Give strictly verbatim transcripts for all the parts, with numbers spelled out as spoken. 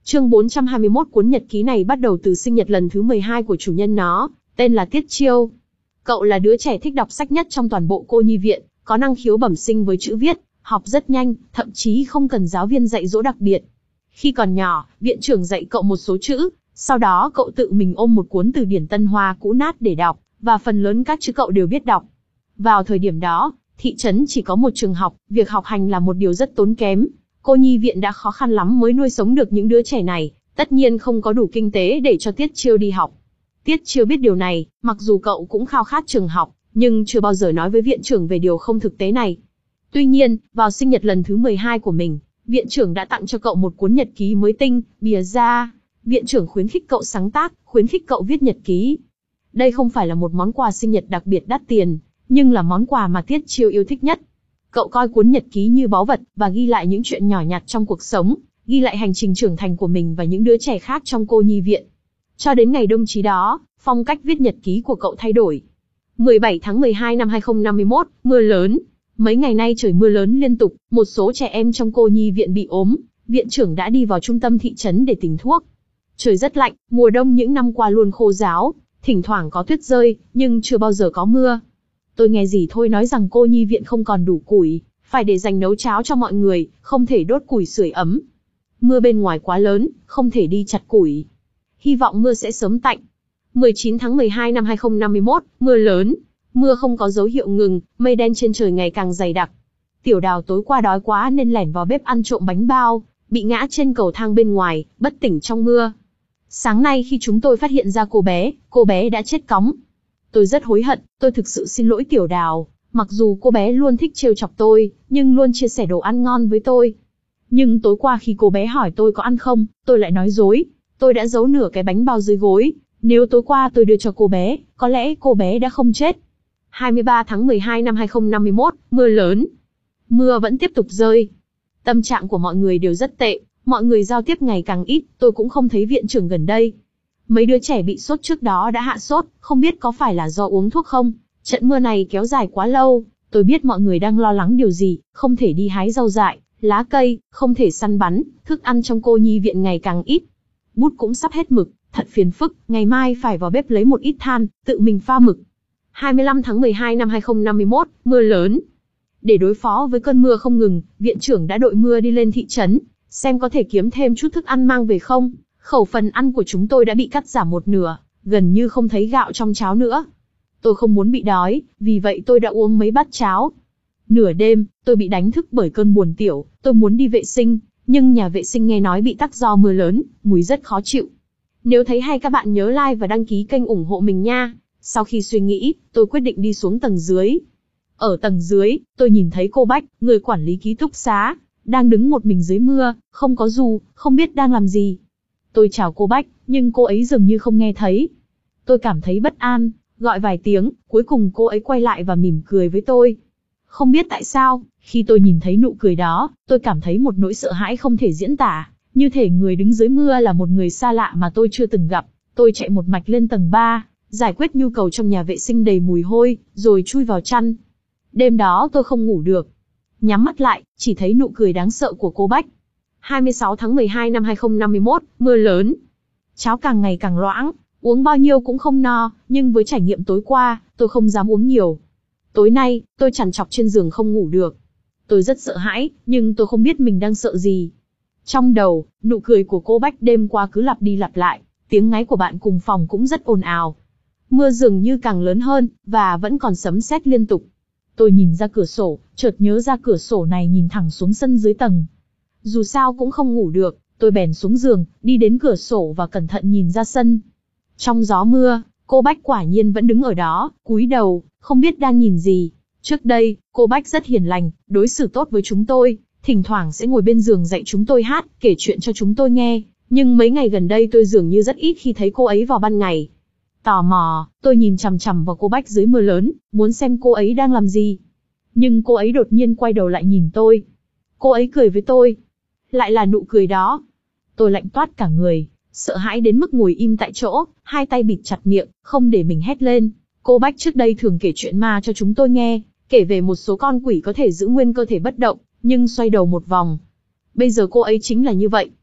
Chương bốn trăm hai mươi mốt cuốn nhật ký này bắt đầu từ sinh nhật lần thứ mười hai của chủ nhân nó, tên là Tiết Chiêu. Cậu là đứa trẻ thích đọc sách nhất trong toàn bộ cô nhi viện, có năng khiếu bẩm sinh với chữ viết, học rất nhanh, thậm chí không cần giáo viên dạy dỗ đặc biệt. Khi còn nhỏ, viện trưởng dạy cậu một số chữ, sau đó cậu tự mình ôm một cuốn từ điển Tân Hoa cũ nát để đọc, và phần lớn các chữ cậu đều biết đọc. Vào thời điểm đó, thị trấn chỉ có một trường học, việc học hành là một điều rất tốn kém. Cô nhi viện đã khó khăn lắm mới nuôi sống được những đứa trẻ này, tất nhiên không có đủ kinh tế để cho Tiết Chiêu đi học. Tiết Chiêu biết điều này, mặc dù cậu cũng khao khát trường học, nhưng chưa bao giờ nói với viện trưởng về điều không thực tế này. Tuy nhiên, vào sinh nhật lần thứ mười hai của mình, viện trưởng đã tặng cho cậu một cuốn nhật ký mới tinh, bìa da. Viện trưởng khuyến khích cậu sáng tác, khuyến khích cậu viết nhật ký. Đây không phải là một món quà sinh nhật đặc biệt đắt tiền, nhưng là món quà mà Tiết Chiêu yêu thích nhất. Cậu coi cuốn nhật ký như báu vật, và ghi lại những chuyện nhỏ nhặt trong cuộc sống, ghi lại hành trình trưởng thành của mình và những đứa trẻ khác trong cô nhi viện. Cho đến ngày đông chí đó, phong cách viết nhật ký của cậu thay đổi. mười bảy tháng mười hai năm hai nghìn không trăm năm mươi mốt, mưa lớn. Mấy ngày nay trời mưa lớn liên tục, một số trẻ em trong cô nhi viện bị ốm, viện trưởng đã đi vào trung tâm thị trấn để tìm thuốc. Trời rất lạnh, mùa đông những năm qua luôn khô ráo, thỉnh thoảng có tuyết rơi, nhưng chưa bao giờ có mưa. Tôi nghe dì Thôi nói rằng cô nhi viện không còn đủ củi, phải để dành nấu cháo cho mọi người, không thể đốt củi sưởi ấm. Mưa bên ngoài quá lớn, không thể đi chặt củi. Hy vọng mưa sẽ sớm tạnh. mười chín tháng mười hai năm hai nghìn không trăm năm mươi mốt, mưa lớn. Mưa không có dấu hiệu ngừng, mây đen trên trời ngày càng dày đặc. Tiểu Đào tối qua đói quá nên lẻn vào bếp ăn trộm bánh bao, bị ngã trên cầu thang bên ngoài, bất tỉnh trong mưa. Sáng nay khi chúng tôi phát hiện ra cô bé, cô bé đã chết cóng. Tôi rất hối hận, tôi thực sự xin lỗi Tiểu Đào, mặc dù cô bé luôn thích trêu chọc tôi, nhưng luôn chia sẻ đồ ăn ngon với tôi. Nhưng tối qua khi cô bé hỏi tôi có ăn không, tôi lại nói dối, tôi đã giấu nửa cái bánh bao dưới gối, nếu tối qua tôi đưa cho cô bé, có lẽ cô bé đã không chết. hai mươi ba tháng mười hai năm hai nghìn không trăm năm mươi mốt, mưa lớn. Mưa vẫn tiếp tục rơi. Tâm trạng của mọi người đều rất tệ, mọi người giao tiếp ngày càng ít, tôi cũng không thấy viện trưởng gần đây. Mấy đứa trẻ bị sốt trước đó đã hạ sốt, không biết có phải là do uống thuốc không? Trận mưa này kéo dài quá lâu, tôi biết mọi người đang lo lắng điều gì, không thể đi hái rau dại, lá cây, không thể săn bắn, thức ăn trong cô nhi viện ngày càng ít. Bút cũng sắp hết mực, thật phiền phức, ngày mai phải vào bếp lấy một ít than, tự mình pha mực. hai mươi lăm tháng mười hai năm hai nghìn không trăm năm mươi mốt, mưa lớn. Để đối phó với cơn mưa không ngừng, viện trưởng đã đội mưa đi lên thị trấn, xem có thể kiếm thêm chút thức ăn mang về không. Khẩu phần ăn của chúng tôi đã bị cắt giảm một nửa, gần như không thấy gạo trong cháo nữa. Tôi không muốn bị đói, vì vậy tôi đã uống mấy bát cháo. Nửa đêm, tôi bị đánh thức bởi cơn buồn tiểu, tôi muốn đi vệ sinh, nhưng nhà vệ sinh nghe nói bị tắc do mưa lớn, mùi rất khó chịu. Nếu thấy hay các bạn nhớ like và đăng ký kênh ủng hộ mình nha. Sau khi suy nghĩ, tôi quyết định đi xuống tầng dưới. Ở tầng dưới, tôi nhìn thấy cô Bách, người quản lý ký túc xá, đang đứng một mình dưới mưa, không có dù, không biết đang làm gì. Tôi chào cô Bách, nhưng cô ấy dường như không nghe thấy. Tôi cảm thấy bất an, gọi vài tiếng, cuối cùng cô ấy quay lại và mỉm cười với tôi. Không biết tại sao, khi tôi nhìn thấy nụ cười đó, tôi cảm thấy một nỗi sợ hãi không thể diễn tả, như thể người đứng dưới mưa là một người xa lạ mà tôi chưa từng gặp. Tôi chạy một mạch lên tầng ba, giải quyết nhu cầu trong nhà vệ sinh đầy mùi hôi, rồi chui vào chăn. Đêm đó tôi không ngủ được. Nhắm mắt lại, chỉ thấy nụ cười đáng sợ của cô Bách. hai mươi sáu tháng mười hai năm hai nghìn không trăm năm mươi mốt, mưa lớn. Cháo càng ngày càng loãng, uống bao nhiêu cũng không no, nhưng với trải nghiệm tối qua, tôi không dám uống nhiều. Tối nay, tôi trằn trọc trên giường không ngủ được. Tôi rất sợ hãi, nhưng tôi không biết mình đang sợ gì. Trong đầu, nụ cười của cô Bách đêm qua cứ lặp đi lặp lại, tiếng ngáy của bạn cùng phòng cũng rất ồn ào. Mưa dường như càng lớn hơn, và vẫn còn sấm sét liên tục. Tôi nhìn ra cửa sổ, chợt nhớ ra cửa sổ này nhìn thẳng xuống sân dưới tầng. Dù sao cũng không ngủ được, tôi bèn xuống giường, đi đến cửa sổ và cẩn thận nhìn ra sân. Trong gió mưa, cô Bách quả nhiên vẫn đứng ở đó, cúi đầu, không biết đang nhìn gì. Trước đây, cô Bách rất hiền lành, đối xử tốt với chúng tôi, thỉnh thoảng sẽ ngồi bên giường dạy chúng tôi hát, kể chuyện cho chúng tôi nghe. Nhưng mấy ngày gần đây tôi dường như rất ít khi thấy cô ấy vào ban ngày. Tò mò, tôi nhìn chằm chằm vào cô Bách dưới mưa lớn, muốn xem cô ấy đang làm gì. Nhưng cô ấy đột nhiên quay đầu lại nhìn tôi. Cô ấy cười với tôi. Lại là nụ cười đó. Tôi lạnh toát cả người, sợ hãi đến mức ngồi im tại chỗ, hai tay bịt chặt miệng, không để mình hét lên. Cô Bách trước đây thường kể chuyện ma cho chúng tôi nghe, kể về một số con quỷ có thể giữ nguyên cơ thể bất động, nhưng xoay đầu một vòng. Bây giờ cô ấy chính là như vậy.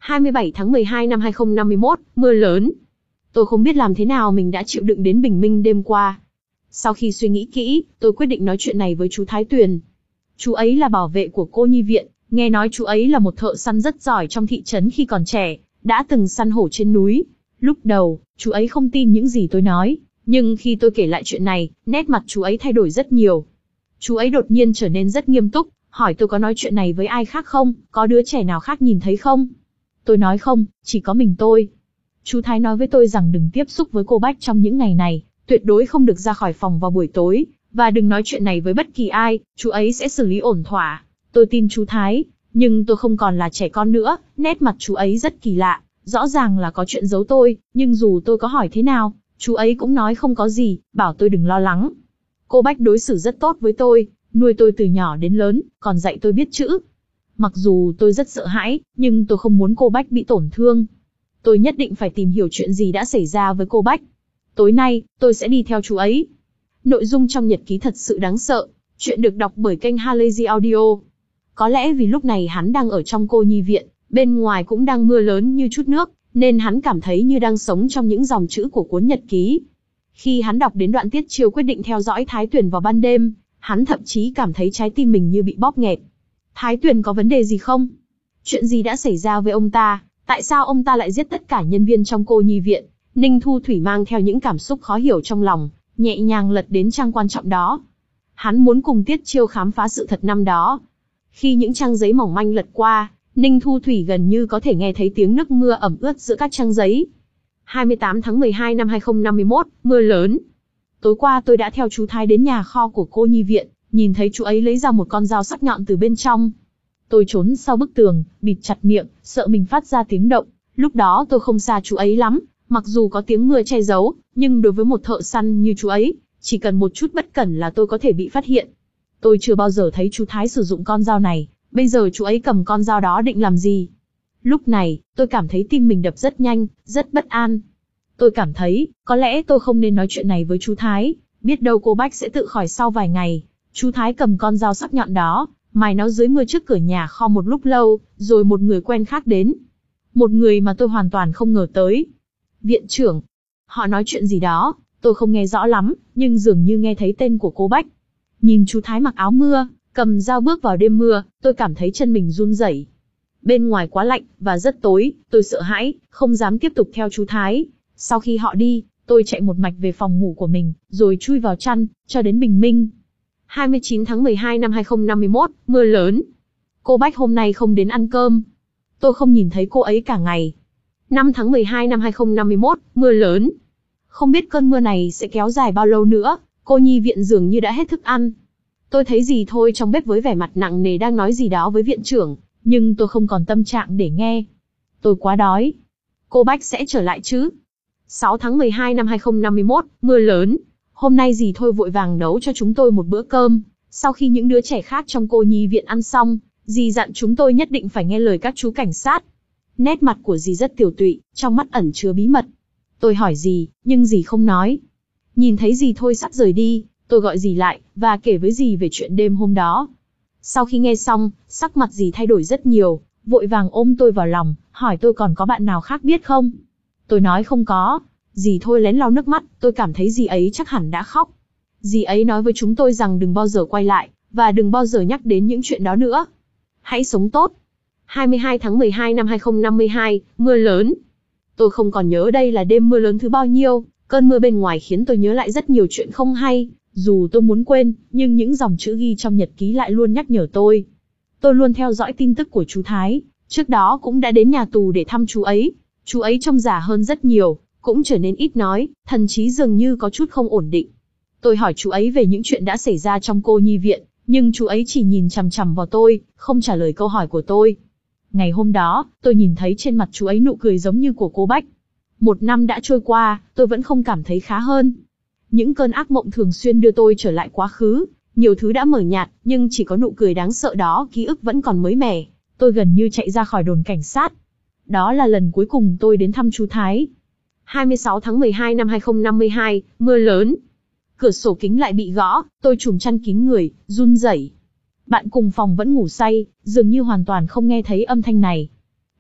hai mươi bảy tháng mười hai năm hai nghìn không trăm năm mươi mốt, mưa lớn. Tôi không biết làm thế nào mình đã chịu đựng đến bình minh đêm qua. Sau khi suy nghĩ kỹ, tôi quyết định nói chuyện này với chú Thái Tuyền. Chú ấy là bảo vệ của cô nhi viện, nghe nói chú ấy là một thợ săn rất giỏi trong thị trấn khi còn trẻ, đã từng săn hổ trên núi. Lúc đầu, chú ấy không tin những gì tôi nói, nhưng khi tôi kể lại chuyện này, nét mặt chú ấy thay đổi rất nhiều. Chú ấy đột nhiên trở nên rất nghiêm túc, hỏi tôi có nói chuyện này với ai khác không, có đứa trẻ nào khác nhìn thấy không? Tôi nói không, chỉ có mình tôi. Chú Thái nói với tôi rằng đừng tiếp xúc với cô Bách trong những ngày này, tuyệt đối không được ra khỏi phòng vào buổi tối, và đừng nói chuyện này với bất kỳ ai, chú ấy sẽ xử lý ổn thỏa. Tôi tin chú Thái, nhưng tôi không còn là trẻ con nữa, nét mặt chú ấy rất kỳ lạ, rõ ràng là có chuyện giấu tôi, nhưng dù tôi có hỏi thế nào, chú ấy cũng nói không có gì, bảo tôi đừng lo lắng. Cô Bách đối xử rất tốt với tôi, nuôi tôi từ nhỏ đến lớn, còn dạy tôi biết chữ. Mặc dù tôi rất sợ hãi, nhưng tôi không muốn cô Bách bị tổn thương. Tôi nhất định phải tìm hiểu chuyện gì đã xảy ra với cô Bách. Tối nay, tôi sẽ đi theo chú ấy. Nội dung trong nhật ký thật sự đáng sợ. Chuyện được đọc bởi kênh Halazy Audio. Có lẽ vì lúc này hắn đang ở trong cô nhi viện, bên ngoài cũng đang mưa lớn như chút nước, nên hắn cảm thấy như đang sống trong những dòng chữ của cuốn nhật ký. Khi hắn đọc đến đoạn Tiết Chiêu quyết định theo dõi Thái Tuyền vào ban đêm, hắn thậm chí cảm thấy trái tim mình như bị bóp nghẹt. Thái Tuyền có vấn đề gì không? Chuyện gì đã xảy ra với ông ta? Tại sao ông ta lại giết tất cả nhân viên trong cô nhi viện? Ninh Thu Thủy mang theo những cảm xúc khó hiểu trong lòng, nhẹ nhàng lật đến trang quan trọng đó. Hắn muốn cùng Tiết Chiêu khám phá sự thật năm đó. Khi những trang giấy mỏng manh lật qua, Ninh Thu Thủy gần như có thể nghe thấy tiếng nước mưa ẩm ướt giữa các trang giấy. hai mươi tám tháng mười hai năm hai nghìn không trăm năm mươi mốt, mưa lớn. Tối qua tôi đã theo chú Thái đến nhà kho của cô nhi viện, nhìn thấy chú ấy lấy ra một con dao sắc nhọn từ bên trong. Tôi trốn sau bức tường, bịt chặt miệng, sợ mình phát ra tiếng động. Lúc đó tôi không xa chú ấy lắm, mặc dù có tiếng mưa che giấu, nhưng đối với một thợ săn như chú ấy, chỉ cần một chút bất cẩn là tôi có thể bị phát hiện. Tôi chưa bao giờ thấy chú Thái sử dụng con dao này, bây giờ chú ấy cầm con dao đó định làm gì? Lúc này, tôi cảm thấy tim mình đập rất nhanh, rất bất an. Tôi cảm thấy, có lẽ tôi không nên nói chuyện này với chú Thái, biết đâu cô Bách sẽ tự khỏi sau vài ngày. Chú Thái cầm con dao sắc nhọn đó, mài nó dưới mưa trước cửa nhà kho một lúc lâu, rồi một người quen khác đến. Một người mà tôi hoàn toàn không ngờ tới. Viện trưởng. Họ nói chuyện gì đó, tôi không nghe rõ lắm, nhưng dường như nghe thấy tên của cô Bách. Nhìn chú Thái mặc áo mưa, cầm dao bước vào đêm mưa, tôi cảm thấy chân mình run rẩy. Bên ngoài quá lạnh, và rất tối, tôi sợ hãi, không dám tiếp tục theo chú Thái. Sau khi họ đi, tôi chạy một mạch về phòng ngủ của mình, rồi chui vào chăn, cho đến bình minh. hai mươi chín tháng mười hai năm hai nghìn không trăm năm mươi mốt, mưa lớn. Cô Bách hôm nay không đến ăn cơm. Tôi không nhìn thấy cô ấy cả ngày. năm tháng mười hai năm hai nghìn không trăm năm mươi mốt, mưa lớn. Không biết cơn mưa này sẽ kéo dài bao lâu nữa, cô nhi viện dường như đã hết thức ăn. Tôi thấy dì Thôi trong bếp với vẻ mặt nặng nề đang nói gì đó với viện trưởng, nhưng tôi không còn tâm trạng để nghe. Tôi quá đói. Cô Bách sẽ trở lại chứ? sáu tháng mười hai năm hai nghìn không trăm năm mươi mốt, mưa lớn. Hôm nay dì Thôi vội vàng nấu cho chúng tôi một bữa cơm. Sau khi những đứa trẻ khác trong cô nhi viện ăn xong, dì dặn chúng tôi nhất định phải nghe lời các chú cảnh sát. Nét mặt của dì rất tiều tụy, trong mắt ẩn chứa bí mật. Tôi hỏi dì, nhưng dì không nói. Nhìn thấy dì Thôi sắp rời đi, tôi gọi dì lại, và kể với dì về chuyện đêm hôm đó. Sau khi nghe xong, sắc mặt dì thay đổi rất nhiều, vội vàng ôm tôi vào lòng, hỏi tôi còn có bạn nào khác biết không. Tôi nói không có. Dì Thôi lén lau nước mắt, tôi cảm thấy dì ấy chắc hẳn đã khóc. Dì ấy nói với chúng tôi rằng đừng bao giờ quay lại, và đừng bao giờ nhắc đến những chuyện đó nữa. Hãy sống tốt. hai mươi hai tháng mười hai năm hai nghìn không trăm năm mươi hai, mưa lớn. Tôi không còn nhớ đây là đêm mưa lớn thứ bao nhiêu, cơn mưa bên ngoài khiến tôi nhớ lại rất nhiều chuyện không hay. Dù tôi muốn quên, nhưng những dòng chữ ghi trong nhật ký lại luôn nhắc nhở tôi. Tôi luôn theo dõi tin tức của chú Thái, trước đó cũng đã đến nhà tù để thăm chú ấy. Chú ấy trông già hơn rất nhiều, cũng trở nên ít nói, thần trí dường như có chút không ổn định. Tôi hỏi chú ấy về những chuyện đã xảy ra trong cô nhi viện, nhưng chú ấy chỉ nhìn chằm chằm vào tôi, không trả lời câu hỏi của tôi. Ngày hôm đó, tôi nhìn thấy trên mặt chú ấy nụ cười giống như của cô Bách. Một năm đã trôi qua, tôi vẫn không cảm thấy khá hơn. Những cơn ác mộng thường xuyên đưa tôi trở lại quá khứ, nhiều thứ đã mờ nhạt, nhưng chỉ có nụ cười đáng sợ đó, ký ức vẫn còn mới mẻ. Tôi gần như chạy ra khỏi đồn cảnh sát. Đó là lần cuối cùng tôi đến thăm chú Thái. hai mươi sáu tháng mười hai năm hai nghìn không trăm năm mươi hai, mưa lớn. Cửa sổ kính lại bị gõ, tôi trùm chăn kín người, run rẩy. Bạn cùng phòng vẫn ngủ say, dường như hoàn toàn không nghe thấy âm thanh này.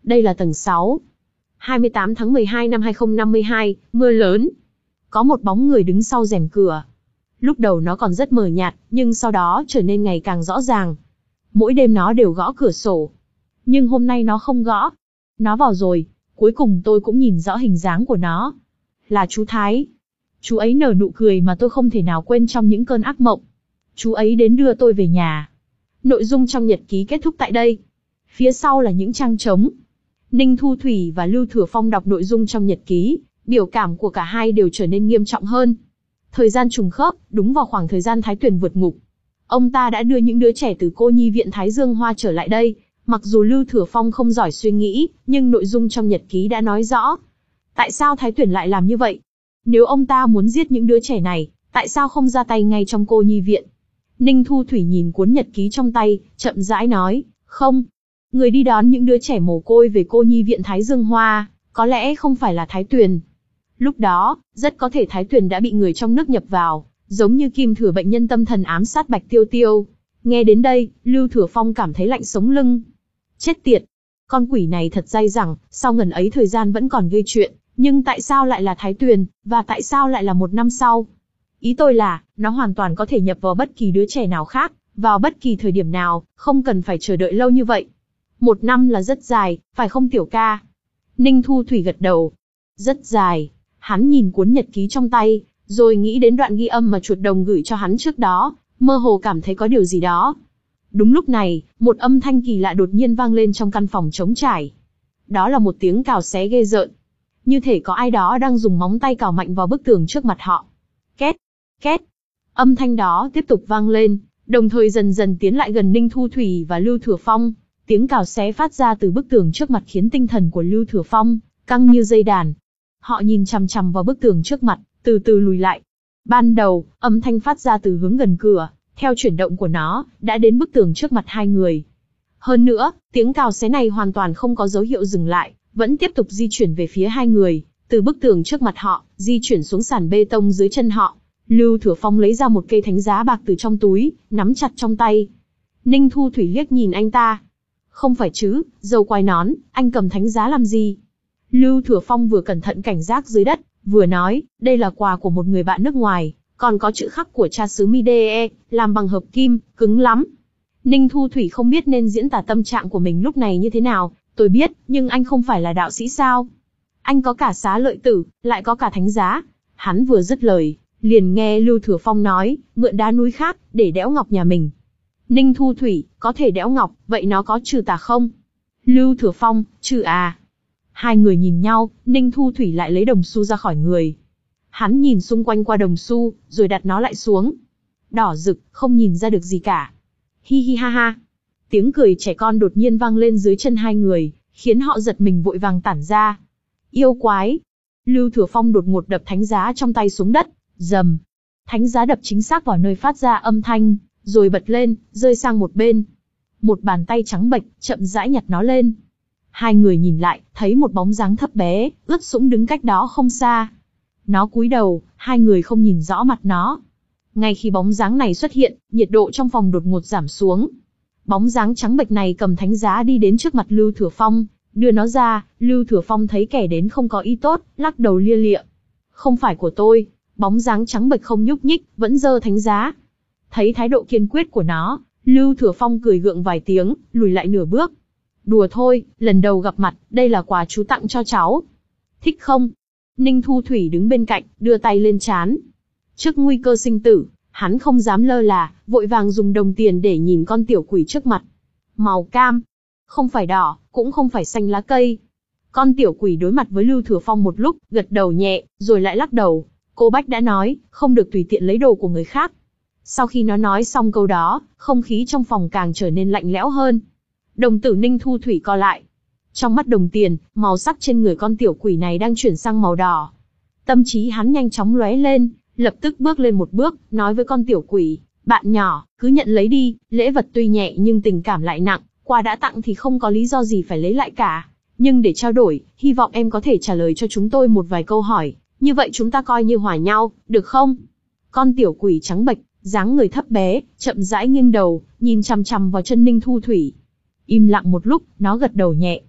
Đây là tầng sáu. hai mươi tám tháng mười hai năm hai nghìn không trăm năm mươi hai, mưa lớn. Có một bóng người đứng sau rèm cửa. Lúc đầu nó còn rất mờ nhạt, nhưng sau đó trở nên ngày càng rõ ràng. Mỗi đêm nó đều gõ cửa sổ. Nhưng hôm nay nó không gõ. Nó vào rồi, cuối cùng tôi cũng nhìn rõ hình dáng của nó. Là chú Thái. Chú ấy nở nụ cười mà tôi không thể nào quên trong những cơn ác mộng. Chú ấy đến đưa tôi về nhà. Nội dung trong nhật ký kết thúc tại đây. Phía sau là những trang trống. Ninh Thu Thủy và Lưu Thừa Phong đọc nội dung trong nhật ký, biểu cảm của cả hai đều trở nên nghiêm trọng hơn. Thời gian trùng khớp, đúng vào khoảng thời gian Thái Tuyền vượt ngục. Ông ta đã đưa những đứa trẻ từ cô nhi viện Thái Dương Hoa trở lại đây. Mặc dù Lưu Thừa Phong không giỏi suy nghĩ, nhưng nội dung trong nhật ký đã nói rõ. Tại sao Thái Tuyền lại làm như vậy? Nếu ông ta muốn giết những đứa trẻ này, tại sao không ra tay ngay trong cô nhi viện? Ninh Thu Thủy nhìn cuốn nhật ký trong tay, chậm rãi nói, không. Người đi đón những đứa trẻ mồ côi về cô nhi viện Thái Dương Hoa, có lẽ không phải là Thái Tuyền. Lúc đó, rất có thể Thái Tuyền đã bị người trong nước nhập vào, giống như Kim Thừa bệnh nhân tâm thần ám sát Bạch Tiêu Tiêu. Nghe đến đây, Lưu Thừa Phong cảm thấy lạnh sống lưng. Chết tiệt! Con quỷ này thật dai dẳng, sau ngần ấy thời gian vẫn còn gây chuyện, nhưng tại sao lại là Thái Tuyền, và tại sao lại là một năm sau? Ý tôi là, nó hoàn toàn có thể nhập vào bất kỳ đứa trẻ nào khác, vào bất kỳ thời điểm nào, không cần phải chờ đợi lâu như vậy. Một năm là rất dài, phải không tiểu ca? Ninh Thu Thủy gật đầu. Rất dài. Hắn nhìn cuốn nhật ký trong tay, rồi nghĩ đến đoạn ghi âm mà chuột đồng gửi cho hắn trước đó, mơ hồ cảm thấy có điều gì đó. Đúng lúc này, một âm thanh kỳ lạ đột nhiên vang lên trong căn phòng trống trải. Đó là một tiếng cào xé ghê rợn. Như thể có ai đó đang dùng móng tay cào mạnh vào bức tường trước mặt họ. Két, két. Âm thanh đó tiếp tục vang lên, đồng thời dần dần tiến lại gần Ninh Thu Thủy và Lưu Thừa Phong. Tiếng cào xé phát ra từ bức tường trước mặt khiến tinh thần của Lưu Thừa Phong căng như dây đàn. Họ nhìn chằm chằm vào bức tường trước mặt, từ từ lùi lại. Ban đầu, âm thanh phát ra từ hướng gần cửa, theo chuyển động của nó, đã đến bức tường trước mặt hai người. Hơn nữa, tiếng cào xé này hoàn toàn không có dấu hiệu dừng lại, vẫn tiếp tục di chuyển về phía hai người, từ bức tường trước mặt họ, di chuyển xuống sàn bê tông dưới chân họ. Lưu Thừa Phong lấy ra một cây thánh giá bạc từ trong túi, nắm chặt trong tay. Ninh Thu Thủy liếc nhìn anh ta. Không phải chứ, dâu quai nón, anh cầm thánh giá làm gì? Lưu Thừa Phong vừa cẩn thận cảnh giác dưới đất, vừa nói, đây là quà của một người bạn nước ngoài, còn có chữ khắc của cha xứ Midee, làm bằng hợp kim, cứng lắm. Ninh Thu Thủy không biết nên diễn tả tâm trạng của mình lúc này như thế nào, tôi biết, nhưng anh không phải là đạo sĩ sao? Anh có cả xá lợi tử, lại có cả thánh giá. Hắn vừa dứt lời, liền nghe Lưu Thừa Phong nói, mượn đá núi khác, để đẽo ngọc nhà mình. Ninh Thu Thủy, có thể đẽo ngọc, vậy nó có trừ tà không? Lưu Thừa Phong, trừ à? Hai người nhìn nhau, Ninh Thu Thủy lại lấy đồng xu ra khỏi người. Hắn nhìn xung quanh qua đồng xu, rồi đặt nó lại xuống. Đỏ rực, không nhìn ra được gì cả. Hi hi ha ha. Tiếng cười trẻ con đột nhiên vang lên dưới chân hai người, khiến họ giật mình vội vàng tản ra. Yêu quái. Lưu Thừa Phong đột ngột đập thánh giá trong tay xuống đất, rầm. Thánh giá đập chính xác vào nơi phát ra âm thanh, rồi bật lên, rơi sang một bên. Một bàn tay trắng bệch, chậm rãi nhặt nó lên. Hai người nhìn lại, thấy một bóng dáng thấp bé, ướt sũng đứng cách đó không xa. Nó cúi đầu, hai người không nhìn rõ mặt nó. Ngay khi bóng dáng này xuất hiện, nhiệt độ trong phòng đột ngột giảm xuống. Bóng dáng trắng bệch này cầm thánh giá đi đến trước mặt Lưu Thừa Phong, đưa nó ra. Lưu Thừa Phong thấy kẻ đến không có ý tốt, lắc đầu lia lịa. Không phải của tôi. Bóng dáng trắng bệch không nhúc nhích, vẫn giơ thánh giá. Thấy thái độ kiên quyết của nó, Lưu Thừa Phong cười gượng vài tiếng, lùi lại nửa bước. Đùa thôi, lần đầu gặp mặt, đây là quà chú tặng cho cháu. Thích không? Ninh Thu Thủy đứng bên cạnh, đưa tay lên trán. Trước nguy cơ sinh tử, hắn không dám lơ là, vội vàng dùng đồng tiền để nhìn con tiểu quỷ trước mặt. Màu cam. Không phải đỏ, cũng không phải xanh lá cây. Con tiểu quỷ đối mặt với Lưu Thừa Phong một lúc, gật đầu nhẹ, rồi lại lắc đầu. Cô Bách đã nói, không được tùy tiện lấy đồ của người khác. Sau khi nó nói xong câu đó, không khí trong phòng càng trở nên lạnh lẽo hơn. Đồng tử Ninh Thu Thủy co lại. Trong mắt đồng tiền, màu sắc trên người con tiểu quỷ này đang chuyển sang màu đỏ. Tâm trí hắn nhanh chóng lóe lên, lập tức bước lên một bước, nói với con tiểu quỷ, bạn nhỏ, cứ nhận lấy đi, lễ vật tuy nhẹ nhưng tình cảm lại nặng, quà đã tặng thì không có lý do gì phải lấy lại cả. Nhưng để trao đổi, hy vọng em có thể trả lời cho chúng tôi một vài câu hỏi, như vậy chúng ta coi như hòa nhau, được không? Con tiểu quỷ trắng bệch, dáng người thấp bé, chậm rãi nghiêng đầu, nhìn chằm chằm vào chân Ninh Thu Thủy. Im lặng một lúc, nó gật đầu nhẹ.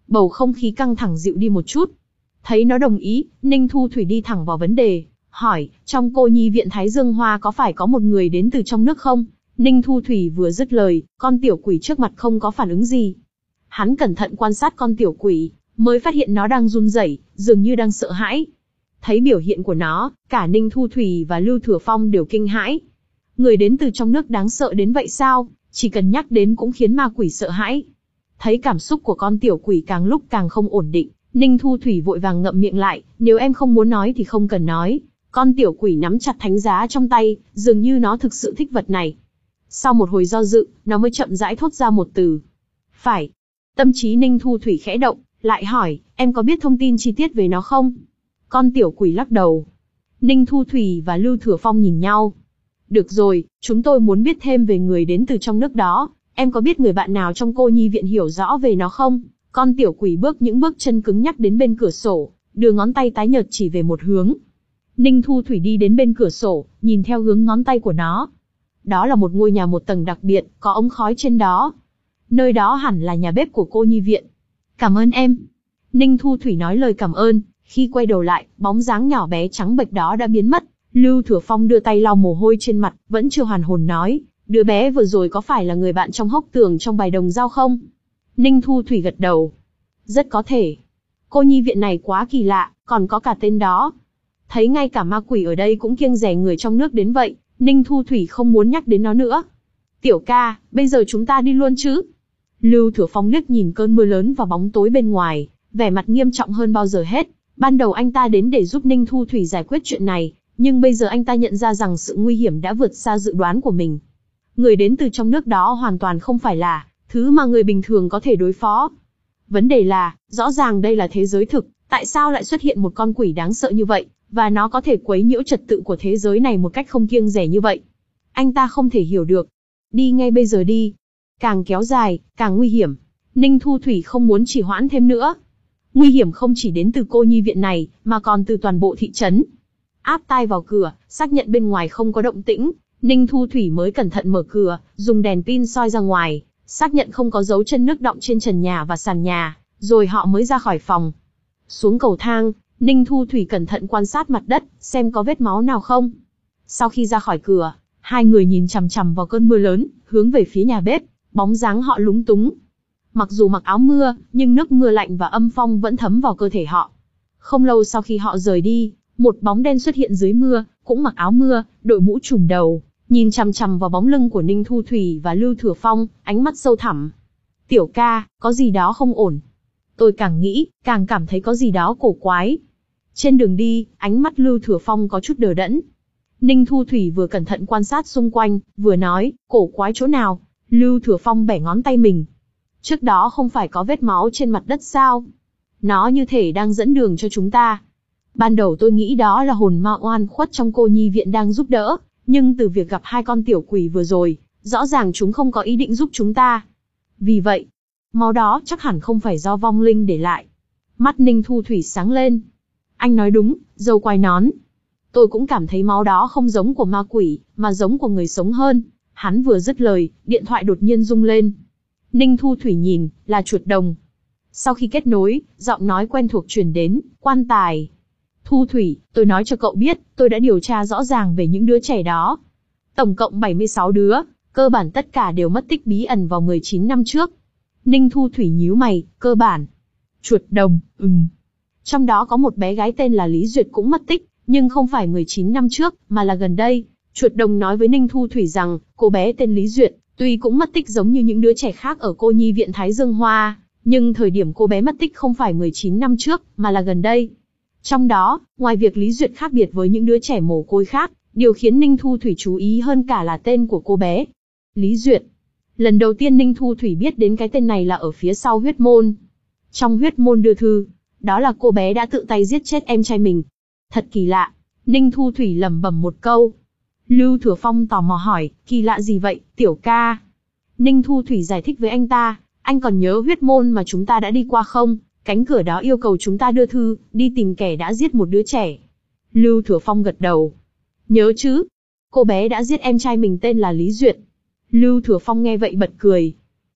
bầu không khí căng thẳng dịu đi một chút. Thấy nó đồng ý, Ninh Thu Thủy đi thẳng vào vấn đề, hỏi, trong cô nhi viện Thái Dương Hoa có phải có một người đến từ trong nước không? Ninh Thu Thủy vừa dứt lời, con tiểu quỷ trước mặt không có phản ứng gì. Hắn cẩn thận quan sát con tiểu quỷ, mới phát hiện nó đang run rẩy, dường như đang sợ hãi. Thấy biểu hiện của nó, cả Ninh Thu Thủy và Lưu Thừa Phong đều kinh hãi. Người đến từ trong nước đáng sợ đến vậy sao? Chỉ cần nhắc đến cũng khiến ma quỷ sợ hãi. Thấy cảm xúc của con tiểu quỷ càng lúc càng không ổn định, Ninh Thu Thủy vội vàng ngậm miệng lại, nếu em không muốn nói thì không cần nói. Con tiểu quỷ nắm chặt thánh giá trong tay, dường như nó thực sự thích vật này. Sau một hồi do dự, nó mới chậm rãi thốt ra một từ. Phải. Tâm trí Ninh Thu Thủy khẽ động, lại hỏi, em có biết thông tin chi tiết về nó không? Con tiểu quỷ lắc đầu. Ninh Thu Thủy và Lưu Thừa Phong nhìn nhau. Được rồi, chúng tôi muốn biết thêm về người đến từ trong nước đó. Em có biết người bạn nào trong cô nhi viện hiểu rõ về nó không? Con tiểu quỷ bước những bước chân cứng nhắc đến bên cửa sổ, đưa ngón tay tái nhợt chỉ về một hướng. Ninh Thu Thủy đi đến bên cửa sổ, nhìn theo hướng ngón tay của nó. Đó là một ngôi nhà một tầng đặc biệt, có ống khói trên đó. Nơi đó hẳn là nhà bếp của cô nhi viện. Cảm ơn em. Ninh Thu Thủy nói lời cảm ơn, khi quay đầu lại, bóng dáng nhỏ bé trắng bệch đó đã biến mất. Lưu Thừa Phong đưa tay lau mồ hôi trên mặt, vẫn chưa hoàn hồn nói, đứa bé vừa rồi có phải là người bạn trong hốc tường trong bài đồng dao không? Ninh Thu Thủy gật đầu. Rất có thể. Cô nhi viện này quá kỳ lạ, còn có cả tên đó. Thấy ngay cả ma quỷ ở đây cũng kiêng dè người trong nước đến vậy, Ninh Thu Thủy không muốn nhắc đến nó nữa. Tiểu ca, bây giờ chúng ta đi luôn chứ? Lưu Thừa Phong liếc nhìn cơn mưa lớn và bóng tối bên ngoài, vẻ mặt nghiêm trọng hơn bao giờ hết. Ban đầu anh ta đến để giúp Ninh Thu Thủy giải quyết chuyện này, nhưng bây giờ anh ta nhận ra rằng sự nguy hiểm đã vượt xa dự đoán của mình. Người đến từ trong nước đó hoàn toàn không phải là thứ mà người bình thường có thể đối phó. Vấn đề là, rõ ràng đây là thế giới thực, tại sao lại xuất hiện một con quỷ đáng sợ như vậy, và nó có thể quấy nhiễu trật tự của thế giới này một cách không kiêng dè như vậy? Anh ta không thể hiểu được. Đi ngay bây giờ đi. Càng kéo dài, càng nguy hiểm. Ninh Thu Thủy không muốn trì hoãn thêm nữa. Nguy hiểm không chỉ đến từ cô nhi viện này, mà còn từ toàn bộ thị trấn. Áp tai vào cửa, xác nhận bên ngoài không có động tĩnh, Ninh Thu Thủy mới cẩn thận mở cửa, dùng đèn pin soi ra ngoài, xác nhận không có dấu chân nước đọng trên trần nhà và sàn nhà, rồi họ mới ra khỏi phòng. Xuống cầu thang, Ninh Thu Thủy cẩn thận quan sát mặt đất, xem có vết máu nào không. Sau khi ra khỏi cửa, hai người nhìn chằm chằm vào cơn mưa lớn, hướng về phía nhà bếp, bóng dáng họ lúng túng. Mặc dù mặc áo mưa, nhưng nước mưa lạnh và âm phong vẫn thấm vào cơ thể họ. Không lâu sau khi họ rời đi, một bóng đen xuất hiện dưới mưa, cũng mặc áo mưa, đội mũ trùm đầu, nhìn chằm chằm vào bóng lưng của Ninh Thu Thủy và Lưu Thừa Phong, ánh mắt sâu thẳm. Tiểu ca, có gì đó không ổn. Tôi càng nghĩ, càng cảm thấy có gì đó cổ quái. Trên đường đi, ánh mắt Lưu Thừa Phong có chút đờ đẫn. Ninh Thu Thủy vừa cẩn thận quan sát xung quanh, vừa nói, cổ quái chỗ nào? Lưu Thừa Phong bẻ ngón tay mình. Trước đó không phải có vết máu trên mặt đất sao? Nó như thể đang dẫn đường cho chúng ta. Ban đầu tôi nghĩ đó là hồn ma oan khuất trong cô nhi viện đang giúp đỡ, nhưng từ việc gặp hai con tiểu quỷ vừa rồi, rõ ràng chúng không có ý định giúp chúng ta. Vì vậy, máu đó chắc hẳn không phải do vong linh để lại. Mắt Ninh Thu Thủy sáng lên. Anh nói đúng, dâu quai nón. Tôi cũng cảm thấy máu đó không giống của ma quỷ, mà giống của người sống hơn. Hắn vừa dứt lời, điện thoại đột nhiên rung lên. Ninh Thu Thủy nhìn, là chuột đồng. Sau khi kết nối, giọng nói quen thuộc truyền đến, Quan Tài. Thu Thủy, tôi nói cho cậu biết, tôi đã điều tra rõ ràng về những đứa trẻ đó. Tổng cộng bảy mươi sáu đứa, cơ bản tất cả đều mất tích bí ẩn vào mười chín năm trước. Ninh Thu Thủy nhíu mày, cơ bản. Chuột đồng, ừm. Trong đó có một bé gái tên là Lý Duyệt cũng mất tích, nhưng không phải mười chín năm trước, mà là gần đây. Chuột đồng nói với Ninh Thu Thủy rằng, cô bé tên Lý Duyệt, tuy cũng mất tích giống như những đứa trẻ khác ở cô nhi viện Thái Dương Hoa, nhưng thời điểm cô bé mất tích không phải mười chín năm trước, mà là gần đây. Trong đó, ngoài việc Lý Duyệt khác biệt với những đứa trẻ mồ côi khác, điều khiến Ninh Thu Thủy chú ý hơn cả là tên của cô bé. Lý Duyệt. Lần đầu tiên Ninh Thu Thủy biết đến cái tên này là ở phía sau huyết môn. Trong huyết môn đưa thư, đó là cô bé đã tự tay giết chết em trai mình. Thật kỳ lạ. Ninh Thu Thủy lẩm bẩm một câu. Lưu Thừa Phong tò mò hỏi, kỳ lạ gì vậy, tiểu ca? Ninh Thu Thủy giải thích với anh ta, anh còn nhớ huyết môn mà chúng ta đã đi qua không? Cánh cửa đó yêu cầu chúng ta đưa thư, đi tìm kẻ đã giết một đứa trẻ. Lưu Thừa Phong gật đầu. Nhớ chứ? Cô bé đã giết em trai mình tên là Lý Duyệt. Lưu Thừa Phong nghe vậy bật cười.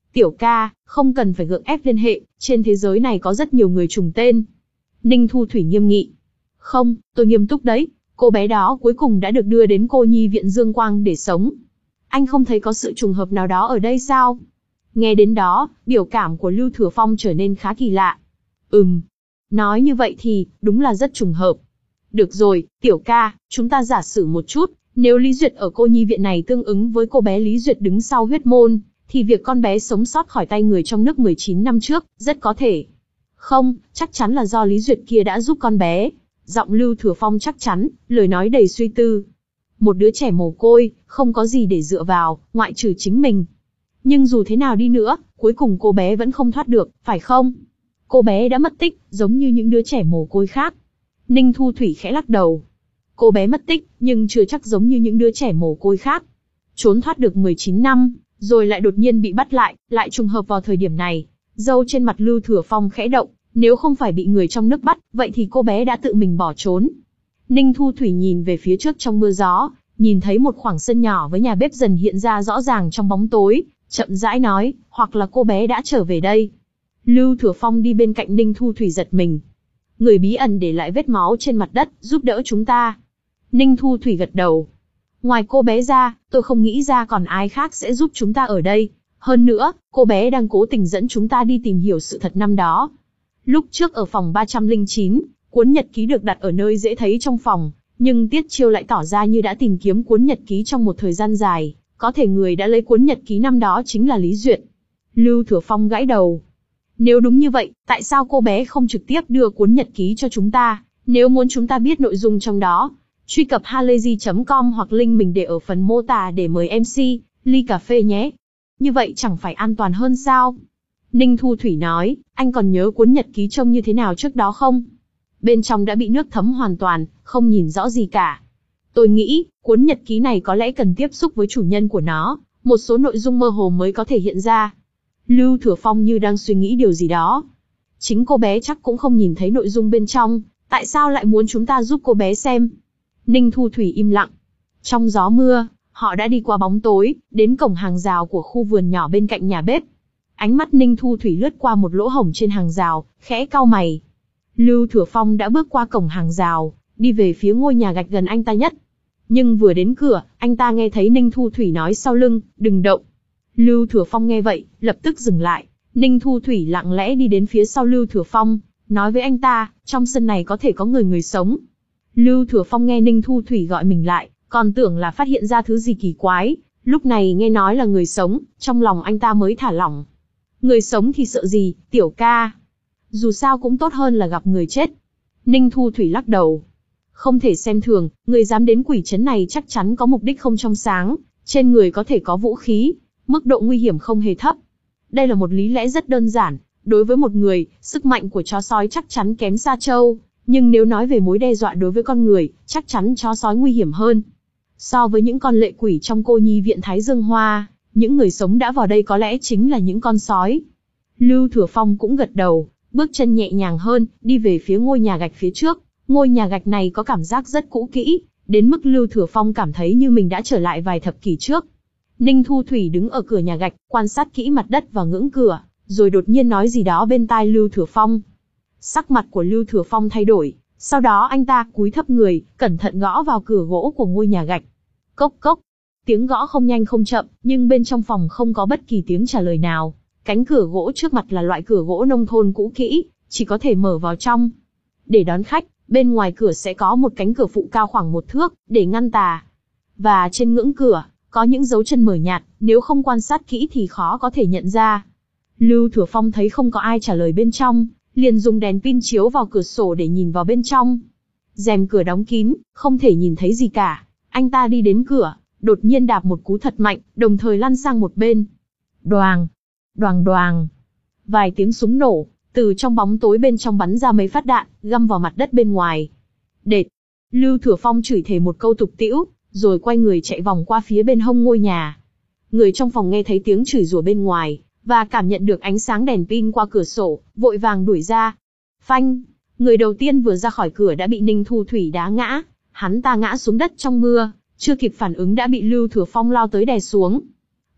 Tiểu ca, không cần phải gượng ép liên hệ, trên thế giới này có rất nhiều người trùng tên. Ninh Thu Thủy nghiêm nghị. Không, tôi nghiêm túc đấy, cô bé đó cuối cùng đã được đưa đến cô nhi viện Dương Quang để sống. Anh không thấy có sự trùng hợp nào đó ở đây sao? Nghe đến đó, biểu cảm của Lưu Thừa Phong trở nên khá kỳ lạ. Ừm, nói như vậy thì, đúng là rất trùng hợp. Được rồi, tiểu ca, chúng ta giả sử một chút, nếu Lý Duyệt ở cô nhi viện này tương ứng với cô bé Lý Duyệt đứng sau huyết môn, thì việc con bé sống sót khỏi tay người trong nước mười chín năm trước, rất có thể. Không, chắc chắn là do Lý Duyệt kia đã giúp con bé. Giọng Lưu Thừa Phong chắc chắn, lời nói đầy suy tư. Một đứa trẻ mồ côi, không có gì để dựa vào, ngoại trừ chính mình. Nhưng dù thế nào đi nữa, cuối cùng cô bé vẫn không thoát được, phải không? Cô bé đã mất tích, giống như những đứa trẻ mồ côi khác. Ninh Thu Thủy khẽ lắc đầu. Cô bé mất tích, nhưng chưa chắc giống như những đứa trẻ mồ côi khác. Trốn thoát được mười chín năm, rồi lại đột nhiên bị bắt lại, lại trùng hợp vào thời điểm này. Râu trên mặt Lưu Thừa Phong khẽ động, nếu không phải bị người trong nước bắt, vậy thì cô bé đã tự mình bỏ trốn. Ninh Thu Thủy nhìn về phía trước trong mưa gió, nhìn thấy một khoảng sân nhỏ với nhà bếp dần hiện ra rõ ràng trong bóng tối, chậm rãi nói, hoặc là cô bé đã trở về đây. Lưu Thừa Phong đi bên cạnh Ninh Thu Thủy giật mình. Người bí ẩn để lại vết máu trên mặt đất, giúp đỡ chúng ta. Ninh Thu Thủy gật đầu. Ngoài cô bé ra, tôi không nghĩ ra còn ai khác sẽ giúp chúng ta ở đây. Hơn nữa, cô bé đang cố tình dẫn chúng ta đi tìm hiểu sự thật năm đó. Lúc trước ở phòng ba trăm lẻ chín, cuốn nhật ký được đặt ở nơi dễ thấy trong phòng, nhưng Tiết Chiêu lại tỏ ra như đã tìm kiếm cuốn nhật ký trong một thời gian dài, có thể người đã lấy cuốn nhật ký năm đó chính là Lý Duyệt. Lưu Thừa Phong gãi đầu. Nếu đúng như vậy, tại sao cô bé không trực tiếp đưa cuốn nhật ký cho chúng ta, nếu muốn chúng ta biết nội dung trong đó? Truy cập halayzi chấm com hoặc link mình để ở phần mô tả để mời em xê, ly cà phê nhé. Như vậy chẳng phải an toàn hơn sao? Ninh Thu Thủy nói, anh còn nhớ cuốn nhật ký trông như thế nào trước đó không? Bên trong đã bị nước thấm hoàn toàn, không nhìn rõ gì cả. Tôi nghĩ, cuốn nhật ký này có lẽ cần tiếp xúc với chủ nhân của nó, một số nội dung mơ hồ mới có thể hiện ra. Lưu Thừa Phong như đang suy nghĩ điều gì đó. Chính cô bé chắc cũng không nhìn thấy nội dung bên trong, tại sao lại muốn chúng ta giúp cô bé xem? Ninh Thu Thủy im lặng. Trong gió mưa, họ đã đi qua bóng tối, đến cổng hàng rào của khu vườn nhỏ bên cạnh nhà bếp. Ánh mắt Ninh Thu Thủy lướt qua một lỗ hổng trên hàng rào, khẽ cau mày. Lưu Thừa Phong đã bước qua cổng hàng rào, đi về phía ngôi nhà gạch gần anh ta nhất. Nhưng vừa đến cửa, anh ta nghe thấy Ninh Thu Thủy nói sau lưng, đừng động. Lưu Thừa Phong nghe vậy, lập tức dừng lại. Ninh Thu Thủy lặng lẽ đi đến phía sau Lưu Thừa Phong, nói với anh ta, trong sân này có thể có người người sống. Lưu Thừa Phong nghe Ninh Thu Thủy gọi mình lại, còn tưởng là phát hiện ra thứ gì kỳ quái, lúc này nghe nói là người sống, trong lòng anh ta mới thả lỏng. Người sống thì sợ gì, tiểu ca? Dù sao cũng tốt hơn là gặp người chết. Ninh Thu Thủy lắc đầu. Không thể xem thường, người dám đến quỷ trấn này chắc chắn có mục đích không trong sáng, trên người có thể có vũ khí, mức độ nguy hiểm không hề thấp. Đây là một lý lẽ rất đơn giản, đối với một người, sức mạnh của chó sói chắc chắn kém xa trâu, nhưng nếu nói về mối đe dọa đối với con người, chắc chắn chó sói nguy hiểm hơn. So với những con lệ quỷ trong cô nhi viện Thái Dương Hoa, những người sống đã vào đây có lẽ chính là những con sói. Lưu Thừa Phong cũng gật đầu, bước chân nhẹ nhàng hơn, đi về phía ngôi nhà gạch phía trước. Ngôi nhà gạch này có cảm giác rất cũ kỹ, đến mức Lưu Thừa Phong cảm thấy như mình đã trở lại vài thập kỷ trước. Ninh Thu Thủy đứng ở cửa nhà gạch, quan sát kỹ mặt đất và ngưỡng cửa, rồi đột nhiên nói gì đó bên tai Lưu Thừa Phong. Sắc mặt của Lưu Thừa Phong thay đổi, sau đó anh ta cúi thấp người, cẩn thận gõ vào cửa gỗ của ngôi nhà gạch. Cốc cốc, tiếng gõ không nhanh không chậm, nhưng bên trong phòng không có bất kỳ tiếng trả lời nào. Cánh cửa gỗ trước mặt là loại cửa gỗ nông thôn cũ kỹ, chỉ có thể mở vào trong. Để đón khách, bên ngoài cửa sẽ có một cánh cửa phụ cao khoảng một thước, để ngăn tà. Và trên ngưỡng cửa, có những dấu chân mờ nhạt, nếu không quan sát kỹ thì khó có thể nhận ra. Lưu Thừa Phong thấy không có ai trả lời bên trong, liền dùng đèn pin chiếu vào cửa sổ để nhìn vào bên trong. Rèm cửa đóng kín, không thể nhìn thấy gì cả. Anh ta đi đến cửa, đột nhiên đạp một cú thật mạnh, đồng thời lăn sang một bên. Đoàng, đoàng đoàng. Vài tiếng súng nổ, từ trong bóng tối bên trong bắn ra mấy phát đạn, găm vào mặt đất bên ngoài. Đệt! Lưu Thừa Phong chửi thề một câu tục tĩu, rồi quay người chạy vòng qua phía bên hông ngôi nhà. Người trong phòng nghe thấy tiếng chửi rủa bên ngoài, và cảm nhận được ánh sáng đèn pin qua cửa sổ, vội vàng đuổi ra. Phanh! Người đầu tiên vừa ra khỏi cửa đã bị Ninh Thu Thủy đá ngã, hắn ta ngã xuống đất trong mưa, chưa kịp phản ứng đã bị Lưu Thừa Phong lao tới đè xuống.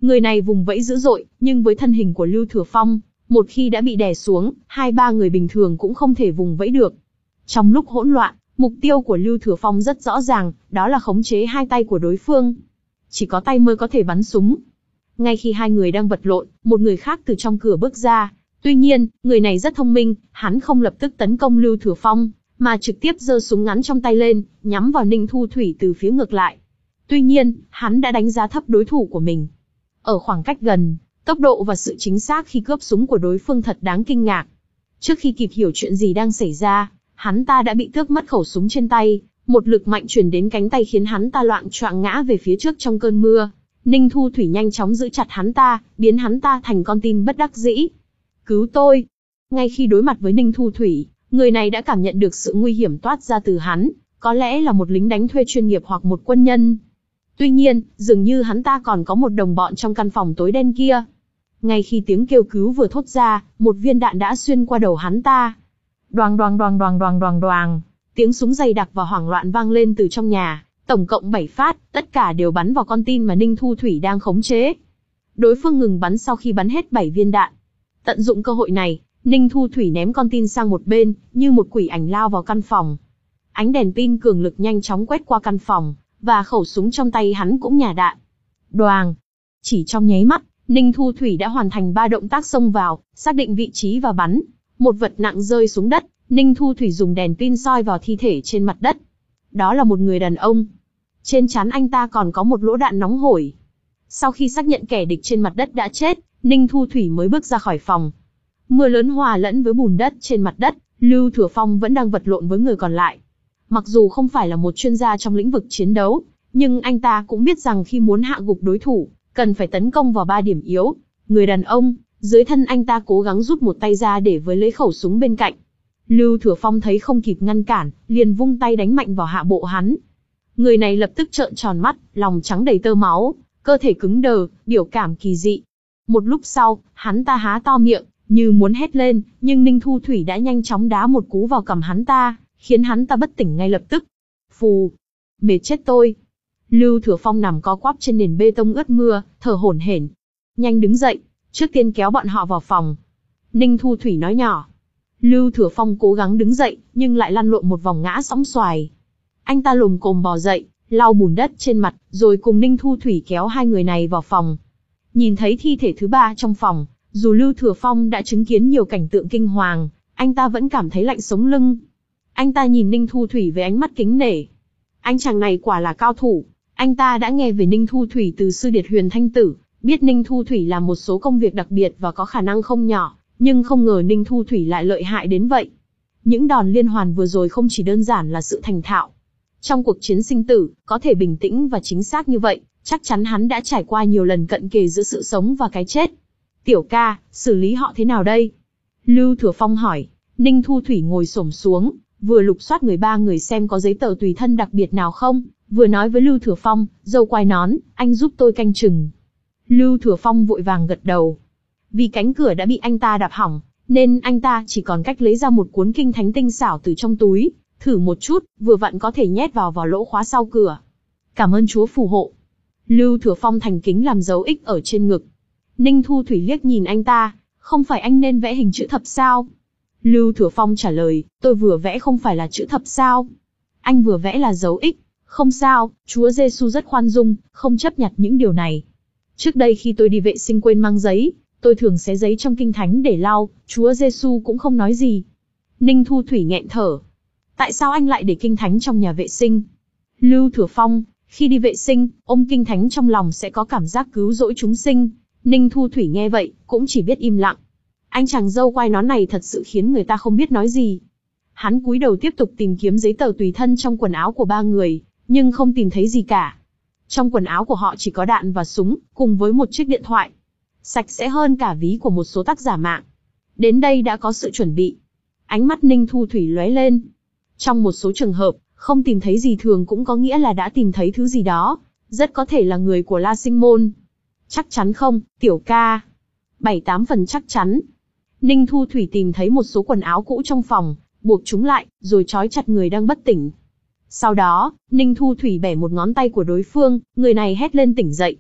Người này vùng vẫy dữ dội, nhưng với thân hình của Lưu Thừa Phong, một khi đã bị đè xuống, hai ba người bình thường cũng không thể vùng vẫy được. Trong lúc hỗn loạn, mục tiêu của Lưu Thừa Phong rất rõ ràng, đó là khống chế hai tay của đối phương. Chỉ có tay mới có thể bắn súng. Ngay khi hai người đang vật lộn, một người khác từ trong cửa bước ra. Tuy nhiên, người này rất thông minh, hắn không lập tức tấn công Lưu Thừa Phong, mà trực tiếp giơ súng ngắn trong tay lên, nhắm vào Ninh Thu Thủy từ phía ngược lại. Tuy nhiên, hắn đã đánh giá thấp đối thủ của mình. Ở khoảng cách gần, tốc độ và sự chính xác khi cướp súng của đối phương thật đáng kinh ngạc. Trước khi kịp hiểu chuyện gì đang xảy ra, hắn ta đã bị tước mất khẩu súng trên tay, một lực mạnh truyền đến cánh tay khiến hắn ta loạng choạng ngã về phía trước trong cơn mưa. Ninh Thu Thủy nhanh chóng giữ chặt hắn ta, biến hắn ta thành con tin bất đắc dĩ. Cứu tôi! Ngay khi đối mặt với Ninh Thu Thủy, người này đã cảm nhận được sự nguy hiểm toát ra từ hắn, có lẽ là một lính đánh thuê chuyên nghiệp hoặc một quân nhân. Tuy nhiên, dường như hắn ta còn có một đồng bọn trong căn phòng tối đen kia. Ngay khi tiếng kêu cứu vừa thốt ra, một viên đạn đã xuyên qua đầu hắn ta. Đoàng đoàng đoàng đoàng đoàng đoàng đoàng, tiếng súng dày đặc và hoảng loạn vang lên từ trong nhà, tổng cộng bảy phát, tất cả đều bắn vào con tin mà Ninh Thu Thủy đang khống chế. Đối phương ngừng bắn sau khi bắn hết bảy viên đạn. Tận dụng cơ hội này, Ninh Thu Thủy ném con tin sang một bên, như một quỷ ảnh lao vào căn phòng. Ánh đèn pin cường lực nhanh chóng quét qua căn phòng, và khẩu súng trong tay hắn cũng nhả đạn. Đoàng! Chỉ trong nháy mắt, Ninh Thu Thủy đã hoàn thành ba động tác xông vào, xác định vị trí và bắn. Một vật nặng rơi xuống đất, Ninh Thu Thủy dùng đèn pin soi vào thi thể trên mặt đất. Đó là một người đàn ông. Trên trán anh ta còn có một lỗ đạn nóng hổi. Sau khi xác nhận kẻ địch trên mặt đất đã chết, Ninh Thu Thủy mới bước ra khỏi phòng. Mưa lớn hòa lẫn với bùn đất trên mặt đất, Lưu Thừa Phong vẫn đang vật lộn với người còn lại. Mặc dù không phải là một chuyên gia trong lĩnh vực chiến đấu, nhưng anh ta cũng biết rằng khi muốn hạ gục đối thủ, cần phải tấn công vào ba điểm yếu. Người đàn ông, dưới thân anh ta cố gắng rút một tay ra để với lấy khẩu súng bên cạnh. Lưu Thừa Phong thấy không kịp ngăn cản, liền vung tay đánh mạnh vào hạ bộ hắn. Người này lập tức trợn tròn mắt, lòng trắng đầy tơ máu, cơ thể cứng đờ, biểu cảm kỳ dị. Một lúc sau, hắn ta há to miệng, như muốn hét lên, nhưng Ninh Thu Thủy đã nhanh chóng đá một cú vào cằm hắn ta, khiến hắn ta bất tỉnh ngay lập tức. Phù! Mệt chết tôi! Lưu Thừa Phong nằm co quắp trên nền bê tông ướt mưa, thở hổn hển. Nhanh đứng dậy, trước tiên kéo bọn họ vào phòng. Ninh Thu Thủy nói nhỏ. Lưu Thừa Phong cố gắng đứng dậy, nhưng lại lăn lộn một vòng ngã sõng xoài. Anh ta lồm cồm bò dậy, lau bùn đất trên mặt, rồi cùng Ninh Thu Thủy kéo hai người này vào phòng. Nhìn thấy thi thể thứ ba trong phòng, dù Lưu Thừa Phong đã chứng kiến nhiều cảnh tượng kinh hoàng, anh ta vẫn cảm thấy lạnh sống lưng. Anh ta nhìn Ninh Thu Thủy với ánh mắt kính nể. Anh chàng này quả là cao thủ. Anh ta đã nghe về Ninh Thu Thủy từ sư điệt Huyền Thanh Tử, biết Ninh Thu Thủy làm một số công việc đặc biệt và có khả năng không nhỏ, nhưng không ngờ Ninh Thu Thủy lại lợi hại đến vậy. Những đòn liên hoàn vừa rồi không chỉ đơn giản là sự thành thạo. Trong cuộc chiến sinh tử, có thể bình tĩnh và chính xác như vậy, chắc chắn hắn đã trải qua nhiều lần cận kề giữa sự sống và cái chết. Tiểu ca, xử lý họ thế nào đây? Lưu Thừa Phong hỏi. Ninh Thu Thủy ngồi xổm xuống, vừa lục soát người ba người xem có giấy tờ tùy thân đặc biệt nào không, vừa nói với Lưu Thừa Phong, dâu quai nón, anh giúp tôi canh chừng. Lưu Thừa Phong vội vàng gật đầu. Vì cánh cửa đã bị anh ta đạp hỏng, nên anh ta chỉ còn cách lấy ra một cuốn kinh thánh tinh xảo từ trong túi, thử một chút, vừa vặn có thể nhét vào vào lỗ khóa sau cửa. Cảm ơn Chúa phù hộ. Lưu Thừa Phong thành kính làm dấu X ở trên ngực. Ninh Thu Thủy liếc nhìn anh ta, không phải anh nên vẽ hình chữ thập sao? Lưu Thừa Phong trả lời, tôi vừa vẽ không phải là chữ thập sao? Anh vừa vẽ là dấu X. Không sao, Chúa Giêsu rất khoan dung, không chấp nhặt những điều này. Trước đây khi tôi đi vệ sinh quên mang giấy, tôi thường xé giấy trong kinh thánh để lau, Chúa Giêsu cũng không nói gì. Ninh Thu Thủy nghẹn thở. Tại sao anh lại để kinh thánh trong nhà vệ sinh? Lưu Thừa Phong, khi đi vệ sinh, ôm kinh thánh trong lòng sẽ có cảm giác cứu rỗi chúng sinh. Ninh Thu Thủy nghe vậy, cũng chỉ biết im lặng. Anh chàng dâu quai nón này thật sự khiến người ta không biết nói gì. Hắn cúi đầu tiếp tục tìm kiếm giấy tờ tùy thân trong quần áo của ba người, nhưng không tìm thấy gì cả. Trong quần áo của họ chỉ có đạn và súng, cùng với một chiếc điện thoại. Sạch sẽ hơn cả ví của một số tác giả mạng. Đến đây đã có sự chuẩn bị. Ánh mắt Ninh Thu Thủy lóe lên. Trong một số trường hợp, không tìm thấy gì thường cũng có nghĩa là đã tìm thấy thứ gì đó. Rất có thể là người của La Sinh Môn. Chắc chắn không, tiểu ca? Bảy tám phần chắc chắn. Ninh Thu Thủy tìm thấy một số quần áo cũ trong phòng, buộc chúng lại, rồi trói chặt người đang bất tỉnh. Sau đó, Ninh Thu Thủy bẻ một ngón tay của đối phương, người này hét lên tỉnh dậy.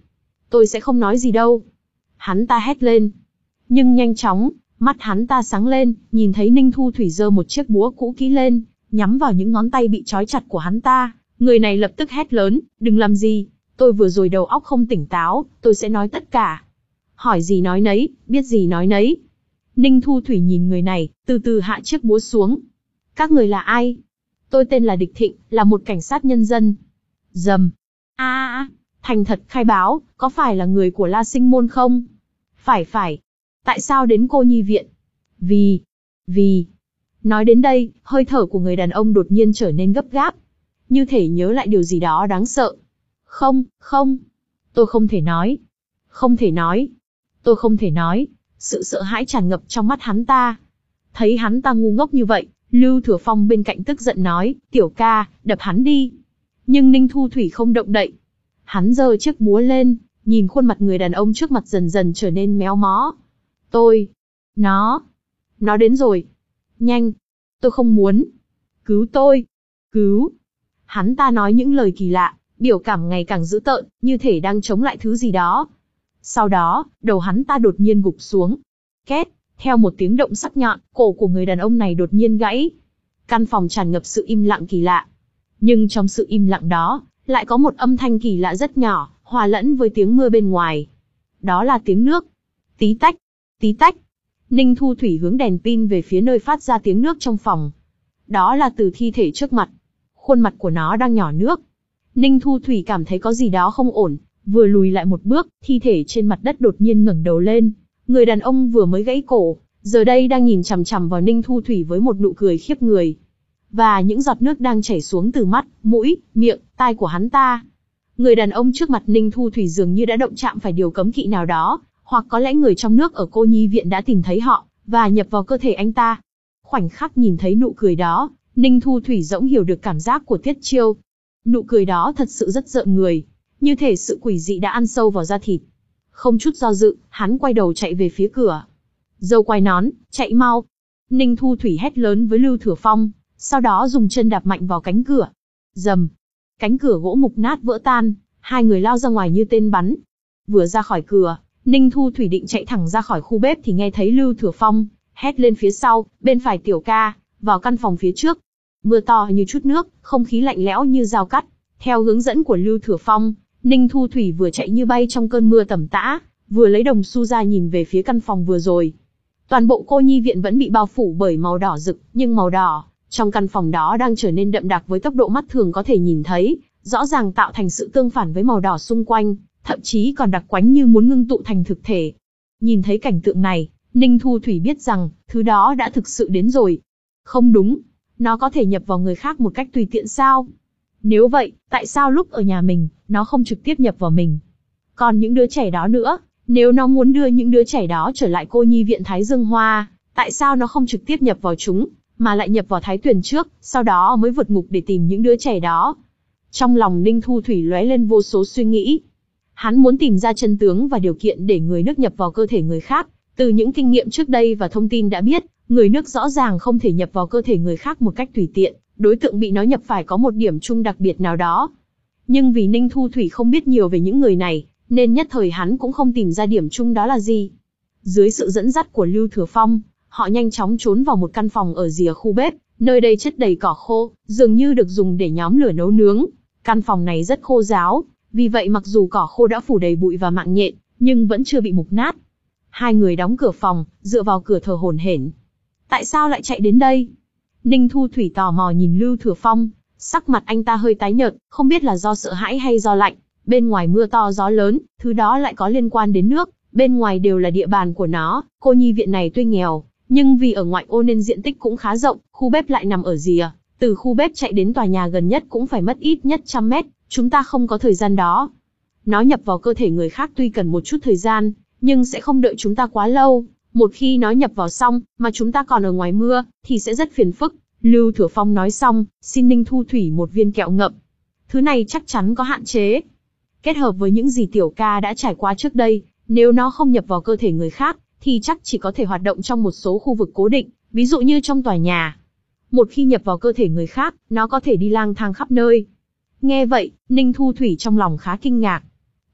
Tôi sẽ không nói gì đâu. Hắn ta hét lên. Nhưng nhanh chóng, mắt hắn ta sáng lên, nhìn thấy Ninh Thu Thủy giơ một chiếc búa cũ kỹ lên, nhắm vào những ngón tay bị trói chặt của hắn ta. Người này lập tức hét lớn, đừng làm gì, tôi vừa rồi đầu óc không tỉnh táo, tôi sẽ nói tất cả. Hỏi gì nói nấy, biết gì nói nấy. Ninh Thu Thủy nhìn người này, từ từ hạ chiếc búa xuống. Các người là ai? Tôi tên là Địch Thịnh, là một cảnh sát nhân dân. Dầm. A a, thành thật khai báo, có phải là người của La Sinh Môn không? Phải phải. Tại sao đến cô nhi viện? Vì, vì. Nói đến đây, hơi thở của người đàn ông đột nhiên trở nên gấp gáp. Như thể nhớ lại điều gì đó đáng sợ. Không, không. Tôi không thể nói. Không thể nói. Tôi không thể nói. Sự sợ hãi tràn ngập trong mắt hắn ta. Thấy hắn ta ngu ngốc như vậy, Lưu Thừa Phong bên cạnh tức giận nói, tiểu ca, đập hắn đi. Nhưng Ninh Thu Thủy không động đậy. Hắn giơ chiếc búa lên, nhìn khuôn mặt người đàn ông trước mặt dần dần trở nên méo mó. Tôi. Nó. Nó đến rồi. Nhanh. Tôi không muốn. Cứu tôi. Cứu. Hắn ta nói những lời kỳ lạ, biểu cảm ngày càng dữ tợn, như thể đang chống lại thứ gì đó. Sau đó, đầu hắn ta đột nhiên gục xuống. Két, theo một tiếng động sắc nhọn, cổ của người đàn ông này đột nhiên gãy. Căn phòng tràn ngập sự im lặng kỳ lạ. Nhưng trong sự im lặng đó, lại có một âm thanh kỳ lạ rất nhỏ, hòa lẫn với tiếng mưa bên ngoài. Đó là tiếng nước. Tí tách, tí tách. Ninh Thu Thủy hướng đèn pin về phía nơi phát ra tiếng nước trong phòng. Đó là từ thi thể trước mặt. Khuôn mặt của nó đang nhỏ nước. Ninh Thu Thủy cảm thấy có gì đó không ổn, vừa lùi lại một bước, thi thể trên mặt đất đột nhiên ngẩng đầu lên. Người đàn ông vừa mới gãy cổ, giờ đây đang nhìn chằm chằm vào Ninh Thu Thủy với một nụ cười khiếp người. Và những giọt nước đang chảy xuống từ mắt, mũi, miệng, tai của hắn ta. Người đàn ông trước mặt Ninh Thu Thủy dường như đã động chạm phải điều cấm kỵ nào đó, hoặc có lẽ người trong nước ở cô nhi viện đã tìm thấy họ, và nhập vào cơ thể anh ta. Khoảnh khắc nhìn thấy nụ cười đó, Ninh Thu Thủy dõng hiểu được cảm giác của Tiết Chiêu. Nụ cười đó thật sự rất rợn người, như thể sự quỷ dị đã ăn sâu vào da thịt. Không chút do dự, hắn quay đầu chạy về phía cửa. Dâu quai nón, chạy mau. Ninh Thu Thủy hét lớn với Lưu Thừa Phong, sau đó dùng chân đạp mạnh vào cánh cửa. Rầm. Cánh cửa gỗ mục nát vỡ tan, hai người lao ra ngoài như tên bắn. Vừa ra khỏi cửa, Ninh Thu Thủy định chạy thẳng ra khỏi khu bếp thì nghe thấy Lưu Thừa Phong hét lên phía sau, bên phải tiểu ca, vào căn phòng phía trước. Mưa to như chút nước, không khí lạnh lẽo như dao cắt. Theo hướng dẫn của Lưu Thừa Phong, Ninh Thu Thủy vừa chạy như bay trong cơn mưa tầm tã, vừa lấy đồng xu ra nhìn về phía căn phòng vừa rồi. Toàn bộ cô nhi viện vẫn bị bao phủ bởi màu đỏ rực, nhưng màu đỏ trong căn phòng đó đang trở nên đậm đặc với tốc độ mắt thường có thể nhìn thấy, rõ ràng tạo thành sự tương phản với màu đỏ xung quanh, thậm chí còn đặc quánh như muốn ngưng tụ thành thực thể. Nhìn thấy cảnh tượng này, Ninh Thu Thủy biết rằng, thứ đó đã thực sự đến rồi. Không đúng, nó có thể nhập vào người khác một cách tùy tiện sao? Nếu vậy, tại sao lúc ở nhà mình, nó không trực tiếp nhập vào mình? Còn những đứa trẻ đó nữa, nếu nó muốn đưa những đứa trẻ đó trở lại cô nhi viện Thái Dương Hoa, tại sao nó không trực tiếp nhập vào chúng, mà lại nhập vào Thái Tuyền trước, sau đó mới vượt ngục để tìm những đứa trẻ đó? Trong lòng Ninh Thu Thủy lóe lên vô số suy nghĩ. Hắn muốn tìm ra chân tướng và điều kiện để người nước nhập vào cơ thể người khác. Từ những kinh nghiệm trước đây và thông tin đã biết, người nước rõ ràng không thể nhập vào cơ thể người khác một cách tùy tiện, đối tượng bị nó nhập phải có một điểm chung đặc biệt nào đó. Nhưng vì Ninh Thu Thủy không biết nhiều về những người này, nên nhất thời hắn cũng không tìm ra điểm chung đó là gì. Dưới sự dẫn dắt của Lưu Thừa Phong, họ nhanh chóng trốn vào một căn phòng ở rìa khu bếp, nơi đây chất đầy cỏ khô, dường như được dùng để nhóm lửa nấu nướng. Căn phòng này rất khô ráo, vì vậy mặc dù cỏ khô đã phủ đầy bụi và mạng nhện, nhưng vẫn chưa bị mục nát. Hai người đóng cửa phòng, dựa vào cửa thở hổn hển. Tại sao lại chạy đến đây? Ninh Thu Thủy tò mò nhìn Lưu Thừa Phong, sắc mặt anh ta hơi tái nhợt, không biết là do sợ hãi hay do lạnh. Bên ngoài mưa to gió lớn, thứ đó lại có liên quan đến nước, bên ngoài đều là địa bàn của nó. Cô nhi viện này tuy nghèo, nhưng vì ở ngoại ô nên diện tích cũng khá rộng, khu bếp lại nằm ở rìa. Từ khu bếp chạy đến tòa nhà gần nhất cũng phải mất ít nhất trăm mét, chúng ta không có thời gian đó. Nó nhập vào cơ thể người khác tuy cần một chút thời gian, nhưng sẽ không đợi chúng ta quá lâu. Một khi nó nhập vào xong, mà chúng ta còn ở ngoài mưa, thì sẽ rất phiền phức. Lưu Thừa Phong nói xong, xin Ninh Thu Thủy một viên kẹo ngậm. Thứ này chắc chắn có hạn chế. Kết hợp với những gì tiểu ca đã trải qua trước đây, nếu nó không nhập vào cơ thể người khác, thì chắc chỉ có thể hoạt động trong một số khu vực cố định, ví dụ như trong tòa nhà. Một khi nhập vào cơ thể người khác, nó có thể đi lang thang khắp nơi. Nghe vậy, Ninh Thu Thủy trong lòng khá kinh ngạc. T,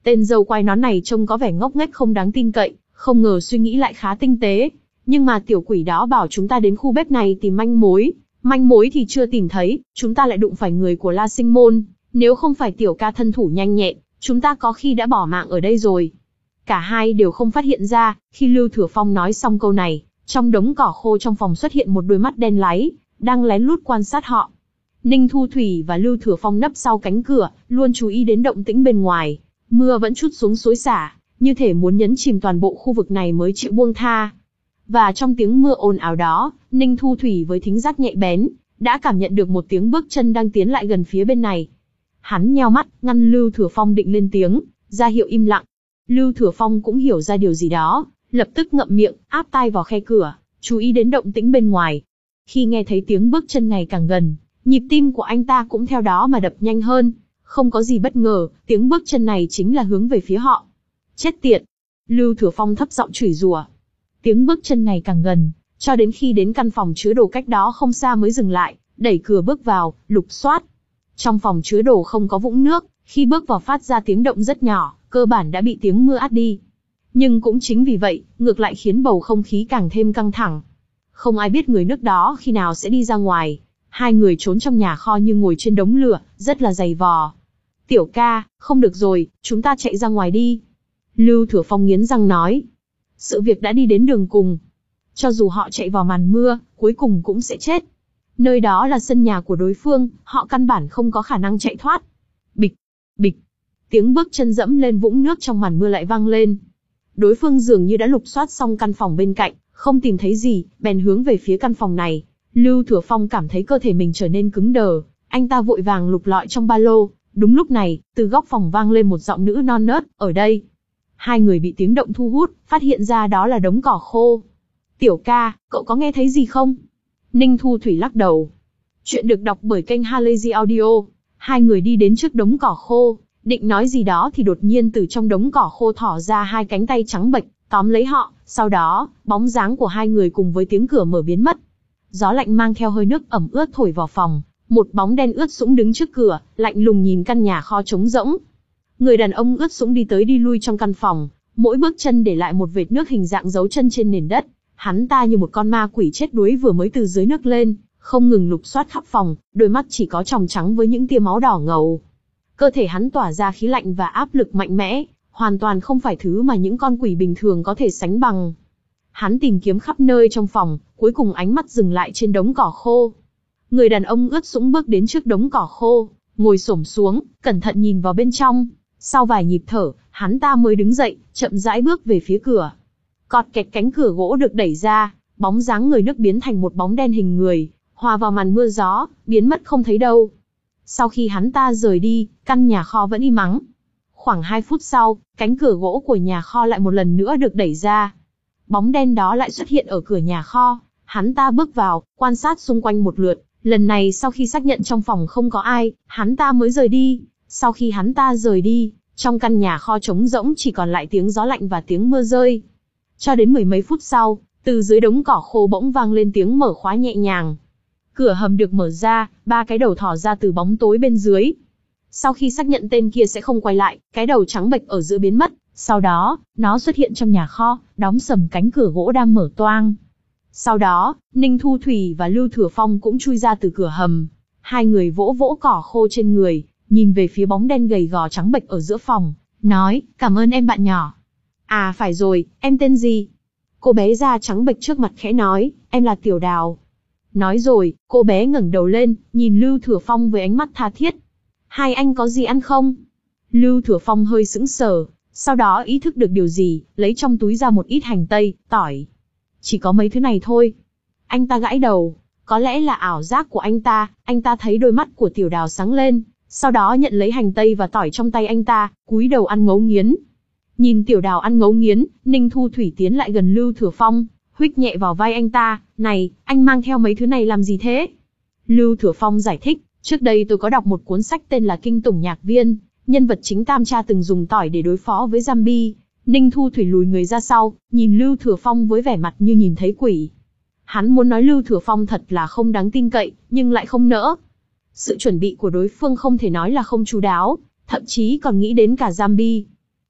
Tên dâu quai nón này trông có vẻ ngốc nghếch không đáng tin cậy, không ngờ suy nghĩ lại khá tinh tế. Nhưng mà tiểu quỷ đó bảo chúng ta đến khu bếp này tìm manh mối. Manh mối thì chưa tìm thấy, chúng ta lại đụng phải người của La Sinh Môn. Nếu không phải tiểu ca thân thủ nhanh nhẹn, chúng ta có khi đã bỏ mạng ở đây rồi. Cả hai đều không phát hiện ra, khi Lưu Thừa Phong nói xong câu này, trong đống cỏ khô trong phòng xuất hiện một đôi mắt đen láy, đang lén lút quan sát họ. Ninh Thu Thủy và Lưu Thừa Phong nấp sau cánh cửa, luôn chú ý đến động tĩnh bên ngoài. Mưa vẫn trút xuống xối xả, như thể muốn nhấn chìm toàn bộ khu vực này mới chịu buông tha. Và trong tiếng mưa ồn ào đó, Ninh Thu Thủy với thính giác nhạy bén, đã cảm nhận được một tiếng bước chân đang tiến lại gần phía bên này. Hắn nheo mắt, ngăn Lưu Thừa Phong định lên tiếng, ra hiệu im lặng. Lưu Thừa Phong cũng hiểu ra điều gì đó, lập tức ngậm miệng, áp tai vào khe cửa, chú ý đến động tĩnh bên ngoài. Khi nghe thấy tiếng bước chân ngày càng gần, nhịp tim của anh ta cũng theo đó mà đập nhanh hơn. Không có gì bất ngờ, tiếng bước chân này chính là hướng về phía họ. Chết tiệt! Lưu Thừa Phong thấp giọng chửi rủa. Tiếng bước chân ngày càng gần, cho đến khi đến căn phòng chứa đồ cách đó không xa mới dừng lại, đẩy cửa bước vào, lục soát. Trong phòng chứa đồ không có vũng nước, khi bước vào phát ra tiếng động rất nhỏ, cơ bản đã bị tiếng mưa át đi. Nhưng cũng chính vì vậy, ngược lại khiến bầu không khí càng thêm căng thẳng. Không ai biết người nước đó khi nào sẽ đi ra ngoài. Hai người trốn trong nhà kho như ngồi trên đống lửa, rất là dày vò. Tiểu ca, không được rồi, chúng ta chạy ra ngoài đi. Lưu Thừa Phong nghiến răng nói. Sự việc đã đi đến đường cùng. Cho dù họ chạy vào màn mưa, cuối cùng cũng sẽ chết. Nơi đó là sân nhà của đối phương, họ căn bản không có khả năng chạy thoát. Bịch, bịch. Tiếng bước chân dẫm lên vũng nước trong màn mưa lại vang lên. Đối phương dường như đã lục soát xong căn phòng bên cạnh, không tìm thấy gì, bèn hướng về phía căn phòng này. Lưu Thừa Phong cảm thấy cơ thể mình trở nên cứng đờ, anh ta vội vàng lục lọi trong ba lô. Đúng lúc này, từ góc phòng vang lên một giọng nữ non nớt, ở đây. Hai người bị tiếng động thu hút, phát hiện ra đó là đống cỏ khô. Tiểu ca, cậu có nghe thấy gì không? Ninh Thu Thủy lắc đầu. Chuyện được đọc bởi kênh Halazy Audio. Hai người đi đến trước đống cỏ khô, định nói gì đó thì đột nhiên từ trong đống cỏ khô thỏ ra hai cánh tay trắng bệch, tóm lấy họ. Sau đó, bóng dáng của hai người cùng với tiếng cửa mở biến mất. Gió lạnh mang theo hơi nước ẩm ướt thổi vào phòng. Một bóng đen ướt sũng đứng trước cửa, lạnh lùng nhìn căn nhà kho trống rỗng. Người đàn ông ướt sũng đi tới đi lui trong căn phòng, mỗi bước chân để lại một vệt nước hình dạng dấu chân trên nền đất. Hắn ta như một con ma quỷ chết đuối vừa mới từ dưới nước lên, không ngừng lục soát khắp phòng, đôi mắt chỉ có tròng trắng với những tia máu đỏ ngầu. Cơ thể hắn tỏa ra khí lạnh và áp lực mạnh mẽ, hoàn toàn không phải thứ mà những con quỷ bình thường có thể sánh bằng. Hắn tìm kiếm khắp nơi trong phòng, cuối cùng ánh mắt dừng lại trên đống cỏ khô. Người đàn ông ướt sũng bước đến trước đống cỏ khô, ngồi xổm xuống, cẩn thận nhìn vào bên trong. Sau vài nhịp thở, hắn ta mới đứng dậy, chậm rãi bước về phía cửa. Cọt kẹt cánh cửa gỗ được đẩy ra, bóng dáng người nước biến thành một bóng đen hình người, hòa vào màn mưa gió, biến mất không thấy đâu. Sau khi hắn ta rời đi, căn nhà kho vẫn im ắng. Khoảng hai phút sau, cánh cửa gỗ của nhà kho lại một lần nữa được đẩy ra. Bóng đen đó lại xuất hiện ở cửa nhà kho, hắn ta bước vào, quan sát xung quanh một lượt. Lần này sau khi xác nhận trong phòng không có ai, hắn ta mới rời đi. Sau khi hắn ta rời đi, trong căn nhà kho trống rỗng chỉ còn lại tiếng gió lạnh và tiếng mưa rơi. Cho đến mười mấy phút sau, từ dưới đống cỏ khô bỗng vang lên tiếng mở khóa nhẹ nhàng. Cửa hầm được mở ra, ba cái đầu thò ra từ bóng tối bên dưới. Sau khi xác nhận tên kia sẽ không quay lại, cái đầu trắng bệch ở giữa biến mất. Sau đó, nó xuất hiện trong nhà kho, đóng sầm cánh cửa gỗ đang mở toang. Sau đó, Ninh Thu Thủy và Lưu Thừa Phong cũng chui ra từ cửa hầm. Hai người vỗ vỗ cỏ khô trên người, nhìn về phía bóng đen gầy gò trắng bệch ở giữa phòng, nói, cảm ơn em bạn nhỏ. À phải rồi, em tên gì? Cô bé da trắng bệch trước mặt khẽ nói, em là Tiểu Đào. Nói rồi, cô bé ngẩng đầu lên, nhìn Lưu Thừa Phong với ánh mắt tha thiết. Hai anh có gì ăn không? Lưu Thừa Phong hơi sững sờ, sau đó ý thức được điều gì, lấy trong túi ra một ít hành tây, tỏi. Chỉ có mấy thứ này thôi. Anh ta gãi đầu, có lẽ là ảo giác của anh ta, anh ta thấy đôi mắt của Tiểu Đào sáng lên, sau đó nhận lấy hành tây và tỏi trong tay anh ta, cúi đầu ăn ngấu nghiến. Nhìn Tiểu Đào ăn ngấu nghiến, Ninh Thu Thủy tiến lại gần Lưu Thừa Phong, huých nhẹ vào vai anh ta, này, anh mang theo mấy thứ này làm gì thế? Lưu Thừa Phong giải thích, trước đây tôi có đọc một cuốn sách tên là Kinh Tủng Nhạc Viên, nhân vật chính Tam Cha từng dùng tỏi để đối phó với zombie. Ninh Thu Thủy lùi người ra sau, nhìn Lưu Thừa Phong với vẻ mặt như nhìn thấy quỷ. Hắn muốn nói Lưu Thừa Phong thật là không đáng tin cậy, nhưng lại không nỡ. Sự chuẩn bị của đối phương không thể nói là không chu đáo, thậm chí còn nghĩ đến cả zombie.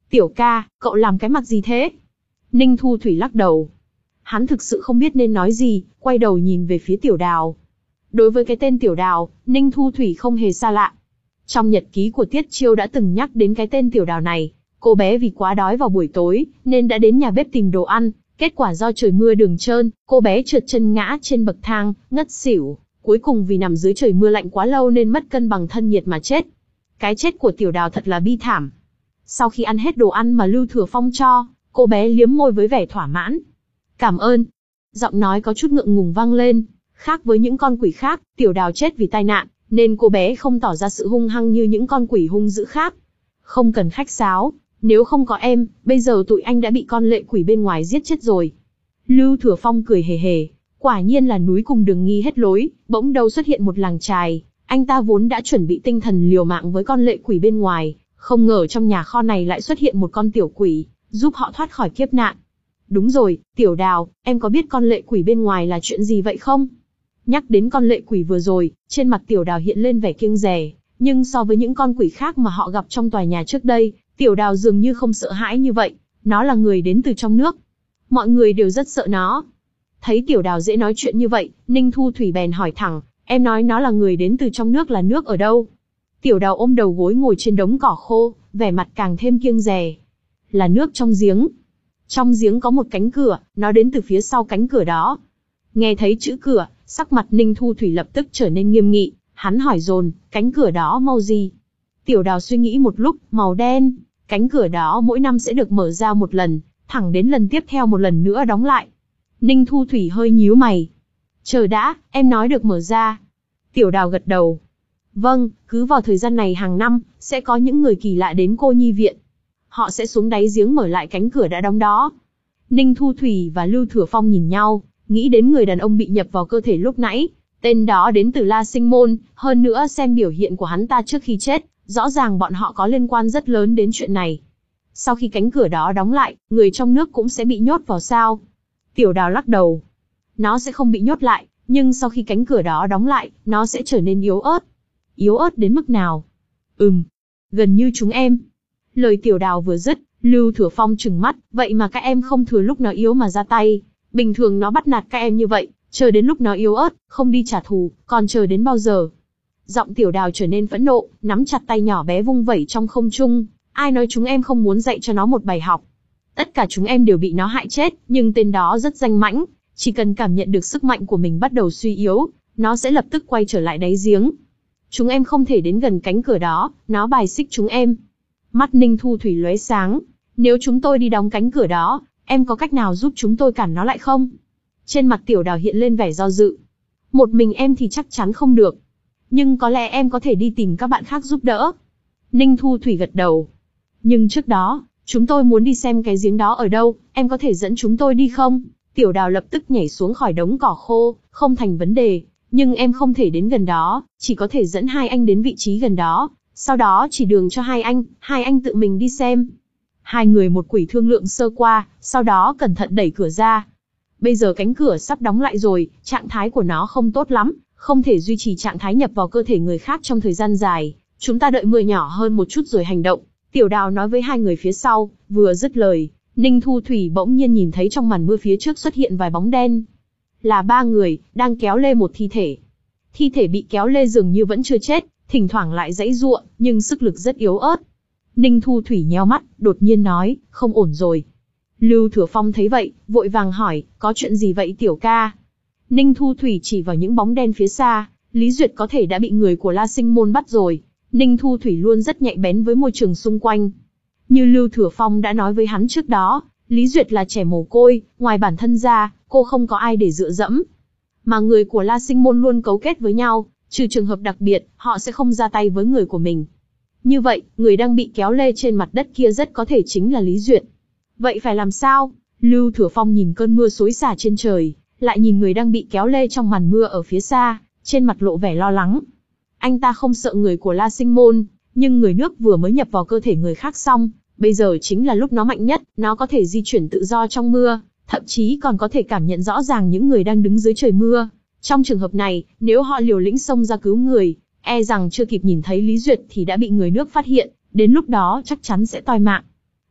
Tiểu ca, cậu làm cái mặt gì thế? Ninh Thu Thủy lắc đầu. Hắn thực sự không biết nên nói gì, quay đầu nhìn về phía Tiểu Đào. Đối với cái tên Tiểu Đào, Ninh Thu Thủy không hề xa lạ. Trong nhật ký của Tiết Chiêu đã từng nhắc đến cái tên Tiểu Đào này. Cô bé vì quá đói vào buổi tối, nên đã đến nhà bếp tìm đồ ăn. Kết quả do trời mưa đường trơn, cô bé trượt chân ngã trên bậc thang, ngất xỉu. Cuối cùng vì nằm dưới trời mưa lạnh quá lâu nên mất cân bằng thân nhiệt mà chết. Cái chết của Tiểu Đào thật là bi thảm. Sau khi ăn hết đồ ăn mà Lưu Thừa Phong cho, cô bé liếm môi với vẻ thỏa mãn. Cảm ơn. Giọng nói có chút ngượng ngùng vang lên. Khác với những con quỷ khác, Tiểu Đào chết vì tai nạn, nên cô bé không tỏ ra sự hung hăng như những con quỷ hung dữ khác. Không cần khách sáo, nếu không có em, bây giờ tụi anh đã bị con lệ quỷ bên ngoài giết chết rồi. Lưu Thừa Phong cười hề hề. Quả nhiên là núi cùng đường nghi hết lối, bỗng đâu xuất hiện một làng chài. Anh ta vốn đã chuẩn bị tinh thần liều mạng với con lệ quỷ bên ngoài, không ngờ trong nhà kho này lại xuất hiện một con tiểu quỷ, giúp họ thoát khỏi kiếp nạn. Đúng rồi, Tiểu Đào, em có biết con lệ quỷ bên ngoài là chuyện gì vậy không? Nhắc đến con lệ quỷ vừa rồi, trên mặt Tiểu Đào hiện lên vẻ kiêng dè, nhưng so với những con quỷ khác mà họ gặp trong tòa nhà trước đây, Tiểu Đào dường như không sợ hãi như vậy. Nó là người đến từ trong nước. Mọi người đều rất sợ nó. Thấy Tiểu Đào dễ nói chuyện như vậy, Ninh Thu Thủy bèn hỏi thẳng, em nói nó là người đến từ trong nước là nước ở đâu? Tiểu Đào ôm đầu gối ngồi trên đống cỏ khô, vẻ mặt càng thêm kiêng dè. Là nước trong giếng. Trong giếng có một cánh cửa, nó đến từ phía sau cánh cửa đó. Nghe thấy chữ cửa, sắc mặt Ninh Thu Thủy lập tức trở nên nghiêm nghị, hắn hỏi dồn, cánh cửa đó màu gì? Tiểu Đào suy nghĩ một lúc, màu đen. Cánh cửa đó mỗi năm sẽ được mở ra một lần, thẳng đến lần tiếp theo một lần nữa đóng lại. Ninh Thu Thủy hơi nhíu mày. Chờ đã, em nói được mở ra. Tiểu Đào gật đầu. Vâng, cứ vào thời gian này hàng năm, sẽ có những người kỳ lạ đến cô nhi viện. Họ sẽ xuống đáy giếng mở lại cánh cửa đã đóng đó. Ninh Thu Thủy và Lưu Thừa Phong nhìn nhau, nghĩ đến người đàn ông bị nhập vào cơ thể lúc nãy. Tên đó đến từ La Sinh Môn, hơn nữa xem biểu hiện của hắn ta trước khi chết, rõ ràng bọn họ có liên quan rất lớn đến chuyện này. Sau khi cánh cửa đó đóng lại, người trong nước cũng sẽ bị nhốt vào sao? Tiểu Đào lắc đầu. Nó sẽ không bị nhốt lại, nhưng sau khi cánh cửa đó đóng lại, nó sẽ trở nên yếu ớt. Yếu ớt đến mức nào? Ừm, gần như chúng em. Lời Tiểu Đào vừa dứt, Lưu Thừa Phong trừng mắt, vậy mà các em không thừa lúc nó yếu mà ra tay. Bình thường nó bắt nạt các em như vậy, chờ đến lúc nó yếu ớt, không đi trả thù, còn chờ đến bao giờ? Giọng Tiểu Đào trở nên phẫn nộ, nắm chặt tay nhỏ bé vung vẩy trong không trung. Ai nói chúng em không muốn dạy cho nó một bài học? Tất cả chúng em đều bị nó hại chết, nhưng tên đó rất danh mãnh, chỉ cần cảm nhận được sức mạnh của mình bắt đầu suy yếu, nó sẽ lập tức quay trở lại đáy giếng. Chúng em không thể đến gần cánh cửa đó, nó bài xích chúng em. Mắt Ninh Thu Thủy lóe sáng. Nếu chúng tôi đi đóng cánh cửa đó, em có cách nào giúp chúng tôi cản nó lại không? Trên mặt Tiểu Đào hiện lên vẻ do dự. Một mình em thì chắc chắn không được. Nhưng có lẽ em có thể đi tìm các bạn khác giúp đỡ. Ninh Thu Thủy gật đầu. Nhưng trước đó, chúng tôi muốn đi xem cái giếng đó ở đâu, em có thể dẫn chúng tôi đi không? Tiểu Đào lập tức nhảy xuống khỏi đống cỏ khô, không thành vấn đề. Nhưng em không thể đến gần đó, chỉ có thể dẫn hai anh đến vị trí gần đó. Sau đó chỉ đường cho hai anh, hai anh tự mình đi xem. Hai người một quỷ thương lượng sơ qua, sau đó cẩn thận đẩy cửa ra. Bây giờ cánh cửa sắp đóng lại rồi, trạng thái của nó không tốt lắm, không thể duy trì trạng thái nhập vào cơ thể người khác trong thời gian dài. Chúng ta đợi mưa nhỏ hơn một chút rồi hành động. Tiểu Đào nói với hai người phía sau, vừa dứt lời, Ninh Thu Thủy bỗng nhiên nhìn thấy trong màn mưa phía trước xuất hiện vài bóng đen. Là ba người, đang kéo lê một thi thể. Thi thể bị kéo lê dường như vẫn chưa chết, thỉnh thoảng lại giãy giụa, nhưng sức lực rất yếu ớt. Ninh Thu Thủy nheo mắt, đột nhiên nói, không ổn rồi. Lưu Thừa Phong thấy vậy, vội vàng hỏi, có chuyện gì vậy Tiểu ca? Ninh Thu Thủy chỉ vào những bóng đen phía xa, Lý Duyệt có thể đã bị người của La Sinh Môn bắt rồi. Ninh Thu Thủy luôn rất nhạy bén với môi trường xung quanh. Như Lưu Thừa Phong đã nói với hắn trước đó, Lý Duyệt là trẻ mồ côi, ngoài bản thân ra, cô không có ai để dựa dẫm. Mà người của La Sinh Môn luôn cấu kết với nhau, trừ trường hợp đặc biệt, họ sẽ không ra tay với người của mình. Như vậy, người đang bị kéo lê trên mặt đất kia rất có thể chính là Lý Duyệt. Vậy phải làm sao? Lưu Thừa Phong nhìn cơn mưa xối xả trên trời, lại nhìn người đang bị kéo lê trong màn mưa ở phía xa, trên mặt lộ vẻ lo lắng. Anh ta không sợ người của La Sinh Môn, nhưng người nước vừa mới nhập vào cơ thể người khác xong, bây giờ chính là lúc nó mạnh nhất, nó có thể di chuyển tự do trong mưa, thậm chí còn có thể cảm nhận rõ ràng những người đang đứng dưới trời mưa. Trong trường hợp này, nếu họ liều lĩnh xông ra cứu người, e rằng chưa kịp nhìn thấy Lý Duyệt thì đã bị người nước phát hiện, đến lúc đó chắc chắn sẽ toi mạng.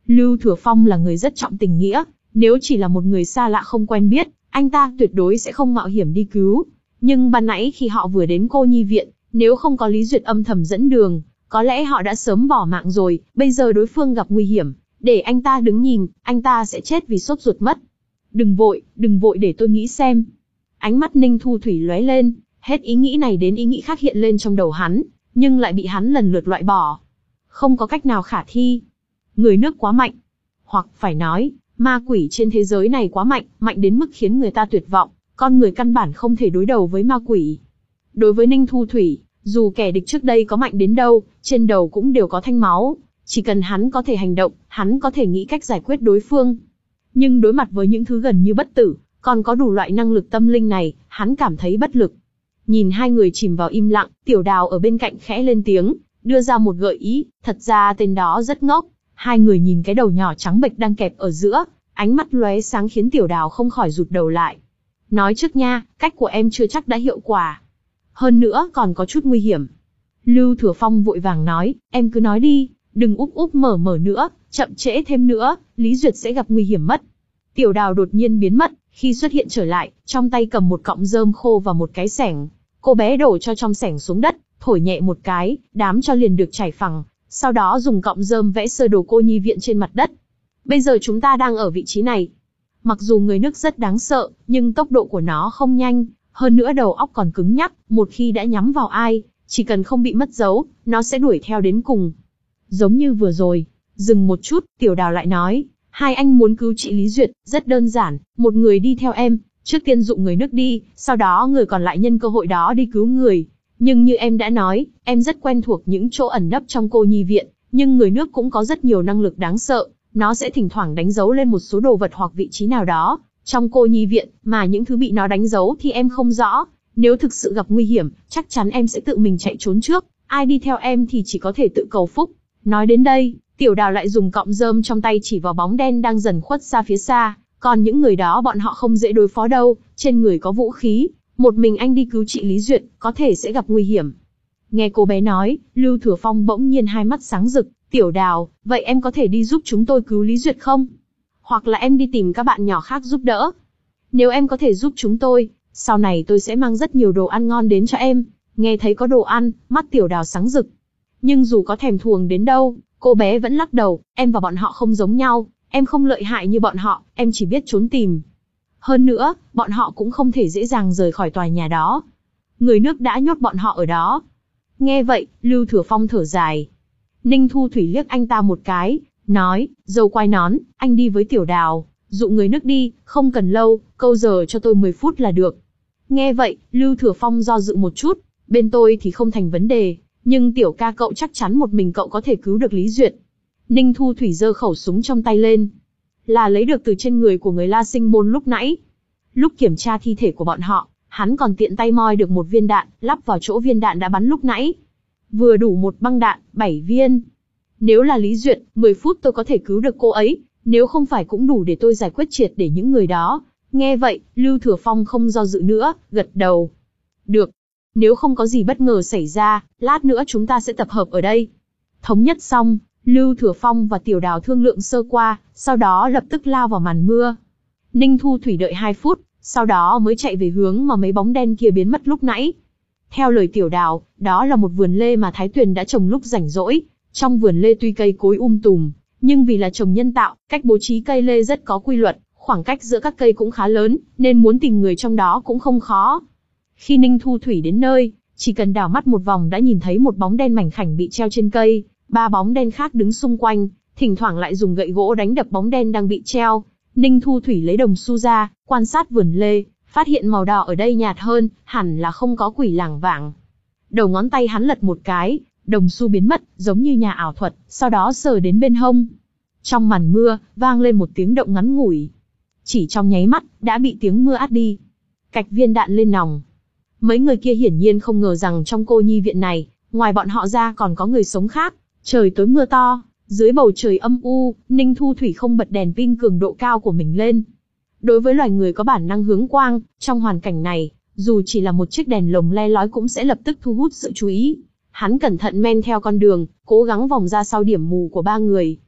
Lưu Thừa Phong là người rất trọng tình nghĩa, nếu chỉ là một người xa lạ không quen biết, anh ta tuyệt đối sẽ không mạo hiểm đi cứu. Nhưng ban nãy khi họ vừa đến cô nhi viện, nếu không có Lý Duyệt âm thầm dẫn đường, có lẽ họ đã sớm bỏ mạng rồi, bây giờ đối phương gặp nguy hiểm, để anh ta đứng nhìn, anh ta sẽ chết vì sốt ruột mất. Đừng vội, đừng vội để tôi nghĩ xem. Ánh mắt Ninh Thu Thủy lóe lên, hết ý nghĩ này đến ý nghĩ khác hiện lên trong đầu hắn, nhưng lại bị hắn lần lượt loại bỏ. Không có cách nào khả thi. Người nước quá mạnh. Hoặc phải nói, ma quỷ trên thế giới này quá mạnh, mạnh đến mức khiến người ta tuyệt vọng, con người căn bản không thể đối đầu với ma quỷ. Đối với Ninh Thu Thủy, dù kẻ địch trước đây có mạnh đến đâu, trên đầu cũng đều có thanh máu, chỉ cần hắn có thể hành động, hắn có thể nghĩ cách giải quyết đối phương. Nhưng đối mặt với những thứ gần như bất tử, còn có đủ loại năng lực tâm linh này, hắn cảm thấy bất lực. Nhìn hai người chìm vào im lặng, Tiểu Đào ở bên cạnh khẽ lên tiếng, đưa ra một gợi ý, thật ra tên đó rất ngốc. Hai người nhìn cái đầu nhỏ trắng bệch đang kẹp ở giữa, ánh mắt lóe sáng khiến Tiểu Đào không khỏi rụt đầu lại. Nói trước nha, cách của em chưa chắc đã hiệu quả. Hơn nữa còn có chút nguy hiểm. Lưu Thừa Phong vội vàng nói, em cứ nói đi, đừng úp úp mở mở nữa, chậm trễ thêm nữa, Lý Duyệt sẽ gặp nguy hiểm mất. Tiểu Đào đột nhiên biến mất, khi xuất hiện trở lại, trong tay cầm một cọng rơm khô và một cái xẻng. Cô bé đổ cho trong xẻng xuống đất, thổi nhẹ một cái, đám cho liền được trải phẳng, sau đó dùng cọng rơm vẽ sơ đồ cô nhi viện trên mặt đất. Bây giờ chúng ta đang ở vị trí này. Mặc dù người nước rất đáng sợ, nhưng tốc độ của nó không nhanh, hơn nữa đầu óc còn cứng nhắc, một khi đã nhắm vào ai, chỉ cần không bị mất dấu, nó sẽ đuổi theo đến cùng. Giống như vừa rồi, dừng một chút, Tiểu Đào lại nói, hai anh muốn cứu chị Lý Duyệt, rất đơn giản, một người đi theo em, trước tiên dụ người nước đi, sau đó người còn lại nhân cơ hội đó đi cứu người. Nhưng như em đã nói, em rất quen thuộc những chỗ ẩn nấp trong cô nhi viện, nhưng người nước cũng có rất nhiều năng lực đáng sợ, nó sẽ thỉnh thoảng đánh dấu lên một số đồ vật hoặc vị trí nào đó trong cô nhi viện, mà những thứ bị nó đánh dấu thì em không rõ. Nếu thực sự gặp nguy hiểm, chắc chắn em sẽ tự mình chạy trốn trước, ai đi theo em thì chỉ có thể tự cầu phúc. Nói đến đây, Tiểu Đào lại dùng cọng rơm trong tay chỉ vào bóng đen đang dần khuất xa phía xa, còn những người đó bọn họ không dễ đối phó đâu, trên người có vũ khí, một mình anh đi cứu chị Lý Duyệt, có thể sẽ gặp nguy hiểm. Nghe cô bé nói, Lưu Thừa Phong bỗng nhiên hai mắt sáng rực, Tiểu Đào, vậy em có thể đi giúp chúng tôi cứu Lý Duyệt không? Hoặc là em đi tìm các bạn nhỏ khác giúp đỡ. Nếu em có thể giúp chúng tôi, sau này tôi sẽ mang rất nhiều đồ ăn ngon đến cho em. Nghe thấy có đồ ăn, mắt Tiểu Đào sáng rực. Nhưng dù có thèm thuồng đến đâu, cô bé vẫn lắc đầu, em và bọn họ không giống nhau, em không lợi hại như bọn họ, em chỉ biết trốn tìm. Hơn nữa, bọn họ cũng không thể dễ dàng rời khỏi tòa nhà đó. Người nước đã nhốt bọn họ ở đó. Nghe vậy, Lưu Thừa Phong thở dài. Ninh Thu Thủy liếc anh ta một cái, nói, dâu quai nón, anh đi với Tiểu Đào, dụ người nước đi, không cần lâu, câu giờ cho tôi mười phút là được. Nghe vậy, Lưu Thừa Phong do dự một chút, bên tôi thì không thành vấn đề, nhưng Tiểu ca cậu chắc chắn một mình cậu có thể cứu được Lý Duyệt. Ninh Thu Thủy giơ khẩu súng trong tay lên, là lấy được từ trên người của người La Sinh Môn lúc nãy. Lúc kiểm tra thi thể của bọn họ, hắn còn tiện tay moi được một viên đạn, lắp vào chỗ viên đạn đã bắn lúc nãy. Vừa đủ một băng đạn, bảy viên. Nếu là Lý Duyệt, mười phút tôi có thể cứu được cô ấy, nếu không phải cũng đủ để tôi giải quyết triệt để những người đó. Nghe vậy, Lưu Thừa Phong không do dự nữa, gật đầu. Được. Nếu không có gì bất ngờ xảy ra, lát nữa chúng ta sẽ tập hợp ở đây. Thống nhất xong, Lưu Thừa Phong và Tiểu Đào thương lượng sơ qua, sau đó lập tức lao vào màn mưa. Ninh Thu Thủy đợi hai phút, sau đó mới chạy về hướng mà mấy bóng đen kia biến mất lúc nãy. Theo lời Tiểu Đào, đó là một vườn lê mà Thái Tuyền đã trồng lúc rảnh rỗi. Trong vườn lê tuy cây cối um tùm, nhưng vì là trồng nhân tạo, cách bố trí cây lê rất có quy luật, khoảng cách giữa các cây cũng khá lớn, nên muốn tìm người trong đó cũng không khó. Khi Ninh Thu Thủy đến nơi, chỉ cần đảo mắt một vòng đã nhìn thấy một bóng đen mảnh khảnh bị treo trên cây, ba bóng đen khác đứng xung quanh, thỉnh thoảng lại dùng gậy gỗ đánh đập bóng đen đang bị treo. Ninh Thu Thủy lấy đồng xu ra, quan sát vườn lê, phát hiện màu đỏ ở đây nhạt hơn, hẳn là không có quỷ lảng vảng. Đầu ngón tay hắn lật một cái, đồng xu biến mất, giống như nhà ảo thuật, sau đó sờ đến bên hông. Trong màn mưa, vang lên một tiếng động ngắn ngủi. Chỉ trong nháy mắt, đã bị tiếng mưa át đi. Cạch viên đạn lên nòng. Mấy người kia hiển nhiên không ngờ rằng trong cô nhi viện này, ngoài bọn họ ra còn có người sống khác. Trời tối mưa to, dưới bầu trời âm u, Ninh Thu Thủy không bật đèn pin cường độ cao của mình lên. Đối với loài người có bản năng hướng quang, trong hoàn cảnh này, dù chỉ là một chiếc đèn lồng le lói cũng sẽ lập tức thu hút sự chú ý. Hắn cẩn thận men theo con đường, cố gắng vòng ra sau điểm mù của ba người.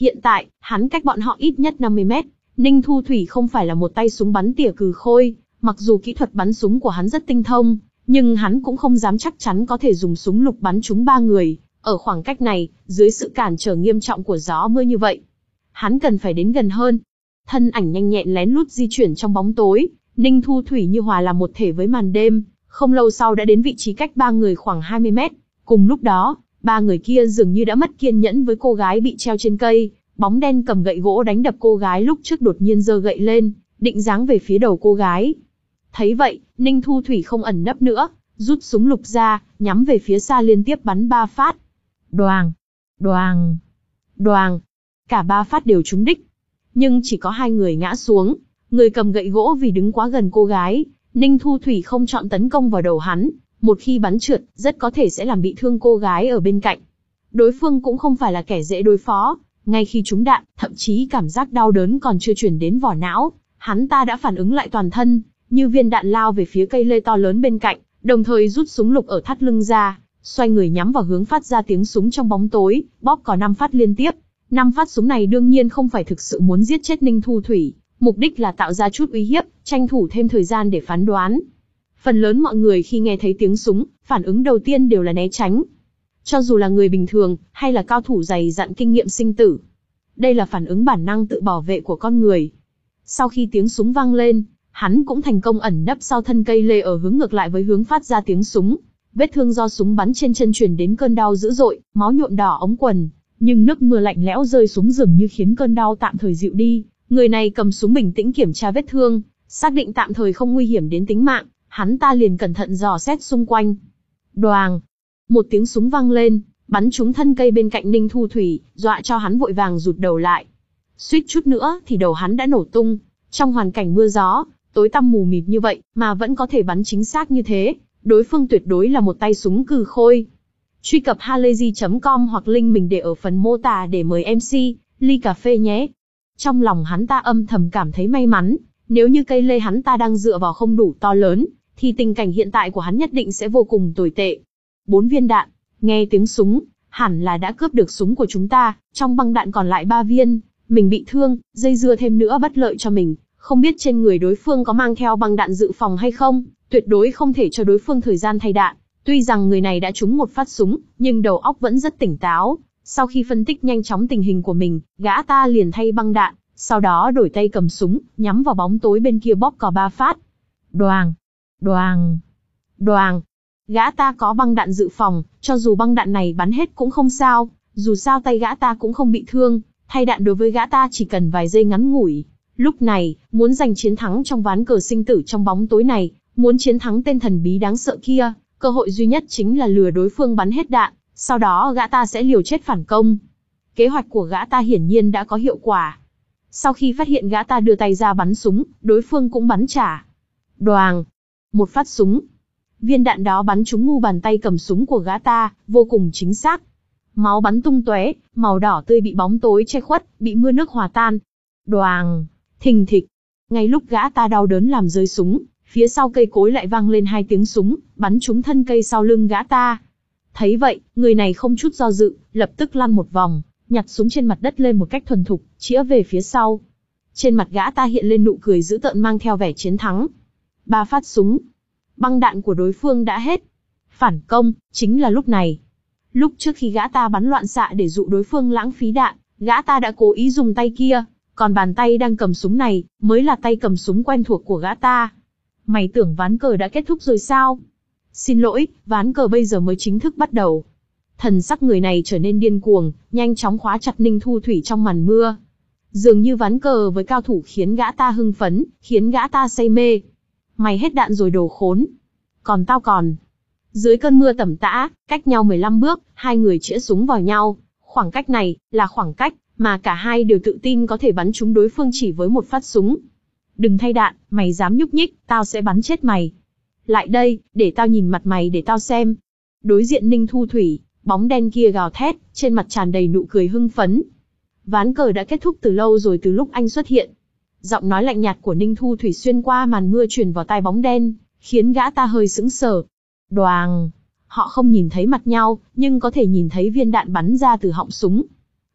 Hiện tại, hắn cách bọn họ ít nhất năm mươi mét. Ninh Thu Thủy không phải là một tay súng bắn tỉa cừ khôi, mặc dù kỹ thuật bắn súng của hắn rất tinh thông, nhưng hắn cũng không dám chắc chắn có thể dùng súng lục bắn trúng ba người. Ở khoảng cách này, dưới sự cản trở nghiêm trọng của gió mưa như vậy, hắn cần phải đến gần hơn. Thân ảnh nhanh nhẹn lén lút di chuyển trong bóng tối, Ninh Thu Thủy như hòa làm một thể với màn đêm, không lâu sau đã đến vị trí cách ba người khoảng hai mươi mét. Cùng lúc đó, ba người kia dường như đã mất kiên nhẫn với cô gái bị treo trên cây, bóng đen cầm gậy gỗ đánh đập cô gái lúc trước đột nhiên giơ gậy lên, định giáng về phía đầu cô gái. Thấy vậy, Ninh Thu Thủy không ẩn nấp nữa, rút súng lục ra, nhắm về phía xa liên tiếp bắn ba phát. Đoàng, đoàng, đoàng, cả ba phát đều trúng đích. Nhưng chỉ có hai người ngã xuống, người cầm gậy gỗ vì đứng quá gần cô gái, Ninh Thu Thủy không chọn tấn công vào đầu hắn, một khi bắn trượt, rất có thể sẽ làm bị thương cô gái ở bên cạnh. Đối phương cũng không phải là kẻ dễ đối phó, ngay khi trúng đạn, thậm chí cảm giác đau đớn còn chưa chuyển đến vỏ não, hắn ta đã phản ứng lại toàn thân, như viên đạn lao về phía cây lê to lớn bên cạnh, đồng thời rút súng lục ở thắt lưng ra, xoay người nhắm vào hướng phát ra tiếng súng trong bóng tối, bóp cò năm phát liên tiếp. Năm phát súng này đương nhiên không phải thực sự muốn giết chết Ninh Thu Thủy, mục đích là tạo ra chút uy hiếp, tranh thủ thêm thời gian để phán đoán. Phần lớn mọi người khi nghe thấy tiếng súng, phản ứng đầu tiên đều là né tránh. Cho dù là người bình thường, hay là cao thủ dày dặn kinh nghiệm sinh tử. Đây là phản ứng bản năng tự bảo vệ của con người. Sau khi tiếng súng vang lên, hắn cũng thành công ẩn nấp sau thân cây lê ở hướng ngược lại với hướng phát ra tiếng súng. Vết thương do súng bắn trên chân truyền đến cơn đau dữ dội, máu nhuộm đỏ ống quần. Nhưng nước mưa lạnh lẽo rơi xuống dường như khiến cơn đau tạm thời dịu đi. Người này cầm súng bình tĩnh kiểm tra vết thương, xác định tạm thời không nguy hiểm đến tính mạng, hắn ta liền cẩn thận dò xét xung quanh. Đoàng! Một tiếng súng vang lên, bắn trúng thân cây bên cạnh Ninh Thu Thủy, dọa cho hắn vội vàng rụt đầu lại. Suýt chút nữa thì đầu hắn đã nổ tung. Trong hoàn cảnh mưa gió, tối tăm mù mịt như vậy, mà vẫn có thể bắn chính xác như thế, đối phương tuyệt đối là một tay súng cừ khôi. Truy cập halayzi chấm com hoặc link mình để ở phần mô tả để mời em xê, ly cà phê nhé. Trong lòng hắn ta âm thầm cảm thấy may mắn, nếu như cây lê hắn ta đang dựa vào không đủ to lớn, thì tình cảnh hiện tại của hắn nhất định sẽ vô cùng tồi tệ. Bốn viên đạn, nghe tiếng súng, hẳn là đã cướp được súng của chúng ta, trong băng đạn còn lại ba viên, mình bị thương, dây dưa thêm nữa bất lợi cho mình, không biết trên người đối phương có mang theo băng đạn dự phòng hay không, tuyệt đối không thể cho đối phương thời gian thay đạn. Tuy rằng người này đã trúng một phát súng, nhưng đầu óc vẫn rất tỉnh táo. Sau khi phân tích nhanh chóng tình hình của mình, gã ta liền thay băng đạn, sau đó đổi tay cầm súng, nhắm vào bóng tối bên kia bóp cò ba phát. Đoàng, đoàng, đoàng. Gã ta có băng đạn dự phòng, cho dù băng đạn này bắn hết cũng không sao, dù sao tay gã ta cũng không bị thương, thay đạn đối với gã ta chỉ cần vài giây ngắn ngủi. Lúc này, muốn giành chiến thắng trong ván cờ sinh tử trong bóng tối này, muốn chiến thắng tên thần bí đáng sợ kia, cơ hội duy nhất chính là lừa đối phương bắn hết đạn, sau đó gã ta sẽ liều chết phản công. Kế hoạch của gã ta hiển nhiên đã có hiệu quả. Sau khi phát hiện gã ta đưa tay ra bắn súng, đối phương cũng bắn trả. Đoàng! Một phát súng. Viên đạn đó bắn trúng mu bàn tay cầm súng của gã ta, vô cùng chính xác. Máu bắn tung tóe, màu đỏ tươi bị bóng tối che khuất, bị mưa nước hòa tan. Đoàng! Thình thịch! Ngay lúc gã ta đau đớn làm rơi súng, phía sau cây cối lại vang lên hai tiếng súng, bắn trúng thân cây sau lưng gã ta. Thấy vậy, người này không chút do dự, lập tức lăn một vòng, nhặt súng trên mặt đất lên một cách thuần thục, chĩa về phía sau. Trên mặt gã ta hiện lên nụ cười dữ tợn mang theo vẻ chiến thắng. Ba phát súng. Băng đạn của đối phương đã hết. Phản công, chính là lúc này. Lúc trước khi gã ta bắn loạn xạ để dụ đối phương lãng phí đạn, gã ta đã cố ý dùng tay kia, còn bàn tay đang cầm súng này, mới là tay cầm súng quen thuộc của gã ta. Mày tưởng ván cờ đã kết thúc rồi sao? Xin lỗi, ván cờ bây giờ mới chính thức bắt đầu. Thần sắc người này trở nên điên cuồng, nhanh chóng khóa chặt Ninh Thu Thủy trong màn mưa. Dường như ván cờ với cao thủ khiến gã ta hưng phấn, khiến gã ta say mê. Mày hết đạn rồi đồ khốn. Còn tao còn. Dưới cơn mưa tầm tã, cách nhau mười lăm bước, hai người chĩa súng vào nhau. Khoảng cách này, là khoảng cách mà cả hai đều tự tin có thể bắn trúng đối phương chỉ với một phát súng. Đừng thay đạn, mày dám nhúc nhích, tao sẽ bắn chết mày. Lại đây, để tao nhìn mặt mày để tao xem. Đối diện Ninh Thu Thủy, bóng đen kia gào thét, trên mặt tràn đầy nụ cười hưng phấn. Ván cờ đã kết thúc từ lâu rồi từ lúc anh xuất hiện. Giọng nói lạnh nhạt của Ninh Thu Thủy xuyên qua màn mưa truyền vào tai bóng đen, khiến gã ta hơi sững sờ. Đoàng! Họ không nhìn thấy mặt nhau, nhưng có thể nhìn thấy viên đạn bắn ra từ họng súng.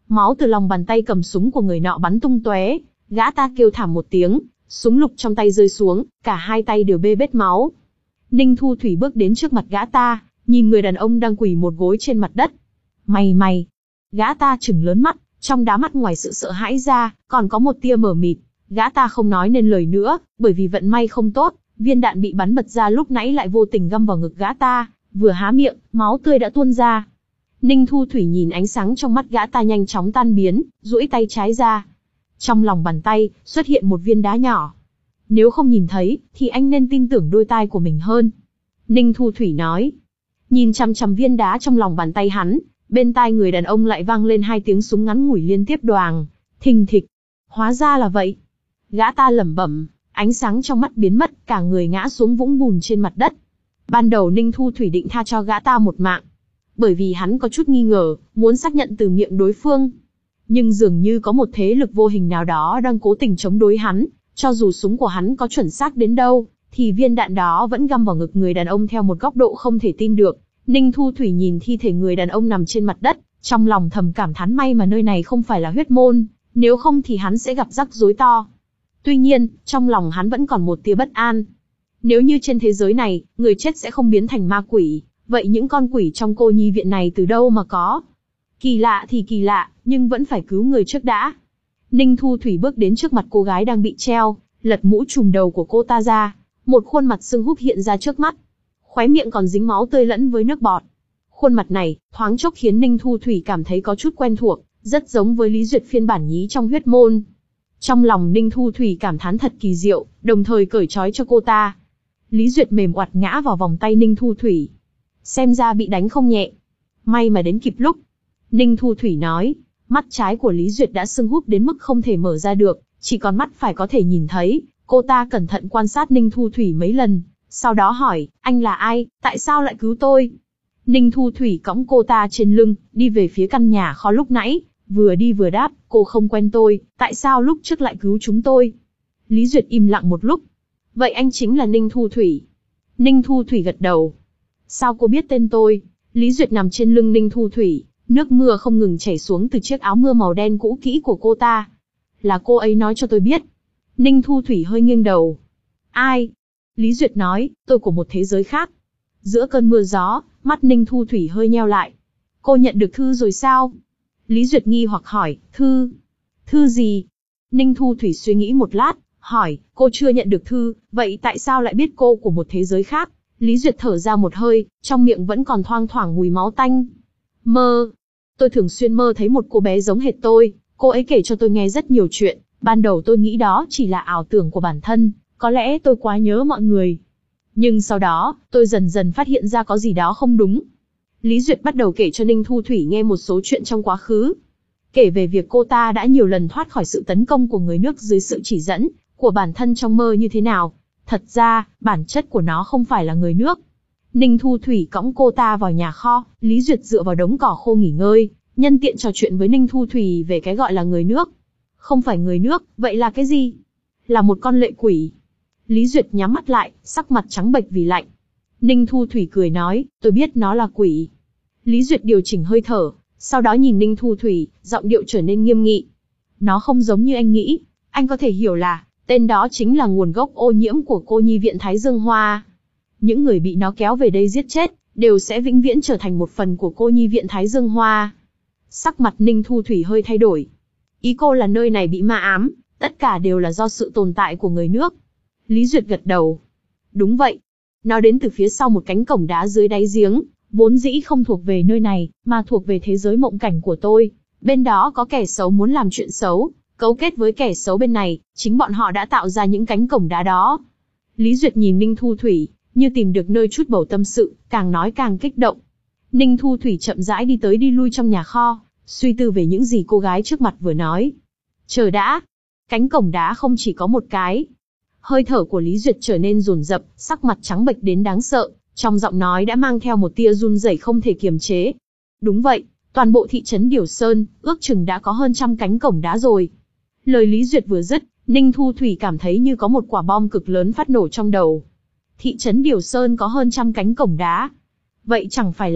Máu từ lòng bàn tay cầm súng của người nọ bắn tung tóe, gã ta kêu thảm một tiếng, súng lục trong tay rơi xuống, cả hai tay đều bê bết máu. Ninh Thu Thủy bước đến trước mặt gã ta, nhìn người đàn ông đang quỳ một gối trên mặt đất. Mày mày! Gã ta trừng lớn mắt, trong đá mắt ngoài sự sợ hãi ra, còn có một tia mờ mịt. Gã ta không nói nên lời nữa, bởi vì vận may không tốt, viên đạn bị bắn bật ra lúc nãy lại vô tình găm vào ngực gã ta, vừa há miệng, máu tươi đã tuôn ra. Ninh Thu Thủy nhìn ánh sáng trong mắt gã ta nhanh chóng tan biến, duỗi tay trái ra. Trong lòng bàn tay, xuất hiện một viên đá nhỏ. Nếu không nhìn thấy, thì anh nên tin tưởng đôi tai của mình hơn. Ninh Thu Thủy nói. Nhìn chằm chằm viên đá trong lòng bàn tay hắn, bên tai người đàn ông lại vang lên hai tiếng súng ngắn ngủi liên tiếp đoàng, thình thịch. Hóa ra là vậy. Gã ta lẩm bẩm, ánh sáng trong mắt biến mất, cả người ngã xuống vũng bùn trên mặt đất. Ban đầu Ninh Thu Thủy định tha cho gã ta một mạng, bởi vì hắn có chút nghi ngờ, muốn xác nhận từ miệng đối phương. Nhưng dường như có một thế lực vô hình nào đó đang cố tình chống đối hắn, cho dù súng của hắn có chuẩn xác đến đâu, thì viên đạn đó vẫn găm vào ngực người đàn ông theo một góc độ không thể tin được. Ninh Thu Thủy nhìn thi thể người đàn ông nằm trên mặt đất, trong lòng thầm cảm thán may mà nơi này không phải là huyết môn, nếu không thì hắn sẽ gặp rắc rối to. Tuy nhiên, trong lòng hắn vẫn còn một tia bất an. Nếu như trên thế giới này, người chết sẽ không biến thành ma quỷ, vậy những con quỷ trong cô nhi viện này từ đâu mà có? Kỳ lạ thì kỳ lạ, nhưng vẫn phải cứu người trước đã. Ninh Thu Thủy bước đến trước mặt cô gái đang bị treo, lật mũ trùm đầu của cô ta ra, một khuôn mặt sưng húp hiện ra trước mắt. Khóe miệng còn dính máu tươi lẫn với nước bọt. Khuôn mặt này, thoáng chốc khiến Ninh Thu Thủy cảm thấy có chút quen thuộc, rất giống với Lý Duyệt phiên bản nhí trong huyết môn. Trong lòng Ninh Thu Thủy cảm thán thật kỳ diệu, đồng thời cởi trói cho cô ta. Lý Duyệt mềm oặt ngã vào vòng tay Ninh Thu Thủy. Xem ra bị đánh không nhẹ. May mà đến kịp lúc. Ninh Thu Thủy nói, mắt trái của Lý Duyệt đã sưng húp đến mức không thể mở ra được, chỉ còn mắt phải có thể nhìn thấy. Cô ta cẩn thận quan sát Ninh Thu Thủy mấy lần, sau đó hỏi, anh là ai, tại sao lại cứu tôi? Ninh Thu Thủy cõng cô ta trên lưng, đi về phía căn nhà kho lúc nãy, vừa đi vừa đáp, cô không quen tôi, tại sao lúc trước lại cứu chúng tôi? Lý Duyệt im lặng một lúc. Vậy anh chính là Ninh Thu Thủy? Ninh Thu Thủy gật đầu. Sao cô biết tên tôi? Lý Duyệt nằm trên lưng Ninh Thu Thủy, nước mưa không ngừng chảy xuống từ chiếc áo mưa màu đen cũ kỹ của cô ta. Là cô ấy nói cho tôi biết. Ninh Thu Thủy hơi nghiêng đầu. Ai? Lý Duyệt nói, tôi của một thế giới khác. Giữa cơn mưa gió, mắt Ninh Thu Thủy hơi nheo lại. Cô nhận được thư rồi sao? Lý Duyệt nghi hoặc hỏi, thư? Thư gì? Ninh Thu Thủy suy nghĩ một lát, hỏi, cô chưa nhận được thư, vậy tại sao lại biết cô của một thế giới khác? Lý Duyệt thở ra một hơi, trong miệng vẫn còn thoang thoảng mùi máu tanh. Mơ. Tôi thường xuyên mơ thấy một cô bé giống hệt tôi, cô ấy kể cho tôi nghe rất nhiều chuyện, ban đầu tôi nghĩ đó chỉ là ảo tưởng của bản thân, có lẽ tôi quá nhớ mọi người. Nhưng sau đó, tôi dần dần phát hiện ra có gì đó không đúng. Lý Duyệt bắt đầu kể cho Ninh Thu Thủy nghe một số chuyện trong quá khứ. Kể về việc cô ta đã nhiều lần thoát khỏi sự tấn công của người nước dưới sự chỉ dẫn của bản thân trong mơ như thế nào. Thật ra, bản chất của nó không phải là người nước. Ninh Thu Thủy cõng cô ta vào nhà kho, Lý Duyệt dựa vào đống cỏ khô nghỉ ngơi, nhân tiện trò chuyện với Ninh Thu Thủy về cái gọi là người nước. Không phải người nước, vậy là cái gì? Là một con lệ quỷ. Lý Duyệt nhắm mắt lại, sắc mặt trắng bệch vì lạnh. Ninh Thu Thủy cười nói, tôi biết nó là quỷ. Lý Duyệt điều chỉnh hơi thở, sau đó nhìn Ninh Thu Thủy, giọng điệu trở nên nghiêm nghị. Nó không giống như anh nghĩ, anh có thể hiểu là, tên đó chính là nguồn gốc ô nhiễm của cô nhi viện Thái Dương Hoa. Những người bị nó kéo về đây giết chết, đều sẽ vĩnh viễn trở thành một phần của cô nhi viện Thái Dương Hoa. Sắc mặt Ninh Thu Thủy hơi thay đổi. Ý cô là nơi này bị ma ám, tất cả đều là do sự tồn tại của người nước. Lý Duyệt gật đầu. Đúng vậy. Nó đến từ phía sau một cánh cổng đá dưới đáy giếng, vốn dĩ không thuộc về nơi này, mà thuộc về thế giới mộng cảnh của tôi. Bên đó có kẻ xấu muốn làm chuyện xấu, cấu kết với kẻ xấu bên này, chính bọn họ đã tạo ra những cánh cổng đá đó. Lý Duyệt nhìn Ninh Thu Thủy, như tìm được nơi chút bầu tâm sự, càng nói càng kích động. Ninh Thu Thủy chậm rãi đi tới đi lui trong nhà kho, suy tư về những gì cô gái trước mặt vừa nói. Chờ đã, cánh cổng đá không chỉ có một cái. Hơi thở của Lý Duyệt trở nên dồn dập, sắc mặt trắng bệch đến đáng sợ, trong giọng nói đã mang theo một tia run rẩy không thể kiềm chế. Đúng vậy, toàn bộ thị trấn Điểu Sơn, ước chừng đã có hơn trăm cánh cổng đá rồi. Lời Lý Duyệt vừa dứt, Ninh Thu Thủy cảm thấy như có một quả bom cực lớn phát nổ trong đầu. Thị trấn Điểu Sơn có hơn trăm cánh cổng đá. Vậy chẳng phải là,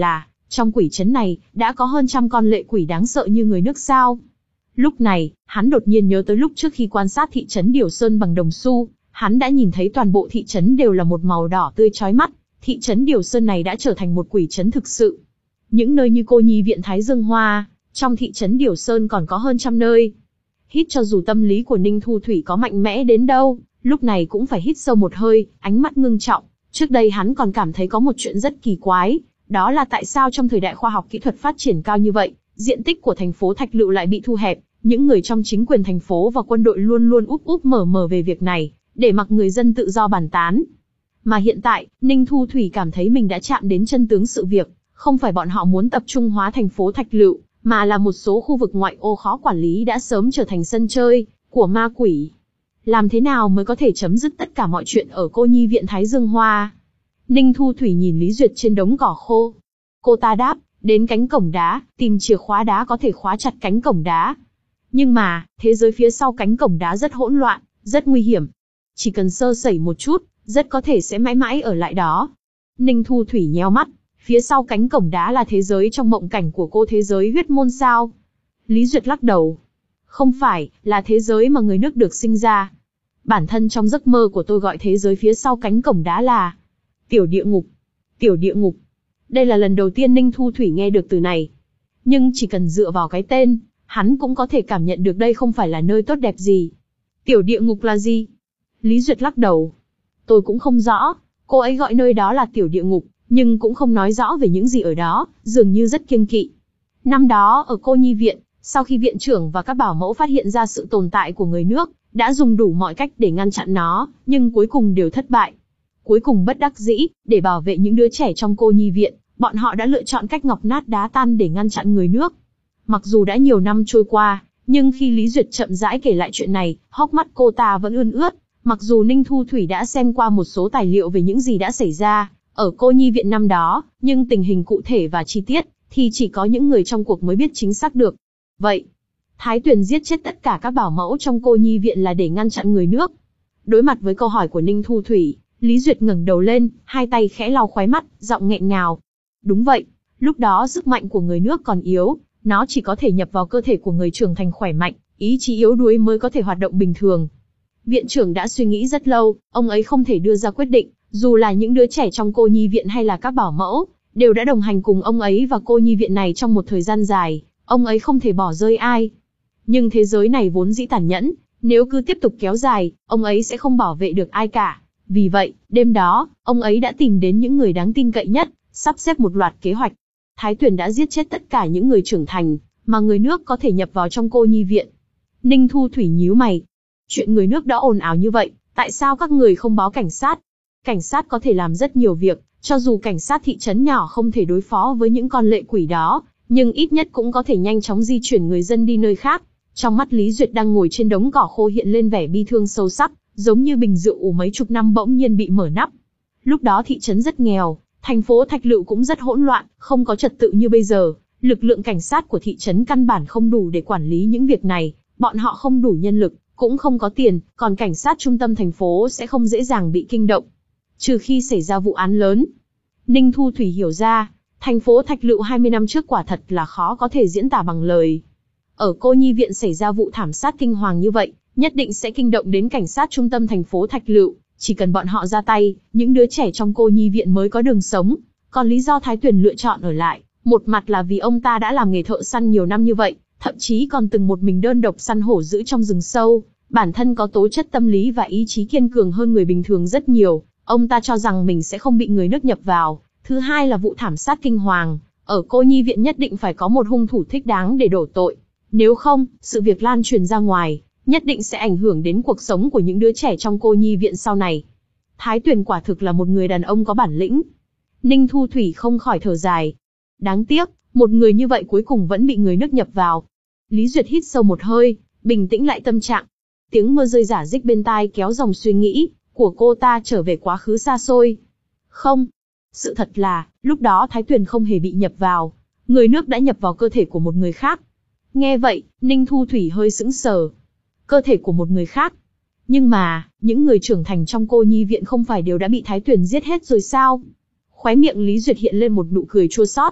Trong quỷ trấn này, đã có hơn trăm con lệ quỷ đáng sợ như người nước sao. Lúc này, hắn đột nhiên nhớ tới lúc trước khi quan sát thị trấn Điều Sơn bằng đồng xu, hắn đã nhìn thấy toàn bộ thị trấn đều là một màu đỏ tươi chói mắt. Thị trấn Điều Sơn này đã trở thành một quỷ trấn thực sự. Những nơi như cô nhi viện Thái Dương Hoa, trong thị trấn Điều Sơn còn có hơn trăm nơi. Hít cho dù tâm lý của Ninh Thu Thủy có mạnh mẽ đến đâu, lúc này cũng phải hít sâu một hơi, ánh mắt ngưng trọng. Trước đây hắn còn cảm thấy có một chuyện rất kỳ quái, đó là tại sao trong thời đại khoa học kỹ thuật phát triển cao như vậy, diện tích của thành phố Thạch Lựu lại bị thu hẹp, những người trong chính quyền thành phố và quân đội luôn luôn úp úp mở mở về việc này, để mặc người dân tự do bàn tán. Mà hiện tại, Ninh Thu Thủy cảm thấy mình đã chạm đến chân tướng sự việc, không phải bọn họ muốn tập trung hóa thành phố Thạch Lựu, mà là một số khu vực ngoại ô khó quản lý đã sớm trở thành sân chơi của ma quỷ. Làm thế nào mới có thể chấm dứt tất cả mọi chuyện ở cô nhi viện Thái Dương Hoa? Ninh Thu Thủy nhìn Lý Duyệt trên đống cỏ khô. Cô ta đáp, đến cánh cổng đá, tìm chìa khóa đá có thể khóa chặt cánh cổng đá. Nhưng mà, thế giới phía sau cánh cổng đá rất hỗn loạn, rất nguy hiểm. Chỉ cần sơ sẩy một chút, rất có thể sẽ mãi mãi ở lại đó. Ninh Thu Thủy nhéo mắt, phía sau cánh cổng đá là thế giới trong mộng cảnh của cô, thế giới huyết môn sao? Lý Duyệt lắc đầu. Không phải, là thế giới mà người nước được sinh ra. Bản thân trong giấc mơ của tôi gọi thế giới phía sau cánh cổng đá là tiểu địa ngục. Tiểu địa ngục. Đây là lần đầu tiên Ninh Thu Thủy nghe được từ này. Nhưng chỉ cần dựa vào cái tên, hắn cũng có thể cảm nhận được đây không phải là nơi tốt đẹp gì. Tiểu địa ngục là gì? Lý Duyệt lắc đầu. Tôi cũng không rõ, cô ấy gọi nơi đó là tiểu địa ngục, nhưng cũng không nói rõ về những gì ở đó, dường như rất kiêng kỵ. Năm đó ở cô nhi viện, sau khi viện trưởng và các bảo mẫu phát hiện ra sự tồn tại của người nước, đã dùng đủ mọi cách để ngăn chặn nó, nhưng cuối cùng đều thất bại. Cuối cùng bất đắc dĩ, để bảo vệ những đứa trẻ trong cô nhi viện, bọn họ đã lựa chọn cách ngọc nát đá tan để ngăn chặn người nước. Mặc dù đã nhiều năm trôi qua, nhưng khi Lý Duyệt chậm rãi kể lại chuyện này, hốc mắt cô ta vẫn ươn ướt. Mặc dù Ninh Thu Thủy đã xem qua một số tài liệu về những gì đã xảy ra ở cô nhi viện năm đó, nhưng tình hình cụ thể và chi tiết thì chỉ có những người trong cuộc mới biết chính xác được. Vậy, Thái Tuyền giết chết tất cả các bảo mẫu trong cô nhi viện là để ngăn chặn người nước? Đối mặt với câu hỏi của Ninh Thu Thủy, Lý Duyệt ngẩng đầu lên, hai tay khẽ lau khóe mắt, giọng nghẹn ngào. Đúng vậy, lúc đó sức mạnh của người nước còn yếu, nó chỉ có thể nhập vào cơ thể của người trưởng thành khỏe mạnh, ý chí yếu đuối mới có thể hoạt động bình thường. Viện trưởng đã suy nghĩ rất lâu, ông ấy không thể đưa ra quyết định, dù là những đứa trẻ trong cô nhi viện hay là các bảo mẫu, đều đã đồng hành cùng ông ấy và cô nhi viện này trong một thời gian dài, ông ấy không thể bỏ rơi ai. Nhưng thế giới này vốn dĩ tàn nhẫn, nếu cứ tiếp tục kéo dài, ông ấy sẽ không bảo vệ được ai cả. Vì vậy, đêm đó, ông ấy đã tìm đến những người đáng tin cậy nhất, sắp xếp một loạt kế hoạch. Thái Tuyền đã giết chết tất cả những người trưởng thành, mà người nước có thể nhập vào trong cô nhi viện. Ninh Thu Thủy nhíu mày. Chuyện người nước đã ồn ào như vậy, tại sao các người không báo cảnh sát? Cảnh sát có thể làm rất nhiều việc, cho dù cảnh sát thị trấn nhỏ không thể đối phó với những con lệ quỷ đó, nhưng ít nhất cũng có thể nhanh chóng di chuyển người dân đi nơi khác. Trong mắt Lý Duyệt đang ngồi trên đống cỏ khô hiện lên vẻ bi thương sâu sắc, giống như bình rượu ủ mấy chục năm bỗng nhiên bị mở nắp. Lúc đó thị trấn rất nghèo, thành phố Thạch Lựu cũng rất hỗn loạn, không có trật tự như bây giờ. Lực lượng cảnh sát của thị trấn căn bản không đủ để quản lý những việc này, bọn họ không đủ nhân lực, cũng không có tiền, còn cảnh sát trung tâm thành phố sẽ không dễ dàng bị kinh động. Trừ khi xảy ra vụ án lớn. Ninh Thu Thủy hiểu ra, thành phố Thạch Lựu hai mươi năm trước quả thật là khó có thể diễn tả bằng lời. Ở cô nhi viện xảy ra vụ thảm sát kinh hoàng như vậy, nhất định sẽ kinh động đến cảnh sát trung tâm thành phố Thạch Lựu, chỉ cần bọn họ ra tay, những đứa trẻ trong cô nhi viện mới có đường sống. Còn lý do Thái Tuyền lựa chọn ở lại, một mặt là vì ông ta đã làm nghề thợ săn nhiều năm như vậy, thậm chí còn từng một mình đơn độc săn hổ dữ trong rừng sâu, bản thân có tố chất tâm lý và ý chí kiên cường hơn người bình thường rất nhiều, ông ta cho rằng mình sẽ không bị người nước nhập vào. Thứ hai là vụ thảm sát kinh hoàng, ở cô nhi viện nhất định phải có một hung thủ thích đáng để đổ tội. Nếu không, sự việc lan truyền ra ngoài, nhất định sẽ ảnh hưởng đến cuộc sống của những đứa trẻ trong cô nhi viện sau này. Thái Tuyền quả thực là một người đàn ông có bản lĩnh. Ninh Thu Thủy không khỏi thở dài. Đáng tiếc, một người như vậy cuối cùng vẫn bị người nước nhập vào. Lý Duyệt hít sâu một hơi, bình tĩnh lại tâm trạng. Tiếng mưa rơi rả rích bên tai kéo dòng suy nghĩ của cô ta trở về quá khứ xa xôi. Không, sự thật là, lúc đó Thái Tuyền không hề bị nhập vào. Người nước đã nhập vào cơ thể của một người khác. Nghe vậy, Ninh Thu Thủy hơi sững sờ. Cơ thể của một người khác. Nhưng mà, những người trưởng thành trong cô nhi viện không phải đều đã bị Thái Tuyền giết hết rồi sao? Khóe miệng Lý Duyệt hiện lên một nụ cười chua xót.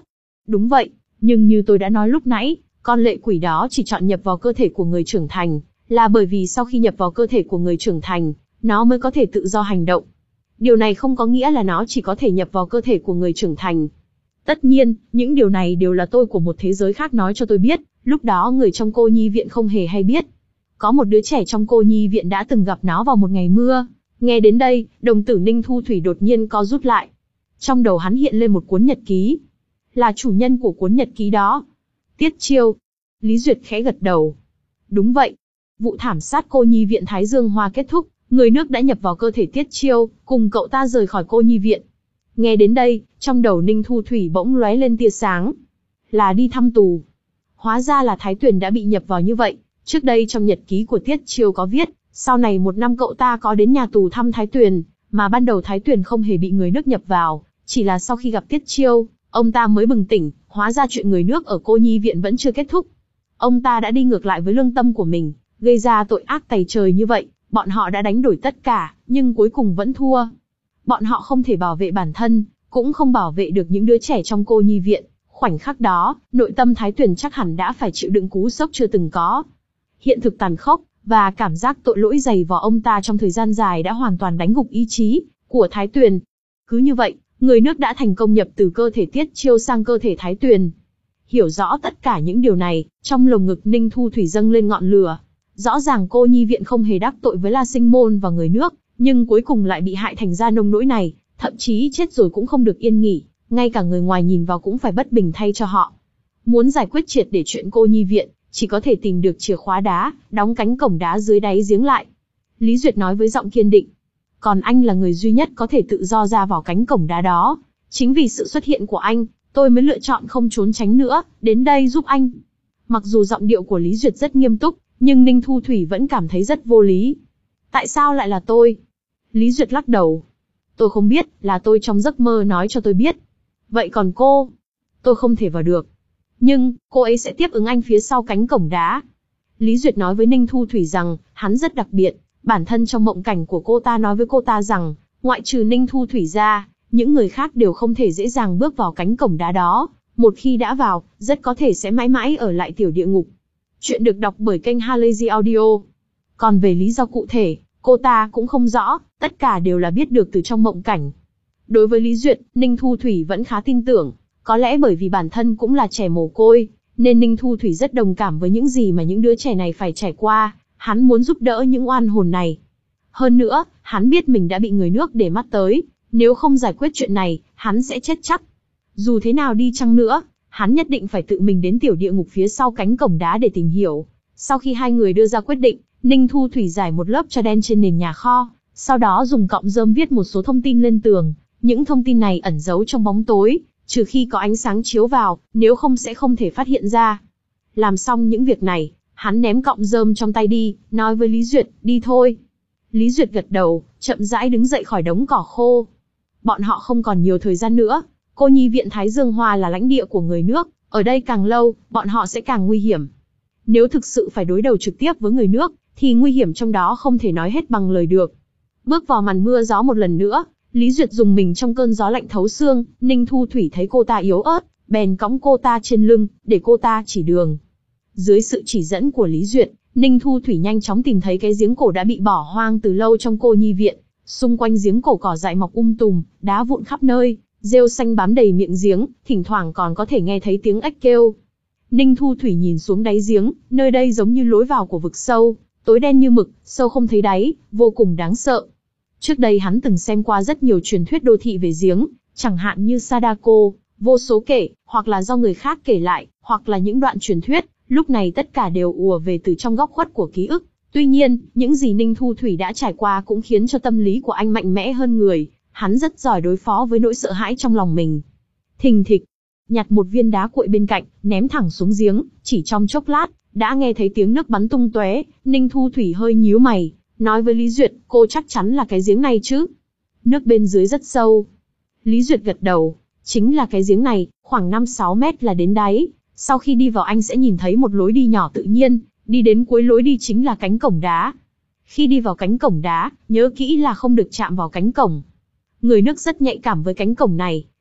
Đúng vậy, nhưng như tôi đã nói lúc nãy, con lệ quỷ đó chỉ chọn nhập vào cơ thể của người trưởng thành, là bởi vì sau khi nhập vào cơ thể của người trưởng thành, nó mới có thể tự do hành động. Điều này không có nghĩa là nó chỉ có thể nhập vào cơ thể của người trưởng thành. Tất nhiên, những điều này đều là tôi của một thế giới khác nói cho tôi biết, lúc đó người trong cô nhi viện không hề hay biết. Có một đứa trẻ trong cô nhi viện đã từng gặp nó vào một ngày mưa. Nghe đến đây, đồng tử Ninh Thu Thủy đột nhiên co rút lại. Trong đầu hắn hiện lên một cuốn nhật ký. Là chủ nhân của cuốn nhật ký đó. Tiết Chiêu. Lý Duyệt khẽ gật đầu. Đúng vậy. Vụ thảm sát cô nhi viện Thái Dương Hoa kết thúc, người nước đã nhập vào cơ thể Tiết Chiêu, cùng cậu ta rời khỏi cô nhi viện. Nghe đến đây, trong đầu Ninh Thu Thủy bỗng lóe lên tia sáng. Là đi thăm tù. Hóa ra là Thái Tuyền đã bị nhập vào như vậy. Trước đây trong nhật ký của Tiết Chiêu có viết, sau này một năm cậu ta có đến nhà tù thăm Thái Tuyền, mà ban đầu Thái Tuyền không hề bị người nước nhập vào, chỉ là sau khi gặp Tiết Chiêu, ông ta mới bừng tỉnh, hóa ra chuyện người nước ở cô nhi viện vẫn chưa kết thúc. Ông ta đã đi ngược lại với lương tâm của mình, gây ra tội ác tày trời như vậy, bọn họ đã đánh đổi tất cả, nhưng cuối cùng vẫn thua. Bọn họ không thể bảo vệ bản thân, cũng không bảo vệ được những đứa trẻ trong cô nhi viện. Khoảnh khắc đó, nội tâm Thái Tuyền chắc hẳn đã phải chịu đựng cú sốc chưa từng có. Hiện thực tàn khốc, và cảm giác tội lỗi dày vò ông ta trong thời gian dài đã hoàn toàn đánh gục ý chí của Thái Tuyền. Cứ như vậy, người nước đã thành công nhập từ cơ thể Tiết Chiêu sang cơ thể Thái Tuyền. Hiểu rõ tất cả những điều này, trong lồng ngực Ninh Thu Thủy dâng lên ngọn lửa. Rõ ràng cô nhi viện không hề đắc tội với La Sinh Môn và người nước, nhưng cuối cùng lại bị hại thành ra nông nỗi này, thậm chí chết rồi cũng không được yên nghỉ, ngay cả người ngoài nhìn vào cũng phải bất bình thay cho họ. Muốn giải quyết triệt để chuyện cô nhi viện, chỉ có thể tìm được chìa khóa đá, đóng cánh cổng đá dưới đáy giếng lại. Lý Duyệt nói với giọng kiên định. Còn anh là người duy nhất có thể tự do ra vào cánh cổng đá đó. Chính vì sự xuất hiện của anh, tôi mới lựa chọn không trốn tránh nữa, đến đây giúp anh. Mặc dù giọng điệu của Lý Duyệt rất nghiêm túc, nhưng Ninh Thu Thủy vẫn cảm thấy rất vô lý. Tại sao lại là tôi? Lý Duyệt lắc đầu. Tôi không biết, là tôi trong giấc mơ nói cho tôi biết. Vậy còn cô? Tôi không thể vào được. Nhưng, cô ấy sẽ tiếp ứng anh phía sau cánh cổng đá. Lý Duyệt nói với Ninh Thu Thủy rằng, hắn rất đặc biệt. Bản thân trong mộng cảnh của cô ta nói với cô ta rằng, ngoại trừ Ninh Thu Thủy ra, những người khác đều không thể dễ dàng bước vào cánh cổng đá đó. Một khi đã vào, rất có thể sẽ mãi mãi ở lại tiểu địa ngục. Chuyện được đọc bởi kênh Halazy Audio. Còn về lý do cụ thể, cô ta cũng không rõ, tất cả đều là biết được từ trong mộng cảnh. Đối với Lý Duyệt, Ninh Thu Thủy vẫn khá tin tưởng. Có lẽ bởi vì bản thân cũng là trẻ mồ côi, nên Ninh Thu Thủy rất đồng cảm với những gì mà những đứa trẻ này phải trải qua. Hắn muốn giúp đỡ những oan hồn này. Hơn nữa, hắn biết mình đã bị người nước để mắt tới. Nếu không giải quyết chuyện này, hắn sẽ chết chắc. Dù thế nào đi chăng nữa, hắn nhất định phải tự mình đến tiểu địa ngục phía sau cánh cổng đá để tìm hiểu. Sau khi hai người đưa ra quyết định, Ninh Thu Thủy rải một lớp cho đen trên nền nhà kho, sau đó dùng cọng rơm viết một số thông tin lên tường. Những thông tin này ẩn giấu trong bóng tối, trừ khi có ánh sáng chiếu vào, nếu không sẽ không thể phát hiện ra. Làm xong những việc này, hắn ném cọng rơm trong tay đi, nói với Lý Duyệt, đi thôi. Lý Duyệt gật đầu, chậm rãi đứng dậy khỏi đống cỏ khô. Bọn họ không còn nhiều thời gian nữa. Cô nhi viện Thái Dương Hoa là lãnh địa của người nước, ở đây càng lâu, bọn họ sẽ càng nguy hiểm. Nếu thực sự phải đối đầu trực tiếp với người nước, thì nguy hiểm trong đó không thể nói hết bằng lời được. Bước vào màn mưa gió một lần nữa, Lý Duyệt dùng mình trong cơn gió lạnh thấu xương. Ninh Thu Thủy thấy cô ta yếu ớt, bèn cõng cô ta trên lưng, để cô ta chỉ đường. Dưới sự chỉ dẫn của Lý Duyệt, Ninh Thu Thủy nhanh chóng tìm thấy cái giếng cổ đã bị bỏ hoang từ lâu trong cô nhi viện. Xung quanh giếng cổ cỏ dại mọc um tùm, đá vụn khắp nơi, rêu xanh bám đầy miệng giếng, thỉnh thoảng còn có thể nghe thấy tiếng ếch kêu. Ninh Thu Thủy nhìn xuống đáy giếng, nơi đây giống như lối vào của vực sâu, tối đen như mực, sâu không thấy đáy, vô cùng đáng sợ. Trước đây hắn từng xem qua rất nhiều truyền thuyết đô thị về giếng, chẳng hạn như Sadako, vô số kể, hoặc là do người khác kể lại, hoặc là những đoạn truyền thuyết, lúc này tất cả đều ùa về từ trong góc khuất của ký ức. Tuy nhiên, những gì Ninh Thu Thủy đã trải qua cũng khiến cho tâm lý của anh mạnh mẽ hơn người, hắn rất giỏi đối phó với nỗi sợ hãi trong lòng mình. Thình thịch, nhặt một viên đá cuội bên cạnh, ném thẳng xuống giếng, chỉ trong chốc lát, đã nghe thấy tiếng nước bắn tung tóe. Ninh Thu Thủy hơi nhíu mày, nói với Lý Duyệt, cô chắc chắn là cái giếng này chứ? Nước bên dưới rất sâu. Lý Duyệt gật đầu, chính là cái giếng này, khoảng năm sáu mét là đến đáy. Sau khi đi vào anh sẽ nhìn thấy một lối đi nhỏ tự nhiên, đi đến cuối lối đi chính là cánh cổng đá. Khi đi vào cánh cổng đá, nhớ kỹ là không được chạm vào cánh cổng. Người nước rất nhạy cảm với cánh cổng này,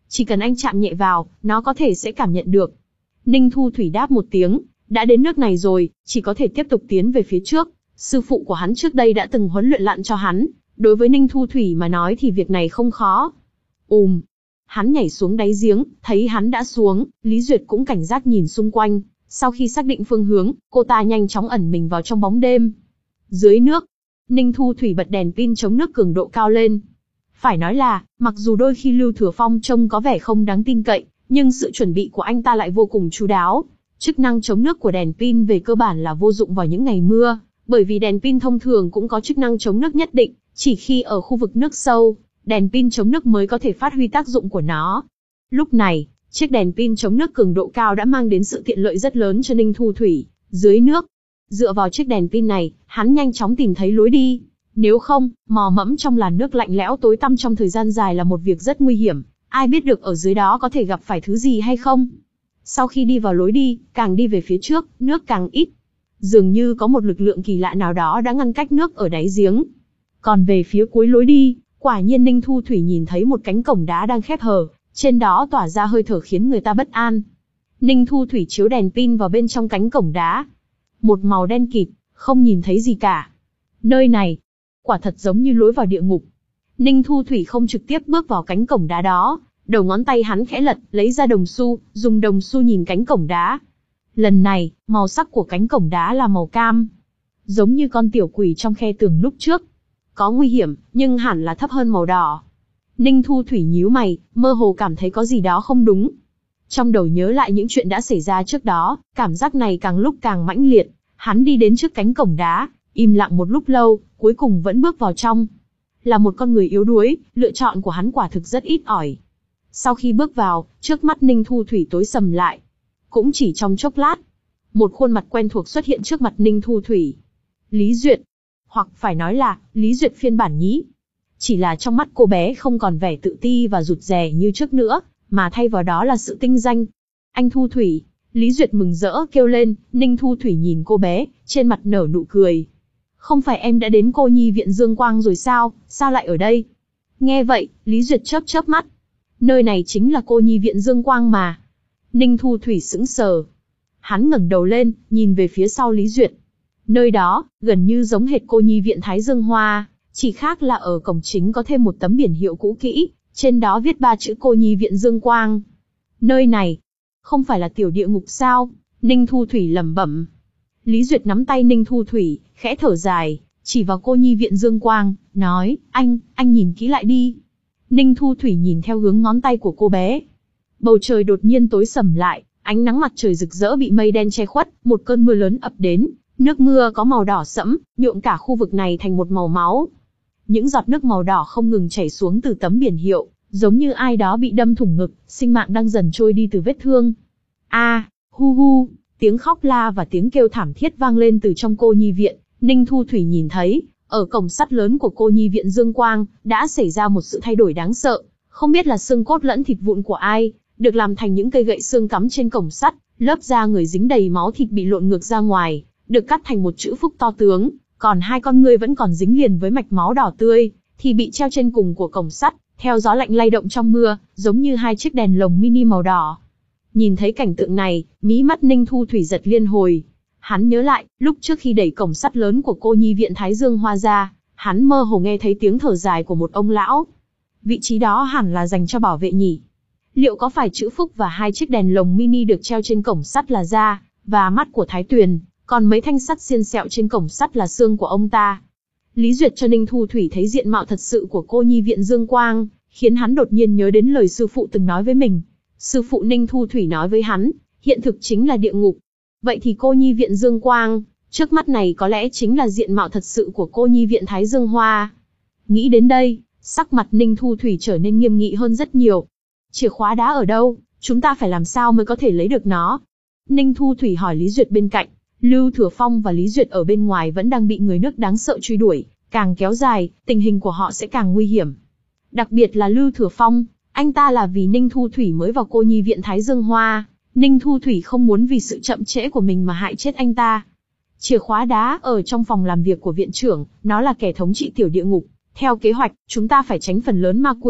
Chỉ cần anh chạm nhẹ vào, nó có thể sẽ cảm nhận được. Ninh Thu Thủy đáp một tiếng, đã đến nước này rồi, chỉ có thể tiếp tục tiến về phía trước. Sư phụ của hắn trước đây đã từng huấn luyện lặn cho hắn, đối với Ninh Thu Thủy mà nói thì việc này không khó. Ùm, hắn nhảy xuống đáy giếng, thấy hắn đã xuống, Lý Duyệt cũng cảnh giác nhìn xung quanh. Sau khi xác định phương hướng, cô ta nhanh chóng ẩn mình vào trong bóng đêm. Dưới nước, Ninh Thu Thủy bật đèn pin chống nước cường độ cao lên. Phải nói là, mặc dù đôi khi Lưu Thừa Phong trông có vẻ không đáng tin cậy, nhưng sự chuẩn bị của anh ta lại vô cùng chu đáo. Chức năng chống nước của đèn pin về cơ bản là vô dụng vào những ngày mưa, bởi vì đèn pin thông thường cũng có chức năng chống nước nhất định, chỉ khi ở khu vực nước sâu, đèn pin chống nước mới có thể phát huy tác dụng của nó. Lúc này, chiếc đèn pin chống nước cường độ cao đã mang đến sự tiện lợi rất lớn cho Ninh Thu Thủy. Dưới nước, dựa vào chiếc đèn pin này, hắn nhanh chóng tìm thấy lối đi. Nếu không, mò mẫm trong làn nước lạnh lẽo tối tăm trong thời gian dài là một việc rất nguy hiểm. Ai biết được ở dưới đó có thể gặp phải thứ gì hay không? Sau khi đi vào lối đi, càng đi về phía trước, nước càng ít. Dường như có một lực lượng kỳ lạ nào đó đã ngăn cách nước ở đáy giếng. Còn về phía cuối lối đi, quả nhiên Ninh Thu Thủy nhìn thấy một cánh cổng đá đang khép hờ, trên đó tỏa ra hơi thở khiến người ta bất an. Ninh Thu Thủy chiếu đèn pin vào bên trong cánh cổng đá. Một màu đen kịt, không nhìn thấy gì cả. Nơi này, quả thật giống như lối vào địa ngục. Ninh Thu Thủy không trực tiếp bước vào cánh cổng đá đó, đầu ngón tay hắn khẽ lật, lấy ra đồng xu, dùng đồng xu nhìn cánh cổng đá. Lần này, màu sắc của cánh cổng đá là màu cam, giống như con tiểu quỷ trong khe tường lúc trước. Có nguy hiểm, nhưng hẳn là thấp hơn màu đỏ. Ninh Thu Thủy nhíu mày, mơ hồ cảm thấy có gì đó không đúng. Trong đầu nhớ lại những chuyện đã xảy ra trước đó, cảm giác này càng lúc càng mãnh liệt. Hắn đi đến trước cánh cổng đá, im lặng một lúc lâu, cuối cùng vẫn bước vào trong. Là một con người yếu đuối, lựa chọn của hắn quả thực rất ít ỏi. Sau khi bước vào, trước mắt Ninh Thu Thủy tối sầm lại. Cũng chỉ trong chốc lát, một khuôn mặt quen thuộc xuất hiện trước mặt Ninh Thu Thủy. Lý Duyệt. Hoặc phải nói là, Lý Duyệt phiên bản nhí. Chỉ là trong mắt cô bé không còn vẻ tự ti và rụt rè như trước nữa, mà thay vào đó là sự tinh danh. Anh Thu Thủy. Lý Duyệt mừng rỡ kêu lên. Ninh Thu Thủy nhìn cô bé, trên mặt nở nụ cười. Không phải em đã đến cô nhi viện Dương Quang rồi sao, sao lại ở đây? Nghe vậy, Lý Duyệt chớp chớp mắt. Nơi này chính là cô nhi viện Dương Quang mà. Ninh Thu Thủy sững sờ. Hắn ngẩng đầu lên, nhìn về phía sau Lý Duyệt. Nơi đó, gần như giống hệt cô nhi viện Thái Dương Hoa, chỉ khác là ở cổng chính có thêm một tấm biển hiệu cũ kỹ, trên đó viết ba chữ cô nhi viện Dương Quang. Nơi này, không phải là tiểu địa ngục sao? Ninh Thu Thủy lẩm bẩm. Lý Duyệt nắm tay Ninh Thu Thủy, khẽ thở dài, chỉ vào cô nhi viện Dương Quang, nói, anh, anh nhìn kỹ lại đi. Ninh Thu Thủy nhìn theo hướng ngón tay của cô bé. Bầu trời đột nhiên tối sầm lại, ánh nắng mặt trời rực rỡ bị mây đen che khuất, một cơn mưa lớn ập đến, nước mưa có màu đỏ sẫm, nhuộm cả khu vực này thành một màu máu. Những giọt nước màu đỏ không ngừng chảy xuống từ tấm biển hiệu, giống như ai đó bị đâm thủng ngực, sinh mạng đang dần trôi đi từ vết thương. A, à, hu hu, tiếng khóc la và tiếng kêu thảm thiết vang lên từ trong cô nhi viện. Ninh Thu Thủy nhìn thấy, ở cổng sắt lớn của cô nhi viện Dương Quang, đã xảy ra một sự thay đổi đáng sợ. Không biết là xương cốt lẫn thịt vụn của ai, được làm thành những cây gậy xương cắm trên cổng sắt, lớp da người dính đầy máu thịt bị lộn ngược ra ngoài, được cắt thành một chữ phúc to tướng, còn hai con ngươi vẫn còn dính liền với mạch máu đỏ tươi, thì bị treo trên cùng của cổng sắt, theo gió lạnh lay động trong mưa, giống như hai chiếc đèn lồng mini màu đỏ. Nhìn thấy cảnh tượng này, mí mắt Ninh Thu Thủy giật liên hồi. Hắn nhớ lại, lúc trước khi đẩy cổng sắt lớn của cô nhi viện Thái Dương Hoa ra, hắn mơ hồ nghe thấy tiếng thở dài của một ông lão. Vị trí đó hẳn là dành cho bảo vệ nhỉ? Liệu có phải chữ phúc và hai chiếc đèn lồng mini được treo trên cổng sắt là da và mắt của Thái Tuyền, còn mấy thanh sắt xiên sẹo trên cổng sắt là xương của ông ta? Lý Duyệt cho Ninh Thu Thủy thấy diện mạo thật sự của cô nhi viện Dương Quang, khiến hắn đột nhiên nhớ đến lời sư phụ từng nói với mình. Sư phụ Ninh Thu Thủy nói với hắn, hiện thực chính là địa ngục. Vậy thì cô nhi viện Dương Quang, trước mắt này có lẽ chính là diện mạo thật sự của cô nhi viện Thái Dương Hoa. Nghĩ đến đây, sắc mặt Ninh Thu Thủy trở nên nghiêm nghị hơn rất nhiều. Chìa khóa đá ở đâu? Chúng ta phải làm sao mới có thể lấy được nó? Ninh Thu Thủy hỏi Lý Duyệt bên cạnh. Lưu Thừa Phong và Lý Duyệt ở bên ngoài vẫn đang bị người nước đáng sợ truy đuổi, càng kéo dài, tình hình của họ sẽ càng nguy hiểm. Đặc biệt là Lưu Thừa Phong, anh ta là vì Ninh Thu Thủy mới vào cô nhi viện Thái Dương Hoa, Ninh Thu Thủy không muốn vì sự chậm trễ của mình mà hại chết anh ta. Chìa khóa đá ở trong phòng làm việc của viện trưởng, nó là kẻ thống trị tiểu địa ngục. Theo kế hoạch, chúng ta phải tránh phần lớn ma quỷ,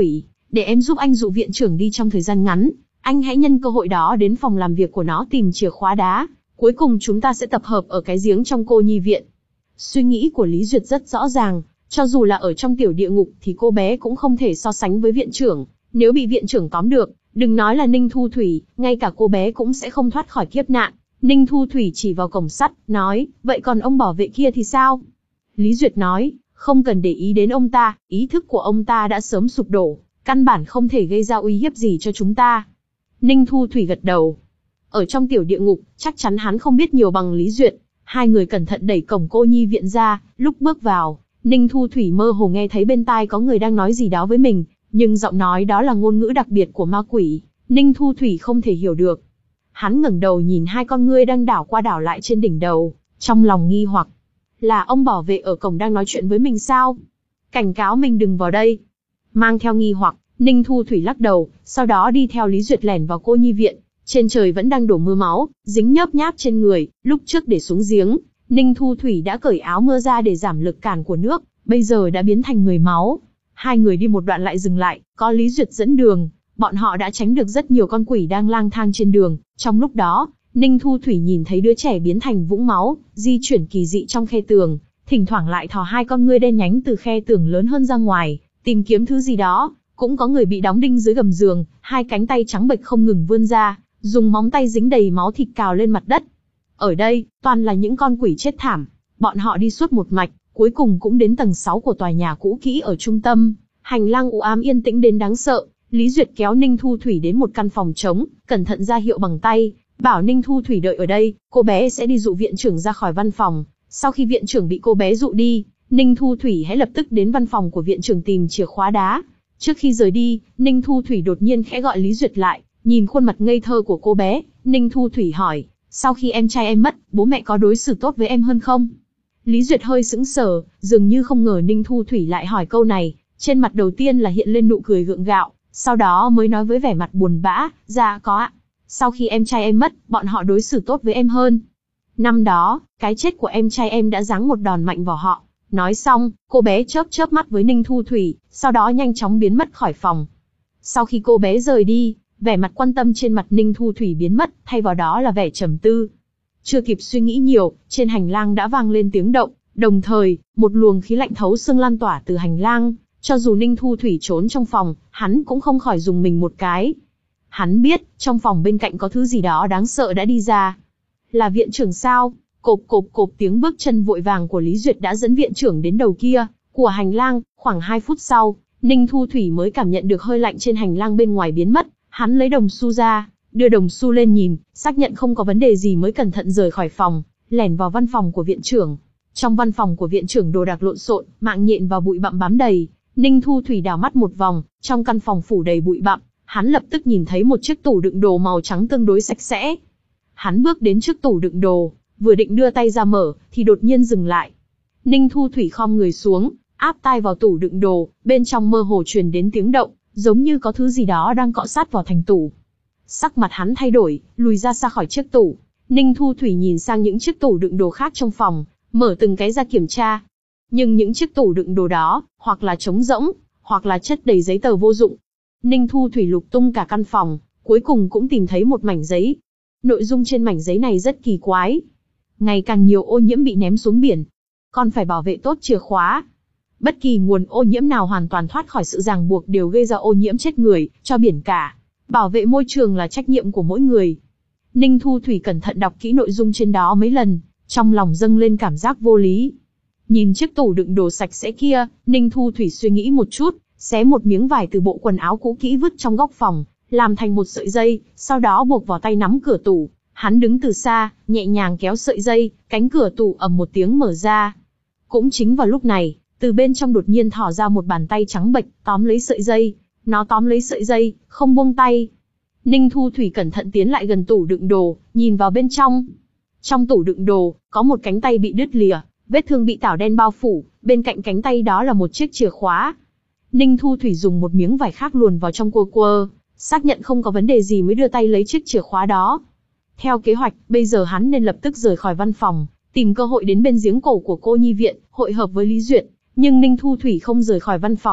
để em giúp anh dụ viện trưởng đi trong thời gian ngắn. Anh hãy nhân cơ hội đó đến phòng làm việc của nó tìm chìa khóa đá. Cuối cùng chúng ta sẽ tập hợp ở cái giếng trong cô nhi viện. Suy nghĩ của Lý Duyệt rất rõ ràng. Cho dù là ở trong tiểu địa ngục thì cô bé cũng không thể so sánh với viện trưởng. Nếu bị viện trưởng tóm được, đừng nói là Ninh Thu Thủy, ngay cả cô bé cũng sẽ không thoát khỏi kiếp nạn. Ninh Thu Thủy chỉ vào cổng sắt, nói, vậy còn ông bảo vệ kia thì sao? Lý Duyệt nói, không cần để ý đến ông ta, ý thức của ông ta đã sớm sụp đổ, căn bản không thể gây ra uy hiếp gì cho chúng ta. Ninh Thu Thủy gật đầu. Ở trong tiểu địa ngục, chắc chắn hắn không biết nhiều bằng Lý Duyệt. Hai người cẩn thận đẩy cổng cô nhi viện ra, lúc bước vào, Ninh Thu Thủy mơ hồ nghe thấy bên tai có người đang nói gì đó với mình, nhưng giọng nói đó là ngôn ngữ đặc biệt của ma quỷ, Ninh Thu Thủy không thể hiểu được. Hắn ngẩng đầu nhìn hai con ngươi đang đảo qua đảo lại trên đỉnh đầu, trong lòng nghi hoặc. Là ông bảo vệ ở cổng đang nói chuyện với mình sao? Cảnh cáo mình đừng vào đây. Mang theo nghi hoặc, Ninh Thu Thủy lắc đầu, sau đó đi theo Lý Duyệt lẻn vào cô nhi viện. Trên trời vẫn đang đổ mưa máu, dính nhớp nháp trên người, lúc trước để xuống giếng, Ninh Thu Thủy đã cởi áo mưa ra để giảm lực cản của nước, bây giờ đã biến thành người máu. Hai người đi một đoạn lại dừng lại, có Lý Duyệt dẫn đường, bọn họ đã tránh được rất nhiều con quỷ đang lang thang trên đường. Trong lúc đó, Ninh Thu Thủy nhìn thấy đứa trẻ biến thành vũng máu, di chuyển kỳ dị trong khe tường, thỉnh thoảng lại thò hai con ngươi đen nhánh từ khe tường lớn hơn ra ngoài, tìm kiếm thứ gì đó. Cũng có người bị đóng đinh dưới gầm giường, hai cánh tay trắng bệch không ngừng vươn ra, dùng móng tay dính đầy máu thịt cào lên mặt đất. Ở đây, toàn là những con quỷ chết thảm. Bọn họ đi suốt một mạch, cuối cùng cũng đến tầng sáu của tòa nhà cũ kỹ ở trung tâm. Hành lang u ám yên tĩnh đến đáng sợ. Lý Duyệt kéo Ninh Thu Thủy đến một căn phòng trống, cẩn thận ra hiệu bằng tay, bảo Ninh Thu Thủy đợi ở đây, cô bé sẽ đi dụ viện trưởng ra khỏi văn phòng. Sau khi viện trưởng bị cô bé dụ đi, Ninh Thu Thủy hãy lập tức đến văn phòng của viện trưởng tìm chìa khóa đá. Trước khi rời đi, Ninh Thu Thủy đột nhiên khẽ gọi Lý Duyệt lại, nhìn khuôn mặt ngây thơ của cô bé, Ninh Thu Thủy hỏi, sau khi em trai em mất, bố mẹ có đối xử tốt với em hơn không? Lý Duyệt hơi sững sờ, dường như không ngờ Ninh Thu Thủy lại hỏi câu này, trên mặt đầu tiên là hiện lên nụ cười gượng gạo, sau đó mới nói với vẻ mặt buồn bã, dạ có ạ. Sau khi em trai em mất, bọn họ đối xử tốt với em hơn. Năm đó, cái chết của em trai em đã giáng một đòn mạnh vào họ. Nói xong, cô bé chớp chớp mắt với Ninh Thu Thủy, sau đó nhanh chóng biến mất khỏi phòng. Sau khi cô bé rời đi, vẻ mặt quan tâm trên mặt Ninh Thu Thủy biến mất, thay vào đó là vẻ trầm tư. Chưa kịp suy nghĩ nhiều, trên hành lang đã vang lên tiếng động, đồng thời, một luồng khí lạnh thấu xương lan tỏa từ hành lang. Cho dù Ninh Thu Thủy trốn trong phòng, hắn cũng không khỏi dùng mình một cái. Hắn biết, trong phòng bên cạnh có thứ gì đó đáng sợ đã đi ra. Là viện trưởng sao? Cộp cộp cộp tiếng bước chân vội vàng của Lý Duyệt đã dẫn viện trưởng đến đầu kia của hành lang. Khoảng hai phút sau, Ninh Thu Thủy mới cảm nhận được hơi lạnh trên hành lang bên ngoài biến mất. Hắn lấy đồng xu ra, đưa đồng xu lên nhìn, xác nhận không có vấn đề gì mới cẩn thận rời khỏi phòng, lẻn vào văn phòng của viện trưởng. Trong văn phòng của viện trưởng đồ đạc lộn xộn, mạng nhện và bụi bặm bám đầy. Ninh Thu Thủy đảo mắt một vòng, trong căn phòng phủ đầy bụi bặm, hắn lập tức nhìn thấy một chiếc tủ đựng đồ màu trắng tương đối sạch sẽ. Hắn bước đến trước tủ đựng đồ, vừa định đưa tay ra mở, thì đột nhiên dừng lại. Ninh Thu Thủy khom người xuống, áp tai vào tủ đựng đồ, bên trong mơ hồ truyền đến tiếng động, giống như có thứ gì đó đang cọ sát vào thành tủ. Sắc mặt hắn thay đổi, lùi ra xa khỏi chiếc tủ. Ninh Thu Thủy nhìn sang những chiếc tủ đựng đồ khác trong phòng, mở từng cái ra kiểm tra. Nhưng những chiếc tủ đựng đồ đó, hoặc là trống rỗng, hoặc là chất đầy giấy tờ vô dụng. Ninh Thu Thủy lục tung cả căn phòng, cuối cùng cũng tìm thấy một mảnh giấy. Nội dung trên mảnh giấy này rất kỳ quái. Ngày càng nhiều ô nhiễm bị ném xuống biển. Còn phải bảo vệ tốt chìa khóa. Bất kỳ nguồn ô nhiễm nào hoàn toàn thoát khỏi sự ràng buộc đều gây ra ô nhiễm chết người, cho biển cả. Bảo vệ môi trường là trách nhiệm của mỗi người. Ninh Thu Thủy cẩn thận đọc kỹ nội dung trên đó mấy lần, trong lòng dâng lên cảm giác vô lý. Nhìn chiếc tủ đựng đồ sạch sẽ kia, Ninh Thu Thủy suy nghĩ một chút, xé một miếng vải từ bộ quần áo cũ kỹ vứt trong góc phòng, làm thành một sợi dây, sau đó buộc vào tay nắm cửa tủ. Hắn đứng từ xa, nhẹ nhàng kéo sợi dây, cánh cửa tủ ầm một tiếng mở ra. Cũng chính vào lúc này, từ bên trong đột nhiên thò ra một bàn tay trắng bệch, tóm lấy sợi dây. Nó tóm lấy sợi dây, không buông tay. Ninh Thu Thủy cẩn thận tiến lại gần tủ đựng đồ, nhìn vào bên trong. Trong tủ đựng đồ, có một cánh tay bị đứt lìa, vết thương bị tảo đen bao phủ, bên cạnh cánh tay đó là một chiếc chìa khóa. Ninh Thu Thủy dùng một miếng vải khác luồn vào trong quơ quơ, xác nhận không có vấn đề gì mới đưa tay lấy chiếc chìa khóa đó. Theo kế hoạch, bây giờ hắn nên lập tức rời khỏi văn phòng, tìm cơ hội đến bên giếng cổ của cô nhi viện, hội hợp với Lý Duyệt. Nhưng Ninh Thu Thủy không rời khỏi văn phòng,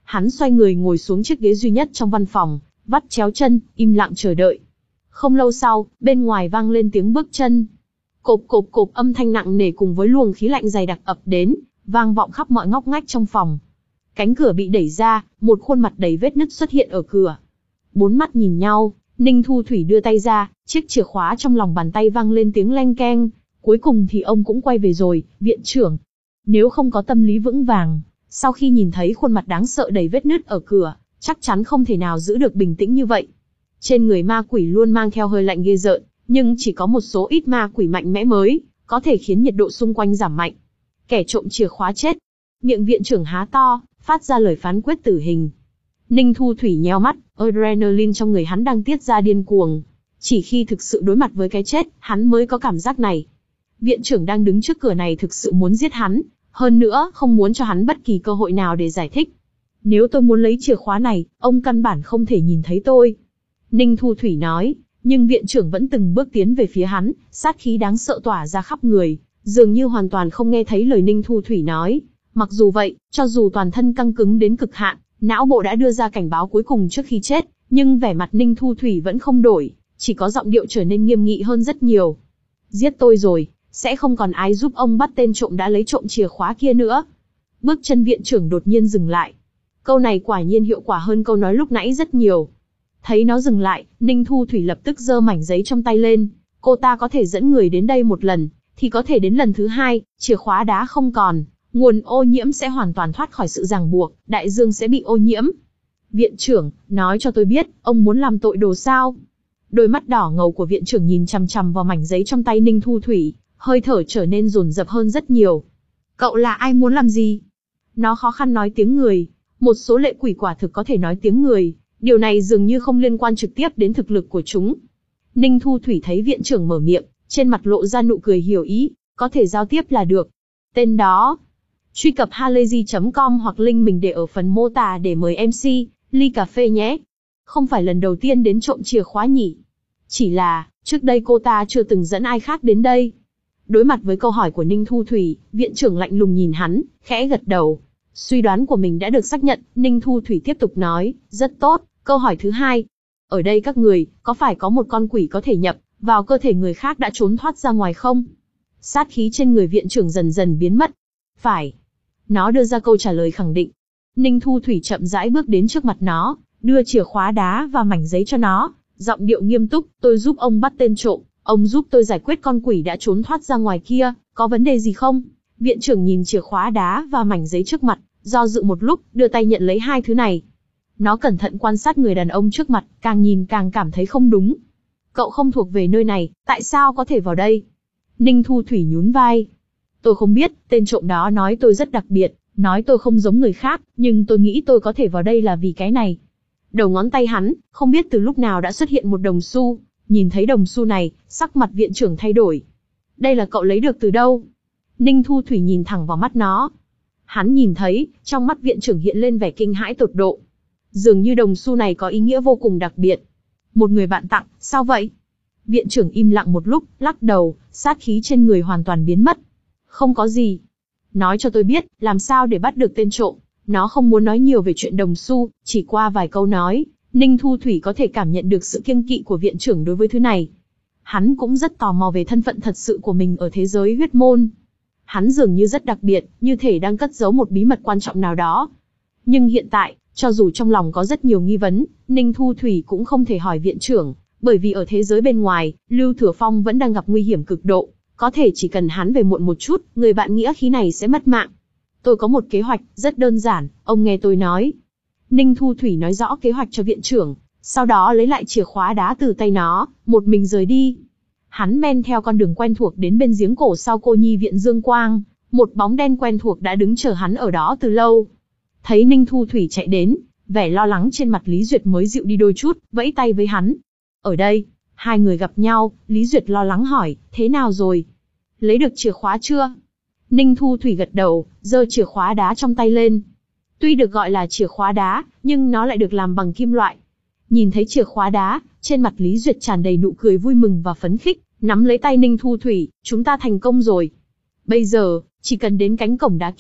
Hắn xoay người ngồi xuống chiếc ghế duy nhất trong văn phòng, vắt chéo chân, im lặng chờ đợi. Không lâu sau, bên ngoài vang lên tiếng bước chân. Cộp cộp cộp, âm thanh nặng nề cùng với luồng khí lạnh dày đặc ập đến, vang vọng khắp mọi ngóc ngách trong phòng. Cánh cửa bị đẩy ra, một khuôn mặt đầy vết nứt xuất hiện ở cửa. Bốn mắt nhìn nhau, Ninh Thu Thủy đưa tay ra, chiếc chìa khóa trong lòng bàn tay vang lên tiếng leng keng. Cuối cùng thì ông cũng quay về rồi, viện trưởng. Nếu không có tâm lý vững vàng, sau khi nhìn thấy khuôn mặt đáng sợ đầy vết nứt ở cửa, chắc chắn không thể nào giữ được bình tĩnh như vậy. Trên người ma quỷ luôn mang theo hơi lạnh ghê rợn, nhưng chỉ có một số ít ma quỷ mạnh mẽ mới có thể khiến nhiệt độ xung quanh giảm mạnh. Kẻ trộm chìa khóa chết. Miệng viện trưởng há to, phát ra lời phán quyết tử hình. Ninh Thu Thủy nheo mắt, adrenaline trong người hắn đang tiết ra điên cuồng. Chỉ khi thực sự đối mặt với cái chết, hắn mới có cảm giác này. Viện trưởng đang đứng trước cửa này thực sự muốn giết hắn, hơn nữa không muốn cho hắn bất kỳ cơ hội nào để giải thích. Nếu tôi muốn lấy chìa khóa này, ông căn bản không thể nhìn thấy tôi. Ninh Thu Thủy nói, nhưng viện trưởng vẫn từng bước tiến về phía hắn, sát khí đáng sợ tỏa ra khắp người, dường như hoàn toàn không nghe thấy lời Ninh Thu Thủy nói. Mặc dù vậy, cho dù toàn thân căng cứng đến cực hạn, não bộ đã đưa ra cảnh báo cuối cùng trước khi chết, nhưng vẻ mặt Ninh Thu Thủy vẫn không đổi, chỉ có giọng điệu trở nên nghiêm nghị hơn rất nhiều. Giết tôi rồi, sẽ không còn ai giúp ông bắt tên trộm đã lấy trộm chìa khóa kia nữa. Bước chân viện trưởng đột nhiên dừng lại. Câu này quả nhiên hiệu quả hơn câu nói lúc nãy rất nhiều. Thấy nó dừng lại, Ninh Thu Thủy lập tức giơ mảnh giấy trong tay lên. Cô ta có thể dẫn người đến đây một lần, thì có thể đến lần thứ hai, chìa khóa đá không còn, nguồn ô nhiễm sẽ hoàn toàn thoát khỏi sự ràng buộc, đại dương sẽ bị ô nhiễm. Viện trưởng, nói cho tôi biết, ông muốn làm tội đồ sao? Đôi mắt đỏ ngầu của viện trưởng nhìn chằm chằm vào mảnh giấy trong tay Ninh Thu Thủy, hơi thở trở nên dồn dập hơn rất nhiều. Cậu là ai, muốn làm gì? Nó khó khăn nói tiếng người. Một số lệ quỷ quả thực có thể nói tiếng người, điều này dường như không liên quan trực tiếp đến thực lực của chúng. Ninh Thu Thủy thấy viện trưởng mở miệng, trên mặt lộ ra nụ cười hiểu ý, có thể giao tiếp là được. Tên đó. Truy cập halayzi chấm com hoặc link mình để ở phần mô tả để mời em xê, ly cà phê nhé. Không phải lần đầu tiên đến trộm chìa khóa nhỉ? Chỉ là, trước đây cô ta chưa từng dẫn ai khác đến đây. Đối mặt với câu hỏi của Ninh Thu Thủy, viện trưởng lạnh lùng nhìn hắn, khẽ gật đầu. Suy đoán của mình đã được xác nhận, Ninh Thu Thủy tiếp tục nói, rất tốt, câu hỏi thứ hai. Ở đây các người, có phải có một con quỷ có thể nhập vào cơ thể người khác đã trốn thoát ra ngoài không? Sát khí trên người viện trưởng dần dần biến mất. Phải. Nó đưa ra câu trả lời khẳng định. Ninh Thu Thủy chậm rãi bước đến trước mặt nó, đưa chìa khóa đá và mảnh giấy cho nó, giọng điệu nghiêm túc, tôi giúp ông bắt tên trộm, ông giúp tôi giải quyết con quỷ đã trốn thoát ra ngoài kia, có vấn đề gì không? Viện trưởng nhìn chìa khóa đá và mảnh giấy trước mặt, do dự một lúc, đưa tay nhận lấy hai thứ này. Nó cẩn thận quan sát người đàn ông trước mặt, càng nhìn càng cảm thấy không đúng. Cậu không thuộc về nơi này, tại sao có thể vào đây? Ninh Thu Thủy nhún vai. Tôi không biết, tên trộm đó nói tôi rất đặc biệt, nói tôi không giống người khác, nhưng tôi nghĩ tôi có thể vào đây là vì cái này. Đầu ngón tay hắn, không biết từ lúc nào đã xuất hiện một đồng xu, nhìn thấy đồng xu này, sắc mặt viện trưởng thay đổi. Đây là cậu lấy được từ đâu? Ninh Thu Thủy nhìn thẳng vào mắt nó. Hắn nhìn thấy, trong mắt viện trưởng hiện lên vẻ kinh hãi tột độ. Dường như đồng xu này có ý nghĩa vô cùng đặc biệt. Một người bạn tặng, sao vậy? Viện trưởng im lặng một lúc, lắc đầu, sát khí trên người hoàn toàn biến mất. Không có gì. Nói cho tôi biết, làm sao để bắt được tên trộm. Nó không muốn nói nhiều về chuyện đồng xu, chỉ qua vài câu nói, Ninh Thu Thủy có thể cảm nhận được sự kiêng kỵ của viện trưởng đối với thứ này. Hắn cũng rất tò mò về thân phận thật sự của mình ở thế giới huyết môn. Hắn dường như rất đặc biệt, như thể đang cất giấu một bí mật quan trọng nào đó. Nhưng hiện tại, cho dù trong lòng có rất nhiều nghi vấn, Ninh Thu Thủy cũng không thể hỏi viện trưởng, bởi vì ở thế giới bên ngoài, Lưu Thừa Phong vẫn đang gặp nguy hiểm cực độ, có thể chỉ cần hắn về muộn một chút, người bạn nghĩa khí này sẽ mất mạng. Tôi có một kế hoạch, rất đơn giản, ông nghe tôi nói. Ninh Thu Thủy nói rõ kế hoạch cho viện trưởng, sau đó lấy lại chìa khóa đá từ tay nó, một mình rời đi. Hắn men theo con đường quen thuộc đến bên giếng cổ sau cô nhi viện Dương Quang, một bóng đen quen thuộc đã đứng chờ hắn ở đó từ lâu. Thấy Ninh Thu Thủy chạy đến, vẻ lo lắng trên mặt Lý Duyệt mới dịu đi đôi chút, vẫy tay với hắn. Ở đây, hai người gặp nhau, Lý Duyệt lo lắng hỏi, thế nào rồi? Lấy được chìa khóa chưa? Ninh Thu Thủy gật đầu, giơ chìa khóa đá trong tay lên. Tuy được gọi là chìa khóa đá, nhưng nó lại được làm bằng kim loại. Nhìn thấy chìa khóa đá, trên mặt Lý Duyệt tràn đầy nụ cười vui mừng và phấn khích, nắm lấy tay Ninh Thu Thủy, chúng ta thành công rồi. Bây giờ, chỉ cần đến cánh cổng đá kia,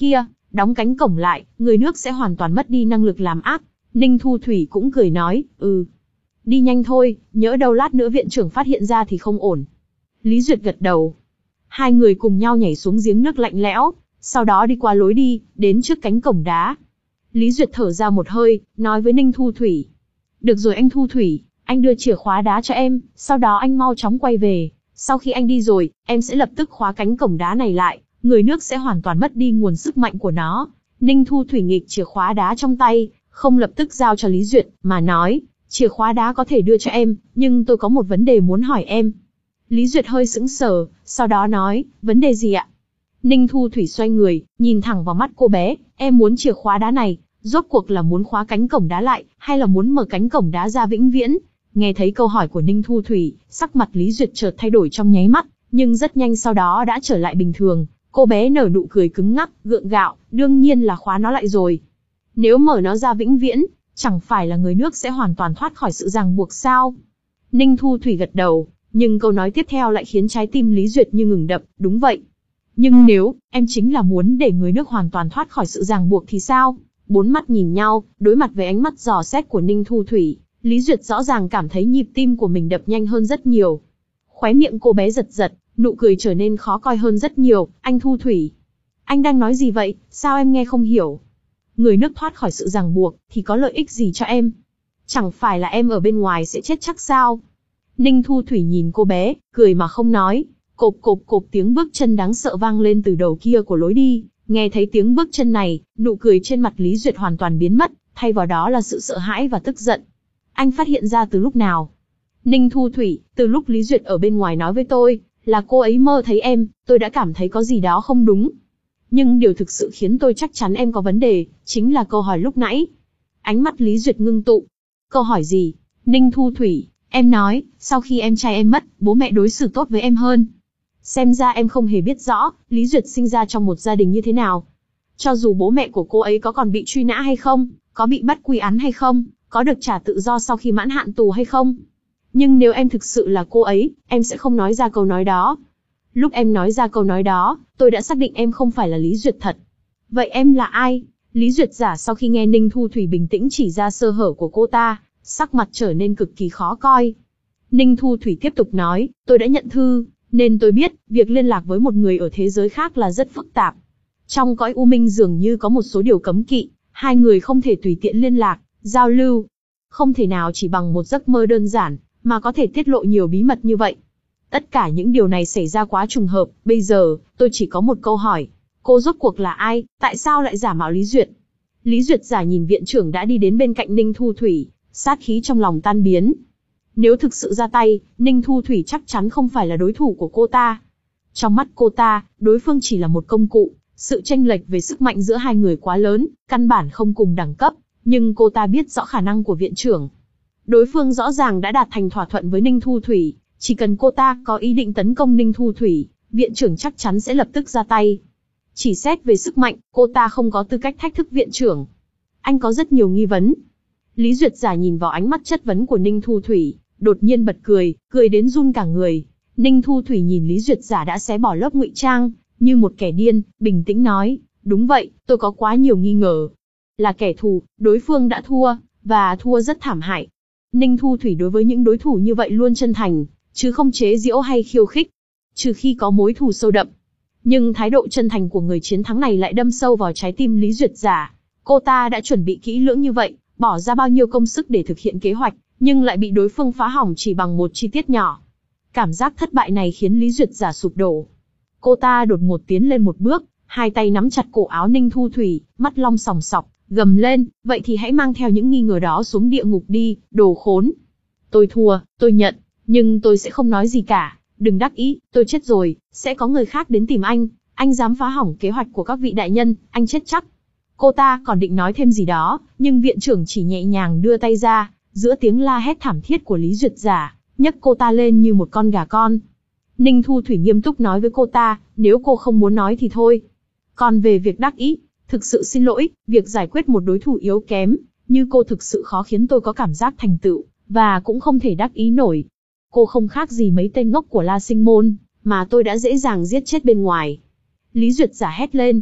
đóng cánh cổng lại, người nước sẽ hoàn toàn mất đi năng lực làm ác. Ninh Thu Thủy cũng cười nói, ừ. Đi nhanh thôi, nhỡ đâu lát nữa viện trưởng phát hiện ra thì không ổn. Lý Duyệt gật đầu. Hai người cùng nhau nhảy xuống giếng nước lạnh lẽo, sau đó đi qua lối đi, đến trước cánh cổng đá. Lý Duyệt thở ra một hơi, nói với Ninh Thu Thủy. Được rồi anh Thu Thủy, anh đưa chìa khóa đá cho em, sau đó anh mau chóng quay về. Sau khi anh đi rồi, em sẽ lập tức khóa cánh cổng đá này lại, người nước sẽ hoàn toàn mất đi nguồn sức mạnh của nó. Ninh Thu Thủy nghịch chìa khóa đá trong tay, không lập tức giao cho Lý Duyệt, mà nói, chìa khóa đá có thể đưa cho em, nhưng tôi có một vấn đề muốn hỏi em. Lý Duyệt hơi sững sờ, sau đó nói, vấn đề gì ạ? Ninh Thu Thủy xoay người, nhìn thẳng vào mắt cô bé, em muốn chìa khóa đá này, rốt cuộc là muốn khóa cánh cổng đá lại, hay là muốn mở cánh cổng đá ra vĩnh viễn? Nghe thấy câu hỏi của Ninh Thu Thủy, sắc mặt Lý Duyệt chợt thay đổi trong nháy mắt, nhưng rất nhanh sau đó đã trở lại bình thường. Cô bé nở nụ cười cứng ngắc, gượng gạo, đương nhiên là khóa nó lại rồi. Nếu mở nó ra vĩnh viễn, chẳng phải là người nước sẽ hoàn toàn thoát khỏi sự ràng buộc sao? Ninh Thu Thủy gật đầu, nhưng câu nói tiếp theo lại khiến trái tim Lý Duyệt như ngừng đập, đúng vậy. Nhưng nếu, em chính là muốn để người nước hoàn toàn thoát khỏi sự ràng buộc thì sao? Bốn mắt nhìn nhau, đối mặt với ánh mắt dò xét của Ninh Thu Thủy, Lý Duyệt rõ ràng cảm thấy nhịp tim của mình đập nhanh hơn rất nhiều. Khóe miệng cô bé giật giật, nụ cười trở nên khó coi hơn rất nhiều, anh Thu Thủy. Anh đang nói gì vậy, sao em nghe không hiểu? Người nước thoát khỏi sự ràng buộc, thì có lợi ích gì cho em? Chẳng phải là em ở bên ngoài sẽ chết chắc sao? Ninh Thu Thủy nhìn cô bé, cười mà không nói. Cộp cộp cộp tiếng bước chân đáng sợ vang lên từ đầu kia của lối đi. Nghe thấy tiếng bước chân này, nụ cười trên mặt Lý Duyệt hoàn toàn biến mất, thay vào đó là sự sợ hãi và tức giận. Anh phát hiện ra từ lúc nào? Ninh Thu Thủy, từ lúc Lý Duyệt ở bên ngoài nói với tôi, là cô ấy mơ thấy em, tôi đã cảm thấy có gì đó không đúng. Nhưng điều thực sự khiến tôi chắc chắn em có vấn đề, chính là câu hỏi lúc nãy. Ánh mắt Lý Duyệt ngưng tụ. Câu hỏi gì? Ninh Thu Thủy, em nói, sau khi em trai em mất, bố mẹ đối xử tốt với em hơn. Xem ra em không hề biết rõ, Lý Duyệt sinh ra trong một gia đình như thế nào. Cho dù bố mẹ của cô ấy có còn bị truy nã hay không, có bị bắt quy án hay không, có được trả tự do sau khi mãn hạn tù hay không. Nhưng nếu em thực sự là cô ấy, em sẽ không nói ra câu nói đó. Lúc em nói ra câu nói đó, tôi đã xác định em không phải là Lý Duyệt thật. Vậy em là ai? Lý Duyệt giả sau khi nghe Ninh Thu Thủy bình tĩnh chỉ ra sơ hở của cô ta, sắc mặt trở nên cực kỳ khó coi. Ninh Thu Thủy tiếp tục nói, tôi đã nhận thư, nên tôi biết, việc liên lạc với một người ở thế giới khác là rất phức tạp. Trong cõi u minh dường như có một số điều cấm kỵ, hai người không thể tùy tiện liên lạc, giao lưu. Không thể nào chỉ bằng một giấc mơ đơn giản, mà có thể tiết lộ nhiều bí mật như vậy. Tất cả những điều này xảy ra quá trùng hợp, bây giờ, tôi chỉ có một câu hỏi. Cô rốt cuộc là ai, tại sao lại giả mạo Lý Duyệt? Lý Duyệt giả nhìn viện trưởng đã đi đến bên cạnh Ninh Thu Thủy, sát khí trong lòng tan biến. Nếu thực sự ra tay, Ninh Thu Thủy chắc chắn không phải là đối thủ của cô ta. Trong mắt cô ta, đối phương chỉ là một công cụ, sự chênh lệch về sức mạnh giữa hai người quá lớn, căn bản không cùng đẳng cấp, nhưng cô ta biết rõ khả năng của viện trưởng. Đối phương rõ ràng đã đạt thành thỏa thuận với Ninh Thu Thủy, chỉ cần cô ta có ý định tấn công Ninh Thu Thủy, viện trưởng chắc chắn sẽ lập tức ra tay. Chỉ xét về sức mạnh, cô ta không có tư cách thách thức viện trưởng. Anh có rất nhiều nghi vấn. Lý Duyệt giả nhìn vào ánh mắt chất vấn của Ninh Thu Thủy, đột nhiên bật cười, cười đến run cả người. Ninh Thu Thủy nhìn Lý Duyệt giả đã xé bỏ lớp ngụy trang, như một kẻ điên, bình tĩnh nói, đúng vậy, tôi có quá nhiều nghi ngờ. Là kẻ thù, đối phương đã thua, và thua rất thảm hại. Ninh Thu Thủy đối với những đối thủ như vậy luôn chân thành, chứ không chế giễu hay khiêu khích, trừ khi có mối thù sâu đậm. Nhưng thái độ chân thành của người chiến thắng này lại đâm sâu vào trái tim Lý Duyệt giả. Cô ta đã chuẩn bị kỹ lưỡng như vậy, bỏ ra bao nhiêu công sức để thực hiện kế hoạch, nhưng lại bị đối phương phá hỏng chỉ bằng một chi tiết nhỏ. Cảm giác thất bại này khiến Lý Duyệt giả sụp đổ. Cô ta đột ngột tiến lên một bước, hai tay nắm chặt cổ áo Ninh Thu Thủy, mắt long sòng sọc, gầm lên, vậy thì hãy mang theo những nghi ngờ đó xuống địa ngục đi, đồ khốn. Tôi thua, tôi nhận, nhưng tôi sẽ không nói gì cả, đừng đắc ý, tôi chết rồi, sẽ có người khác đến tìm anh, anh dám phá hỏng kế hoạch của các vị đại nhân, anh chết chắc. Cô ta còn định nói thêm gì đó, nhưng viện trưởng chỉ nhẹ nhàng đưa tay ra, giữa tiếng la hét thảm thiết của Lý Duyệt giả, nhấc cô ta lên như một con gà con. Ninh Thu Thủy nghiêm túc nói với cô ta, nếu cô không muốn nói thì thôi. Còn về việc đắc ý, thực sự xin lỗi, việc giải quyết một đối thủ yếu kém, như cô thực sự khó khiến tôi có cảm giác thành tựu, và cũng không thể đắc ý nổi. Cô không khác gì mấy tên ngốc của La Sinh Môn, mà tôi đã dễ dàng giết chết bên ngoài. Lý Duyệt giả hét lên.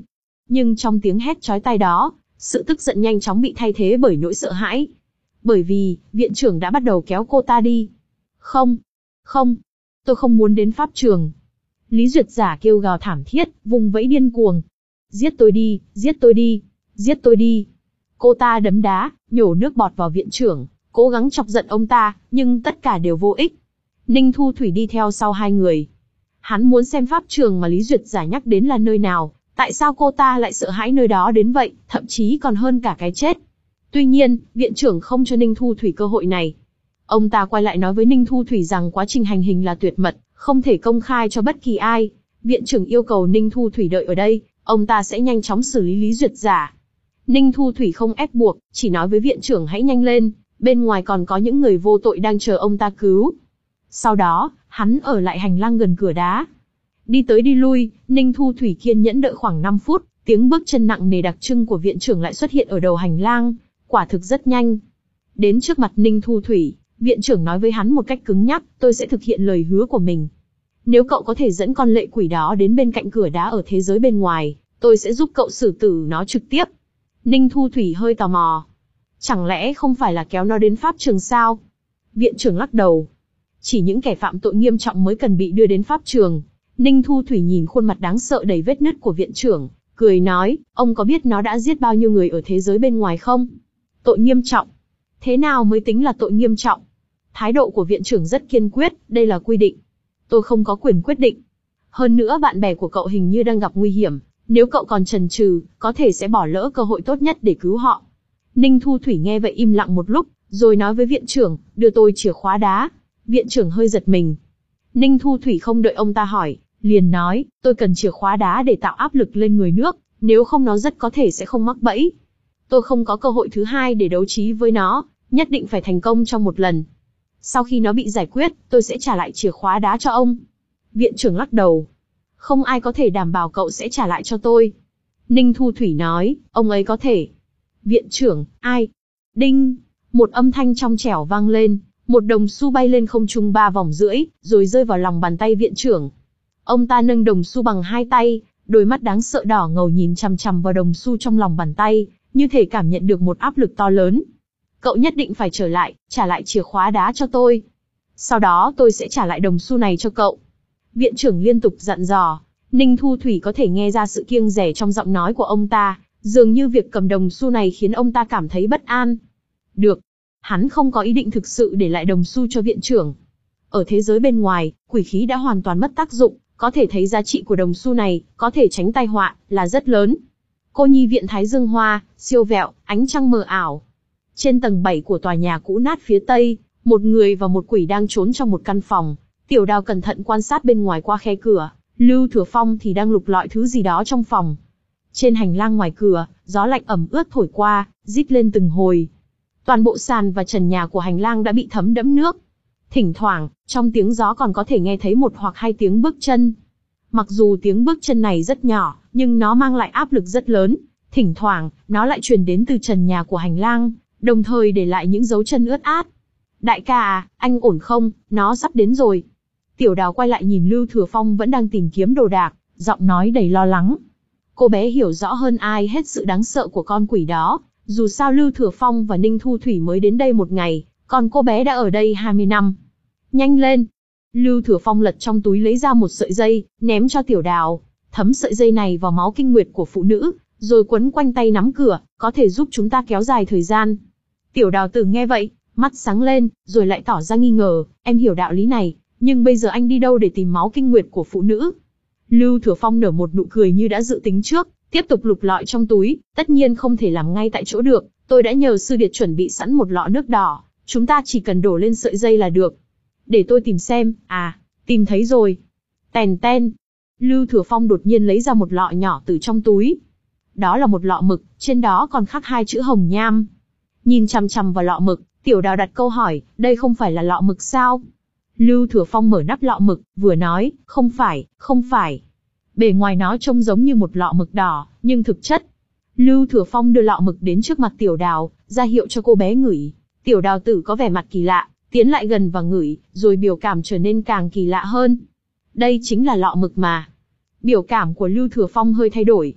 Nhưng trong tiếng hét chói tai đó, sự tức giận nhanh chóng bị thay thế bởi nỗi sợ hãi. Bởi vì, viện trưởng đã bắt đầu kéo cô ta đi. Không, không, tôi không muốn đến pháp trường. Lý Duyệt Giả kêu gào thảm thiết, vùng vẫy điên cuồng. Giết tôi đi, giết tôi đi, giết tôi đi. Cô ta đấm đá, nhổ nước bọt vào viện trưởng, cố gắng chọc giận ông ta, nhưng tất cả đều vô ích. Ninh Thu Thủy đi theo sau hai người. Hắn muốn xem pháp trường mà Lý Duyệt Giả nhắc đến là nơi nào, tại sao cô ta lại sợ hãi nơi đó đến vậy, thậm chí còn hơn cả cái chết. Tuy nhiên, viện trưởng không cho Ninh Thu Thủy cơ hội này. Ông ta quay lại nói với Ninh Thu Thủy rằng quá trình hành hình là tuyệt mật, không thể công khai cho bất kỳ ai. Viện trưởng yêu cầu Ninh Thu Thủy đợi ở đây, ông ta sẽ nhanh chóng xử lý Lý Duyệt Giả. Ninh Thu Thủy không ép buộc, chỉ nói với viện trưởng hãy nhanh lên, bên ngoài còn có những người vô tội đang chờ ông ta cứu. Sau đó, hắn ở lại hành lang gần cửa đá. Đi tới đi lui, Ninh Thu Thủy kiên nhẫn đợi khoảng năm phút, tiếng bước chân nặng nề đặc trưng của viện trưởng lại xuất hiện ở đầu hành lang, quả thực rất nhanh. Đến trước mặt Ninh Thu Thủy, viện trưởng nói với hắn một cách cứng nhắc, tôi sẽ thực hiện lời hứa của mình. Nếu cậu có thể dẫn con lệ quỷ đó đến bên cạnh cửa đá ở thế giới bên ngoài, tôi sẽ giúp cậu xử tử nó trực tiếp. Ninh Thu Thủy hơi tò mò. Chẳng lẽ không phải là kéo nó đến pháp trường sao? Viện trưởng lắc đầu. Chỉ những kẻ phạm tội nghiêm trọng mới cần bị đưa đến pháp trường. Ninh Thu Thủy nhìn khuôn mặt đáng sợ đầy vết nứt của viện trưởng, cười nói, ông có biết nó đã giết bao nhiêu người ở thế giới bên ngoài không? Tội nghiêm trọng. Thế nào mới tính là tội nghiêm trọng? Thái độ của viện trưởng rất kiên quyết, đây là quy định. Tôi không có quyền quyết định. Hơn nữa bạn bè của cậu hình như đang gặp nguy hiểm, nếu cậu còn chần chừ, có thể sẽ bỏ lỡ cơ hội tốt nhất để cứu họ. Ninh Thu Thủy nghe vậy im lặng một lúc, rồi nói với viện trưởng, đưa tôi chìa khóa đá. Viện trưởng hơi giật mình. Ninh Thu Thủy không đợi ông ta hỏi, liền nói, tôi cần chìa khóa đá để tạo áp lực lên người nước, nếu không nó rất có thể sẽ không mắc bẫy. Tôi không có cơ hội thứ hai để đấu trí với nó, nhất định phải thành công trong một lần. Sau khi nó bị giải quyết, tôi sẽ trả lại chìa khóa đá cho ông. Viện trưởng lắc đầu. Không ai có thể đảm bảo cậu sẽ trả lại cho tôi. Ninh Thu Thủy nói, ông ấy có thể. Viện trưởng, ai? Đinh! Một âm thanh trong trẻo vang lên, một đồng xu bay lên không trung ba vòng rưỡi, rồi rơi vào lòng bàn tay viện trưởng. Ông ta nâng đồng xu bằng hai tay, đôi mắt đáng sợ đỏ ngầu nhìn chằm chằm vào đồng xu trong lòng bàn tay, như thể cảm nhận được một áp lực to lớn. Cậu nhất định phải trở lại, trả lại chìa khóa đá cho tôi. Sau đó tôi sẽ trả lại đồng xu này cho cậu. Viện trưởng liên tục dặn dò. Ninh Thu Thủy có thể nghe ra sự kiêng dè trong giọng nói của ông ta, dường như việc cầm đồng xu này khiến ông ta cảm thấy bất an. Được. Hắn không có ý định thực sự để lại đồng xu cho viện trưởng. Ở thế giới bên ngoài, quỷ khí đã hoàn toàn mất tác dụng, có thể thấy giá trị của đồng xu này, có thể tránh tai họa, là rất lớn. Cô nhi viện Thái Dương Hoa, siêu vẹo, ánh trăng mờ ảo. Trên tầng bảy của tòa nhà cũ nát phía tây, một người và một quỷ đang trốn trong một căn phòng. Tiểu Đào cẩn thận quan sát bên ngoài qua khe cửa, Lưu Thừa Phong thì đang lục lọi thứ gì đó trong phòng. Trên hành lang ngoài cửa, gió lạnh ẩm ướt thổi qua, rít lên từng hồi. Toàn bộ sàn và trần nhà của hành lang đã bị thấm đẫm nước. Thỉnh thoảng, trong tiếng gió còn có thể nghe thấy một hoặc hai tiếng bước chân. Mặc dù tiếng bước chân này rất nhỏ, nhưng nó mang lại áp lực rất lớn. Thỉnh thoảng, nó lại truyền đến từ trần nhà của hành lang, đồng thời để lại những dấu chân ướt át. Đại ca à, anh ổn không, nó sắp đến rồi. Tiểu Đào quay lại nhìn Lưu Thừa Phong vẫn đang tìm kiếm đồ đạc, giọng nói đầy lo lắng. Cô bé hiểu rõ hơn ai hết sự đáng sợ của con quỷ đó, dù sao Lưu Thừa Phong và Ninh Thu Thủy mới đến đây một ngày, còn cô bé đã ở đây hai mươi năm. Nhanh lên! Lưu Thừa Phong lật trong túi lấy ra một sợi dây, ném cho Tiểu Đào, thấm sợi dây này vào máu kinh nguyệt của phụ nữ, rồi quấn quanh tay nắm cửa, có thể giúp chúng ta kéo dài thời gian. Tiểu Đào Tử nghe vậy, mắt sáng lên, rồi lại tỏ ra nghi ngờ, em hiểu đạo lý này, nhưng bây giờ anh đi đâu để tìm máu kinh nguyệt của phụ nữ? Lưu Thừa Phong nở một nụ cười như đã dự tính trước, tiếp tục lục lọi trong túi, tất nhiên không thể làm ngay tại chỗ được, tôi đã nhờ sư điệt chuẩn bị sẵn một lọ nước đỏ, chúng ta chỉ cần đổ lên sợi dây là được. Để tôi tìm xem, à, tìm thấy rồi. Tèn ten. Lưu Thừa Phong đột nhiên lấy ra một lọ nhỏ từ trong túi. Đó là một lọ mực, trên đó còn khắc hai chữ hồng nham. Nhìn chằm chằm vào lọ mực, Tiểu Đào đặt câu hỏi, đây không phải là lọ mực sao? Lưu Thừa Phong mở nắp lọ mực, vừa nói, không phải, không phải. Bề ngoài nó trông giống như một lọ mực đỏ, nhưng thực chất. Lưu Thừa Phong đưa lọ mực đến trước mặt Tiểu Đào, ra hiệu cho cô bé ngửi. Tiểu Đào Tử có vẻ mặt kỳ lạ, tiến lại gần và ngửi, rồi biểu cảm trở nên càng kỳ lạ hơn. Đây chính là lọ mực mà. Biểu cảm của Lưu Thừa Phong hơi thay đổi.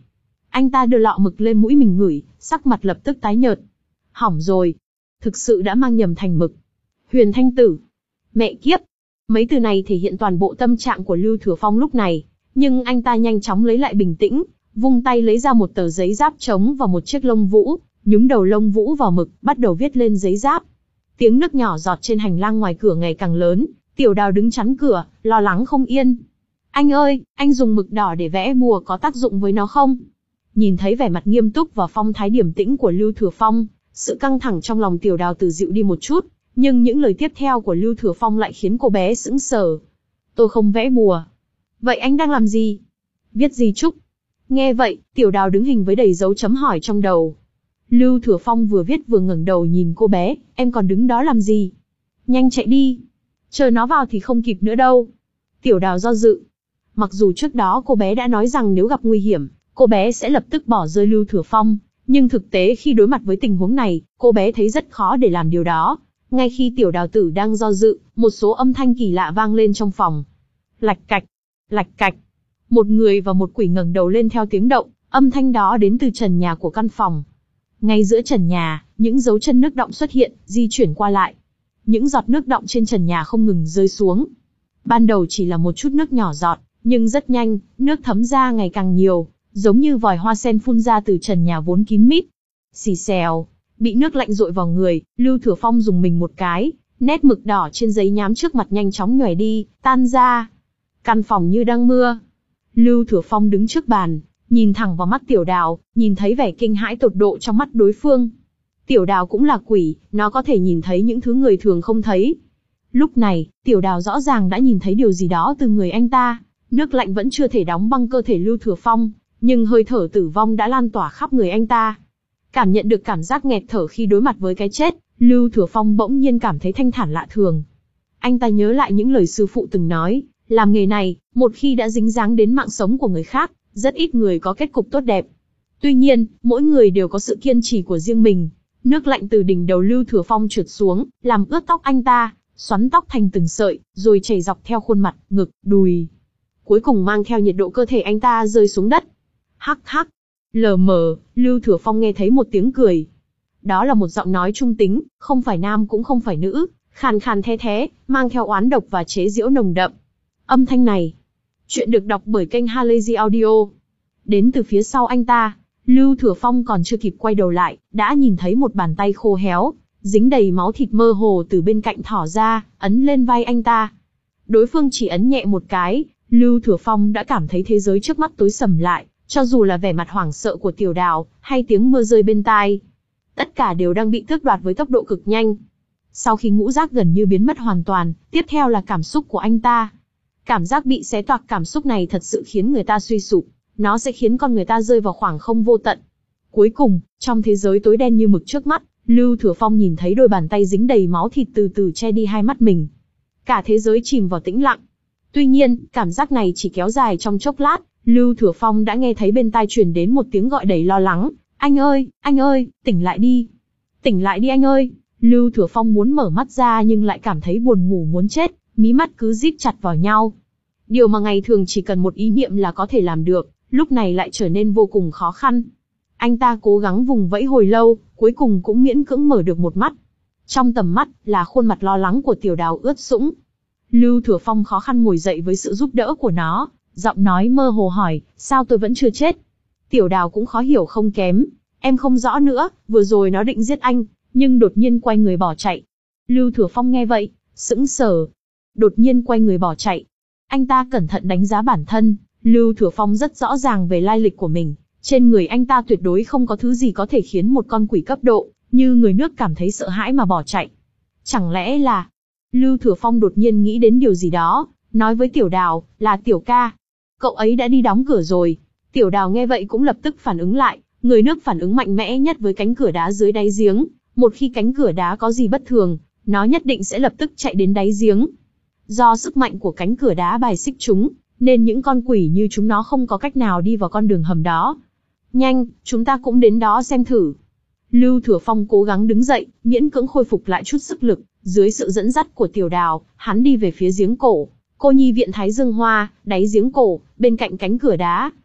Anh ta đưa lọ mực lên mũi mình ngửi, sắc mặt lập tức tái nhợt. Hỏng rồi. Thực sự đã mang nhầm thành mực. Huyền Thanh Tử. Mẹ kiếp. Mấy từ này thể hiện toàn bộ tâm trạng của Lưu Thừa Phong lúc này. Nhưng anh ta nhanh chóng lấy lại bình tĩnh, vung tay lấy ra một tờ giấy giáp trống và một chiếc lông vũ, nhúng đầu lông vũ vào mực, bắt đầu viết lên giấy giáp. Tiếng nước nhỏ giọt trên hành lang ngoài cửa ngày càng lớn, Tiểu Đào đứng chắn cửa, lo lắng không yên. Anh ơi, anh dùng mực đỏ để vẽ bùa có tác dụng với nó không? Nhìn thấy vẻ mặt nghiêm túc và phong thái điềm tĩnh của Lưu Thừa Phong, sự căng thẳng trong lòng Tiểu Đào từ dịu đi một chút, nhưng những lời tiếp theo của Lưu Thừa Phong lại khiến cô bé sững sờ. Tôi không vẽ bùa. Vậy anh đang làm gì? Viết di chúc. Nghe vậy, Tiểu Đào đứng hình với đầy dấu chấm hỏi trong đầu. Lưu Thừa Phong vừa viết vừa ngẩng đầu nhìn cô bé, em còn đứng đó làm gì? Nhanh chạy đi. Chờ nó vào thì không kịp nữa đâu. Tiểu Đào do dự. Mặc dù trước đó cô bé đã nói rằng nếu gặp nguy hiểm, cô bé sẽ lập tức bỏ rơi Lưu Thừa Phong, nhưng thực tế khi đối mặt với tình huống này, cô bé thấy rất khó để làm điều đó. Ngay khi Tiểu Đào tử đang do dự, một số âm thanh kỳ lạ vang lên trong phòng. Lạch cạch, lạch cạch. Một người và một quỷ ngẩng đầu lên theo tiếng động, âm thanh đó đến từ trần nhà của căn phòng. Ngay giữa trần nhà, những dấu chân nước đọng xuất hiện, di chuyển qua lại. Những giọt nước đọng trên trần nhà không ngừng rơi xuống. Ban đầu chỉ là một chút nước nhỏ giọt, nhưng rất nhanh, nước thấm ra ngày càng nhiều, giống như vòi hoa sen phun ra từ trần nhà vốn kín mít. Xì xèo, bị nước lạnh dội vào người, Lưu Thừa Phong dùng mình một cái, nét mực đỏ trên giấy nhám trước mặt nhanh chóng nhòe đi, tan ra. Căn phòng như đang mưa. Lưu Thừa Phong đứng trước bàn, nhìn thẳng vào mắt Tiểu Đào, nhìn thấy vẻ kinh hãi tột độ trong mắt đối phương. Tiểu Đào cũng là quỷ, nó có thể nhìn thấy những thứ người thường không thấy. Lúc này, Tiểu Đào rõ ràng đã nhìn thấy điều gì đó từ người anh ta. Nước lạnh vẫn chưa thể đóng băng cơ thể Lưu Thừa Phong, nhưng hơi thở tử vong đã lan tỏa khắp người anh ta. Cảm nhận được cảm giác nghẹt thở khi đối mặt với cái chết, Lưu Thừa Phong bỗng nhiên cảm thấy thanh thản lạ thường. Anh ta nhớ lại những lời sư phụ từng nói, làm nghề này, một khi đã dính dáng đến mạng sống của người khác, rất ít người có kết cục tốt đẹp. Tuy nhiên, mỗi người đều có sự kiên trì của riêng mình. Nước lạnh từ đỉnh đầu Lưu Thừa Phong trượt xuống, làm ướt tóc anh ta, xoắn tóc thành từng sợi, rồi chảy dọc theo khuôn mặt, ngực, đùi. Cuối cùng mang theo nhiệt độ cơ thể anh ta rơi xuống đất. Hắc hắc. Lờ mờ, Lưu Thừa Phong nghe thấy một tiếng cười. Đó là một giọng nói trung tính, không phải nam cũng không phải nữ, khàn khàn the thé, mang theo oán độc và chế giễu nồng đậm. Âm thanh này. Chuyện được đọc bởi kênh Halazy Audio. Đến từ phía sau anh ta, Lưu Thừa Phong còn chưa kịp quay đầu lại, đã nhìn thấy một bàn tay khô héo, dính đầy máu thịt mơ hồ từ bên cạnh thỏ ra, ấn lên vai anh ta. Đối phương chỉ ấn nhẹ một cái, Lưu Thừa Phong đã cảm thấy thế giới trước mắt tối sầm lại, cho dù là vẻ mặt hoảng sợ của Tiểu Đào, hay tiếng mưa rơi bên tai. Tất cả đều đang bị tước đoạt với tốc độ cực nhanh. Sau khi ngũ giác gần như biến mất hoàn toàn, tiếp theo là cảm xúc của anh ta. Cảm giác bị xé toạc, cảm xúc này thật sự khiến người ta suy sụp, nó sẽ khiến con người ta rơi vào khoảng không vô tận. Cuối cùng, trong thế giới tối đen như mực trước mắt, Lưu Thừa Phong nhìn thấy đôi bàn tay dính đầy máu thịt từ từ che đi hai mắt mình. Cả thế giới chìm vào tĩnh lặng. Tuy nhiên, cảm giác này chỉ kéo dài trong chốc lát, Lưu Thừa Phong đã nghe thấy bên tai truyền đến một tiếng gọi đầy lo lắng. Anh ơi, anh ơi, tỉnh lại đi. Tỉnh lại đi anh ơi. Lưu Thừa Phong muốn mở mắt ra nhưng lại cảm thấy buồn ngủ muốn chết, mí mắt cứ díp chặt vào nhau. Điều mà ngày thường chỉ cần một ý niệm là có thể làm được, lúc này lại trở nên vô cùng khó khăn. Anh ta cố gắng vùng vẫy hồi lâu, cuối cùng cũng miễn cưỡng mở được một mắt. Trong tầm mắt là khuôn mặt lo lắng của Tiểu Đào ướt sũng. Lưu Thừa Phong khó khăn ngồi dậy với sự giúp đỡ của nó, giọng nói mơ hồ hỏi, sao tôi vẫn chưa chết? Tiểu Đào cũng khó hiểu không kém, em không rõ nữa, vừa rồi nó định giết anh, nhưng đột nhiên quay người bỏ chạy. Lưu Thừa Phong nghe vậy, sững sờ. Đột nhiên quay người bỏ chạy. Anh ta cẩn thận đánh giá bản thân, Lưu Thừa Phong rất rõ ràng về lai lịch của mình. Trên người anh ta tuyệt đối không có thứ gì có thể khiến một con quỷ cấp độ, như người nước cảm thấy sợ hãi mà bỏ chạy. Chẳng lẽ là... Lưu Thừa Phong đột nhiên nghĩ đến điều gì đó, nói với Tiểu Đào, là Tiểu ca. Cậu ấy đã đi đóng cửa rồi. Tiểu Đào nghe vậy cũng lập tức phản ứng lại, người nước phản ứng mạnh mẽ nhất với cánh cửa đá dưới đáy giếng. Một khi cánh cửa đá có gì bất thường, nó nhất định sẽ lập tức chạy đến đáy giếng. Do sức mạnh của cánh cửa đá bài xích chúng, nên những con quỷ như chúng nó không có cách nào đi vào con đường hầm đó. Nhanh, chúng ta cũng đến đó xem thử. Lưu Thừa Phong cố gắng đứng dậy, miễn cưỡng khôi phục lại chút sức lực. Dưới sự dẫn dắt của Tiểu Đào, hắn đi về phía giếng cổ. Cô nhi viện Thái Dương Hoa, đáy giếng cổ, bên cạnh cánh cửa đá.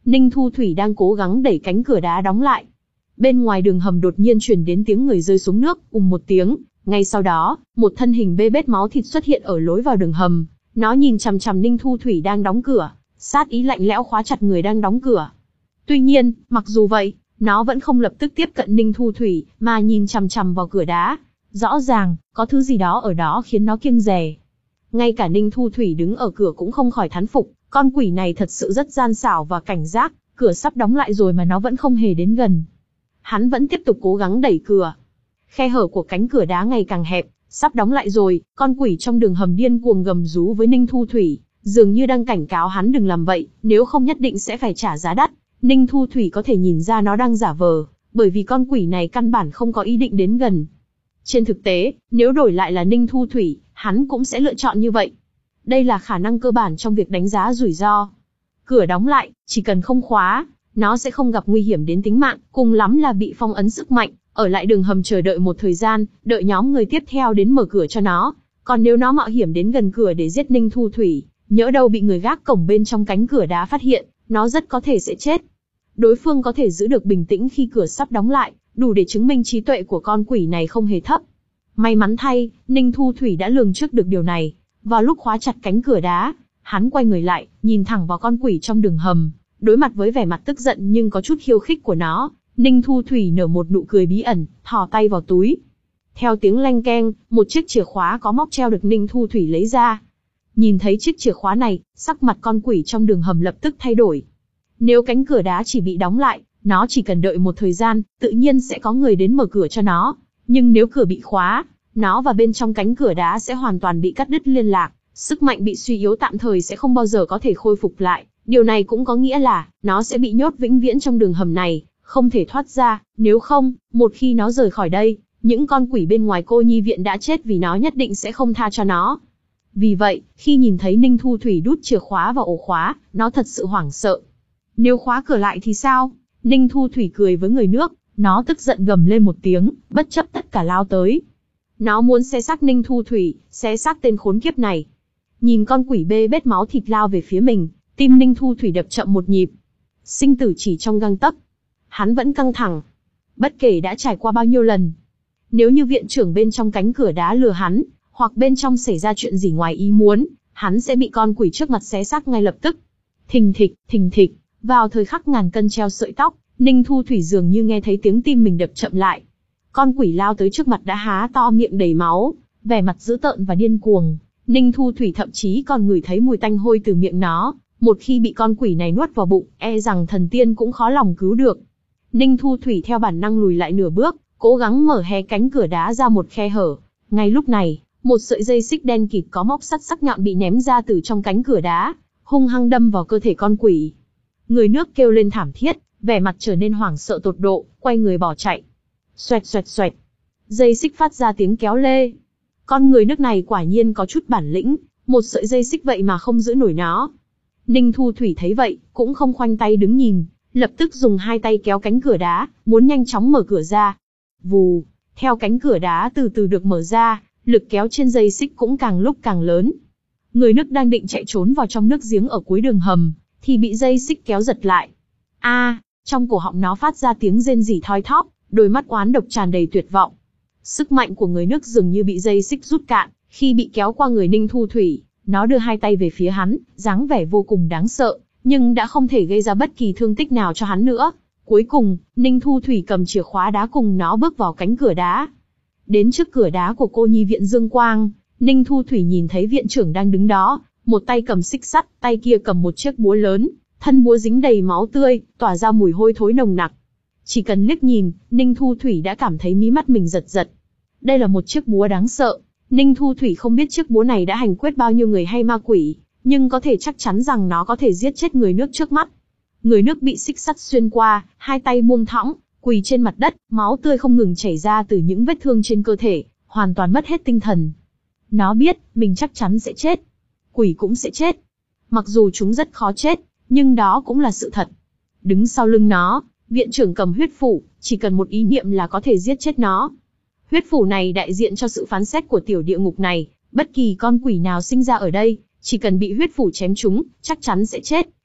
Ninh Thu Thủy đang cố gắng đẩy cánh cửa đá đóng lại. Bên ngoài đường hầm đột nhiên truyền đến tiếng người rơi xuống nước, ùm một tiếng. Ngay sau đó, một thân hình bê bết máu thịt xuất hiện ở lối vào đường hầm. Nó nhìn chằm chằm Ninh Thu Thủy đang đóng cửa, sát ý lạnh lẽo khóa chặt người đang đóng cửa. Tuy nhiên, mặc dù vậy, nó vẫn không lập tức tiếp cận Ninh Thu Thủy, mà nhìn chằm chằm vào cửa đá. Rõ ràng, có thứ gì đó ở đó khiến nó kiêng dè. Ngay cả Ninh Thu Thủy đứng ở cửa cũng không khỏi thán phục, con quỷ này thật sự rất gian xảo và cảnh giác, cửa sắp đóng lại rồi mà nó vẫn không hề đến gần. Hắn vẫn tiếp tục cố gắng đẩy cửa. Khe hở của cánh cửa đá ngày càng hẹp, sắp đóng lại rồi, con quỷ trong đường hầm điên cuồng gầm rú với Ninh Thu Thủy, dường như đang cảnh cáo hắn đừng làm vậy, nếu không nhất định sẽ phải trả giá đắt. Ninh Thu Thủy có thể nhìn ra nó đang giả vờ, bởi vì con quỷ này căn bản không có ý định đến gần. Trên thực tế, nếu đổi lại là Ninh Thu Thủy, hắn cũng sẽ lựa chọn như vậy. Đây là khả năng cơ bản trong việc đánh giá rủi ro. Cửa đóng lại, chỉ cần không khóa, nó sẽ không gặp nguy hiểm đến tính mạng, cùng lắm là bị phong ấn sức mạnh, ở lại đường hầm chờ đợi một thời gian, đợi nhóm người tiếp theo đến mở cửa cho nó. Còn nếu nó mạo hiểm đến gần cửa để giết Ninh Thu Thủy, nhỡ đâu bị người gác cổng bên trong cánh cửa đá phát hiện, nó rất có thể sẽ chết. Đối phương có thể giữ được bình tĩnh khi cửa sắp đóng lại, đủ để chứng minh trí tuệ của con quỷ này không hề thấp. May mắn thay, Ninh Thu Thủy đã lường trước được điều này. Vào lúc khóa chặt cánh cửa đá, hắn quay người lại, nhìn thẳng vào con quỷ trong đường hầm. Đối mặt với vẻ mặt tức giận nhưng có chút khiêu khích của nó, Ninh Thu Thủy nở một nụ cười bí ẩn, thò tay vào túi. Theo tiếng leng keng, một chiếc chìa khóa có móc treo được Ninh Thu Thủy lấy ra. Nhìn thấy chiếc chìa khóa này, sắc mặt con quỷ trong đường hầm lập tức thay đổi. Nếu cánh cửa đá chỉ bị đóng lại, nó chỉ cần đợi một thời gian, tự nhiên sẽ có người đến mở cửa cho nó. Nhưng nếu cửa bị khóa, nó và bên trong cánh cửa đá sẽ hoàn toàn bị cắt đứt liên lạc, sức mạnh bị suy yếu tạm thời sẽ không bao giờ có thể khôi phục lại. Điều này cũng có nghĩa là, nó sẽ bị nhốt vĩnh viễn trong đường hầm này, không thể thoát ra. Nếu không, một khi nó rời khỏi đây, những con quỷ bên ngoài cô nhi viện đã chết vì nó nhất định sẽ không tha cho nó. Vì vậy, khi nhìn thấy Ninh Thu Thủy đút chìa khóa vào ổ khóa, nó thật sự hoảng sợ. Nếu khóa cửa lại thì sao? Ninh Thu Thủy cười với người nước, nó tức giận gầm lên một tiếng, bất chấp tất cả lao tới. Nó muốn xé xác Ninh Thu Thủy, xé xác tên khốn kiếp này. Nhìn con quỷ bê bết máu thịt lao về phía mình, tim Ninh Thu Thủy đập chậm một nhịp. Sinh tử chỉ trong gang tấc. Hắn vẫn căng thẳng. Bất kể đã trải qua bao nhiêu lần. Nếu như viện trưởng bên trong cánh cửa đá lừa hắn, hoặc bên trong xảy ra chuyện gì ngoài ý muốn, hắn sẽ bị con quỷ trước mặt xé xác ngay lập tức. Thình thịch, thình thịch, vào thời khắc ngàn cân treo sợi tóc, Ninh Thu Thủy dường như nghe thấy tiếng tim mình đập chậm lại. Con quỷ lao tới trước mặt đã há to miệng đầy máu, vẻ mặt dữ tợn và điên cuồng. Ninh Thu Thủy thậm chí còn ngửi thấy mùi tanh hôi từ miệng nó. Một khi bị con quỷ này nuốt vào bụng, e rằng thần tiên cũng khó lòng cứu được. Ninh Thu Thủy theo bản năng lùi lại nửa bước, cố gắng mở hé cánh cửa đá ra một khe hở. Ngay lúc này, một sợi dây xích đen kịt có móc sắt sắc nhọn bị ném ra từ trong cánh cửa đá, hung hăng đâm vào cơ thể con quỷ. Người nước kêu lên thảm thiết, vẻ mặt trở nên hoảng sợ tột độ, quay người bỏ chạy. Xoẹt xoẹt xoẹt, dây xích phát ra tiếng kéo lê. Con người nước này quả nhiên có chút bản lĩnh, một sợi dây xích vậy mà không giữ nổi nó. Ninh Thu Thủy thấy vậy, cũng không khoanh tay đứng nhìn, lập tức dùng hai tay kéo cánh cửa đá, muốn nhanh chóng mở cửa ra. Vù, theo cánh cửa đá từ từ được mở ra, lực kéo trên dây xích cũng càng lúc càng lớn. Người nước đang định chạy trốn vào trong nước giếng ở cuối đường hầm, thì bị dây xích kéo giật lại. A, à, trong cổ họng nó phát ra tiếng rên rỉ thoi thóp, đôi mắt oán độc tràn đầy tuyệt vọng. Sức mạnh của người nước dường như bị dây xích rút cạn, khi bị kéo qua người Ninh Thu Thủy, nó đưa hai tay về phía hắn, dáng vẻ vô cùng đáng sợ, nhưng đã không thể gây ra bất kỳ thương tích nào cho hắn nữa. Cuối cùng, Ninh Thu Thủy cầm chìa khóa đá cùng nó bước vào cánh cửa đá. Đến trước cửa đá của cô nhi viện Dương Quang, Ninh Thu Thủy nhìn thấy viện trưởng đang đứng đó, một tay cầm xích sắt, tay kia cầm một chiếc búa lớn, thân búa dính đầy máu tươi, tỏa ra mùi hôi thối nồng nặc. Chỉ cần liếc nhìn, Ninh Thu Thủy đã cảm thấy mí mắt mình giật giật. Đây là một chiếc búa đáng sợ. Ninh Thu Thủy không biết chiếc búa này đã hành quyết bao nhiêu người hay ma quỷ, nhưng có thể chắc chắn rằng nó có thể giết chết người nước trước mắt. Người nước bị xích sắt xuyên qua, hai tay buông thõng, quỳ trên mặt đất, máu tươi không ngừng chảy ra từ những vết thương trên cơ thể, hoàn toàn mất hết tinh thần. Nó biết, mình chắc chắn sẽ chết. Quỷ cũng sẽ chết. Mặc dù chúng rất khó chết, nhưng đó cũng là sự thật. Đứng sau lưng nó, viện trưởng cầm huyết phủ, chỉ cần một ý niệm là có thể giết chết nó. Huyết phủ này đại diện cho sự phán xét của tiểu địa ngục này, bất kỳ con quỷ nào sinh ra ở đây, chỉ cần bị huyết phủ chém trúng, chắc chắn sẽ chết.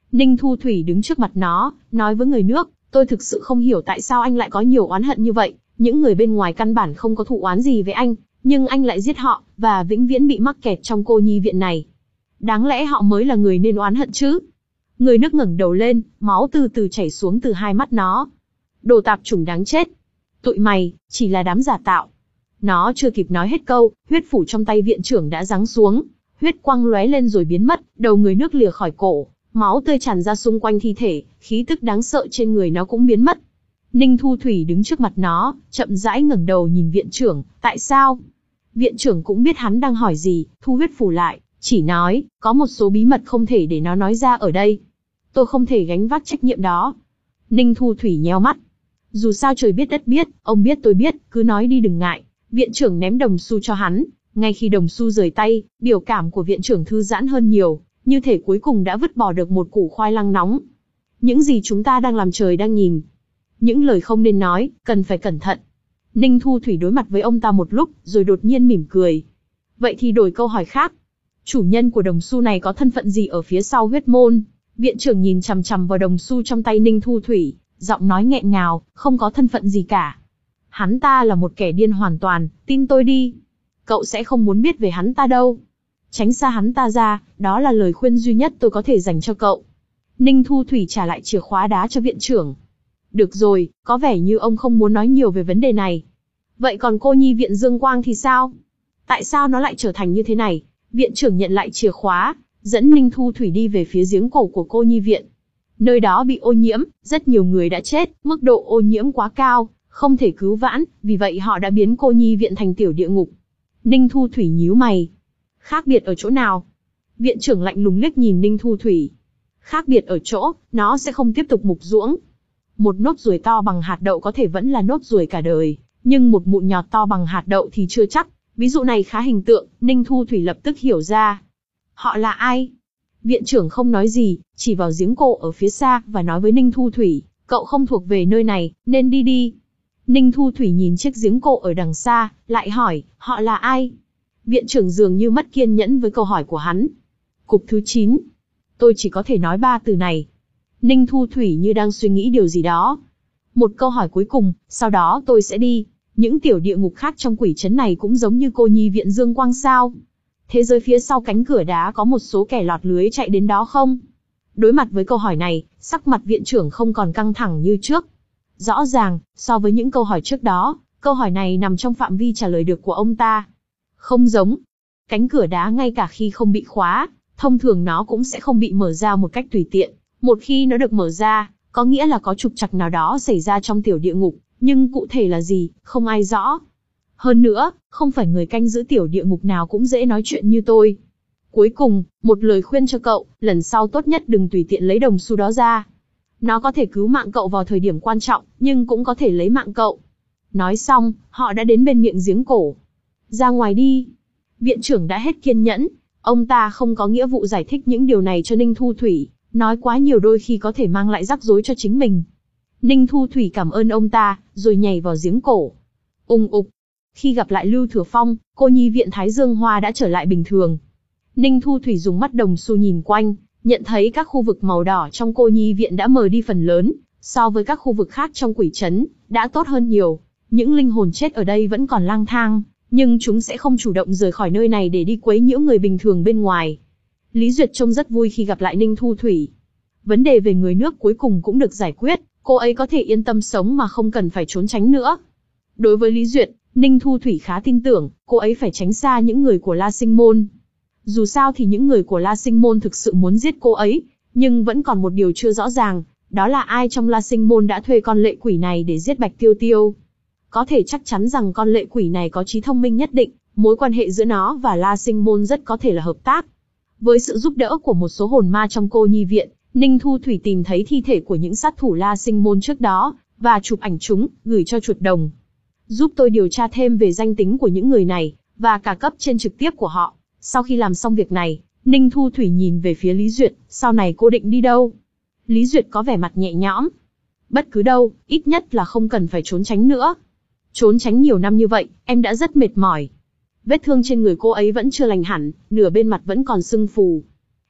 Ninh Thu Thủy đứng trước mặt nó, nói với người nước, tôi thực sự không hiểu tại sao anh lại có nhiều oán hận như vậy, những người bên ngoài căn bản không có thù oán gì với anh, nhưng anh lại giết họ, và vĩnh viễn bị mắc kẹt trong cô nhi viện này. Đáng lẽ họ mới là người nên oán hận chứ? Người nước ngẩng đầu lên, máu từ từ chảy xuống từ hai mắt nó. Đồ tạp chủng đáng chết. Tụi mày, chỉ là đám giả tạo. Nó chưa kịp nói hết câu, huyết phủ trong tay viện trưởng đã giáng xuống. Huyết quang lóe lên rồi biến mất, đầu người nước lìa khỏi cổ. Máu tươi tràn ra xung quanh thi thể, khí tức đáng sợ trên người nó cũng biến mất. Ninh Thu Thủy đứng trước mặt nó, chậm rãi ngẩng đầu nhìn viện trưởng, tại sao? Viện trưởng cũng biết hắn đang hỏi gì, thu huyết phủ lại, chỉ nói, có một số bí mật không thể để nó nói ra ở đây. Tôi không thể gánh vác trách nhiệm đó. Ninh Thu Thủy nheo mắt. Dù sao trời biết đất biết, ông biết tôi biết, cứ nói đi đừng ngại. Viện trưởng ném đồng xu cho hắn. Ngay khi đồng xu rời tay, biểu cảm của viện trưởng thư giãn hơn nhiều, như thể cuối cùng đã vứt bỏ được một củ khoai lang nóng. Những gì chúng ta đang làm trời đang nhìn. Những lời không nên nói, cần phải cẩn thận. Ninh Thu Thủy đối mặt với ông ta một lúc, rồi đột nhiên mỉm cười. Vậy thì đổi câu hỏi khác. Chủ nhân của đồng xu này có thân phận gì ở phía sau huyết môn? Viện trưởng nhìn chằm chằm vào đồng xu trong tay Ninh Thu Thủy, giọng nói nghẹn ngào, không có thân phận gì cả. Hắn ta là một kẻ điên hoàn toàn, tin tôi đi. Cậu sẽ không muốn biết về hắn ta đâu. Tránh xa hắn ta ra, đó là lời khuyên duy nhất tôi có thể dành cho cậu. Ninh Thu Thủy trả lại chìa khóa đá cho viện trưởng. Được rồi, có vẻ như ông không muốn nói nhiều về vấn đề này. Vậy còn cô nhi viện Dương Quang thì sao? Tại sao nó lại trở thành như thế này? Viện trưởng nhận lại chìa khóa, dẫn Ninh Thu Thủy đi về phía giếng cổ của cô nhi viện. Nơi đó bị ô nhiễm, rất nhiều người đã chết, mức độ ô nhiễm quá cao, không thể cứu vãn, vì vậy họ đã biến cô nhi viện thành tiểu địa ngục. Ninh Thu Thủy nhíu mày. Khác biệt ở chỗ nào? Viện trưởng lạnh lùng liếc nhìn Ninh Thu Thủy. Khác biệt ở chỗ, nó sẽ không tiếp tục mục ruỗng. Một nốt ruồi to bằng hạt đậu có thể vẫn là nốt ruồi cả đời, nhưng một mụn nhọt to bằng hạt đậu thì chưa chắc. Ví dụ này khá hình tượng, Ninh Thu Thủy lập tức hiểu ra. Họ là ai? Viện trưởng không nói gì, chỉ vào giếng cổ ở phía xa và nói với Ninh Thu Thủy, cậu không thuộc về nơi này, nên đi đi. Ninh Thu Thủy nhìn chiếc giếng cổ ở đằng xa, lại hỏi, họ là ai? Viện trưởng dường như mất kiên nhẫn với câu hỏi của hắn. Cục thứ chín. Tôi chỉ có thể nói ba từ này. Ninh Thu Thủy như đang suy nghĩ điều gì đó. Một câu hỏi cuối cùng, sau đó tôi sẽ đi. Những tiểu địa ngục khác trong quỷ trấn này cũng giống như cô nhi viện Dương Quang sao? Thế giới phía sau cánh cửa đá có một số kẻ lọt lưới chạy đến đó không? Đối mặt với câu hỏi này, sắc mặt viện trưởng không còn căng thẳng như trước. Rõ ràng, so với những câu hỏi trước đó, câu hỏi này nằm trong phạm vi trả lời được của ông ta. Không giống. Cánh cửa đá ngay cả khi không bị khóa, thông thường nó cũng sẽ không bị mở ra một cách tùy tiện. Một khi nó được mở ra, có nghĩa là có trục trặc nào đó xảy ra trong tiểu địa ngục, nhưng cụ thể là gì, không ai rõ. Hơn nữa, không phải người canh giữ tiểu địa ngục nào cũng dễ nói chuyện như tôi. Cuối cùng, một lời khuyên cho cậu, lần sau tốt nhất đừng tùy tiện lấy đồng xu đó ra. Nó có thể cứu mạng cậu vào thời điểm quan trọng, nhưng cũng có thể lấy mạng cậu. Nói xong, họ đã đến bên miệng giếng cổ. Ra ngoài đi. Viện trưởng đã hết kiên nhẫn, ông ta không có nghĩa vụ giải thích những điều này cho Ninh Thu Thủy, nói quá nhiều đôi khi có thể mang lại rắc rối cho chính mình. Ninh Thu Thủy cảm ơn ông ta, rồi nhảy vào giếng cổ. Ung ục. Khi gặp lại Lưu Thừa Phong, cô nhi viện Thái Dương Hoa đã trở lại bình thường. Ninh Thu Thủy dùng mắt đồng xu nhìn quanh, nhận thấy các khu vực màu đỏ trong cô nhi viện đã mờ đi phần lớn, so với các khu vực khác trong quỷ trấn, đã tốt hơn nhiều. Những linh hồn chết ở đây vẫn còn lang thang, nhưng chúng sẽ không chủ động rời khỏi nơi này để đi quấy nhiễu người bình thường bên ngoài. Lý Duyệt trông rất vui khi gặp lại Ninh Thu Thủy. Vấn đề về người nước cuối cùng cũng được giải quyết, cô ấy có thể yên tâm sống mà không cần phải trốn tránh nữa. Đối với Lý Duyệt, Ninh Thu Thủy khá tin tưởng, cô ấy phải tránh xa những người của La Sinh Môn. Dù sao thì những người của La Sinh Môn thực sự muốn giết cô ấy, nhưng vẫn còn một điều chưa rõ ràng, đó là ai trong La Sinh Môn đã thuê con lệ quỷ này để giết Bạch Tiêu Tiêu. Có thể chắc chắn rằng con lệ quỷ này có trí thông minh nhất định, mối quan hệ giữa nó và La Sinh Môn rất có thể là hợp tác. Với sự giúp đỡ của một số hồn ma trong cô nhi viện, Ninh Thu Thủy tìm thấy thi thể của những sát thủ La Sinh Môn trước đó, và chụp ảnh chúng, gửi cho chuột đồng. Giúp tôi điều tra thêm về danh tính của những người này, và cả cấp trên trực tiếp của họ. Sau khi làm xong việc này, Ninh Thu Thủy nhìn về phía Lý Duyệt, sau này cô định đi đâu? Lý Duyệt có vẻ mặt nhẹ nhõm. Bất cứ đâu, ít nhất là không cần phải trốn tránh nữa. Trốn tránh nhiều năm như vậy, em đã rất mệt mỏi. Vết thương trên người cô ấy vẫn chưa lành hẳn, nửa bên mặt vẫn còn sưng phù.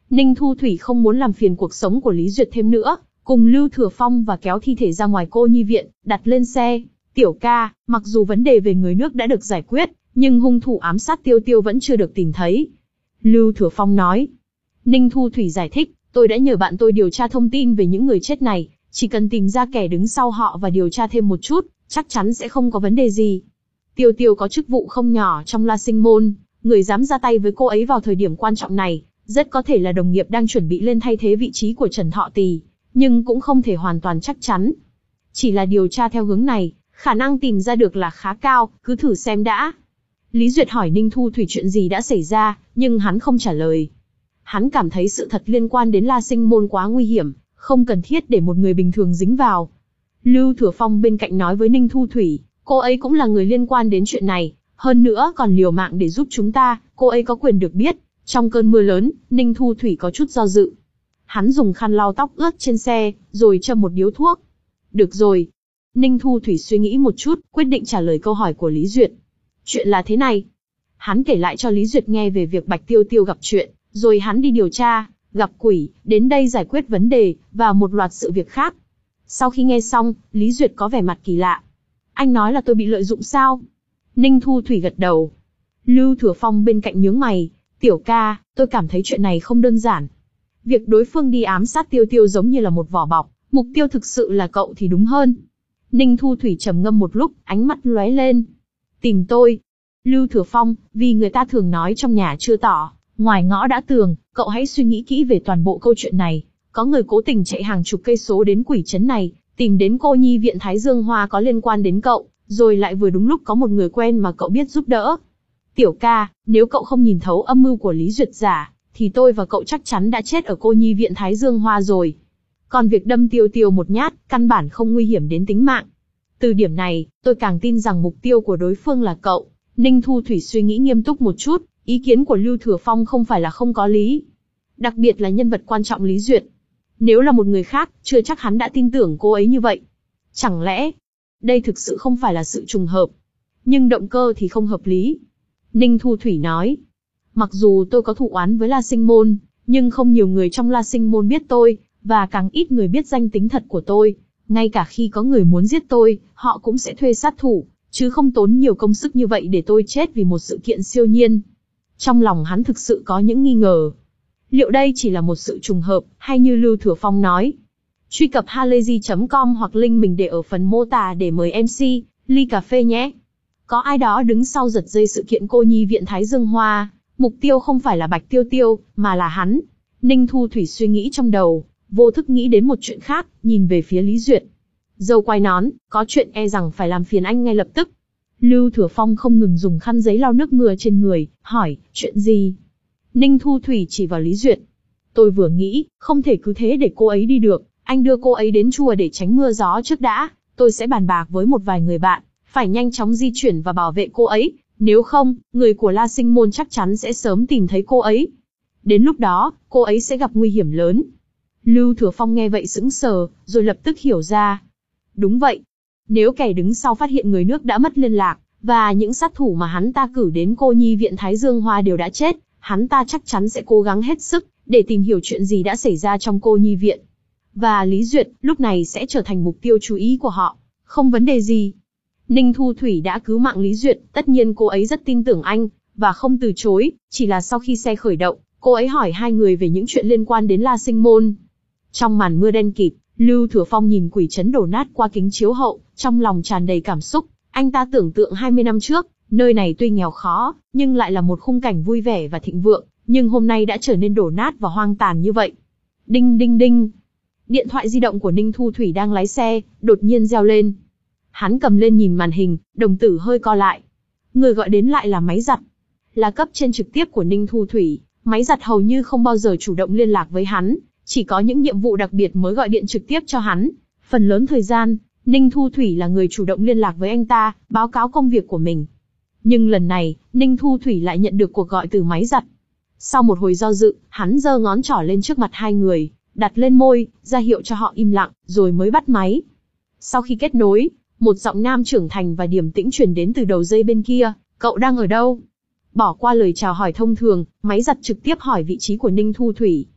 Ninh Thu Thủy không muốn làm phiền cuộc sống của Lý Duyệt thêm nữa, cùng Lưu Thừa Phong và kéo thi thể ra ngoài cô nhi viện, đặt lên xe. Tiểu ca, mặc dù vấn đề về người nước đã được giải quyết, nhưng hung thủ ám sát Tiêu Tiêu vẫn chưa được tìm thấy. Lưu Thừa Phong nói. Ninh Thu Thủy giải thích, tôi đã nhờ bạn tôi điều tra thông tin về những người chết này, chỉ cần tìm ra kẻ đứng sau họ và điều tra thêm một chút, chắc chắn sẽ không có vấn đề gì. Tiêu Tiêu có chức vụ không nhỏ trong La Sinh Môn, người dám ra tay với cô ấy vào thời điểm quan trọng này, rất có thể là đồng nghiệp đang chuẩn bị lên thay thế vị trí của Trần Thọ Tỳ, nhưng cũng không thể hoàn toàn chắc chắn. Chỉ là điều tra theo hướng này, khả năng tìm ra được là khá cao, cứ thử xem đã. Lý Duyệt hỏi Ninh Thu Thủy chuyện gì đã xảy ra, nhưng hắn không trả lời. Hắn cảm thấy sự thật liên quan đến La Sinh Môn quá nguy hiểm, không cần thiết để một người bình thường dính vào. Lưu Thừa Phong bên cạnh nói với Ninh Thu Thủy, cô ấy cũng là người liên quan đến chuyện này, hơn nữa còn liều mạng để giúp chúng ta, cô ấy có quyền được biết. Trong cơn mưa lớn, Ninh Thu Thủy có chút do dự. Hắn dùng khăn lau tóc ướt trên xe, rồi châm một điếu thuốc. Được rồi. Ninh Thu Thủy suy nghĩ một chút, quyết định trả lời câu hỏi của Lý Duyệt. Chuyện là thế này. Hắn kể lại cho Lý Duyệt nghe về việc Bạch Tiêu Tiêu gặp chuyện, rồi hắn đi điều tra, gặp quỷ, đến đây giải quyết vấn đề, và một loạt sự việc khác. Sau khi nghe xong, Lý Duyệt có vẻ mặt kỳ lạ. Anh nói là tôi bị lợi dụng sao? Ninh Thu Thủy gật đầu. Lưu Thừa Phong bên cạnh nhướng mày. Tiểu ca, tôi cảm thấy chuyện này không đơn giản. Việc đối phương đi ám sát Tiêu Tiêu giống như là một vỏ bọc, mục tiêu thực sự là cậu thì đúng hơn. Ninh Thu Thủy trầm ngâm một lúc, ánh mắt lóe lên. Tìm tôi. Lưu Thừa Phong, vì người ta thường nói trong nhà chưa tỏ, ngoài ngõ đã tường, cậu hãy suy nghĩ kỹ về toàn bộ câu chuyện này. Có người cố tình chạy hàng chục cây số đến quỷ trấn này, tìm đến cô nhi viện Thái Dương Hoa có liên quan đến cậu, rồi lại vừa đúng lúc có một người quen mà cậu biết giúp đỡ. Tiểu ca, nếu cậu không nhìn thấu âm mưu của Lý Duyệt giả, thì tôi và cậu chắc chắn đã chết ở cô nhi viện Thái Dương Hoa rồi. Còn việc đâm Tiêu Tiêu một nhát, căn bản không nguy hiểm đến tính mạng. Từ điểm này, tôi càng tin rằng mục tiêu của đối phương là cậu. Ninh Thu Thủy suy nghĩ nghiêm túc một chút, ý kiến của Lưu Thừa Phong không phải là không có lý. Đặc biệt là nhân vật quan trọng Lý Duyệt. Nếu là một người khác, chưa chắc hắn đã tin tưởng cô ấy như vậy. Chẳng lẽ, đây thực sự không phải là sự trùng hợp. Nhưng động cơ thì không hợp lý. Ninh Thu Thủy nói, mặc dù tôi có thù oán với La Sinh Môn, nhưng không nhiều người trong La Sinh Môn biết tôi, và càng ít người biết danh tính thật của tôi. Ngay cả khi có người muốn giết tôi, họ cũng sẽ thuê sát thủ, chứ không tốn nhiều công sức như vậy để tôi chết vì một sự kiện siêu nhiên. Trong lòng hắn thực sự có những nghi ngờ. Liệu đây chỉ là một sự trùng hợp, hay như Lưu Thừa Phong nói? Truy cập halayzi chấm com hoặc link mình để ở phần mô tả để mời em xê, ly cà phê nhé. Có ai đó đứng sau giật dây sự kiện cô nhi viện Thái Dương Hoa, mục tiêu không phải là Bạch Tiêu Tiêu, mà là hắn. Ninh Thu Thủy suy nghĩ trong đầu, vô thức nghĩ đến một chuyện khác, nhìn về phía Lý Duyệt. Dâu quai nón, có chuyện e rằng phải làm phiền anh ngay lập tức. Lưu Thừa Phong không ngừng dùng khăn giấy lau nước mưa trên người, hỏi, chuyện gì? Ninh Thu Thủy chỉ vào Lý Duyệt. Tôi vừa nghĩ, không thể cứ thế để cô ấy đi được, anh đưa cô ấy đến chùa để tránh mưa gió trước đã, tôi sẽ bàn bạc với một vài người bạn, phải nhanh chóng di chuyển và bảo vệ cô ấy, nếu không, người của La Sinh Môn chắc chắn sẽ sớm tìm thấy cô ấy. Đến lúc đó, cô ấy sẽ gặp nguy hiểm lớn. Lưu Thừa Phong nghe vậy sững sờ, rồi lập tức hiểu ra. Đúng vậy. Nếu kẻ đứng sau phát hiện người nước đã mất liên lạc, và những sát thủ mà hắn ta cử đến cô nhi viện Thái Dương Hoa đều đã chết, hắn ta chắc chắn sẽ cố gắng hết sức, để tìm hiểu chuyện gì đã xảy ra trong cô nhi viện. Và Lý Duyệt, lúc này sẽ trở thành mục tiêu chú ý của họ. Không vấn đề gì. Ninh Thu Thủy đã cứu mạng Lý Duyệt, tất nhiên cô ấy rất tin tưởng anh, và không từ chối, chỉ là sau khi xe khởi động, cô ấy hỏi hai người về những chuyện liên quan đến La Sinh Môn. Trong màn mưa đen kịt, Lưu Thừa Phong nhìn quỷ trấn đổ nát qua kính chiếu hậu, trong lòng tràn đầy cảm xúc. Anh ta tưởng tượng hai mươi năm trước, nơi này tuy nghèo khó, nhưng lại là một khung cảnh vui vẻ và thịnh vượng, nhưng hôm nay đã trở nên đổ nát và hoang tàn như vậy. Đinh đinh đinh. Điện thoại di động của Ninh Thu Thủy đang lái xe, đột nhiên reo lên. Hắn cầm lên nhìn màn hình, đồng tử hơi co lại. Người gọi đến lại là máy giặt. Là cấp trên trực tiếp của Ninh Thu Thủy, máy giặt hầu như không bao giờ chủ động liên lạc với hắn, chỉ có những nhiệm vụ đặc biệt mới gọi điện trực tiếp cho hắn. Phần lớn thời gian, Ninh Thu Thủy là người chủ động liên lạc với anh ta, báo cáo công việc của mình. Nhưng lần này, Ninh Thu Thủy lại nhận được cuộc gọi từ máy giặt. Sau một hồi do dự, hắn giơ ngón trỏ lên trước mặt hai người, đặt lên môi, ra hiệu cho họ im lặng, rồi mới bắt máy. Sau khi kết nối, một giọng nam trưởng thành và điềm tĩnh truyền đến từ đầu dây bên kia, cậu đang ở đâu? Bỏ qua lời chào hỏi thông thường, máy giặt trực tiếp hỏi vị trí của Ninh Thu Thủy.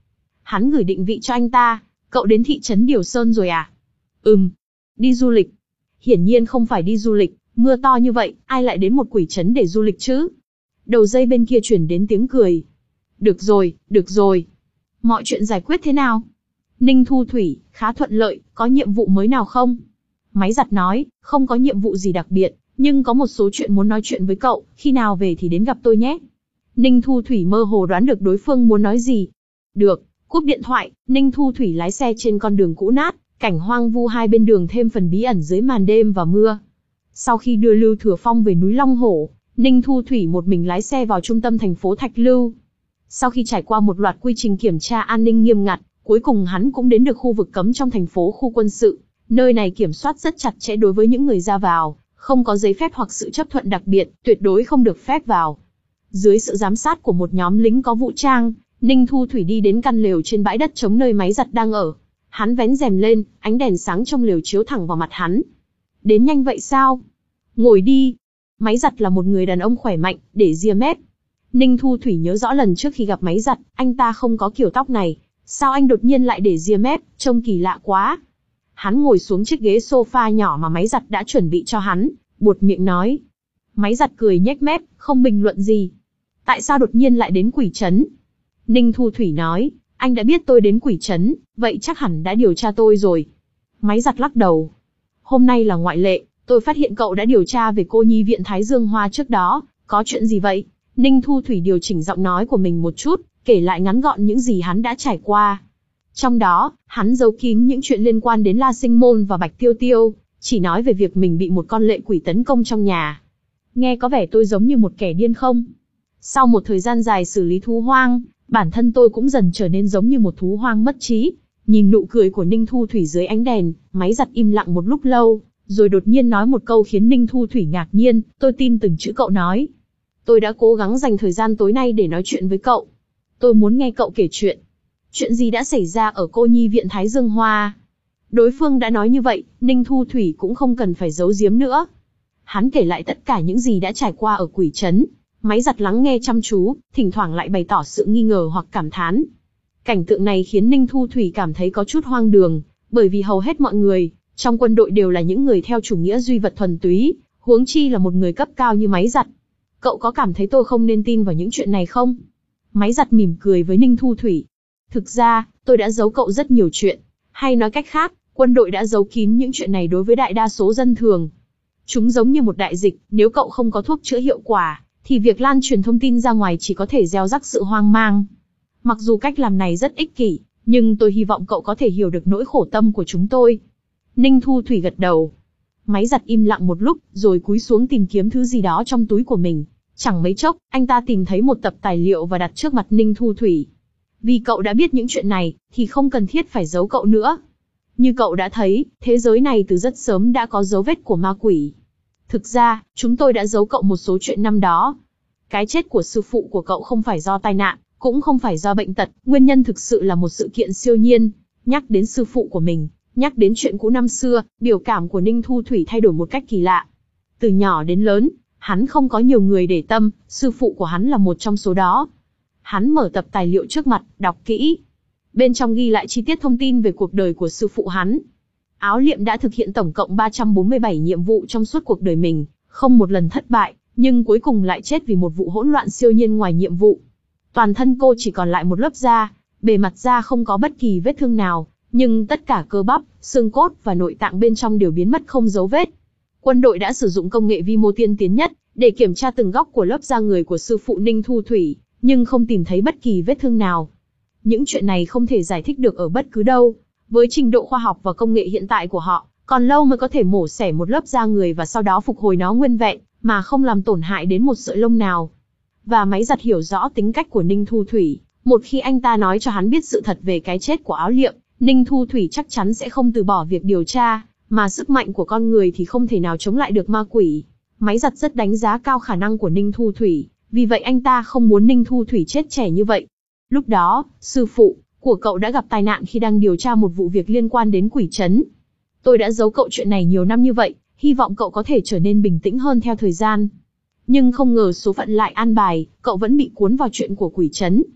Hắn gửi định vị cho anh ta. Cậu đến thị trấn Điều Sơn rồi à? Ừm. Đi du lịch. Hiển nhiên không phải đi du lịch, mưa to như vậy, ai lại đến một quỷ trấn để du lịch chứ? Đầu dây bên kia chuyển đến tiếng cười. Được rồi, được rồi. Mọi chuyện giải quyết thế nào? Ninh Thu Thủy, khá thuận lợi, có nhiệm vụ mới nào không? Máy giặt nói, không có nhiệm vụ gì đặc biệt, nhưng có một số chuyện muốn nói chuyện với cậu, khi nào về thì đến gặp tôi nhé. Ninh Thu Thủy mơ hồ đoán được đối phương muốn nói gì. Được, cúp điện thoại, Ninh Thu Thủy lái xe trên con đường cũ nát, cảnh hoang vu hai bên đường thêm phần bí ẩn dưới màn đêm và mưa. Sau khi đưa Lưu Thừa Phong về núi Long Hổ, Ninh Thu Thủy một mình lái xe vào trung tâm thành phố Thạch Lưu. Sau khi trải qua một loạt quy trình kiểm tra an ninh nghiêm ngặt, cuối cùng hắn cũng đến được khu vực cấm trong thành phố khu quân sự. Nơi này kiểm soát rất chặt chẽ đối với những người ra vào, không có giấy phép hoặc sự chấp thuận đặc biệt, tuyệt đối không được phép vào. Dưới sự giám sát của một nhóm lính có vũ trang, Ninh Thu Thủy đi đến căn lều trên bãi đất trống nơi máy giặt đang ở. Hắn vén rèm lên, ánh đèn sáng trong lều chiếu thẳng vào mặt hắn. Đến nhanh vậy sao? Ngồi đi. Máy giặt là một người đàn ông khỏe mạnh, để ria mép. Ninh Thu Thủy nhớ rõ lần trước khi gặp máy giặt, anh ta không có kiểu tóc này. Sao anh đột nhiên lại để ria mép, trông kỳ lạ quá. Hắn ngồi xuống chiếc ghế sofa nhỏ mà máy giặt đã chuẩn bị cho hắn, buột miệng nói. Máy giặt cười nhếch mép, không bình luận gì. Tại sao đột nhiên lại đến quỷ trấn? Ninh Thu Thủy nói, anh đã biết tôi đến quỷ trấn, vậy chắc hẳn đã điều tra tôi rồi. Máy giặt lắc đầu. Hôm nay là ngoại lệ, tôi phát hiện cậu đã điều tra về cô nhi viện Thái Dương Hoa trước đó, có chuyện gì vậy? Ninh Thu Thủy điều chỉnh giọng nói của mình một chút, kể lại ngắn gọn những gì hắn đã trải qua. Trong đó, hắn giấu kín những chuyện liên quan đến La Sinh Môn và Bạch Tiêu Tiêu, chỉ nói về việc mình bị một con lệ quỷ tấn công trong nhà. Nghe có vẻ tôi giống như một kẻ điên không? Sau một thời gian dài xử lý thú hoang, bản thân tôi cũng dần trở nên giống như một thú hoang mất trí. Nhìn nụ cười của Ninh Thu Thủy dưới ánh đèn, máy giặt im lặng một lúc lâu, rồi đột nhiên nói một câu khiến Ninh Thu Thủy ngạc nhiên, tôi tin từng chữ cậu nói. Tôi đã cố gắng dành thời gian tối nay để nói chuyện với cậu. Tôi muốn nghe cậu kể chuyện. Chuyện gì đã xảy ra ở cô nhi viện Thái Dương Hoa? Đối phương đã nói như vậy, Ninh Thu Thủy cũng không cần phải giấu giếm nữa. Hắn kể lại tất cả những gì đã trải qua ở quỷ trấn. Máy giặt lắng nghe chăm chú, thỉnh thoảng lại bày tỏ sự nghi ngờ hoặc cảm thán. Cảnh tượng này khiến Ninh Thu Thủy cảm thấy có chút hoang đường, bởi vì hầu hết mọi người trong quân đội đều là những người theo chủ nghĩa duy vật thuần túy, huống chi là một người cấp cao như máy giặt. Cậu có cảm thấy tôi không nên tin vào những chuyện này không? Máy giặt mỉm cười với Ninh Thu Thủy. Thực ra, tôi đã giấu cậu rất nhiều chuyện. Hay nói cách khác, quân đội đã giấu kín những chuyện này đối với đại đa số dân thường. Chúng giống như một đại dịch, nếu cậu không có thuốc chữa hiệu quả, thì việc lan truyền thông tin ra ngoài chỉ có thể gieo rắc sự hoang mang. Mặc dù cách làm này rất ích kỷ, nhưng tôi hy vọng cậu có thể hiểu được nỗi khổ tâm của chúng tôi. Ninh Thu Thủy gật đầu. Máy giặt im lặng một lúc, rồi cúi xuống tìm kiếm thứ gì đó trong túi của mình. Chẳng mấy chốc, anh ta tìm thấy một tập tài liệu và đặt trước mặt Ninh Thu Thủy. Vì cậu đã biết những chuyện này, thì không cần thiết phải giấu cậu nữa. Như cậu đã thấy, thế giới này từ rất sớm đã có dấu vết của ma quỷ. Thực ra, chúng tôi đã giấu cậu một số chuyện năm đó. Cái chết của sư phụ của cậu không phải do tai nạn, cũng không phải do bệnh tật, nguyên nhân thực sự là một sự kiện siêu nhiên. Nhắc đến sư phụ của mình, nhắc đến chuyện cũ năm xưa, biểu cảm của Ninh Thu Thủy thay đổi một cách kỳ lạ. Từ nhỏ đến lớn, hắn không có nhiều người để tâm, sư phụ của hắn là một trong số đó. Hắn mở tập tài liệu trước mặt, đọc kỹ. Bên trong ghi lại chi tiết thông tin về cuộc đời của sư phụ hắn. Áo Liệm đã thực hiện tổng cộng ba trăm bốn mươi bảy nhiệm vụ trong suốt cuộc đời mình, không một lần thất bại, nhưng cuối cùng lại chết vì một vụ hỗn loạn siêu nhiên ngoài nhiệm vụ. Toàn thân cô chỉ còn lại một lớp da, bề mặt da không có bất kỳ vết thương nào, nhưng tất cả cơ bắp, xương cốt và nội tạng bên trong đều biến mất không dấu vết. Quân đội đã sử dụng công nghệ vi mô tiên tiến nhất để kiểm tra từng góc của lớp da người của sư phụ Ninh Thu Thủy, nhưng không tìm thấy bất kỳ vết thương nào. Những chuyện này không thể giải thích được ở bất cứ đâu. Với trình độ khoa học và công nghệ hiện tại của họ, còn lâu mới có thể mổ xẻ một lớp da người và sau đó phục hồi nó nguyên vẹn, mà không làm tổn hại đến một sợi lông nào. Và máy giặt hiểu rõ tính cách của Ninh Thu Thủy. Một khi anh ta nói cho hắn biết sự thật về cái chết của Áo Liệm, Ninh Thu Thủy chắc chắn sẽ không từ bỏ việc điều tra, mà sức mạnh của con người thì không thể nào chống lại được ma quỷ. Máy giặt rất đánh giá cao khả năng của Ninh Thu Thủy, vì vậy anh ta không muốn Ninh Thu Thủy chết trẻ như vậy. Lúc đó, sư phụ của cậu đã gặp tai nạn khi đang điều tra một vụ việc liên quan đến quỷ trấn. Tôi đã giấu cậu chuyện này nhiều năm như vậy, hy vọng cậu có thể trở nên bình tĩnh hơn theo thời gian. Nhưng không ngờ số phận lại an bài, cậu vẫn bị cuốn vào chuyện của quỷ trấn.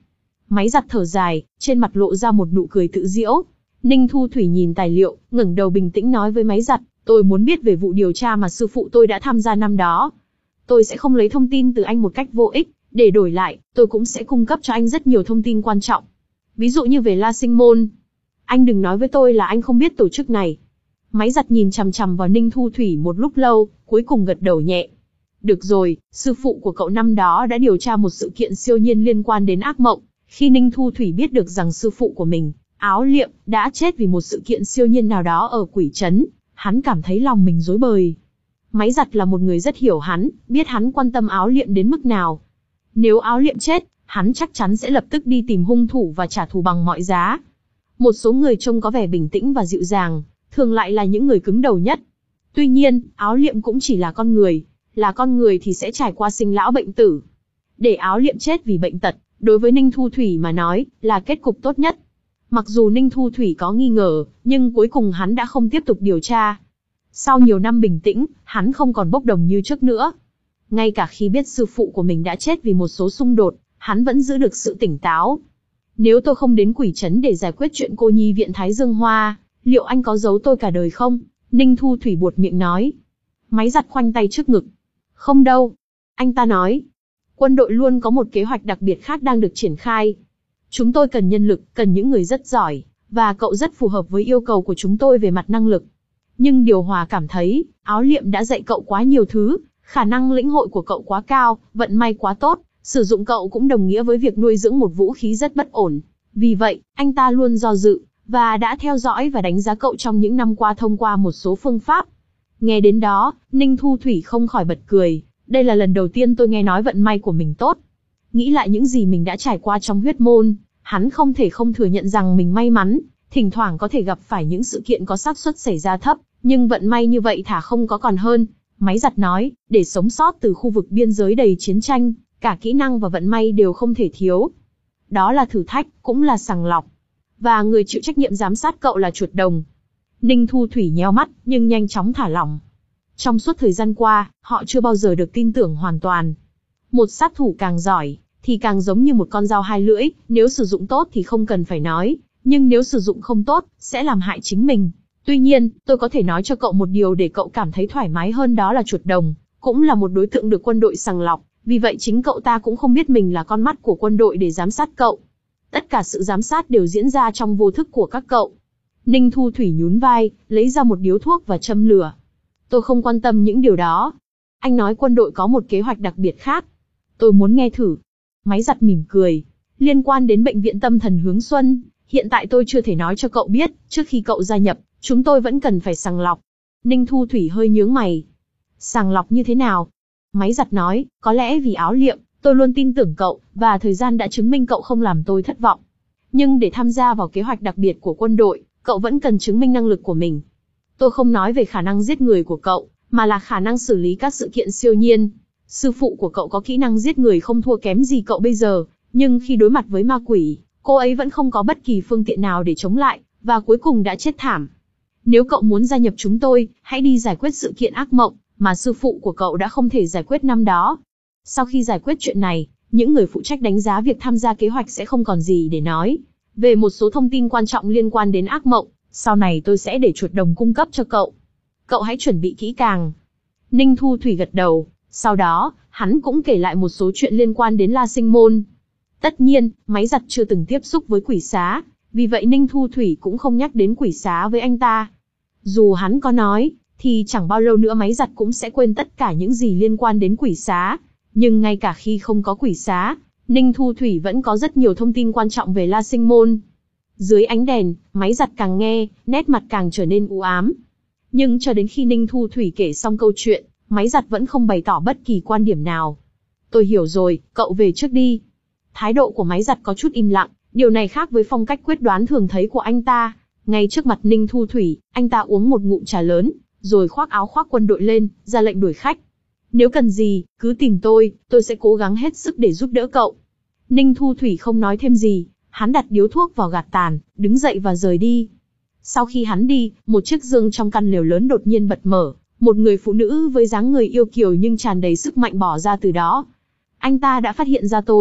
Máy giặt thở dài, trên mặt lộ ra một nụ cười tự giễu. Ninh Thu Thủy nhìn tài liệu, ngẩng đầu bình tĩnh nói với máy giặt, tôi muốn biết về vụ điều tra mà sư phụ tôi đã tham gia năm đó. Tôi sẽ không lấy thông tin từ anh một cách vô ích, để đổi lại, tôi cũng sẽ cung cấp cho anh rất nhiều thông tin quan trọng. Ví dụ như về La Sinh Môn. Anh đừng nói với tôi là anh không biết tổ chức này. Máy giặt nhìn chằm chằm vào Ninh Thu Thủy một lúc lâu, cuối cùng gật đầu nhẹ. Được rồi, sư phụ của cậu năm đó đã điều tra một sự kiện siêu nhiên liên quan đến ác mộng. Khi Ninh Thu Thủy biết được rằng sư phụ của mình, Áo Liệm, đã chết vì một sự kiện siêu nhiên nào đó ở Quỷ Trấn, hắn cảm thấy lòng mình rối bời. Máy giặt là một người rất hiểu hắn, biết hắn quan tâm Áo Liệm đến mức nào. Nếu Áo Liệm chết, hắn chắc chắn sẽ lập tức đi tìm hung thủ và trả thù bằng mọi giá. Một số người trông có vẻ bình tĩnh và dịu dàng, thường lại là những người cứng đầu nhất. Tuy nhiên, Áo Liệm cũng chỉ là con người, là con người thì sẽ trải qua sinh lão bệnh tử. Để Áo Liệm chết vì bệnh tật, đối với Ninh Thu Thủy mà nói, là kết cục tốt nhất. Mặc dù Ninh Thu Thủy có nghi ngờ, nhưng cuối cùng hắn đã không tiếp tục điều tra. Sau nhiều năm bình tĩnh, hắn không còn bốc đồng như trước nữa. Ngay cả khi biết sư phụ của mình đã chết vì một số xung đột, hắn vẫn giữ được sự tỉnh táo. Nếu tôi không đến Quỷ Trấn để giải quyết chuyện cô nhi viện Thái Dương Hoa, liệu anh có giấu tôi cả đời không? Ninh Thu Thủy buột miệng nói. Máy giặt khoanh tay trước ngực. Không đâu. Anh ta nói. Quân đội luôn có một kế hoạch đặc biệt khác đang được triển khai. Chúng tôi cần nhân lực, cần những người rất giỏi, và cậu rất phù hợp với yêu cầu của chúng tôi về mặt năng lực. Nhưng Điều Hòa cảm thấy, Áo Liệm đã dạy cậu quá nhiều thứ, khả năng lĩnh hội của cậu quá cao, vận may quá tốt, sử dụng cậu cũng đồng nghĩa với việc nuôi dưỡng một vũ khí rất bất ổn. Vì vậy, anh ta luôn do dự, và đã theo dõi và đánh giá cậu trong những năm qua thông qua một số phương pháp. Nghe đến đó, Ninh Thu Thủy không khỏi bật cười, đây là lần đầu tiên tôi nghe nói vận may của mình tốt. Nghĩ lại những gì mình đã trải qua trong huyết môn, hắn không thể không thừa nhận rằng mình may mắn, thỉnh thoảng có thể gặp phải những sự kiện có xác suất xảy ra thấp, nhưng vận may như vậy thà không có còn hơn. Máy giặt nói, để sống sót từ khu vực biên giới đầy chiến tranh, cả kỹ năng và vận may đều không thể thiếu. Đó là thử thách, cũng là sàng lọc. Và người chịu trách nhiệm giám sát cậu là chuột đồng. Ninh Thu Thủy nheo mắt, nhưng nhanh chóng thả lỏng. Trong suốt thời gian qua, họ chưa bao giờ được tin tưởng hoàn toàn. Một sát thủ càng giỏi, thì càng giống như một con dao hai lưỡi, nếu sử dụng tốt thì không cần phải nói, nhưng nếu sử dụng không tốt, sẽ làm hại chính mình. Tuy nhiên, tôi có thể nói cho cậu một điều để cậu cảm thấy thoải mái hơn, đó là chuột đồng, cũng là một đối tượng được quân đội sàng lọc, vì vậy chính cậu ta cũng không biết mình là con mắt của quân đội để giám sát cậu. Tất cả sự giám sát đều diễn ra trong vô thức của các cậu. Ninh Thu Thủy nhún vai, lấy ra một điếu thuốc và châm lửa. Tôi không quan tâm những điều đó. Anh nói quân đội có một kế hoạch đặc biệt khác. Tôi muốn nghe thử. Máy giặt mỉm cười. Liên quan đến bệnh viện tâm thần Hướng Xuân, hiện tại tôi chưa thể nói cho cậu biết, trước khi cậu gia nhập, chúng tôi vẫn cần phải sàng lọc. Ninh Thu Thủy hơi nhướng mày. Sàng lọc như thế nào? Máy giặt nói, có lẽ vì Áo Liệm, tôi luôn tin tưởng cậu, và thời gian đã chứng minh cậu không làm tôi thất vọng. Nhưng để tham gia vào kế hoạch đặc biệt của quân đội, cậu vẫn cần chứng minh năng lực của mình. Tôi không nói về khả năng giết người của cậu, mà là khả năng xử lý các sự kiện siêu nhiên. Sư phụ của cậu có kỹ năng giết người không thua kém gì cậu bây giờ, nhưng khi đối mặt với ma quỷ, cô ấy vẫn không có bất kỳ phương tiện nào để chống lại, và cuối cùng đã chết thảm. Nếu cậu muốn gia nhập chúng tôi, hãy đi giải quyết sự kiện ác mộng mà sư phụ của cậu đã không thể giải quyết năm đó. Sau khi giải quyết chuyện này, những người phụ trách đánh giá việc tham gia kế hoạch sẽ không còn gì để nói. Về một số thông tin quan trọng liên quan đến ác mộng, sau này tôi sẽ để chuột đồng cung cấp cho cậu. Cậu hãy chuẩn bị kỹ càng. Ninh Thu Thủy gật đầu, sau đó, hắn cũng kể lại một số chuyện liên quan đến La Sinh Môn. Tất nhiên, máy giặt chưa từng tiếp xúc với quỷ xá, vì vậy Ninh Thu Thủy cũng không nhắc đến quỷ xá với anh ta. Dù hắn có nói, thì chẳng bao lâu nữa máy giặt cũng sẽ quên tất cả những gì liên quan đến quỷ xá. Nhưng ngay cả khi không có quỷ xá, Ninh Thu Thủy vẫn có rất nhiều thông tin quan trọng về La Sinh Môn. Dưới ánh đèn, máy giặt càng nghe, nét mặt càng trở nên u ám. Nhưng cho đến khi Ninh Thu Thủy kể xong câu chuyện, máy giặt vẫn không bày tỏ bất kỳ quan điểm nào. Tôi hiểu rồi, cậu về trước đi. Thái độ của máy giặt có chút im lặng, điều này khác với phong cách quyết đoán thường thấy của anh ta. Ngay trước mặt Ninh Thu Thủy, anh ta uống một ngụm trà lớn, rồi khoác áo khoác quân đội lên, ra lệnh đuổi khách. Nếu cần gì, cứ tìm tôi, tôi sẽ cố gắng hết sức để giúp đỡ cậu. Ninh Thu Thủy không nói thêm gì, hắn đặt điếu thuốc vào gạt tàn, đứng dậy và rời đi. Sau khi hắn đi, một chiếc giường trong căn lều lớn đột nhiên bật mở, một người phụ nữ với dáng người yêu kiều nhưng tràn đầy sức mạnh bỏ ra từ đó. Anh ta đã phát hiện ra tôi.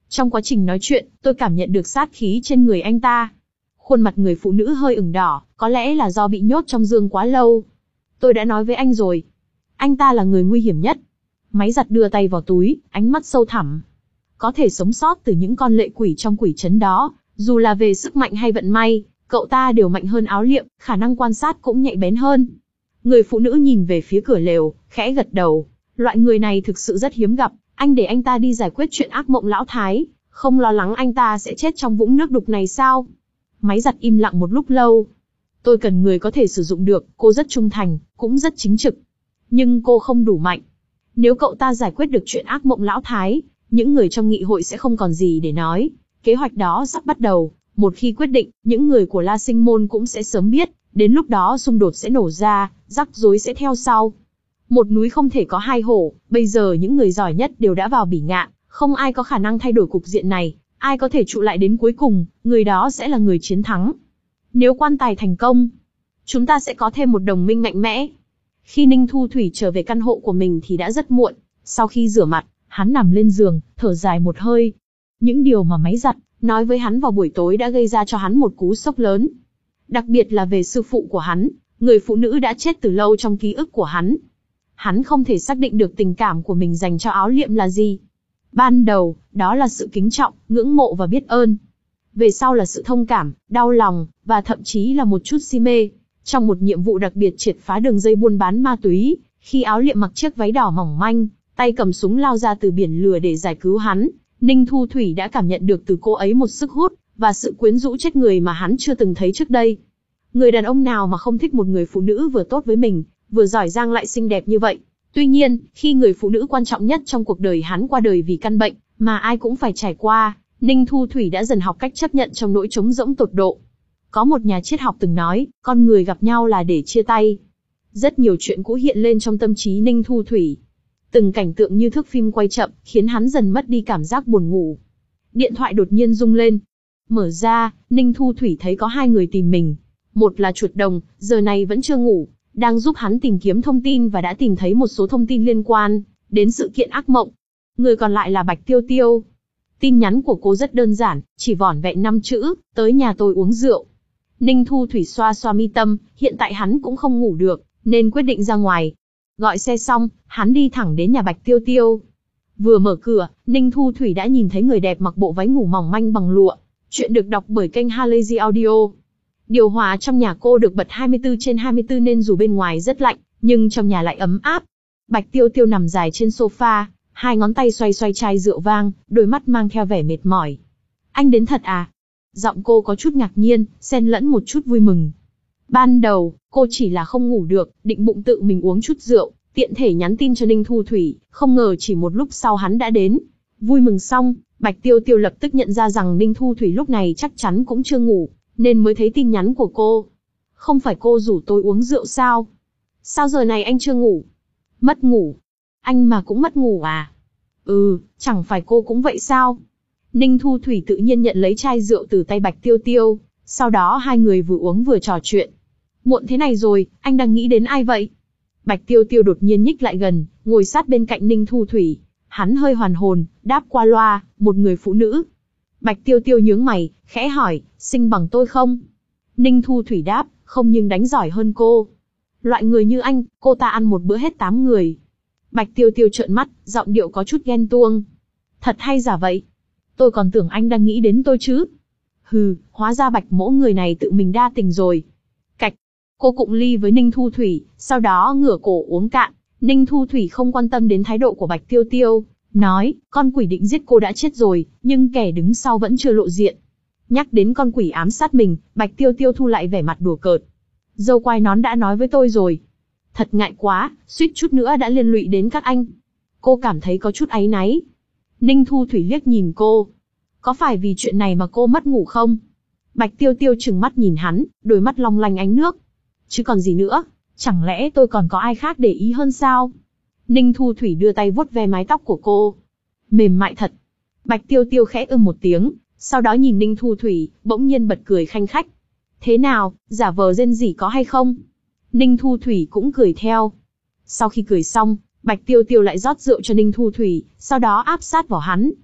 Trong quá trình nói chuyện, tôi cảm nhận được sát khí trên người anh ta. Khuôn mặt người phụ nữ hơi ửng đỏ, có lẽ là do bị nhốt trong giường quá lâu. Tôi đã nói với anh rồi. Anh ta là người nguy hiểm nhất. Máy giặt đưa tay vào túi, ánh mắt sâu thẳm. Có thể sống sót từ những con lệ quỷ trong quỷ trấn đó, dù là về sức mạnh hay vận may, cậu ta đều mạnh hơn Áo Liệm, khả năng quan sát cũng nhạy bén hơn. Người phụ nữ nhìn về phía cửa lều, khẽ gật đầu. Loại người này thực sự rất hiếm gặp, anh để anh ta đi giải quyết chuyện ác mộng lão thái, không lo lắng anh ta sẽ chết trong vũng nước đục này sao? Máy giặt im lặng một lúc lâu. Tôi cần người có thể sử dụng được, cô rất trung thành, cũng rất chính trực. Nhưng cô không đủ mạnh. Nếu cậu ta giải quyết được chuyện ác mộng lão thái, những người trong nghị hội sẽ không còn gì để nói. Kế hoạch đó sắp bắt đầu, một khi quyết định, những người của La Sinh Môn cũng sẽ sớm biết, đến lúc đó xung đột sẽ nổ ra, rắc rối sẽ theo sau. Một núi không thể có hai hổ, bây giờ những người giỏi nhất đều đã vào bỉ ngạn, không ai có khả năng thay đổi cục diện này, ai có thể trụ lại đến cuối cùng, người đó sẽ là người chiến thắng. Nếu quan tài thành công, chúng ta sẽ có thêm một đồng minh mạnh mẽ. Khi Ninh Thu Thủy trở về căn hộ của mình thì đã rất muộn, sau khi rửa mặt, hắn nằm lên giường, thở dài một hơi. Những điều mà máy giặt nói với hắn vào buổi tối đã gây ra cho hắn một cú sốc lớn. Đặc biệt là về sư phụ của hắn, người phụ nữ đã chết từ lâu trong ký ức của hắn. Hắn không thể xác định được tình cảm của mình dành cho Áo Liệm là gì. Ban đầu, đó là sự kính trọng, ngưỡng mộ và biết ơn. Về sau là sự thông cảm, đau lòng, và thậm chí là một chút si mê. Trong một nhiệm vụ đặc biệt triệt phá đường dây buôn bán ma túy, khi Áo Liệm mặc chiếc váy đỏ mỏng manh, tay cầm súng lao ra từ biển lửa để giải cứu hắn, Ninh Thu Thủy đã cảm nhận được từ cô ấy một sức hút, và sự quyến rũ chết người mà hắn chưa từng thấy trước đây. Người đàn ông nào mà không thích một người phụ nữ vừa tốt với mình, vừa giỏi giang lại xinh đẹp như vậy. Tuy nhiên, khi người phụ nữ quan trọng nhất trong cuộc đời hắn qua đời vì căn bệnh, mà ai cũng phải trải qua, Ninh Thu Thủy đã dần học cách chấp nhận trong nỗi trống rỗng tột độ. Có một nhà triết học từng nói, con người gặp nhau là để chia tay. Rất nhiều chuyện cũ hiện lên trong tâm trí Ninh Thu Thủy. Từng cảnh tượng như thước phim quay chậm, khiến hắn dần mất đi cảm giác buồn ngủ. Điện thoại đột nhiên rung lên. Mở ra, Ninh Thu Thủy thấy có hai người tìm mình. Một là chuột đồng, giờ này vẫn chưa ngủ, đang giúp hắn tìm kiếm thông tin và đã tìm thấy một số thông tin liên quan đến sự kiện ác mộng. Người còn lại là Bạch Tiêu Tiêu. Tin nhắn của cô rất đơn giản, chỉ vỏn vẹn năm chữ, tới nhà tôi uống rượu. Ninh Thu Thủy xoa xoa mi tâm, hiện tại hắn cũng không ngủ được, nên quyết định ra ngoài. Gọi xe xong, hắn đi thẳng đến nhà Bạch Tiêu Tiêu. Vừa mở cửa, Ninh Thu Thủy đã nhìn thấy người đẹp mặc bộ váy ngủ mỏng manh bằng lụa. Chuyện được đọc bởi kênh Halazy Audio. Điều hòa trong nhà cô được bật hai mươi tư trên hai mươi tư nên dù bên ngoài rất lạnh, nhưng trong nhà lại ấm áp. Bạch Tiêu Tiêu nằm dài trên sofa, hai ngón tay xoay xoay chai rượu vang, đôi mắt mang theo vẻ mệt mỏi. Anh đến thật à? Giọng cô có chút ngạc nhiên, xen lẫn một chút vui mừng. Ban đầu, cô chỉ là không ngủ được, định bụng tự mình uống chút rượu, tiện thể nhắn tin cho Ninh Thu Thủy, không ngờ chỉ một lúc sau hắn đã đến. Vui mừng xong, Bạch Tiêu Tiêu lập tức nhận ra rằng Ninh Thu Thủy lúc này chắc chắn cũng chưa ngủ, nên mới thấy tin nhắn của cô. Không phải cô rủ tôi uống rượu sao? Sao giờ này anh chưa ngủ? Mất ngủ? Anh mà cũng mất ngủ à? Ừ, chẳng phải cô cũng vậy sao? Ninh Thu Thủy tự nhiên nhận lấy chai rượu từ tay Bạch Tiêu Tiêu, sau đó hai người vừa uống vừa trò chuyện. Muộn thế này rồi, anh đang nghĩ đến ai vậy? Bạch Tiêu Tiêu đột nhiên nhích lại gần, ngồi sát bên cạnh Ninh Thu Thủy. Hắn hơi hoàn hồn, đáp qua loa, một người phụ nữ. Bạch Tiêu Tiêu nhướng mày, khẽ hỏi, xinh bằng tôi không? Ninh Thu Thủy đáp, không nhưng đánh giỏi hơn cô. Loại người như anh, cô ta ăn một bữa hết tám người. Bạch Tiêu Tiêu trợn mắt, giọng điệu có chút ghen tuông. Thật hay giả vậy? Tôi còn tưởng anh đang nghĩ đến tôi chứ. Hừ, hóa ra Bạch mỗ người này tự mình đa tình rồi. Cạch. Cô cụng ly với Ninh Thu Thủy, sau đó ngửa cổ uống cạn. Ninh Thu Thủy không quan tâm đến thái độ của Bạch Tiêu Tiêu, nói, con quỷ định giết cô đã chết rồi, nhưng kẻ đứng sau vẫn chưa lộ diện. Nhắc đến con quỷ ám sát mình, Bạch Tiêu Tiêu thu lại vẻ mặt đùa cợt. Dâu quai nón đã nói với tôi rồi. Thật ngại quá, suýt chút nữa đã liên lụy đến các anh. Cô cảm thấy có chút áy náy. Ninh Thu Thủy liếc nhìn cô. Có phải vì chuyện này mà cô mất ngủ không? Bạch Tiêu Tiêu trừng mắt nhìn hắn, đôi mắt long lanh ánh nước. Chứ còn gì nữa, chẳng lẽ tôi còn có ai khác để ý hơn sao? Ninh Thu Thủy đưa tay vuốt ve mái tóc của cô. Mềm mại thật. Bạch Tiêu Tiêu khẽ ưm một tiếng, sau đó nhìn Ninh Thu Thủy, bỗng nhiên bật cười khanh khách. Thế nào, giả vờ rên rỉ có hay không? Ninh Thu Thủy cũng cười theo. Sau khi cười xong, Bạch Tiêu Tiêu lại rót rượu cho Ninh Thu Thủy, sau đó áp sát vào hắn.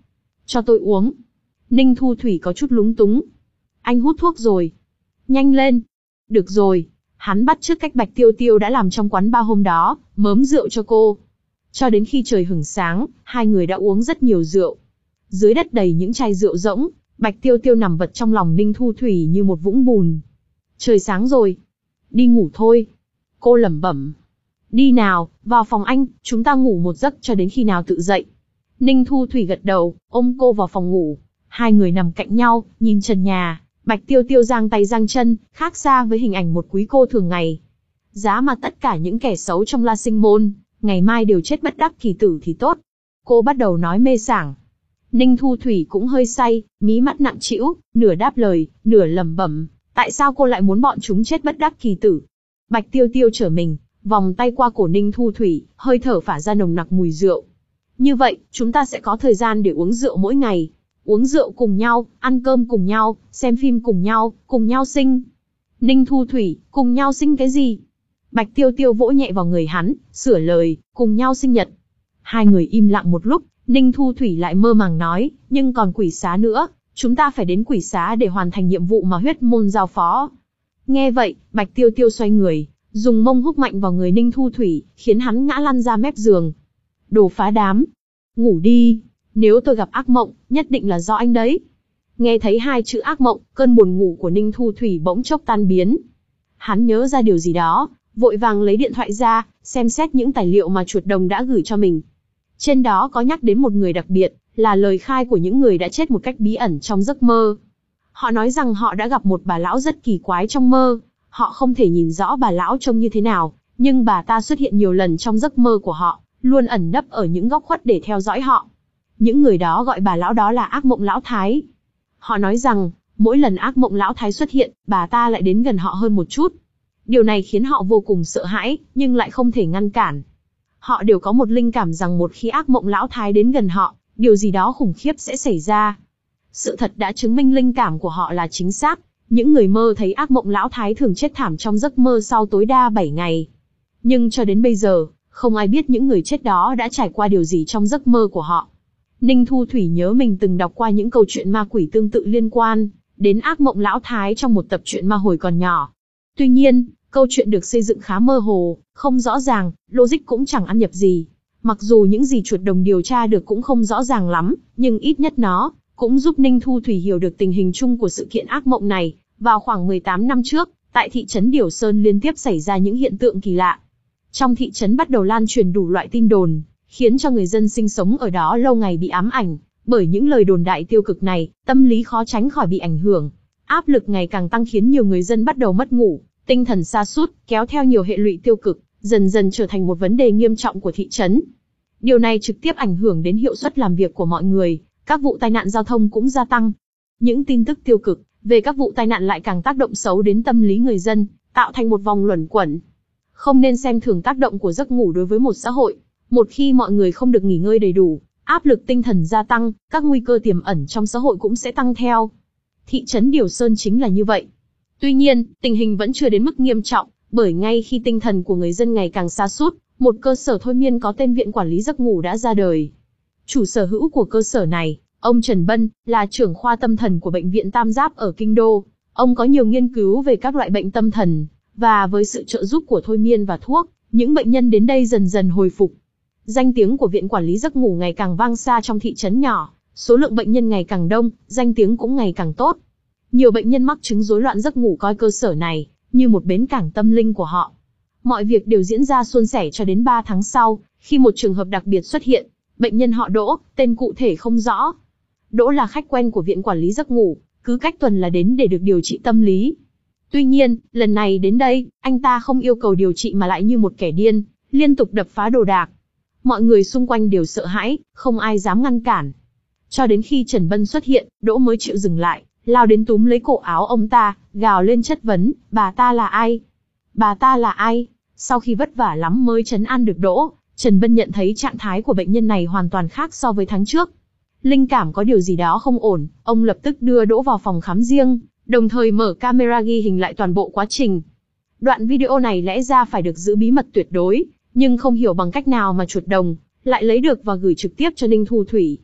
Cho tôi uống. Ninh Thu Thủy có chút lúng túng. Anh hút thuốc rồi. Nhanh lên. Được rồi. Hắn bắt chước cách Bạch Tiêu Tiêu đã làm trong quán bar hôm đó, mớm rượu cho cô. Cho đến khi trời hửng sáng, hai người đã uống rất nhiều rượu. Dưới đất đầy những chai rượu rỗng, Bạch Tiêu Tiêu nằm vật trong lòng Ninh Thu Thủy như một vũng bùn. Trời sáng rồi. Đi ngủ thôi. Cô lẩm bẩm. Đi nào, vào phòng anh, chúng ta ngủ một giấc cho đến khi nào tự dậy. Ninh Thu Thủy gật đầu, ôm cô vào phòng ngủ. Hai người nằm cạnh nhau, nhìn trần nhà. Bạch Tiêu Tiêu giang tay giang chân, khác xa với hình ảnh một quý cô thường ngày. Giá mà tất cả những kẻ xấu trong La Sinh Môn, ngày mai đều chết bất đắc kỳ tử thì tốt. Cô bắt đầu nói mê sảng. Ninh Thu Thủy cũng hơi say, mí mắt nặng trĩu, nửa đáp lời, nửa lẩm bẩm. Tại sao cô lại muốn bọn chúng chết bất đắc kỳ tử? Bạch Tiêu Tiêu trở mình, vòng tay qua cổ Ninh Thu Thủy, hơi thở phả ra nồng nặc mùi rượu. Như vậy, chúng ta sẽ có thời gian để uống rượu mỗi ngày. Uống rượu cùng nhau, ăn cơm cùng nhau, xem phim cùng nhau, cùng nhau sinh. Ninh Thu Thủy, cùng nhau sinh cái gì? Bạch Tiêu Tiêu vỗ nhẹ vào người hắn, sửa lời, cùng nhau sinh nhật. Hai người im lặng một lúc, Ninh Thu Thủy lại mơ màng nói, nhưng còn quỷ xá nữa, chúng ta phải đến quỷ xá để hoàn thành nhiệm vụ mà huyết môn giao phó. Nghe vậy, Bạch Tiêu Tiêu xoay người, dùng mông húc mạnh vào người Ninh Thu Thủy, khiến hắn ngã lăn ra mép giường. Đồ phá đám. Ngủ đi. Nếu tôi gặp ác mộng, nhất định là do anh đấy. Nghe thấy hai chữ ác mộng, cơn buồn ngủ của Ninh Thu Thủy bỗng chốc tan biến. Hắn nhớ ra điều gì đó, vội vàng lấy điện thoại ra, xem xét những tài liệu mà chuột đồng đã gửi cho mình. Trên đó có nhắc đến một người đặc biệt, là lời khai của những người đã chết một cách bí ẩn trong giấc mơ. Họ nói rằng họ đã gặp một bà lão rất kỳ quái trong mơ. Họ không thể nhìn rõ bà lão trông như thế nào, nhưng bà ta xuất hiện nhiều lần trong giấc mơ của họ, luôn ẩn nấp ở những góc khuất để theo dõi họ. Những người đó gọi bà lão đó là ác mộng lão thái. Họ nói rằng, mỗi lần ác mộng lão thái xuất hiện, bà ta lại đến gần họ hơn một chút. Điều này khiến họ vô cùng sợ hãi, nhưng lại không thể ngăn cản. Họ đều có một linh cảm rằng một khi ác mộng lão thái đến gần họ, điều gì đó khủng khiếp sẽ xảy ra. Sự thật đã chứng minh linh cảm của họ là chính xác. Những người mơ thấy ác mộng lão thái thường chết thảm trong giấc mơ sau tối đa bảy ngày. Nhưng cho đến bây giờ, không ai biết những người chết đó đã trải qua điều gì trong giấc mơ của họ. Ninh Thu Thủy nhớ mình từng đọc qua những câu chuyện ma quỷ tương tự liên quan đến ác mộng lão thái trong một tập truyện ma hồi còn nhỏ. Tuy nhiên, câu chuyện được xây dựng khá mơ hồ, không rõ ràng, logic cũng chẳng ăn nhập gì. Mặc dù những gì chuột đồng điều tra được cũng không rõ ràng lắm, nhưng ít nhất nó cũng giúp Ninh Thu Thủy hiểu được tình hình chung của sự kiện ác mộng này. Vào khoảng mười tám năm trước, tại thị trấn Điểu Sơn liên tiếp xảy ra những hiện tượng kỳ lạ. Trong thị trấn bắt đầu lan truyền đủ loại tin đồn, khiến cho người dân sinh sống ở đó lâu ngày bị ám ảnh. Bởi những lời đồn đại tiêu cực này, tâm lý khó tránh khỏi bị ảnh hưởng. Áp lực ngày càng tăng khiến nhiều người dân bắt đầu mất ngủ, tinh thần sa sút, kéo theo nhiều hệ lụy tiêu cực, dần dần trở thành một vấn đề nghiêm trọng của thị trấn. Điều này trực tiếp ảnh hưởng đến hiệu suất làm việc của mọi người, các vụ tai nạn giao thông cũng gia tăng. Những tin tức tiêu cực về các vụ tai nạn lại càng tác động xấu đến tâm lý người dân, tạo thành một vòng luẩn quẩn. Không nên xem thường tác động của giấc ngủ đối với một xã hội. Một khi mọi người không được nghỉ ngơi đầy đủ, áp lực tinh thần gia tăng, các nguy cơ tiềm ẩn trong xã hội cũng sẽ tăng theo. Thị trấn Điểu Sơn chính là như vậy. Tuy nhiên, tình hình vẫn chưa đến mức nghiêm trọng, bởi ngay khi tinh thần của người dân ngày càng sa sút, một cơ sở thôi miên có tên Viện Quản lý Giấc ngủ đã ra đời. Chủ sở hữu của cơ sở này, ông Trần Bân, là trưởng khoa tâm thần của Bệnh viện Tam Giáp ở Kinh Đô. Ông có nhiều nghiên cứu về các loại bệnh tâm thần, và với sự trợ giúp của thôi miên và thuốc, những bệnh nhân đến đây dần dần hồi phục. Danh tiếng của Viện Quản lý Giấc ngủ ngày càng vang xa trong thị trấn nhỏ, số lượng bệnh nhân ngày càng đông, danh tiếng cũng ngày càng tốt. Nhiều bệnh nhân mắc chứng rối loạn giấc ngủ coi cơ sở này như một bến cảng tâm linh của họ. Mọi việc đều diễn ra suôn sẻ cho đến ba tháng sau, khi một trường hợp đặc biệt xuất hiện. Bệnh nhân họ Đỗ, tên cụ thể không rõ. Đỗ là khách quen của Viện Quản lý Giấc ngủ, cứ cách tuần là đến để được điều trị tâm lý. Tuy nhiên, lần này đến đây, anh ta không yêu cầu điều trị mà lại như một kẻ điên, liên tục đập phá đồ đạc. Mọi người xung quanh đều sợ hãi, không ai dám ngăn cản. Cho đến khi Trần Bân xuất hiện, Đỗ mới chịu dừng lại, lao đến túm lấy cổ áo ông ta, gào lên chất vấn, bà ta là ai? Bà ta là ai? Sau khi vất vả lắm mới trấn an được Đỗ, Trần Bân nhận thấy trạng thái của bệnh nhân này hoàn toàn khác so với tháng trước. Linh cảm có điều gì đó không ổn, ông lập tức đưa Đỗ vào phòng khám riêng, đồng thời mở camera ghi hình lại toàn bộ quá trình. Đoạn video này lẽ ra phải được giữ bí mật tuyệt đối, nhưng không hiểu bằng cách nào mà chuột đồng lại lấy được và gửi trực tiếp cho Ninh Thu Thủy.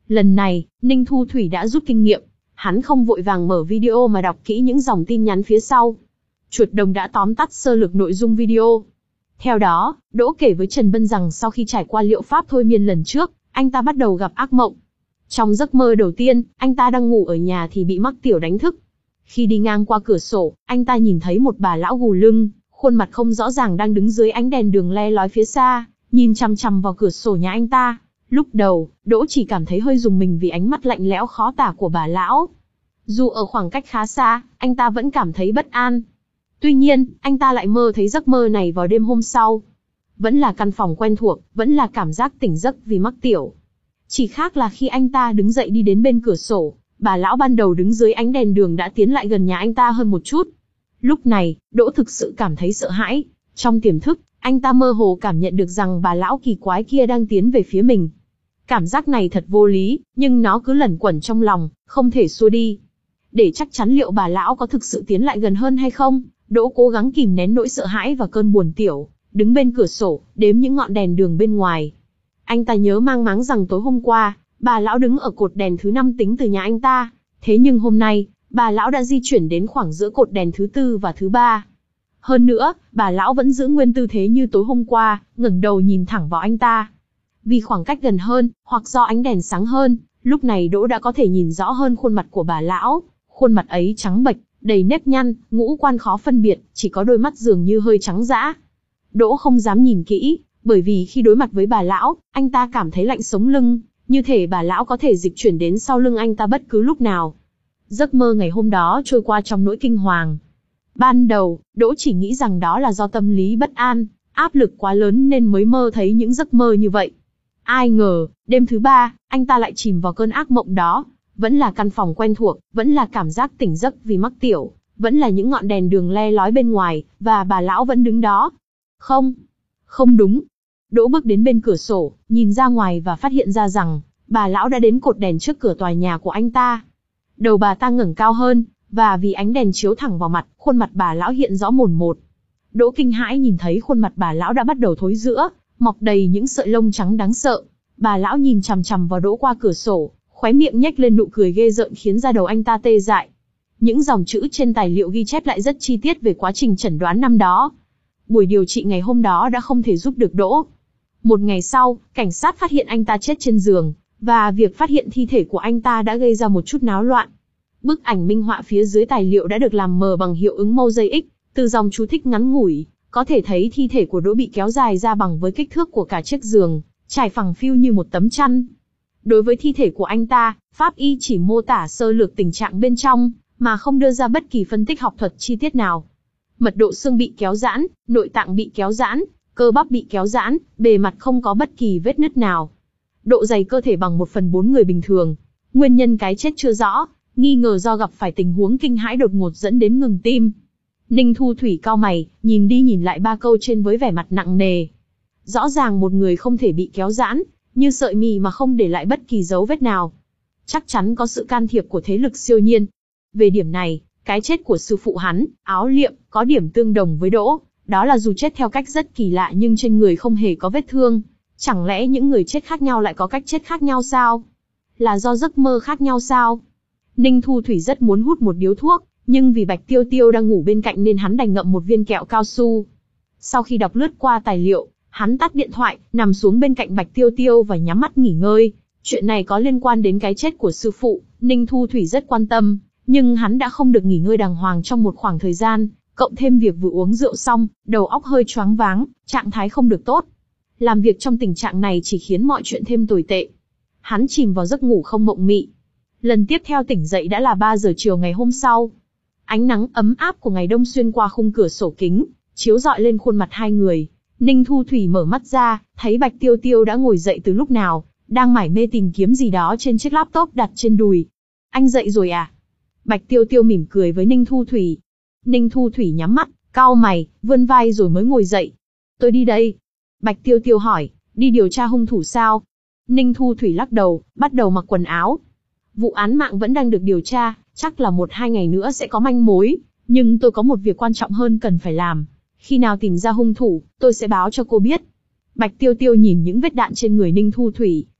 Lần này, Ninh Thu Thủy đã rút kinh nghiệm. Hắn không vội vàng mở video mà đọc kỹ những dòng tin nhắn phía sau. Chuột đồng đã tóm tắt sơ lược nội dung video. Theo đó, Đỗ kể với Trần Bân rằng sau khi trải qua liệu pháp thôi miên lần trước, anh ta bắt đầu gặp ác mộng. Trong giấc mơ đầu tiên, anh ta đang ngủ ở nhà thì bị Mắc Tiểu đánh thức. Khi đi ngang qua cửa sổ, anh ta nhìn thấy một bà lão gù lưng, khuôn mặt không rõ ràng đang đứng dưới ánh đèn đường le lói phía xa, nhìn chằm chằm vào cửa sổ nhà anh ta. Lúc đầu, Đỗ chỉ cảm thấy hơi rùng mình vì ánh mắt lạnh lẽo khó tả của bà lão. Dù ở khoảng cách khá xa, anh ta vẫn cảm thấy bất an. Tuy nhiên, anh ta lại mơ thấy giấc mơ này vào đêm hôm sau. Vẫn là căn phòng quen thuộc, vẫn là cảm giác tỉnh giấc vì Mắc Tiểu. Chỉ khác là khi anh ta đứng dậy đi đến bên cửa sổ, bà lão ban đầu đứng dưới ánh đèn đường đã tiến lại gần nhà anh ta hơn một chút. Lúc này, Đỗ thực sự cảm thấy sợ hãi. Trong tiềm thức, anh ta mơ hồ cảm nhận được rằng bà lão kỳ quái kia đang tiến về phía mình. Cảm giác này thật vô lý, nhưng nó cứ lẩn quẩn trong lòng, không thể xua đi. Để chắc chắn liệu bà lão có thực sự tiến lại gần hơn hay không, Đỗ cố gắng kìm nén nỗi sợ hãi và cơn buồn tiểu, đứng bên cửa sổ, đếm những ngọn đèn đường bên ngoài. Anh ta nhớ mang máng rằng tối hôm qua, bà lão đứng ở cột đèn thứ năm tính từ nhà anh ta. Thế nhưng hôm nay, bà lão đã di chuyển đến khoảng giữa cột đèn thứ tư và thứ ba. Hơn nữa, bà lão vẫn giữ nguyên tư thế như tối hôm qua, ngẩng đầu nhìn thẳng vào anh ta. Vì khoảng cách gần hơn, hoặc do ánh đèn sáng hơn, lúc này Đỗ đã có thể nhìn rõ hơn khuôn mặt của bà lão. Khuôn mặt ấy trắng bệch, đầy nếp nhăn, ngũ quan khó phân biệt, chỉ có đôi mắt dường như hơi trắng dã. Đỗ không dám nhìn kỹ, bởi vì khi đối mặt với bà lão, anh ta cảm thấy lạnh sống lưng, như thể bà lão có thể dịch chuyển đến sau lưng anh ta bất cứ lúc nào. Giấc mơ ngày hôm đó trôi qua trong nỗi kinh hoàng. Ban đầu, Đỗ chỉ nghĩ rằng đó là do tâm lý bất an, áp lực quá lớn nên mới mơ thấy những giấc mơ như vậy. Ai ngờ, đêm thứ ba, anh ta lại chìm vào cơn ác mộng đó. Vẫn là căn phòng quen thuộc, vẫn là cảm giác tỉnh giấc vì Mắc Tiểu, vẫn là những ngọn đèn đường le lói bên ngoài, và bà lão vẫn đứng đó. Không, không đúng. Đỗ bước đến bên cửa sổ, nhìn ra ngoài và phát hiện ra rằng, bà lão đã đến cột đèn trước cửa tòa nhà của anh ta. Đầu bà ta ngẩng cao hơn, và vì ánh đèn chiếu thẳng vào mặt, khuôn mặt bà lão hiện rõ mồn một. Đỗ kinh hãi nhìn thấy khuôn mặt bà lão đã bắt đầu thối rữa, mọc đầy những sợi lông trắng đáng sợ. Bà lão nhìn chằm chằm vào Đỗ qua cửa sổ, khóe miệng nhếch lên nụ cười ghê rợn khiến da đầu anh ta tê dại. Những dòng chữ trên tài liệu ghi chép lại rất chi tiết về quá trình chẩn đoán năm đó. Buổi điều trị ngày hôm đó đã không thể giúp được Đỗ. Một ngày sau, cảnh sát phát hiện anh ta chết trên giường, và việc phát hiện thi thể của anh ta đã gây ra một chút náo loạn. Bức ảnh minh họa phía dưới tài liệu đã được làm mờ bằng hiệu ứng Mosaic, từ dòng chú thích ngắn ngủi, có thể thấy thi thể của Đỗ bị kéo dài ra bằng với kích thước của cả chiếc giường, trải phẳng phiu như một tấm chăn. Đối với thi thể của anh ta, pháp y chỉ mô tả sơ lược tình trạng bên trong, mà không đưa ra bất kỳ phân tích học thuật chi tiết nào. Mật độ xương bị kéo giãn, nội tạng bị kéo giãn, cơ bắp bị kéo giãn, bề mặt không có bất kỳ vết nứt nào. Độ dày cơ thể bằng một phần bốn người bình thường. Nguyên nhân cái chết chưa rõ, nghi ngờ do gặp phải tình huống kinh hãi đột ngột dẫn đến ngừng tim. Ninh Thu Thủy cau mày, nhìn đi nhìn lại ba câu trên với vẻ mặt nặng nề. Rõ ràng một người không thể bị kéo giãn, như sợi mì mà không để lại bất kỳ dấu vết nào. Chắc chắn có sự can thiệp của thế lực siêu nhiên. Về điểm này, cái chết của sư phụ hắn, Áo Liệm, có điểm tương đồng với Đỗ. Đó là dù chết theo cách rất kỳ lạ nhưng trên người không hề có vết thương. Chẳng lẽ những người chết khác nhau lại có cách chết khác nhau sao? Là do giấc mơ khác nhau sao? Ninh Thu Thủy rất muốn hút một điếu thuốc, nhưng vì Bạch Tiêu Tiêu đang ngủ bên cạnh nên hắn đành ngậm một viên kẹo cao su. Sau khi đọc lướt qua tài liệu, hắn tắt điện thoại, nằm xuống bên cạnh Bạch Tiêu Tiêu và nhắm mắt nghỉ ngơi. Chuyện này có liên quan đến cái chết của sư phụ, Ninh Thu Thủy rất quan tâm, nhưng hắn đã không được nghỉ ngơi đàng hoàng trong một khoảng thời gian, cộng thêm việc vừa uống rượu xong, đầu óc hơi choáng váng, trạng thái không được tốt. Làm việc trong tình trạng này chỉ khiến mọi chuyện thêm tồi tệ. Hắn chìm vào giấc ngủ không mộng mị. Lần tiếp theo tỉnh dậy đã là ba giờ chiều ngày hôm sau. Ánh nắng ấm áp của ngày đông xuyên qua khung cửa sổ kính, chiếu rọi lên khuôn mặt hai người. Ninh Thu Thủy mở mắt ra, thấy Bạch Tiêu Tiêu đã ngồi dậy từ lúc nào, đang mải mê tìm kiếm gì đó trên chiếc laptop đặt trên đùi. Anh dậy rồi à? Bạch Tiêu Tiêu mỉm cười với Ninh Thu Thủy. Ninh Thu Thủy nhắm mắt, cau mày, vươn vai rồi mới ngồi dậy. Tôi đi đây. Bạch Tiêu Tiêu hỏi, đi điều tra hung thủ sao? Ninh Thu Thủy lắc đầu, bắt đầu mặc quần áo. Vụ án mạng vẫn đang được điều tra, chắc là một hai ngày nữa sẽ có manh mối, nhưng tôi có một việc quan trọng hơn cần phải làm. Khi nào tìm ra hung thủ, tôi sẽ báo cho cô biết. Bạch Tiêu Tiêu nhìn những vết đạn trên người Ninh Thu Thủy,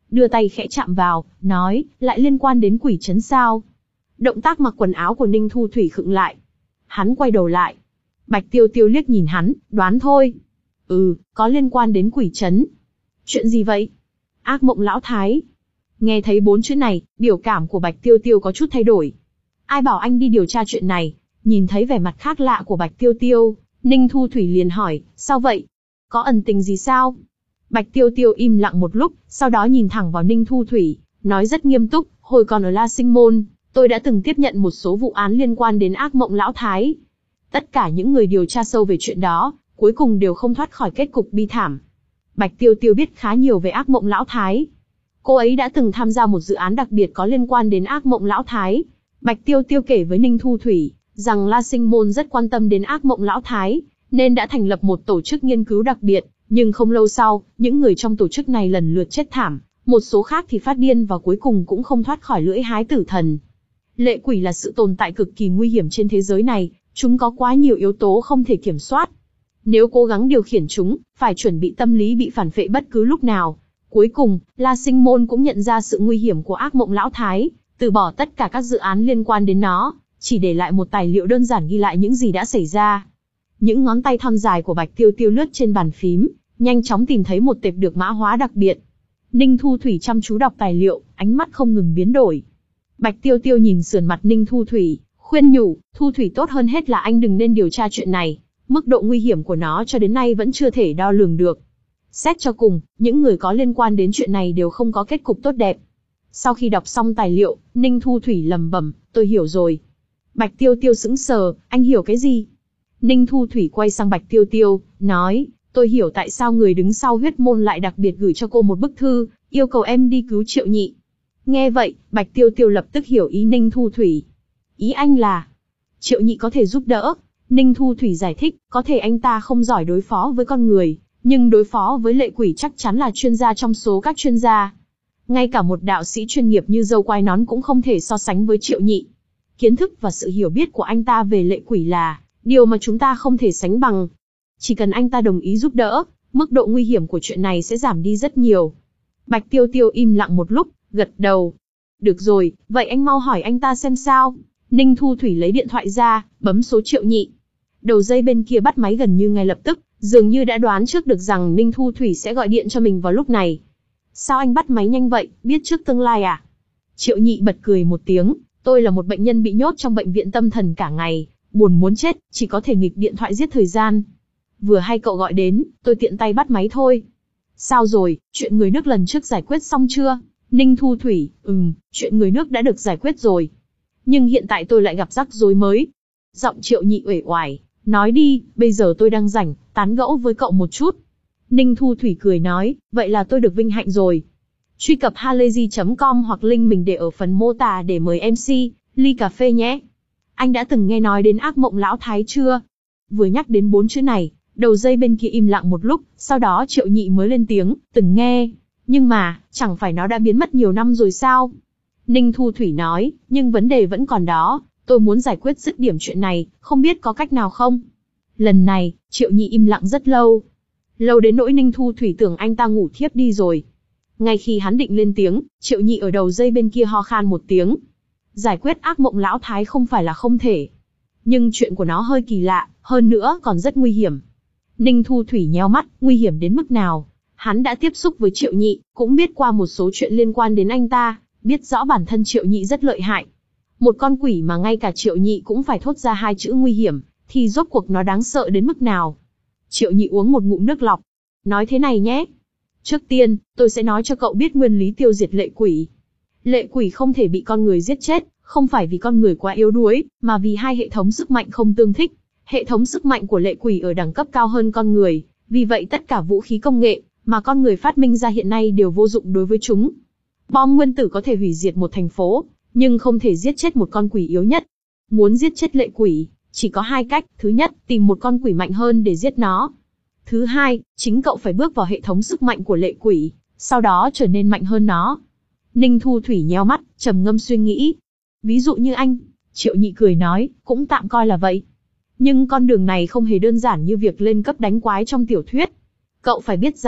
đưa tay khẽ chạm vào, nói, lại liên quan đến quỷ trấn sao? Động tác mặc quần áo của Ninh Thu Thủy khựng lại. Hắn quay đầu lại. Bạch Tiêu Tiêu liếc nhìn hắn, đoán thôi. Ừ, có liên quan đến quỷ trấn. Chuyện gì vậy? Ác mộng lão thái. Nghe thấy bốn chữ này, biểu cảm của Bạch Tiêu Tiêu có chút thay đổi. Ai bảo anh đi điều tra chuyện này? Nhìn thấy vẻ mặt khác lạ của Bạch Tiêu Tiêu, Ninh Thu Thủy liền hỏi, sao vậy? Có ẩn tình gì sao? Bạch Tiêu Tiêu im lặng một lúc, sau đó nhìn thẳng vào Ninh Thu Thủy, nói rất nghiêm túc, hồi còn ở La Sinh Môn, tôi đã từng tiếp nhận một số vụ án liên quan đến ác mộng lão thái. Tất cả những người điều tra sâu về chuyện đó, cuối cùng đều không thoát khỏi kết cục bi thảm. Bạch Tiêu Tiêu biết khá nhiều về ác mộng lão thái. Cô ấy đã từng tham gia một dự án đặc biệt có liên quan đến ác mộng lão thái. Bạch Tiêu Tiêu kể với Ninh Thu Thủy, rằng La Sinh Môn rất quan tâm đến ác mộng lão thái, nên đã thành lập một tổ chức nghiên cứu đặc biệt, nhưng không lâu sau, những người trong tổ chức này lần lượt chết thảm, một số khác thì phát điên và cuối cùng cũng không thoát khỏi lưỡi hái tử thần. Lệ quỷ là sự tồn tại cực kỳ nguy hiểm trên thế giới này, chúng có quá nhiều yếu tố không thể kiểm soát. Nếu cố gắng điều khiển chúng, phải chuẩn bị tâm lý bị phản phệ bất cứ lúc nào. Cuối cùng, La Sinh Môn cũng nhận ra sự nguy hiểm của ác mộng lão thái, từ bỏ tất cả các dự án liên quan đến nó, chỉ để lại một tài liệu đơn giản ghi lại những gì đã xảy ra. Những ngón tay thon dài của Bạch Tiêu Tiêu lướt trên bàn phím, nhanh chóng tìm thấy một tệp được mã hóa đặc biệt. Ninh Thu Thủy chăm chú đọc tài liệu, ánh mắt không ngừng biến đổi. Bạch Tiêu Tiêu nhìn sườn mặt Ninh Thu Thủy, khuyên nhủ, Thu Thủy tốt hơn hết là anh đừng nên điều tra chuyện này. Mức độ nguy hiểm của nó cho đến nay vẫn chưa thể đo lường được. Xét cho cùng, những người có liên quan đến chuyện này đều không có kết cục tốt đẹp. Sau khi đọc xong tài liệu, Ninh Thu Thủy lẩm bẩm, tôi hiểu rồi. Bạch Tiêu Tiêu sững sờ, anh hiểu cái gì? Ninh Thu Thủy quay sang Bạch Tiêu Tiêu, nói, tôi hiểu tại sao người đứng sau huyết môn lại đặc biệt gửi cho cô một bức thư, yêu cầu em đi cứu Triệu Nhị. Nghe vậy, Bạch Tiêu Tiêu lập tức hiểu ý Ninh Thu Thủy. Ý anh là, Triệu Nhị có thể giúp đỡ. Ninh Thu Thủy giải thích, có thể anh ta không giỏi đối phó với con người, nhưng đối phó với lệ quỷ chắc chắn là chuyên gia trong số các chuyên gia. Ngay cả một đạo sĩ chuyên nghiệp như dâu quai nón cũng không thể so sánh với Triệu Nhị. Kiến thức và sự hiểu biết của anh ta về lệ quỷ là điều mà chúng ta không thể sánh bằng. Chỉ cần anh ta đồng ý giúp đỡ, mức độ nguy hiểm của chuyện này sẽ giảm đi rất nhiều. Bạch Tiêu Tiêu im lặng một lúc, gật đầu. Được rồi, vậy anh mau hỏi anh ta xem sao. Ninh Thu Thủy lấy điện thoại ra, bấm số Triệu Nhị. Đầu dây bên kia bắt máy gần như ngay lập tức, dường như đã đoán trước được rằng Ninh Thu Thủy sẽ gọi điện cho mình vào lúc này. Sao anh bắt máy nhanh vậy, biết trước tương lai à? Triệu Nhị bật cười một tiếng, tôi là một bệnh nhân bị nhốt trong bệnh viện tâm thần cả ngày, buồn muốn chết, chỉ có thể nghịch điện thoại giết thời gian. Vừa hay cậu gọi đến, tôi tiện tay bắt máy thôi. Sao rồi, chuyện người nước lần trước giải quyết xong chưa? Ninh Thu Thủy, ừm, chuyện người nước đã được giải quyết rồi. Nhưng hiện tại tôi lại gặp rắc rối mới. Giọng Triệu Nhị uể oải, nói đi, bây giờ tôi đang rảnh, tán gẫu với cậu một chút. Ninh Thu Thủy cười nói, vậy là tôi được vinh hạnh rồi. Truy cập halayzi chấm com hoặc link mình để ở phần mô tả để mời em xê, ly cà phê nhé. Anh đã từng nghe nói đến ác mộng lão thái chưa? Vừa nhắc đến bốn chữ này, đầu dây bên kia im lặng một lúc, sau đó Triệu Nhị mới lên tiếng, từng nghe. Nhưng mà, chẳng phải nó đã biến mất nhiều năm rồi sao? Ninh Thu Thủy nói, nhưng vấn đề vẫn còn đó, tôi muốn giải quyết dứt điểm chuyện này, không biết có cách nào không? Lần này, Triệu Nhị im lặng rất lâu. Lâu đến nỗi Ninh Thu Thủy tưởng anh ta ngủ thiếp đi rồi. Ngay khi hắn định lên tiếng, Triệu Nhị ở đầu dây bên kia ho khan một tiếng. Giải quyết ác mộng lão thái không phải là không thể. Nhưng chuyện của nó hơi kỳ lạ, hơn nữa còn rất nguy hiểm. Ninh Thu Thủy nhéo mắt, nguy hiểm đến mức nào? Hắn đã tiếp xúc với Triệu Nhị, cũng biết qua một số chuyện liên quan đến anh ta, biết rõ bản thân Triệu Nhị rất lợi hại. Một con quỷ mà ngay cả Triệu Nhị cũng phải thốt ra hai chữ nguy hiểm, thì rốt cuộc nó đáng sợ đến mức nào? Triệu Nhị uống một ngụm nước lọc. Nói thế này nhé. Trước tiên, tôi sẽ nói cho cậu biết nguyên lý tiêu diệt lệ quỷ. Lệ quỷ không thể bị con người giết chết, không phải vì con người quá yếu đuối, mà vì hai hệ thống sức mạnh không tương thích. Hệ thống sức mạnh của lệ quỷ ở đẳng cấp cao hơn con người, vì vậy tất cả vũ khí công nghệ mà con người phát minh ra hiện nay đều vô dụng đối với chúng. Bom nguyên tử có thể hủy diệt một thành phố, nhưng không thể giết chết một con quỷ yếu nhất. Muốn giết chết lệ quỷ, chỉ có hai cách. Thứ nhất, tìm một con quỷ mạnh hơn để giết nó. Thứ hai, chính cậu phải bước vào hệ thống sức mạnh của lệ quỷ, sau đó trở nên mạnh hơn nó. Ninh Thu Thủy nheo mắt, trầm ngâm suy nghĩ. Ví dụ như anh, Triệu Nhị cười nói, cũng tạm coi là vậy. Nhưng con đường này không hề đơn giản như việc lên cấp đánh quái trong tiểu thuyết. Cậu phải biết rằng,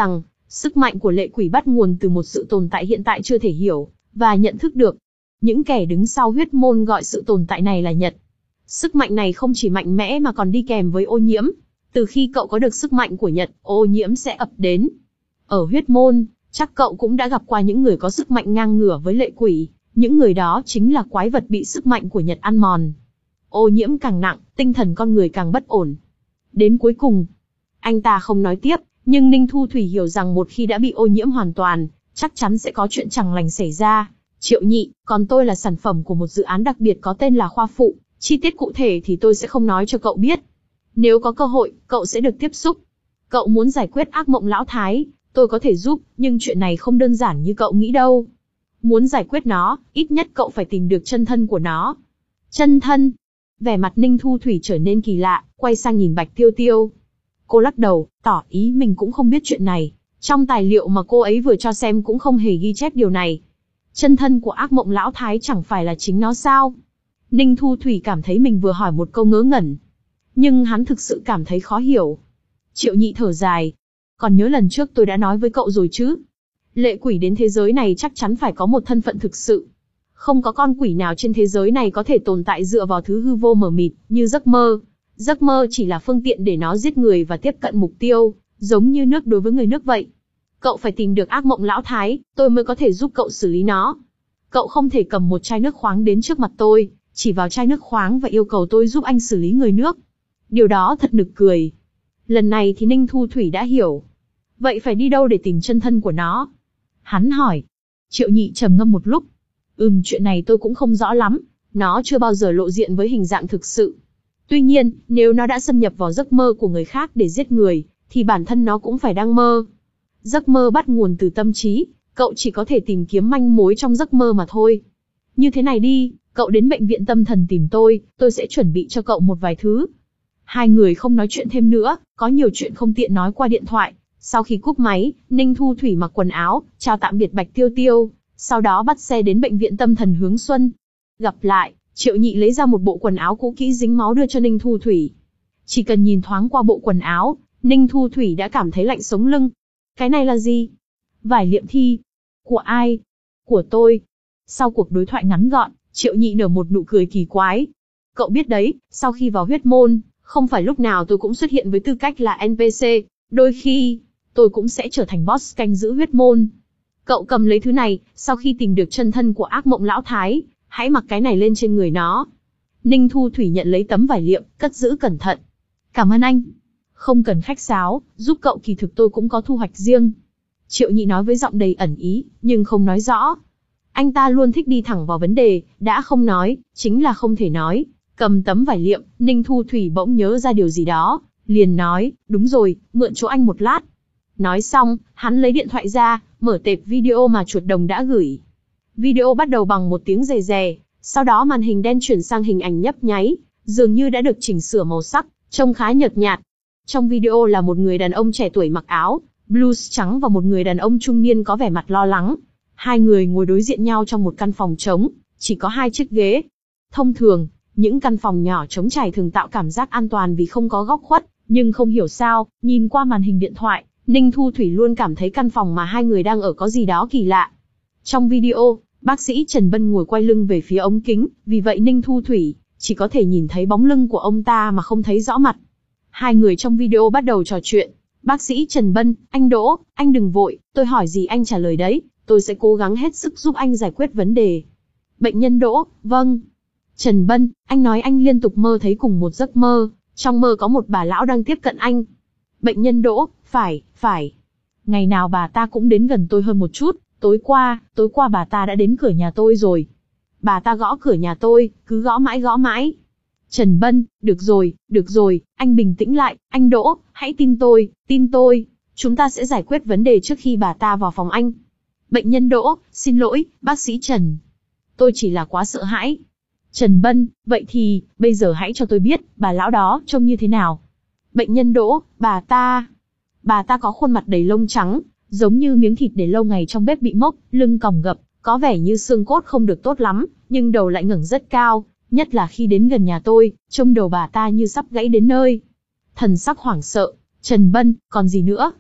Sức mạnh của lệ quỷ bắt nguồn từ một sự tồn tại hiện tại chưa thể hiểu, và nhận thức được. Những kẻ đứng sau huyết môn gọi sự tồn tại này là Nhật. Sức mạnh này không chỉ mạnh mẽ mà còn đi kèm với ô nhiễm. Từ khi cậu có được sức mạnh của Nhật, ô nhiễm sẽ ập đến. Ở huyết môn, chắc cậu cũng đã gặp qua những người có sức mạnh ngang ngửa với lệ quỷ. Những người đó chính là quái vật bị sức mạnh của Nhật ăn mòn. Ô nhiễm càng nặng, tinh thần con người càng bất ổn. Đến cuối cùng, anh ta không nói tiếp, nhưng Ninh Thu Thủy hiểu rằng một khi đã bị ô nhiễm hoàn toàn, chắc chắn sẽ có chuyện chẳng lành xảy ra. Triệu Nhị, còn tôi là sản phẩm của một dự án đặc biệt có tên là Khoa Phụ, chi tiết cụ thể thì tôi sẽ không nói cho cậu biết. Nếu có cơ hội, cậu sẽ được tiếp xúc. Cậu muốn giải quyết ác mộng lão thái, tôi có thể giúp, nhưng chuyện này không đơn giản như cậu nghĩ đâu. Muốn giải quyết nó, ít nhất cậu phải tìm được chân thân của nó. Chân thân? Vẻ mặt Ninh Thu Thủy trở nên kỳ lạ, quay sang nhìn Bạch Tiêu Tiêu. Cô lắc đầu, tỏ ý mình cũng không biết chuyện này. Trong tài liệu mà cô ấy vừa cho xem cũng không hề ghi chép điều này. Chân thân của ác mộng lão thái chẳng phải là chính nó sao? Ninh Thu Thủy cảm thấy mình vừa hỏi một câu ngớ ngẩn. Nhưng hắn thực sự cảm thấy khó hiểu. Triệu Nhị thở dài. Còn nhớ lần trước tôi đã nói với cậu rồi chứ? Lệ quỷ đến thế giới này chắc chắn phải có một thân phận thực sự. Không có con quỷ nào trên thế giới này có thể tồn tại dựa vào thứ hư vô mờ mịt, như giấc mơ. Giấc mơ chỉ là phương tiện để nó giết người và tiếp cận mục tiêu, giống như nước đối với người nước vậy. Cậu phải tìm được ác mộng lão thái, tôi mới có thể giúp cậu xử lý nó. Cậu không thể cầm một chai nước khoáng đến trước mặt tôi, chỉ vào chai nước khoáng và yêu cầu tôi giúp anh xử lý người nước. Điều đó thật nực cười. Lần này thì Ninh Thu Thủy đã hiểu. Vậy phải đi đâu để tìm chân thân của nó? Hắn hỏi. Triệu Nhị trầm ngâm một lúc. Ừm, chuyện này tôi cũng không rõ lắm. Nó chưa bao giờ lộ diện với hình dạng thực sự. Tuy nhiên, nếu nó đã xâm nhập vào giấc mơ của người khác để giết người, thì bản thân nó cũng phải đang mơ. Giấc mơ bắt nguồn từ tâm trí, cậu chỉ có thể tìm kiếm manh mối trong giấc mơ mà thôi. Như thế này đi, cậu đến bệnh viện tâm thần tìm tôi, tôi sẽ chuẩn bị cho cậu một vài thứ. Hai người không nói chuyện thêm nữa, có nhiều chuyện không tiện nói qua điện thoại. Sau khi cúp máy, Ninh Thu Thủy mặc quần áo, chào tạm biệt Bạch Tiêu Tiêu, sau đó bắt xe đến bệnh viện tâm thần Hướng Xuân. Gặp lại, Triệu Nhị lấy ra một bộ quần áo cũ kỹ dính máu đưa cho Ninh Thu Thủy. Chỉ cần nhìn thoáng qua bộ quần áo, Ninh Thu Thủy đã cảm thấy lạnh sống lưng. Cái này là gì? Vải liệm thi. Của ai? Của tôi. Sau cuộc đối thoại ngắn gọn, Triệu Nhị nở một nụ cười kỳ quái. Cậu biết đấy, sau khi vào huyết môn, không phải lúc nào tôi cũng xuất hiện với tư cách là en pê xê, đôi khi, tôi cũng sẽ trở thành boss canh giữ huyết môn. Cậu cầm lấy thứ này, sau khi tìm được chân thân của ác mộng lão thái, hãy mặc cái này lên trên người nó. Ninh Thu Thủy nhận lấy tấm vải liệm, cất giữ cẩn thận. Cảm ơn anh. Không cần khách sáo, giúp cậu kỳ thực tôi cũng có thu hoạch riêng. Triệu Nhị nói với giọng đầy ẩn ý, nhưng không nói rõ. Anh ta luôn thích đi thẳng vào vấn đề, đã không nói, chính là không thể nói. Cầm tấm vải liệm, Ninh Thu Thủy bỗng nhớ ra điều gì đó, liền nói, đúng rồi, mượn chỗ anh một lát. Nói xong, hắn lấy điện thoại ra, mở tệp video mà chuột đồng đã gửi. Video bắt đầu bằng một tiếng rè rè, sau đó màn hình đen chuyển sang hình ảnh nhấp nháy, dường như đã được chỉnh sửa màu sắc, trông khá nhợt nhạt. Trong video là một người đàn ông trẻ tuổi mặc áo blues trắng và một người đàn ông trung niên có vẻ mặt lo lắng. Hai người ngồi đối diện nhau trong một căn phòng trống, chỉ có hai chiếc ghế. Thông thường, những căn phòng nhỏ trống trải thường tạo cảm giác an toàn vì không có góc khuất, nhưng không hiểu sao, nhìn qua màn hình điện thoại, Ninh Thu Thủy luôn cảm thấy căn phòng mà hai người đang ở có gì đó kỳ lạ. Trong video, bác sĩ Trần Bân ngồi quay lưng về phía ống kính, vì vậy Ninh Thu Thủy chỉ có thể nhìn thấy bóng lưng của ông ta mà không thấy rõ mặt. Hai người trong video bắt đầu trò chuyện. Bác sĩ Trần Bân, anh Đỗ, anh đừng vội, tôi hỏi gì anh trả lời đấy, tôi sẽ cố gắng hết sức giúp anh giải quyết vấn đề. Bệnh nhân Đỗ, vâng. Trần Bân, anh nói anh liên tục mơ thấy cùng một giấc mơ, trong mơ có một bà lão đang tiếp cận anh. Bệnh nhân Đỗ, phải, phải. Ngày nào bà ta cũng đến gần tôi hơn một chút, tối qua, tối qua bà ta đã đến cửa nhà tôi rồi. Bà ta gõ cửa nhà tôi, cứ gõ mãi gõ mãi. Trần Bân, được rồi, được rồi, anh bình tĩnh lại, anh Đỗ, hãy tin tôi, tin tôi, chúng ta sẽ giải quyết vấn đề trước khi bà ta vào phòng anh. Bệnh nhân Đỗ, xin lỗi, bác sĩ Trần. Tôi chỉ là quá sợ hãi. Trần Bân, vậy thì, bây giờ hãy cho tôi biết, bà lão đó trông như thế nào. Bệnh nhân Đỗ, bà ta... Bà ta có khuôn mặt đầy lông trắng, giống như miếng thịt để lâu ngày trong bếp bị mốc, lưng còng gập, có vẻ như xương cốt không được tốt lắm, nhưng đầu lại ngẩng rất cao, nhất là khi đến gần nhà tôi, trông đầu bà ta như sắp gãy đến nơi. Thần sắc hoảng sợ, Trần Bân, còn gì nữa?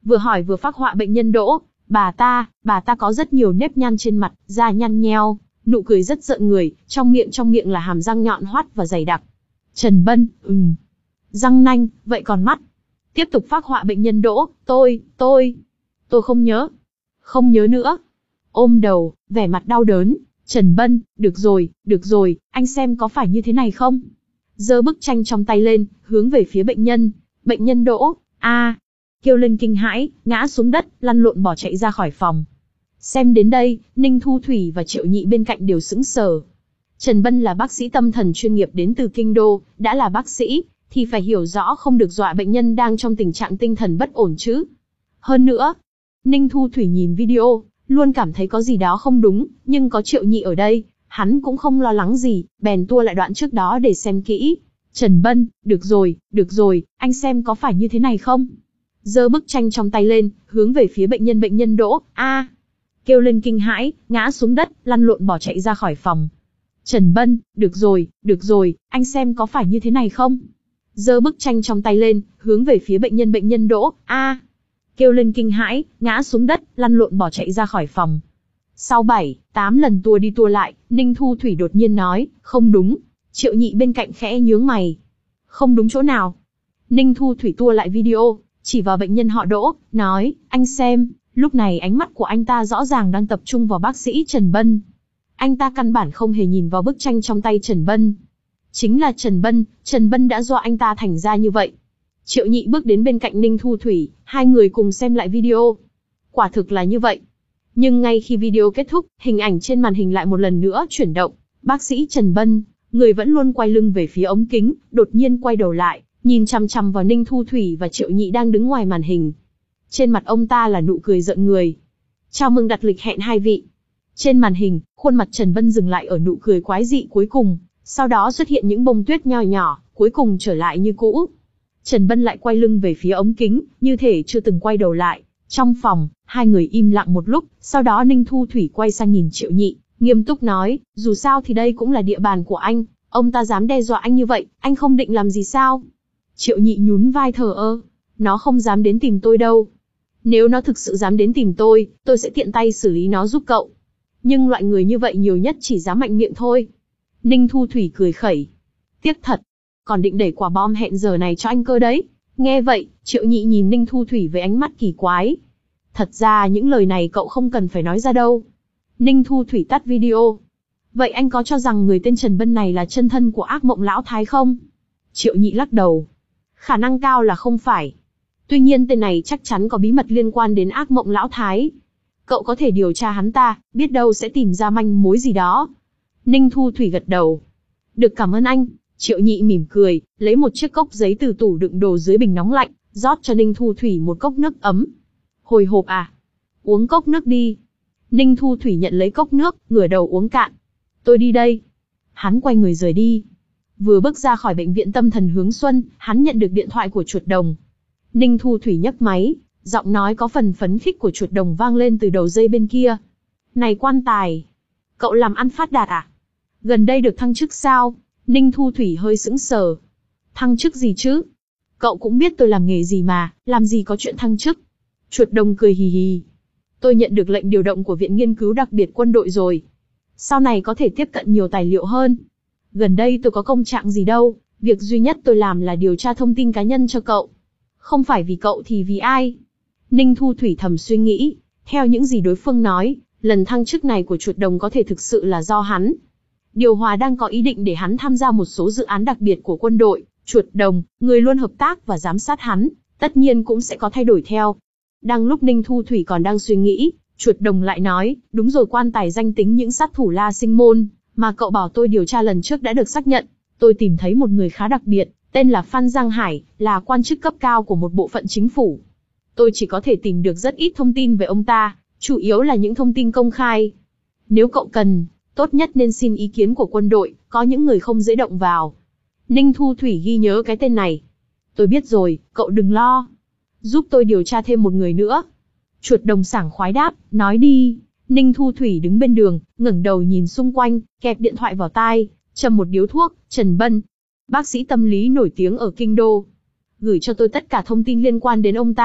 Vừa hỏi vừa phác họa bệnh nhân Đỗ. Bà ta, bà ta có rất nhiều nếp nhăn trên mặt, da nhăn nheo, nụ cười rất rợn người, trong miệng trong miệng là hàm răng nhọn hoắt và dày đặc. Trần Bân, ừm. Răng nanh, vậy còn mắt? Tiếp tục phác họa bệnh nhân Đỗ, tôi, tôi, tôi không nhớ. Không nhớ nữa. Ôm đầu, vẻ mặt đau đớn. Trần Bân, được rồi, được rồi, anh xem có phải như thế này không? Giơ bức tranh trong tay lên, hướng về phía bệnh nhân. Bệnh nhân Đỗ, a, kêu lên kinh hãi, ngã xuống đất, lăn lộn bỏ chạy ra khỏi phòng. Xem đến đây, Ninh Thu Thủy và Triệu Nhị bên cạnh đều sững sờ. Trần Bân là bác sĩ tâm thần chuyên nghiệp đến từ Kinh Đô, đã là bác sĩ, thì phải hiểu rõ không được dọa bệnh nhân đang trong tình trạng tinh thần bất ổn chứ. Hơn nữa, Ninh Thu Thủy nhìn video, luôn cảm thấy có gì đó không đúng, nhưng có Triệu Nhị ở đây, hắn cũng không lo lắng gì, bèn tua lại đoạn trước đó để xem kỹ. Trần Bân, được rồi, được rồi, anh xem có phải như thế này không? Giơ bức tranh trong tay lên, hướng về phía bệnh nhân bệnh nhân Đỗ, a, kêu lên kinh hãi, ngã xuống đất, lăn lộn bỏ chạy ra khỏi phòng. Trần Bân, được rồi, được rồi, anh xem có phải như thế này không? Giơ bức tranh trong tay lên, hướng về phía bệnh nhân bệnh nhân Đỗ, a, kêu lên kinh hãi, ngã xuống đất, lăn lộn bỏ chạy ra khỏi phòng. Sau bảy, tám lần tua đi tua lại, Ninh Thu Thủy đột nhiên nói, không đúng. Triệu Nhị bên cạnh khẽ nhướng mày. Không đúng chỗ nào? Ninh Thu Thủy tua lại video, chỉ vào bệnh nhân họ Đỗ, nói, anh xem, lúc này ánh mắt của anh ta rõ ràng đang tập trung vào bác sĩ Trần Bân. Anh ta căn bản không hề nhìn vào bức tranh trong tay Trần Bân. Chính là Trần Bân, Trần Bân đã dọa anh ta thành ra như vậy. Triệu Nhị bước đến bên cạnh Ninh Thu Thủy, hai người cùng xem lại video. Quả thực là như vậy. Nhưng ngay khi video kết thúc, hình ảnh trên màn hình lại một lần nữa chuyển động. Bác sĩ Trần Bân, người vẫn luôn quay lưng về phía ống kính, đột nhiên quay đầu lại, nhìn chằm chằm vào Ninh Thu Thủy và Triệu Nhị đang đứng ngoài màn hình. Trên mặt ông ta là nụ cười rợn người. Chào mừng đặt lịch hẹn hai vị. Trên màn hình, khuôn mặt Trần Bân dừng lại ở nụ cười quái dị cuối cùng, sau đó xuất hiện những bông tuyết nho nhỏ, cuối cùng trở lại như cũ. Trần Bân lại quay lưng về phía ống kính, như thể chưa từng quay đầu lại. Trong phòng, hai người im lặng một lúc, sau đó Ninh Thu Thủy quay sang nhìn Triệu Nhị, nghiêm túc nói, dù sao thì đây cũng là địa bàn của anh, ông ta dám đe dọa anh như vậy, anh không định làm gì sao? Triệu Nhị nhún vai thờ ơ, nó không dám đến tìm tôi đâu. Nếu nó thực sự dám đến tìm tôi, tôi sẽ tiện tay xử lý nó giúp cậu. Nhưng loại người như vậy nhiều nhất chỉ dám mạnh miệng thôi. Ninh Thu Thủy cười khẩy. Tiếc thật, còn định đẩy quả bom hẹn giờ này cho anh cơ đấy. Nghe vậy, Triệu Nhị nhìn Ninh Thu Thủy với ánh mắt kỳ quái. Thật ra những lời này cậu không cần phải nói ra đâu. Ninh Thu Thủy tắt video. Vậy anh có cho rằng người tên Trần Bân này là chân thân của ác mộng lão thái không? Triệu Nhị lắc đầu. Khả năng cao là không phải. Tuy nhiên tên này chắc chắn có bí mật liên quan đến ác mộng lão thái. Cậu có thể điều tra hắn ta, biết đâu sẽ tìm ra manh mối gì đó. Ninh Thu Thủy gật đầu. Được, cảm ơn anh. Triệu Nhị mỉm cười, lấy một chiếc cốc giấy từ tủ đựng đồ dưới bình nóng lạnh, rót cho Ninh Thu Thủy một cốc nước ấm. Hồi hộp à? Uống cốc nước đi. Ninh Thu Thủy nhận lấy cốc nước, ngửa đầu uống cạn. Tôi đi đây. Hắn quay người rời đi. Vừa bước ra khỏi bệnh viện tâm thần Hướng Xuân, hắn nhận được điện thoại của chuột đồng. Ninh Thu Thủy nhấc máy, giọng nói có phần phấn khích của chuột đồng vang lên từ đầu dây bên kia. Này quan tài, cậu làm ăn phát đạt à? Gần đây được thăng chức sao? Ninh Thu Thủy hơi sững sờ. Thăng chức gì chứ? Cậu cũng biết tôi làm nghề gì mà, làm gì có chuyện thăng chức. Chuột đồng cười hì hì. Tôi nhận được lệnh điều động của Viện Nghiên cứu Đặc biệt Quân đội rồi. Sau này có thể tiếp cận nhiều tài liệu hơn. Gần đây tôi có công trạng gì đâu, việc duy nhất tôi làm là điều tra thông tin cá nhân cho cậu. Không phải vì cậu thì vì ai? Ninh Thu Thủy thầm suy nghĩ, theo những gì đối phương nói, lần thăng chức này của chuột đồng có thể thực sự là do hắn. Điều Hòa đang có ý định để hắn tham gia một số dự án đặc biệt của quân đội, chuột đồng, người luôn hợp tác và giám sát hắn, tất nhiên cũng sẽ có thay đổi theo. Đang lúc Ninh Thu Thủy còn đang suy nghĩ, chuột đồng lại nói, đúng rồi, quan tài danh tính những sát thủ La Sinh Môn, mà cậu bảo tôi điều tra lần trước đã được xác nhận. Tôi tìm thấy một người khá đặc biệt, tên là Phan Giang Hải, là quan chức cấp cao của một bộ phận chính phủ. Tôi chỉ có thể tìm được rất ít thông tin về ông ta, chủ yếu là những thông tin công khai. Nếu cậu cần, tốt nhất nên xin ý kiến của quân đội, có những người không dễ động vào. Ninh Thu Thủy ghi nhớ cái tên này. Tôi biết rồi, cậu đừng lo. Giúp tôi điều tra thêm một người nữa. Chuột đồng sảng khoái đáp, nói đi. Ninh Thu Thủy đứng bên đường, ngẩng đầu nhìn xung quanh, kẹp điện thoại vào tai, châm một điếu thuốc. Trần Bân, bác sĩ tâm lý nổi tiếng ở Kinh Đô. Gửi cho tôi tất cả thông tin liên quan đến ông ta,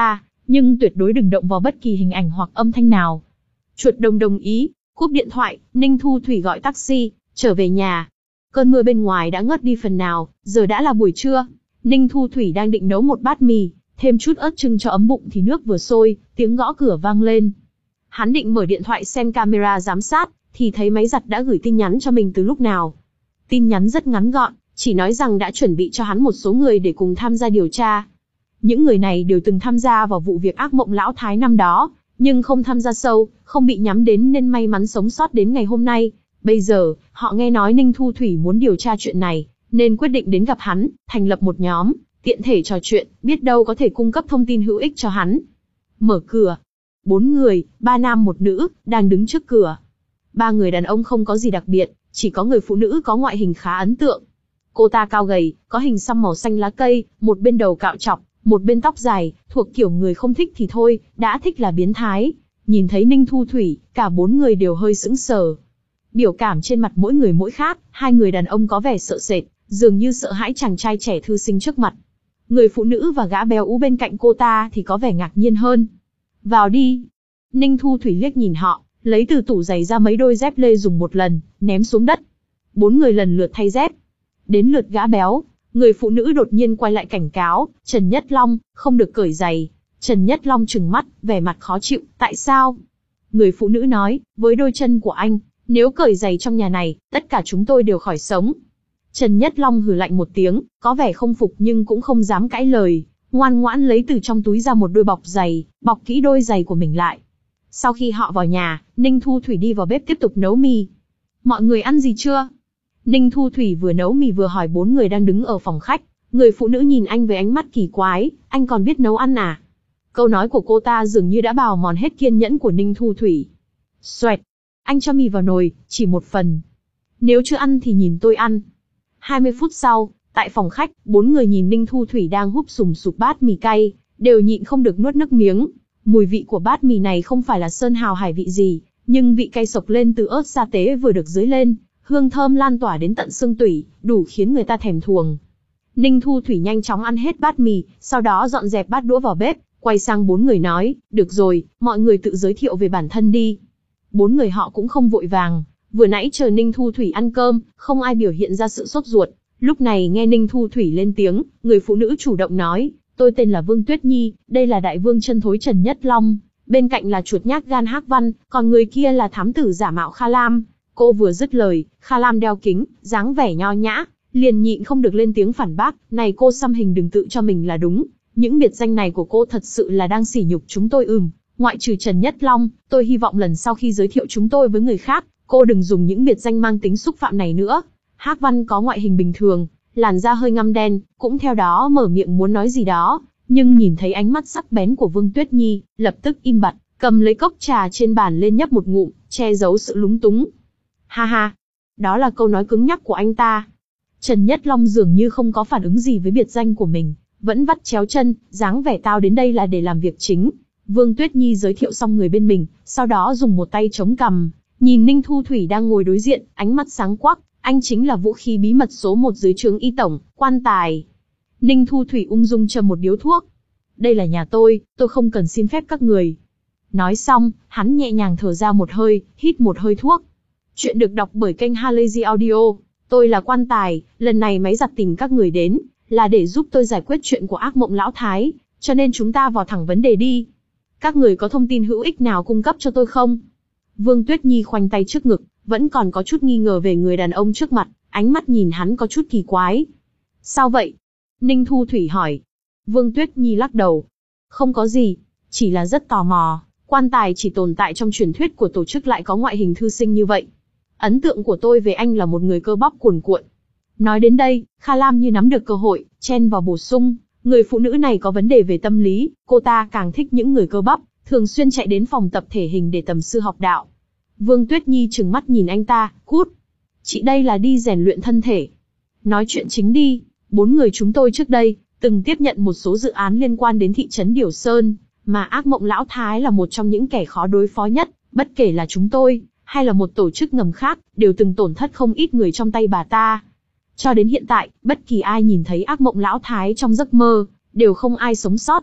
nhưng tuyệt đối đừng động vào bất kỳ hình ảnh hoặc âm thanh nào. Chuột đồng đồng ý, cúp điện thoại, Ninh Thu Thủy gọi taxi, trở về nhà. Cơn mưa bên ngoài đã ngớt đi phần nào, giờ đã là buổi trưa. Ninh Thu Thủy đang định nấu một bát mì, thêm chút ớt chưng cho ấm bụng thì nước vừa sôi, tiếng gõ cửa vang lên. Hắn định mở điện thoại xem camera giám sát, thì thấy máy giặt đã gửi tin nhắn cho mình từ lúc nào. Tin nhắn rất ngắn gọn, chỉ nói rằng đã chuẩn bị cho hắn một số người để cùng tham gia điều tra. Những người này đều từng tham gia vào vụ việc ác mộng lão thái năm đó, nhưng không tham gia sâu, không bị nhắm đến nên may mắn sống sót đến ngày hôm nay. Bây giờ, họ nghe nói Ninh Thu Thủy muốn điều tra chuyện này, nên quyết định đến gặp hắn, thành lập một nhóm, tiện thể trò chuyện, biết đâu có thể cung cấp thông tin hữu ích cho hắn. Mở cửa. Bốn người, ba nam một nữ, đang đứng trước cửa. Ba người đàn ông không có gì đặc biệt, chỉ có người phụ nữ có ngoại hình khá ấn tượng. Cô ta cao gầy, có hình xăm màu xanh lá cây, một bên đầu cạo chọc, một bên tóc dài, thuộc kiểu người không thích thì thôi, đã thích là biến thái. Nhìn thấy Ninh Thu Thủy, cả bốn người đều hơi sững sờ. Biểu cảm trên mặt mỗi người mỗi khác, hai người đàn ông có vẻ sợ sệt, dường như sợ hãi chàng trai trẻ thư sinh trước mặt. Người phụ nữ và gã béo ú bên cạnh cô ta thì có vẻ ngạc nhiên hơn. Vào đi. Ninh Thu Thủy liếc nhìn họ, lấy từ tủ giày ra mấy đôi dép lê dùng một lần, ném xuống đất. Bốn người lần lượt thay dép. Đến lượt gã béo, người phụ nữ đột nhiên quay lại cảnh cáo, Trần Nhất Long, không được cởi giày. Trần Nhất Long trừng mắt, vẻ mặt khó chịu, tại sao? Người phụ nữ nói, với đôi chân của anh, nếu cởi giày trong nhà này, tất cả chúng tôi đều khỏi sống. Trần Nhất Long hừ lạnh một tiếng, có vẻ không phục nhưng cũng không dám cãi lời, ngoan ngoãn lấy từ trong túi ra một đôi bọc giày, bọc kỹ đôi giày của mình lại. Sau khi họ vào nhà, Ninh Thu Thủy đi vào bếp tiếp tục nấu mì. Mọi người ăn gì chưa? Ninh Thu Thủy vừa nấu mì vừa hỏi bốn người đang đứng ở phòng khách. Người phụ nữ nhìn anh với ánh mắt kỳ quái, anh còn biết nấu ăn à? Câu nói của cô ta dường như đã bào mòn hết kiên nhẫn của Ninh Thu Thủy. Xoẹt, anh cho mì vào nồi, chỉ một phần. Nếu chưa ăn thì nhìn tôi ăn. hai mươi phút sau, tại phòng khách, bốn người nhìn Ninh Thu Thủy đang húp sùm sụp bát mì cay, đều nhịn không được nuốt nước miếng. Mùi vị của bát mì này không phải là sơn hào hải vị gì, nhưng vị cay sộc lên từ ớt sa tế vừa được dưới lên, hương thơm lan tỏa đến tận xương tủy, đủ khiến người ta thèm thuồng. Ninh Thu Thủy nhanh chóng ăn hết bát mì, sau đó dọn dẹp bát đũa vào bếp, quay sang bốn người nói, được rồi, mọi người tự giới thiệu về bản thân đi. Bốn người họ cũng không vội vàng, vừa nãy chờ Ninh Thu Thủy ăn cơm, không ai biểu hiện ra sự sốt ruột. Lúc này nghe Ninh Thu Thủy lên tiếng, người phụ nữ chủ động nói, tôi tên là Vương Tuyết Nhi, đây là đại vương chân thối Trần Nhất Long, bên cạnh là chuột nhác gan Hắc Văn, còn người kia là thám tử giả mạo Kha Lam. Cô vừa dứt lời, Kha Lam đeo kính, dáng vẻ nho nhã, liền nhịn không được lên tiếng phản bác, này cô xăm hình đừng tự cho mình là đúng, những biệt danh này của cô thật sự là đang sỉ nhục chúng tôi ừm, ngoại trừ Trần Nhất Long, tôi hy vọng lần sau khi giới thiệu chúng tôi với người khác, cô đừng dùng những biệt danh mang tính xúc phạm này nữa. Hắc Văn có ngoại hình bình thường, làn da hơi ngăm đen, cũng theo đó mở miệng muốn nói gì đó, nhưng nhìn thấy ánh mắt sắc bén của Vương Tuyết Nhi, lập tức im bặt, cầm lấy cốc trà trên bàn lên nhấp một ngụm, che giấu sự lúng túng. Ha ha, đó là câu nói cứng nhắc của anh ta. Trần Nhất Long dường như không có phản ứng gì với biệt danh của mình, vẫn vắt chéo chân, dáng vẻ tao đến đây là để làm việc chính. Vương Tuyết Nhi giới thiệu xong người bên mình, sau đó dùng một tay chống cằm, nhìn Ninh Thu Thủy đang ngồi đối diện, ánh mắt sáng quắc, anh chính là vũ khí bí mật số một dưới trướng Y Tổng, Quan Tài. Ninh Thu Thủy ung dung châm một điếu thuốc. Đây là nhà tôi, tôi không cần xin phép các người. Nói xong, hắn nhẹ nhàng thở ra một hơi, hít một hơi thuốc. Chuyện được đọc bởi kênh Halazy Audio. Tôi là Quan Tài, lần này máy giặt tìm các người đến, là để giúp tôi giải quyết chuyện của ác mộng lão thái, cho nên chúng ta vào thẳng vấn đề đi. Các người có thông tin hữu ích nào cung cấp cho tôi không? Vương Tuyết Nhi khoanh tay trước ngực, vẫn còn có chút nghi ngờ về người đàn ông trước mặt, ánh mắt nhìn hắn có chút kỳ quái. Sao vậy? Ninh Thu Thủy hỏi. Vương Tuyết Nhi lắc đầu. Không có gì, chỉ là rất tò mò, Quan Tài chỉ tồn tại trong truyền thuyết của tổ chức lại có ngoại hình thư sinh như vậy. Ấn tượng của tôi về anh là một người cơ bắp cuồn cuộn. Nói đến đây, Kha Lam như nắm được cơ hội, chen vào bổ sung, người phụ nữ này có vấn đề về tâm lý, cô ta càng thích những người cơ bắp, thường xuyên chạy đến phòng tập thể hình để tầm sư học đạo. Vương Tuyết Nhi trừng mắt nhìn anh ta, cút. Chị đây là đi rèn luyện thân thể. Nói chuyện chính đi, bốn người chúng tôi trước đây, từng tiếp nhận một số dự án liên quan đến thị trấn Điểu Sơn, mà ác mộng lão thái là một trong những kẻ khó đối phó nhất, bất kể là chúng tôi, hay là một tổ chức ngầm khác, đều từng tổn thất không ít người trong tay bà ta. Cho đến hiện tại, bất kỳ ai nhìn thấy ác mộng lão thái trong giấc mơ, đều không ai sống sót.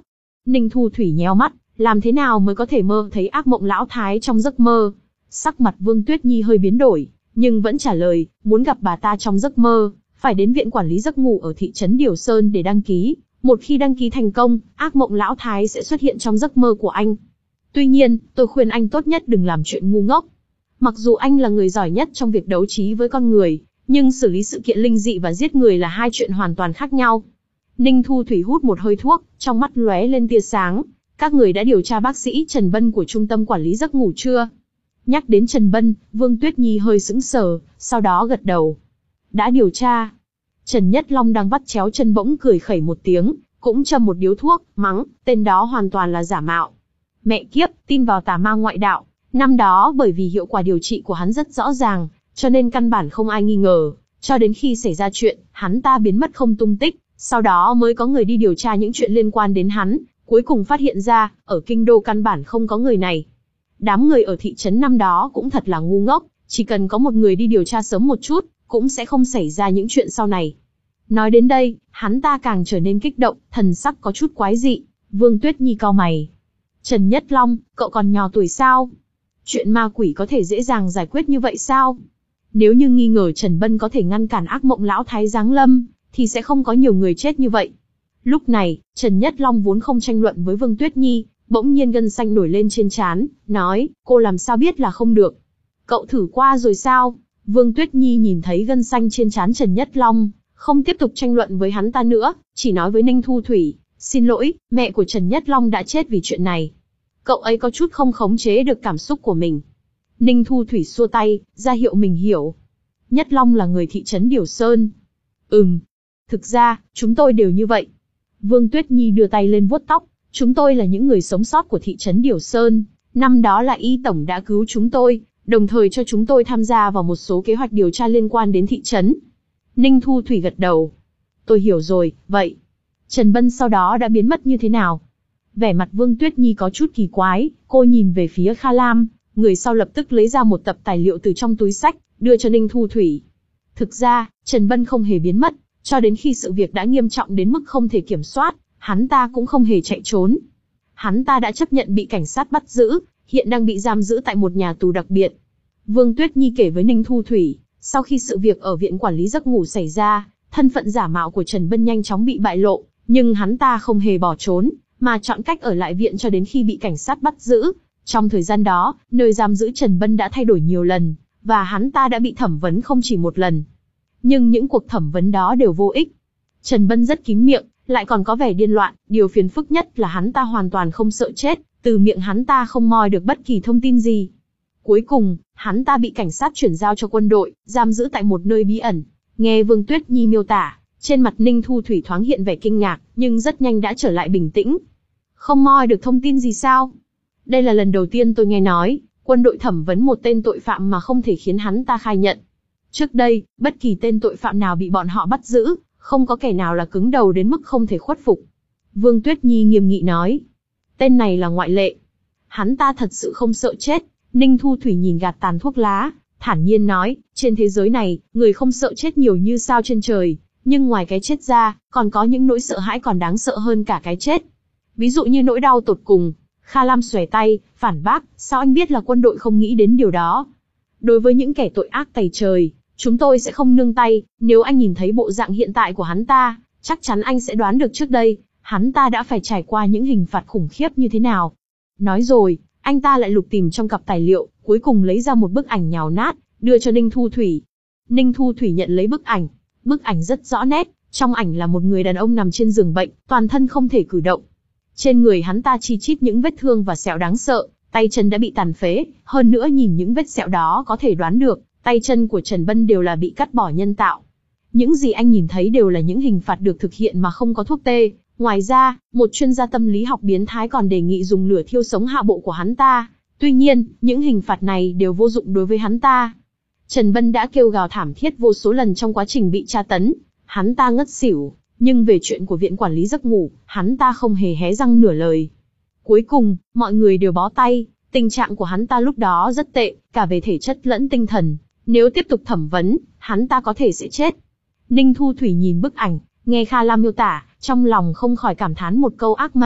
Ninh Thu Thủy nhéo mắt, làm thế nào mới có thể mơ thấy ác mộng lão thái trong giấc mơ? Sắc mặt Vương Tuyết Nhi hơi biến đổi, nhưng vẫn trả lời, muốn gặp bà ta trong giấc mơ, phải đến viện quản lý giấc ngủ ở thị trấn Điều Sơn để đăng ký. Một khi đăng ký thành công, ác mộng lão thái sẽ xuất hiện trong giấc mơ của anh. Tuy nhiên, tôi khuyên anh tốt nhất đừng làm chuyện ngu ngốc. Mặc dù anh là người giỏi nhất trong việc đấu trí với con người, nhưng xử lý sự kiện linh dị và giết người là hai chuyện hoàn toàn khác nhau. Ninh Thu Thủy hút một hơi thuốc, trong mắt lóe lên tia sáng. Các người đã điều tra bác sĩ Trần Bân của trung tâm quản lý giấc ngủ chưa? Nhắc đến Trần Bân, Vương Tuyết Nhi hơi sững sờ, sau đó gật đầu. Đã điều tra. Trần Nhất Long đang vắt chéo chân bỗng cười khẩy một tiếng, cũng châm một điếu thuốc, mắng, tên đó hoàn toàn là giả mạo. Mẹ kiếp, tin vào tà ma ngoại đạo. Năm đó bởi vì hiệu quả điều trị của hắn rất rõ ràng, cho nên căn bản không ai nghi ngờ. Cho đến khi xảy ra chuyện, hắn ta biến mất không tung tích, sau đó mới có người đi điều tra những chuyện liên quan đến hắn, cuối cùng phát hiện ra, ở kinh đô căn bản không có người này. Đám người ở thị trấn năm đó cũng thật là ngu ngốc, chỉ cần có một người đi điều tra sớm một chút, cũng sẽ không xảy ra những chuyện sau này. Nói đến đây, hắn ta càng trở nên kích động, thần sắc có chút quái dị. Vương Tuyết Nhi cau mày. Trần Nhất Long, cậu còn nhỏ tuổi sao? Chuyện ma quỷ có thể dễ dàng giải quyết như vậy sao? Nếu như nghi ngờ Trần Bân có thể ngăn cản ác mộng lão thái giáng lâm, thì sẽ không có nhiều người chết như vậy. Lúc này, Trần Nhất Long vốn không tranh luận với Vương Tuyết Nhi, bỗng nhiên gân xanh nổi lên trên trán, nói, cô làm sao biết là không được? Cậu thử qua rồi sao? Vương Tuyết Nhi nhìn thấy gân xanh trên trán Trần Nhất Long, không tiếp tục tranh luận với hắn ta nữa, chỉ nói với Ninh Thu Thủy, xin lỗi, mẹ của Trần Nhất Long đã chết vì chuyện này. Cậu ấy có chút không khống chế được cảm xúc của mình. Ninh Thu Thủy xua tay, ra hiệu mình hiểu. Nhất Long là người thị trấn Điều Sơn. Ừm, thực ra, chúng tôi đều như vậy. Vương Tuyết Nhi đưa tay lên vuốt tóc, chúng tôi là những người sống sót của thị trấn Điều Sơn. Năm đó là Y Tổng đã cứu chúng tôi, đồng thời cho chúng tôi tham gia vào một số kế hoạch điều tra liên quan đến thị trấn. Ninh Thu Thủy gật đầu. Tôi hiểu rồi, vậy Trần Bân sau đó đã biến mất như thế nào? Vẻ mặt Vương Tuyết Nhi có chút kỳ quái, cô nhìn về phía Kha Lam, người sau lập tức lấy ra một tập tài liệu từ trong túi xách, đưa cho Ninh Thu Thủy. Thực ra, Trần Bân không hề biến mất, cho đến khi sự việc đã nghiêm trọng đến mức không thể kiểm soát, hắn ta cũng không hề chạy trốn. Hắn ta đã chấp nhận bị cảnh sát bắt giữ, hiện đang bị giam giữ tại một nhà tù đặc biệt. Vương Tuyết Nhi kể với Ninh Thu Thủy, sau khi sự việc ở viện quản lý giấc ngủ xảy ra, thân phận giả mạo của Trần Bân nhanh chóng bị bại lộ, nhưng hắn ta không hề bỏ trốn, mà chọn cách ở lại viện cho đến khi bị cảnh sát bắt giữ. Trong thời gian đó, nơi giam giữ Trần Bân đã thay đổi nhiều lần, và hắn ta đã bị thẩm vấn không chỉ một lần. Nhưng những cuộc thẩm vấn đó đều vô ích. Trần Bân rất kín miệng, lại còn có vẻ điên loạn, điều phiền phức nhất là hắn ta hoàn toàn không sợ chết, từ miệng hắn ta không moi được bất kỳ thông tin gì. Cuối cùng, hắn ta bị cảnh sát chuyển giao cho quân đội, giam giữ tại một nơi bí ẩn. Nghe Vương Tuyết Nhi miêu tả, trên mặt Ninh Thu Thủy thoáng hiện vẻ kinh ngạc, nhưng rất nhanh đã trở lại bình tĩnh. Không moi được thông tin gì sao? Đây là lần đầu tiên tôi nghe nói, quân đội thẩm vấn một tên tội phạm mà không thể khiến hắn ta khai nhận. Trước đây, bất kỳ tên tội phạm nào bị bọn họ bắt giữ, không có kẻ nào là cứng đầu đến mức không thể khuất phục. Vương Tuyết Nhi nghiêm nghị nói. Tên này là ngoại lệ. Hắn ta thật sự không sợ chết. Ninh Thu Thủy nhìn gạt tàn thuốc lá, thản nhiên nói, trên thế giới này, người không sợ chết nhiều như sao trên trời, nhưng ngoài cái chết ra, còn có những nỗi sợ hãi còn đáng sợ hơn cả cái chết. Ví dụ như nỗi đau tột cùng. Kha Lam xòe tay, phản bác, sao anh biết là quân đội không nghĩ đến điều đó? Đối với những kẻ tội ác tày trời, chúng tôi sẽ không nương tay, nếu anh nhìn thấy bộ dạng hiện tại của hắn ta, chắc chắn anh sẽ đoán được trước đây, hắn ta đã phải trải qua những hình phạt khủng khiếp như thế nào. Nói rồi, anh ta lại lục tìm trong cặp tài liệu, cuối cùng lấy ra một bức ảnh nhào nát, đưa cho Ninh Thu Thủy. Ninh Thu Thủy nhận lấy bức ảnh. Bức ảnh rất rõ nét, trong ảnh là một người đàn ông nằm trên giường bệnh, toàn thân không thể cử động. Trên người hắn ta chi chít những vết thương và sẹo đáng sợ, tay chân đã bị tàn phế, hơn nữa nhìn những vết sẹo đó có thể đoán được, tay chân của Trần Bân đều là bị cắt bỏ nhân tạo. Những gì anh nhìn thấy đều là những hình phạt được thực hiện mà không có thuốc tê. Ngoài ra, một chuyên gia tâm lý học biến thái còn đề nghị dùng lửa thiêu sống hạ bộ của hắn ta. Tuy nhiên, những hình phạt này đều vô dụng đối với hắn ta. Trần Bân đã kêu gào thảm thiết vô số lần trong quá trình bị tra tấn, hắn ta ngất xỉu, nhưng về chuyện của viện quản lý giấc ngủ, hắn ta không hề hé răng nửa lời. Cuối cùng, mọi người đều bó tay, tình trạng của hắn ta lúc đó rất tệ, cả về thể chất lẫn tinh thần, nếu tiếp tục thẩm vấn, hắn ta có thể sẽ chết. Ninh Thu Thủy nhìn bức ảnh, nghe Kha Lam miêu tả, trong lòng không khỏi cảm thán một câu ác ma.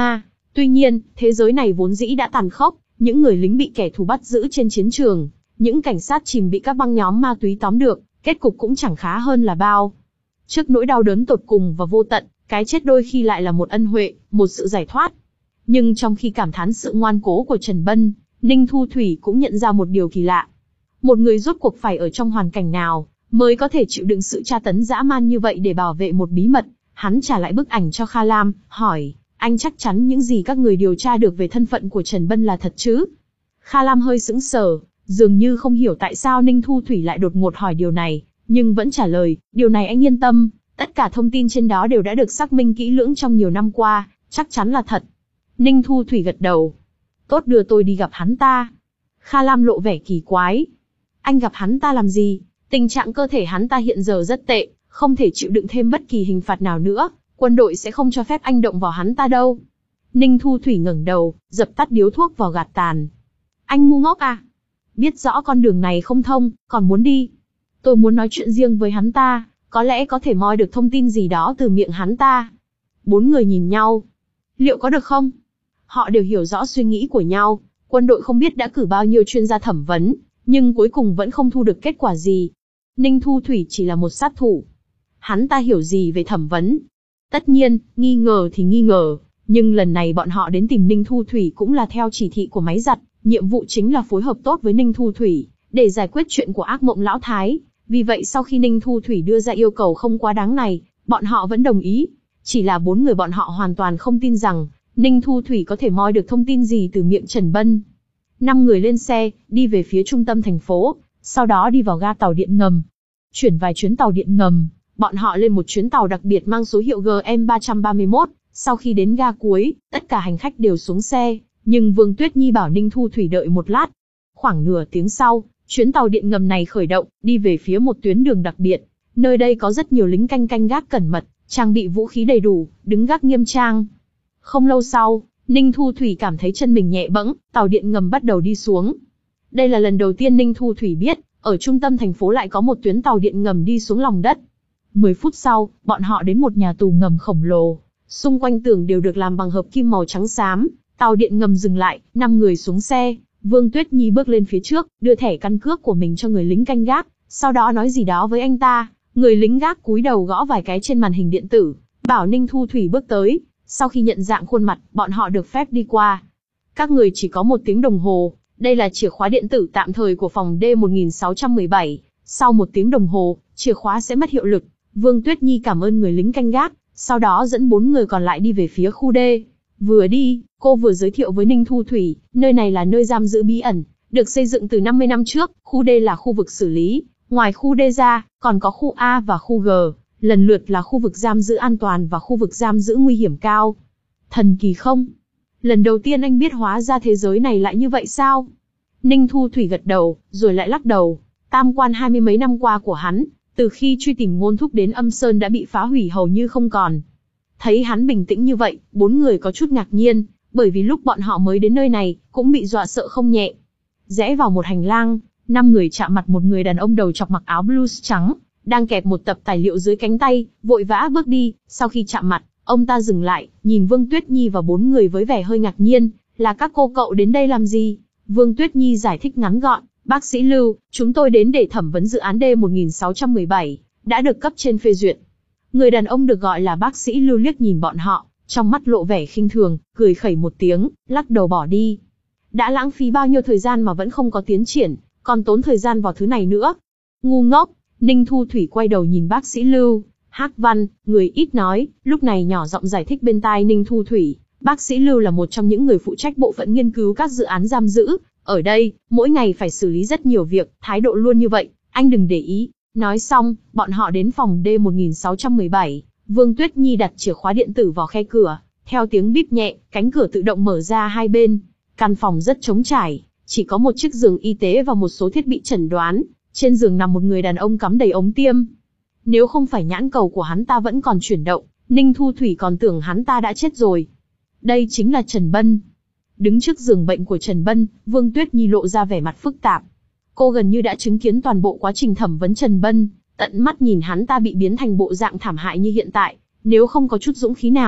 Tuy nhiên, thế giới này vốn dĩ đã tàn khốc, những người lính bị kẻ thù bắt giữ trên chiến trường, những cảnh sát chìm bị các băng nhóm ma túy tóm được, kết cục cũng chẳng khá hơn là bao. Trước nỗi đau đớn tột cùng và vô tận, cái chết đôi khi lại là một ân huệ, một sự giải thoát. Nhưng trong khi cảm thán sự ngoan cố của Trần Bân, Ninh Thu Thủy cũng nhận ra một điều kỳ lạ. Một người rốt cuộc phải ở trong hoàn cảnh nào, mới có thể chịu đựng sự tra tấn dã man như vậy để bảo vệ một bí mật. Hắn trả lại bức ảnh cho Kha Lam, hỏi, anh chắc chắn những gì các người điều tra được về thân phận của Trần Bân là thật chứ? Kha Lam hơi sững sờ, dường như không hiểu tại sao Ninh Thu Thủy lại đột ngột hỏi điều này, nhưng vẫn trả lời, điều này anh yên tâm, tất cả thông tin trên đó đều đã được xác minh kỹ lưỡng trong nhiều năm qua, chắc chắn là thật. Ninh Thu Thủy gật đầu. Tốt, đưa tôi đi gặp hắn ta. Kha Lam lộ vẻ kỳ quái. Anh gặp hắn ta làm gì? Tình trạng cơ thể hắn ta hiện giờ rất tệ, không thể chịu đựng thêm bất kỳ hình phạt nào nữa, quân đội sẽ không cho phép anh động vào hắn ta đâu. Ninh Thu Thủy ngẩng đầu, dập tắt điếu thuốc vào gạt tàn. Anh ngu ngốc à? Biết rõ con đường này không thông, còn muốn đi. Tôi muốn nói chuyện riêng với hắn ta, có lẽ có thể moi được thông tin gì đó từ miệng hắn ta. Bốn người nhìn nhau. Liệu có được không? Họ đều hiểu rõ suy nghĩ của nhau, quân đội không biết đã cử bao nhiêu chuyên gia thẩm vấn, nhưng cuối cùng vẫn không thu được kết quả gì. Ninh Thu Thủy chỉ là một sát thủ. Hắn ta hiểu gì về thẩm vấn? Tất nhiên, nghi ngờ thì nghi ngờ, nhưng lần này bọn họ đến tìm Ninh Thu Thủy cũng là theo chỉ thị của máy giặt, nhiệm vụ chính là phối hợp tốt với Ninh Thu Thủy, để giải quyết chuyện của ác mộng lão thái. Vì vậy sau khi Ninh Thu Thủy đưa ra yêu cầu không quá đáng này, bọn họ vẫn đồng ý. Chỉ là bốn người bọn họ hoàn toàn không tin rằng Ninh Thu Thủy có thể moi được thông tin gì từ miệng Trần Bân. Năm người lên xe, đi về phía trung tâm thành phố, sau đó đi vào ga tàu điện ngầm. Chuyển vài chuyến tàu điện ngầm, bọn họ lên một chuyến tàu đặc biệt mang số hiệu G M ba ba mốt. Sau khi đến ga cuối, tất cả hành khách đều xuống xe, nhưng Vương Tuyết Nhi bảo Ninh Thu Thủy đợi một lát. Khoảng nửa tiếng sau, chuyến tàu điện ngầm này khởi động, đi về phía một tuyến đường đặc biệt. Nơi đây có rất nhiều lính canh canh gác cẩn mật, trang bị vũ khí đầy đủ, đứng gác nghiêm trang. Không lâu sau, Ninh Thu Thủy cảm thấy chân mình nhẹ bẫng, tàu điện ngầm bắt đầu đi xuống. Đây là lần đầu tiên Ninh Thu Thủy biết, ở trung tâm thành phố lại có một tuyến tàu điện ngầm đi xuống lòng đất. Mười phút sau, bọn họ đến một nhà tù ngầm khổng lồ. Xung quanh tường đều được làm bằng hợp kim màu trắng xám. Tàu điện ngầm dừng lại, năm người xuống xe. Vương Tuyết Nhi bước lên phía trước, đưa thẻ căn cước của mình cho người lính canh gác, sau đó nói gì đó với anh ta. Người lính gác cúi đầu gõ vài cái trên màn hình điện tử, bảo Ninh Thu Thủy bước tới. Sau khi nhận dạng khuôn mặt, bọn họ được phép đi qua. Các người chỉ có một tiếng đồng hồ, đây là chìa khóa điện tử tạm thời của phòng D một nghìn sáu trăm mười bảy. Sau một tiếng đồng hồ, chìa khóa sẽ mất hiệu lực. Vương Tuyết Nhi cảm ơn người lính canh gác, sau đó dẫn bốn người còn lại đi về phía khu D. Vừa đi, cô vừa giới thiệu với Ninh Thu Thủy, nơi này là nơi giam giữ bí ẩn, được xây dựng từ năm mươi năm trước, khu D là khu vực xử lý, ngoài khu D ra, còn có khu A và khu G, lần lượt là khu vực giam giữ an toàn và khu vực giam giữ nguy hiểm cao. Thần kỳ không? Lần đầu tiên anh biết hóa ra thế giới này lại như vậy sao? Ninh Thu Thủy gật đầu, rồi lại lắc đầu. Tam quan hai mươi mấy năm qua của hắn, từ khi truy tìm Ngôn Thúc đến Âm Sơn đã bị phá hủy hầu như không còn. Thấy hắn bình tĩnh như vậy, bốn người có chút ngạc nhiên, bởi vì lúc bọn họ mới đến nơi này, cũng bị dọa sợ không nhẹ. Rẽ vào một hành lang, năm người chạm mặt một người đàn ông đầu chọc mặc áo blues trắng, đang kẹp một tập tài liệu dưới cánh tay, vội vã bước đi. Sau khi chạm mặt, ông ta dừng lại, nhìn Vương Tuyết Nhi và bốn người với vẻ hơi ngạc nhiên, là các cô cậu đến đây làm gì? Vương Tuyết Nhi giải thích ngắn gọn, bác sĩ Lưu, chúng tôi đến để thẩm vấn dự án D một nghìn sáu trăm mười bảy, đã được cấp trên phê duyệt. Người đàn ông được gọi là bác sĩ Lưu liếc nhìn bọn họ, trong mắt lộ vẻ khinh thường, cười khẩy một tiếng, lắc đầu bỏ đi. Đã lãng phí bao nhiêu thời gian mà vẫn không có tiến triển, còn tốn thời gian vào thứ này nữa. Ngu ngốc. Ninh Thu Thủy quay đầu nhìn bác sĩ Lưu. Hắc Văn, người ít nói, lúc này nhỏ giọng giải thích bên tai Ninh Thu Thủy. Bác sĩ Lưu là một trong những người phụ trách bộ phận nghiên cứu các dự án giam giữ. Ở đây, mỗi ngày phải xử lý rất nhiều việc, thái độ luôn như vậy, anh đừng để ý. Nói xong, bọn họ đến phòng D một nghìn sáu trăm mười bảy. Vương Tuyết Nhi đặt chìa khóa điện tử vào khe cửa. Theo tiếng bíp nhẹ, cánh cửa tự động mở ra hai bên. Căn phòng rất trống trải, chỉ có một chiếc giường y tế và một số thiết bị chẩn đoán. Trên giường nằm một người đàn ông cắm đầy ống tiêm. Nếu không phải nhãn cầu của hắn ta vẫn còn chuyển động, Ninh Thu Thủy còn tưởng hắn ta đã chết rồi. Đây chính là Trần Bân. Đứng trước giường bệnh của Trần Bân, Vương Tuyết Nhi lộ ra vẻ mặt phức tạp. Cô gần như đã chứng kiến toàn bộ quá trình thẩm vấn Trần Bân, tận mắt nhìn hắn ta bị biến thành bộ dạng thảm hại như hiện tại. Nếu không có chút dũng khí nào,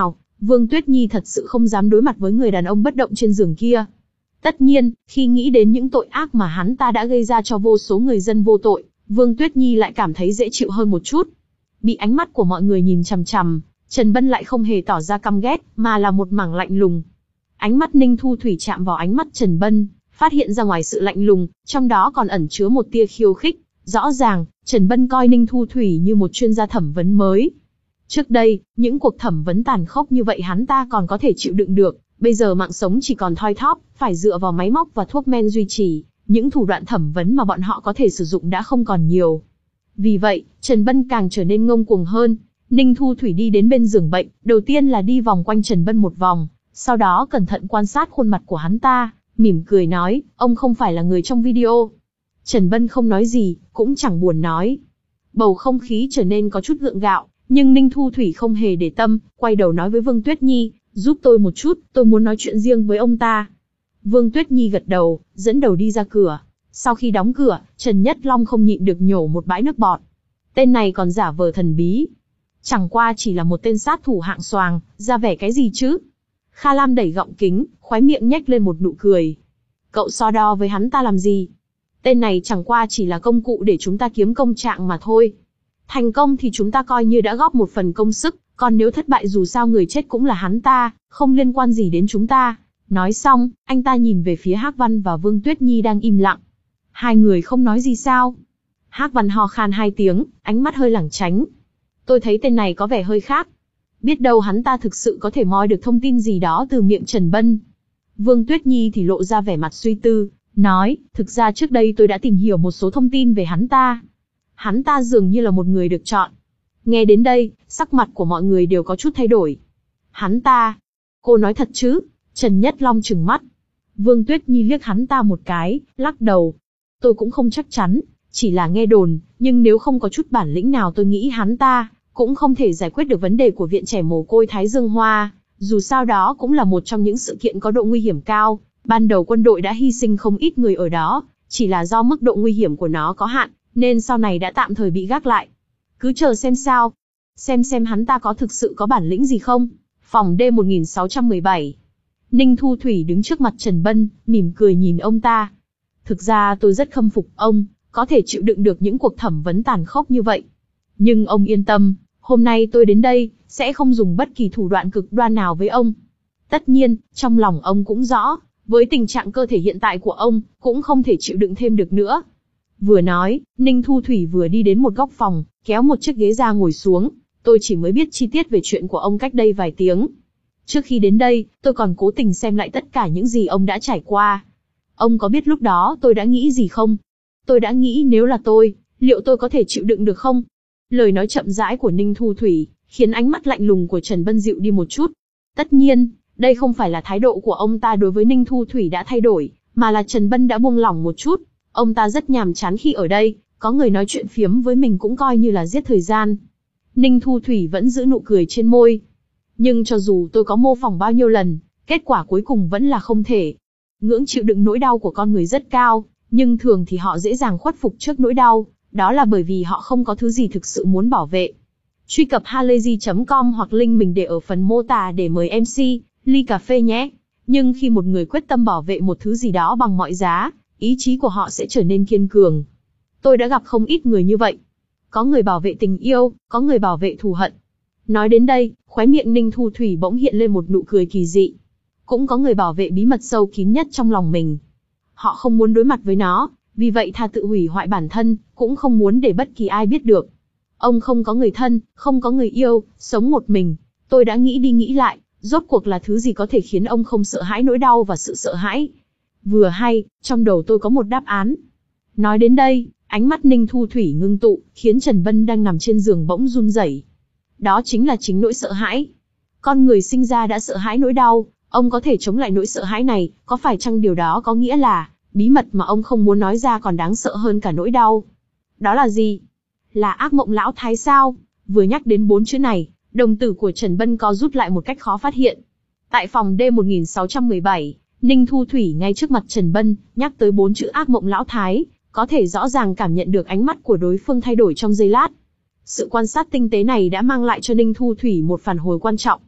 Vương Tuyết Nhi thật sự không dám đối mặt với người đàn ông bất động trên giường kia. Tất nhiên, khi nghĩ đến những tội ác mà hắn ta đã gây ra cho vô số người dân vô tội, Vương Tuyết Nhi lại cảm thấy dễ chịu hơn một chút. Bị ánh mắt của mọi người nhìn chằm chằm, Trần Bân lại không hề tỏ ra căm ghét, mà là một mảng lạnh lùng. Ánh mắt Ninh Thu Thủy chạm vào ánh mắt Trần Bân, phát hiện ra ngoài sự lạnh lùng, trong đó còn ẩn chứa một tia khiêu khích. Rõ ràng, Trần Bân coi Ninh Thu Thủy như một chuyên gia thẩm vấn mới. Trước đây, những cuộc thẩm vấn tàn khốc như vậy hắn ta còn có thể chịu đựng được, bây giờ mạng sống chỉ còn thoi thóp, phải dựa vào máy móc và thuốc men duy trì, những thủ đoạn thẩm vấn mà bọn họ có thể sử dụng đã không còn nhiều. Vì vậy, Trần Bân càng trở nên ngông cuồng hơn. Ninh Thu Thủy đi đến bên giường bệnh, đầu tiên là đi vòng quanh Trần Bân một vòng, sau đó cẩn thận quan sát khuôn mặt của hắn ta, mỉm cười nói, ông không phải là người trong video. Trần Bân không nói gì, cũng chẳng buồn nói. Bầu không khí trở nên có chút gượng gạo, nhưng Ninh Thu Thủy không hề để tâm, quay đầu nói với Vương Tuyết Nhi, giúp tôi một chút, tôi muốn nói chuyện riêng với ông ta. Vương Tuyết Nhi gật đầu, dẫn đầu đi ra cửa. Sau khi đóng cửa, Trần Nhất Long không nhịn được nhổ một bãi nước bọt. Tên này còn giả vờ thần bí. Chẳng qua chỉ là một tên sát thủ hạng xoàng, ra vẻ cái gì chứ? Kha Lam đẩy gọng kính, khóe miệng nhếch lên một nụ cười. Cậu so đo với hắn ta làm gì? Tên này chẳng qua chỉ là công cụ để chúng ta kiếm công trạng mà thôi. Thành công thì chúng ta coi như đã góp một phần công sức, còn nếu thất bại dù sao người chết cũng là hắn ta, không liên quan gì đến chúng ta. Nói xong, anh ta nhìn về phía Hắc Văn và Vương Tuyết Nhi đang im lặng. Hai người không nói gì sao? Hắc Văn ho khan hai tiếng, ánh mắt hơi lảng tránh. Tôi thấy tên này có vẻ hơi khác. Biết đâu hắn ta thực sự có thể moi được thông tin gì đó từ miệng Trần Bân. Vương Tuyết Nhi thì lộ ra vẻ mặt suy tư, nói, thực ra trước đây tôi đã tìm hiểu một số thông tin về hắn ta. Hắn ta dường như là một người được chọn. Nghe đến đây, sắc mặt của mọi người đều có chút thay đổi. Hắn ta? Cô nói thật chứ? Trần Nhất Long trừng mắt. Vương Tuyết Nhi liếc hắn ta một cái, lắc đầu. Tôi cũng không chắc chắn, chỉ là nghe đồn, nhưng nếu không có chút bản lĩnh nào tôi nghĩ hắn ta cũng không thể giải quyết được vấn đề của viện trẻ mồ côi Thái Dương Hoa. Dù sao đó cũng là một trong những sự kiện có độ nguy hiểm cao. Ban đầu quân đội đã hy sinh không ít người ở đó, chỉ là do mức độ nguy hiểm của nó có hạn, nên sau này đã tạm thời bị gác lại. Cứ chờ xem sao. Xem xem hắn ta có thực sự có bản lĩnh gì không. Phòng D một nghìn sáu trăm mười bảy. Ninh Thu Thủy đứng trước mặt Trần Bân, mỉm cười nhìn ông ta. Thực ra tôi rất khâm phục ông, có thể chịu đựng được những cuộc thẩm vấn tàn khốc như vậy. Nhưng ông yên tâm, hôm nay tôi đến đây, sẽ không dùng bất kỳ thủ đoạn cực đoan nào với ông. Tất nhiên, trong lòng ông cũng rõ, với tình trạng cơ thể hiện tại của ông, cũng không thể chịu đựng thêm được nữa. Vừa nói, Ninh Thu Thủy vừa đi đến một góc phòng, kéo một chiếc ghế ra ngồi xuống. Tôi chỉ mới biết chi tiết về chuyện của ông cách đây vài tiếng. Trước khi đến đây, tôi còn cố tình xem lại tất cả những gì ông đã trải qua. Ông có biết lúc đó tôi đã nghĩ gì không? Tôi đã nghĩ nếu là tôi, liệu tôi có thể chịu đựng được không? Lời nói chậm rãi của Ninh Thu Thủy, khiến ánh mắt lạnh lùng của Trần Bân dịu đi một chút. Tất nhiên, đây không phải là thái độ của ông ta đối với Ninh Thu Thủy đã thay đổi, mà là Trần Bân đã buông lỏng một chút. Ông ta rất nhàm chán khi ở đây, có người nói chuyện phiếm với mình cũng coi như là giết thời gian. Ninh Thu Thủy vẫn giữ nụ cười trên môi. Nhưng cho dù tôi có mô phỏng bao nhiêu lần, kết quả cuối cùng vẫn là không thể. Ngưỡng chịu đựng nỗi đau của con người rất cao, nhưng thường thì họ dễ dàng khuất phục trước nỗi đau, đó là bởi vì họ không có thứ gì thực sự muốn bảo vệ. Truy cập halayzi chấm com hoặc link mình để ở phần mô tả để mời em xê, ly cà phê nhé. Nhưng khi một người quyết tâm bảo vệ một thứ gì đó bằng mọi giá, ý chí của họ sẽ trở nên kiên cường. Tôi đã gặp không ít người như vậy. Có người bảo vệ tình yêu, có người bảo vệ thù hận. Nói đến đây, khóe miệng Ninh Thu Thủy bỗng hiện lên một nụ cười kỳ dị. Cũng có người bảo vệ bí mật sâu kín nhất trong lòng mình. Họ không muốn đối mặt với nó, vì vậy thà tự hủy hoại bản thân, cũng không muốn để bất kỳ ai biết được. Ông không có người thân, không có người yêu, sống một mình. Tôi đã nghĩ đi nghĩ lại, rốt cuộc là thứ gì có thể khiến ông không sợ hãi nỗi đau và sự sợ hãi. Vừa hay, trong đầu tôi có một đáp án. Nói đến đây, ánh mắt Ninh Thu Thủy ngưng tụ, khiến Trần Bân đang nằm trên giường bỗng run rẩy. Đó chính là chính nỗi sợ hãi. Con người sinh ra đã sợ hãi nỗi đau, ông có thể chống lại nỗi sợ hãi này, có phải chăng điều đó có nghĩa là bí mật mà ông không muốn nói ra còn đáng sợ hơn cả nỗi đau? Đó là gì? Là ác mộng lão thái sao? Vừa nhắc đến bốn chữ này, đồng tử của Trần Bân co rút lại một cách khó phát hiện. Tại phòng D một nghìn sáu trăm mười bảy, Ninh Thu Thủy ngay trước mặt Trần Bân, nhắc tới bốn chữ ác mộng lão thái, có thể rõ ràng cảm nhận được ánh mắt của đối phương thay đổi trong giây lát. Sự quan sát tinh tế này đã mang lại cho Ninh Thu Thủy một phản hồi quan trọng.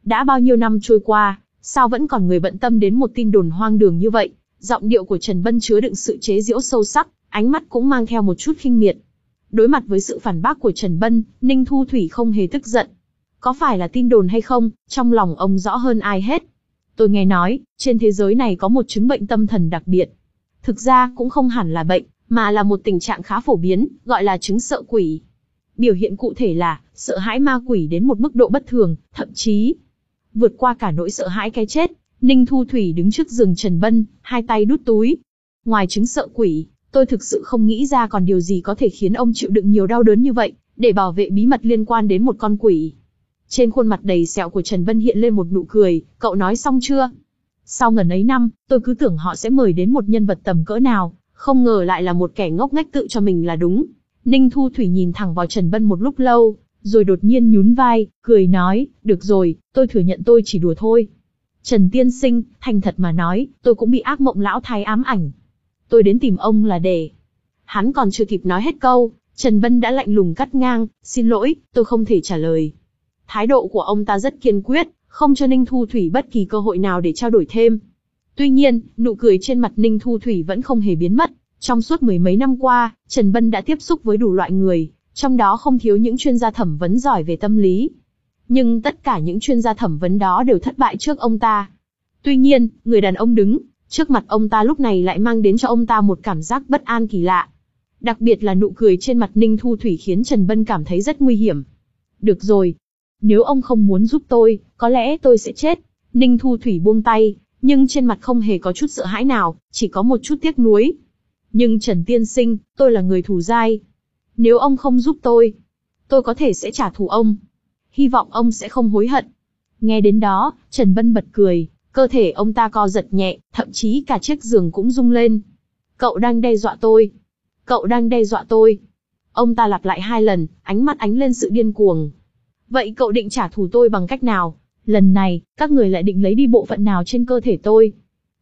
Đã bao nhiêu năm trôi qua, sao vẫn còn người bận tâm đến một tin đồn hoang đường như vậy? Giọng điệu của Trần Bân chứa đựng sự chế giễu sâu sắc, ánh mắt cũng mang theo một chút khinh miệt. Đối mặt với sự phản bác của Trần Bân, Ninh Thu Thủy không hề tức giận. Có phải là tin đồn hay không, trong lòng ông rõ hơn ai hết. Tôi nghe nói, trên thế giới này có một chứng bệnh tâm thần đặc biệt. Thực ra cũng không hẳn là bệnh, mà là một tình trạng khá phổ biến, gọi là chứng sợ quỷ. Biểu hiện cụ thể là, sợ hãi ma quỷ đến một mức độ bất thường, thậm chí vượt qua cả nỗi sợ hãi cái chết. Ninh Thu Thủy đứng trước giường Trần Bân, hai tay đút túi. Ngoài chứng sợ quỷ, tôi thực sự không nghĩ ra còn điều gì có thể khiến ông chịu đựng nhiều đau đớn như vậy, để bảo vệ bí mật liên quan đến một con quỷ. Trên khuôn mặt đầy sẹo của Trần Bân hiện lên một nụ cười, cậu nói xong chưa? Sau ngần ấy năm, tôi cứ tưởng họ sẽ mời đến một nhân vật tầm cỡ nào, không ngờ lại là một kẻ ngốc nghếch tự cho mình là đúng. Ninh Thu Thủy nhìn thẳng vào Trần Bân một lúc lâu, rồi đột nhiên nhún vai, cười nói, được rồi, tôi thừa nhận tôi chỉ đùa thôi. Trần tiên sinh, thành thật mà nói, tôi cũng bị ác mộng lão thái ám ảnh. Tôi đến tìm ông là để... Hắn còn chưa kịp nói hết câu, Trần Bân đã lạnh lùng cắt ngang, xin lỗi, tôi không thể trả lời. Thái độ của ông ta rất kiên quyết, không cho Ninh Thu Thủy bất kỳ cơ hội nào để trao đổi thêm. Tuy nhiên, nụ cười trên mặt Ninh Thu Thủy vẫn không hề biến mất. Trong suốt mười mấy năm qua, Trần Bân đã tiếp xúc với đủ loại người, trong đó không thiếu những chuyên gia thẩm vấn giỏi về tâm lý. Nhưng tất cả những chuyên gia thẩm vấn đó đều thất bại trước ông ta. Tuy nhiên, người đàn ông đứng trước mặt ông ta lúc này lại mang đến cho ông ta một cảm giác bất an kỳ lạ. Đặc biệt là nụ cười trên mặt Ninh Thu Thủy khiến Trần Bân cảm thấy rất nguy hiểm. Được rồi, nếu ông không muốn giúp tôi, có lẽ tôi sẽ chết. Ninh Thu Thủy buông tay, nhưng trên mặt không hề có chút sợ hãi nào, chỉ có một chút tiếc nuối. Nhưng Trần tiên sinh, tôi là người thù dai. Nếu ông không giúp tôi, tôi có thể sẽ trả thù ông. Hy vọng ông sẽ không hối hận. Nghe đến đó, Trần Bân bật cười, cơ thể ông ta co giật nhẹ, thậm chí cả chiếc giường cũng rung lên. Cậu đang đe dọa tôi. Cậu đang đe dọa tôi. Ông ta lặp lại hai lần, ánh mắt ánh lên sự điên cuồng. Vậy cậu định trả thù tôi bằng cách nào? Lần này, các người lại định lấy đi bộ phận nào trên cơ thể tôi?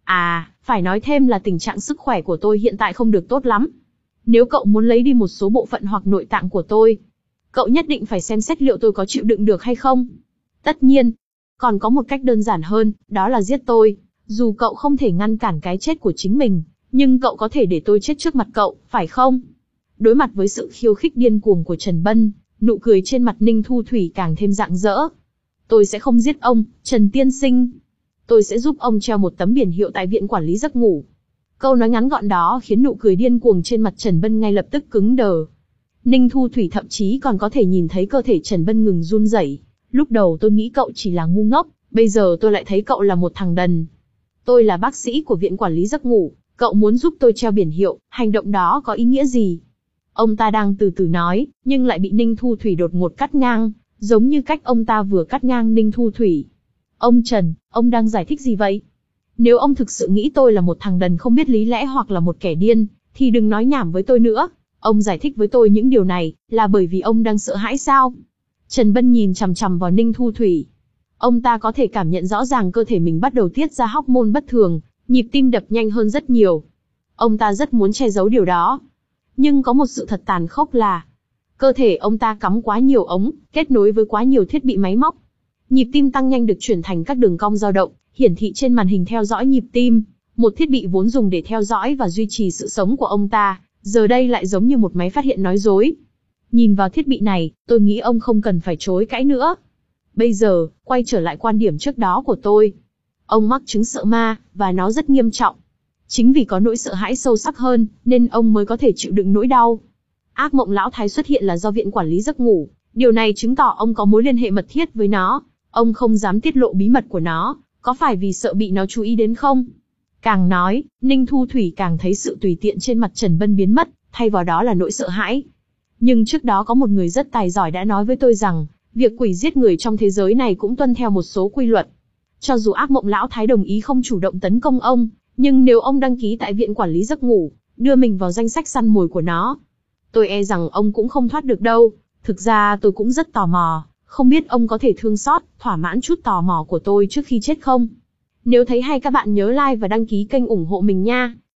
À, phải nói thêm là tình trạng sức khỏe của tôi hiện tại không được tốt lắm. Nếu cậu muốn lấy đi một số bộ phận hoặc nội tạng của tôi, cậu nhất định phải xem xét liệu tôi có chịu đựng được hay không. Tất nhiên, còn có một cách đơn giản hơn, đó là giết tôi. Dù cậu không thể ngăn cản cái chết của chính mình, nhưng cậu có thể để tôi chết trước mặt cậu, phải không? Đối mặt với sự khiêu khích điên cuồng của Trần Bân, nụ cười trên mặt Ninh Thu Thủy càng thêm rạng rỡ. Tôi sẽ không giết ông, Trần tiên sinh. Tôi sẽ giúp ông treo một tấm biển hiệu tại viện quản lý giấc ngủ. Câu nói ngắn gọn đó khiến nụ cười điên cuồng trên mặt Trần Bân ngay lập tức cứng đờ. Ninh Thu Thủy thậm chí còn có thể nhìn thấy cơ thể Trần Bân ngừng run rẩy. Lúc đầu tôi nghĩ cậu chỉ là ngu ngốc, bây giờ tôi lại thấy cậu là một thằng đần. Tôi là bác sĩ của viện quản lý giấc ngủ, cậu muốn giúp tôi treo biển hiệu, hành động đó có ý nghĩa gì? Ông ta đang từ từ nói, nhưng lại bị Ninh Thu Thủy đột ngột cắt ngang, giống như cách ông ta vừa cắt ngang Ninh Thu Thủy. Ông Trần, ông đang giải thích gì vậy? Nếu ông thực sự nghĩ tôi là một thằng đần không biết lý lẽ hoặc là một kẻ điên, thì đừng nói nhảm với tôi nữa. Ông giải thích với tôi những điều này, là bởi vì ông đang sợ hãi sao? Trần Bân nhìn chằm chằm vào Ninh Thu Thủy. Ông ta có thể cảm nhận rõ ràng cơ thể mình bắt đầu tiết ra hormone bất thường, nhịp tim đập nhanh hơn rất nhiều. Ông ta rất muốn che giấu điều đó. Nhưng có một sự thật tàn khốc là, cơ thể ông ta cắm quá nhiều ống, kết nối với quá nhiều thiết bị máy móc. Nhịp tim tăng nhanh được chuyển thành các đường cong dao động, hiển thị trên màn hình theo dõi nhịp tim. Một thiết bị vốn dùng để theo dõi và duy trì sự sống của ông ta, giờ đây lại giống như một máy phát hiện nói dối. Nhìn vào thiết bị này, tôi nghĩ ông không cần phải chối cãi nữa. Bây giờ, quay trở lại quan điểm trước đó của tôi. Ông mắc chứng sợ ma, và nó rất nghiêm trọng. Chính vì có nỗi sợ hãi sâu sắc hơn, nên ông mới có thể chịu đựng nỗi đau. Ác mộng lão thái xuất hiện là do viện quản lý giấc ngủ. Điều này chứng tỏ ông có mối liên hệ mật thiết với nó. Ông không dám tiết lộ bí mật của nó, có phải vì sợ bị nó chú ý đến không? Càng nói, Ninh Thu Thủy càng thấy sự tùy tiện trên mặt Trần Bân biến mất, thay vào đó là nỗi sợ hãi. Nhưng trước đó có một người rất tài giỏi đã nói với tôi rằng, việc quỷ giết người trong thế giới này cũng tuân theo một số quy luật. Cho dù ác mộng lão thái đồng ý không chủ động tấn công ông, nhưng nếu ông đăng ký tại viện quản lý giấc ngủ, đưa mình vào danh sách săn mồi của nó, tôi e rằng ông cũng không thoát được đâu. Thực ra tôi cũng rất tò mò, không biết ông có thể thương xót, thỏa mãn chút tò mò của tôi trước khi chết không? Nếu thấy hay các bạn nhớ like và đăng ký kênh ủng hộ mình nha.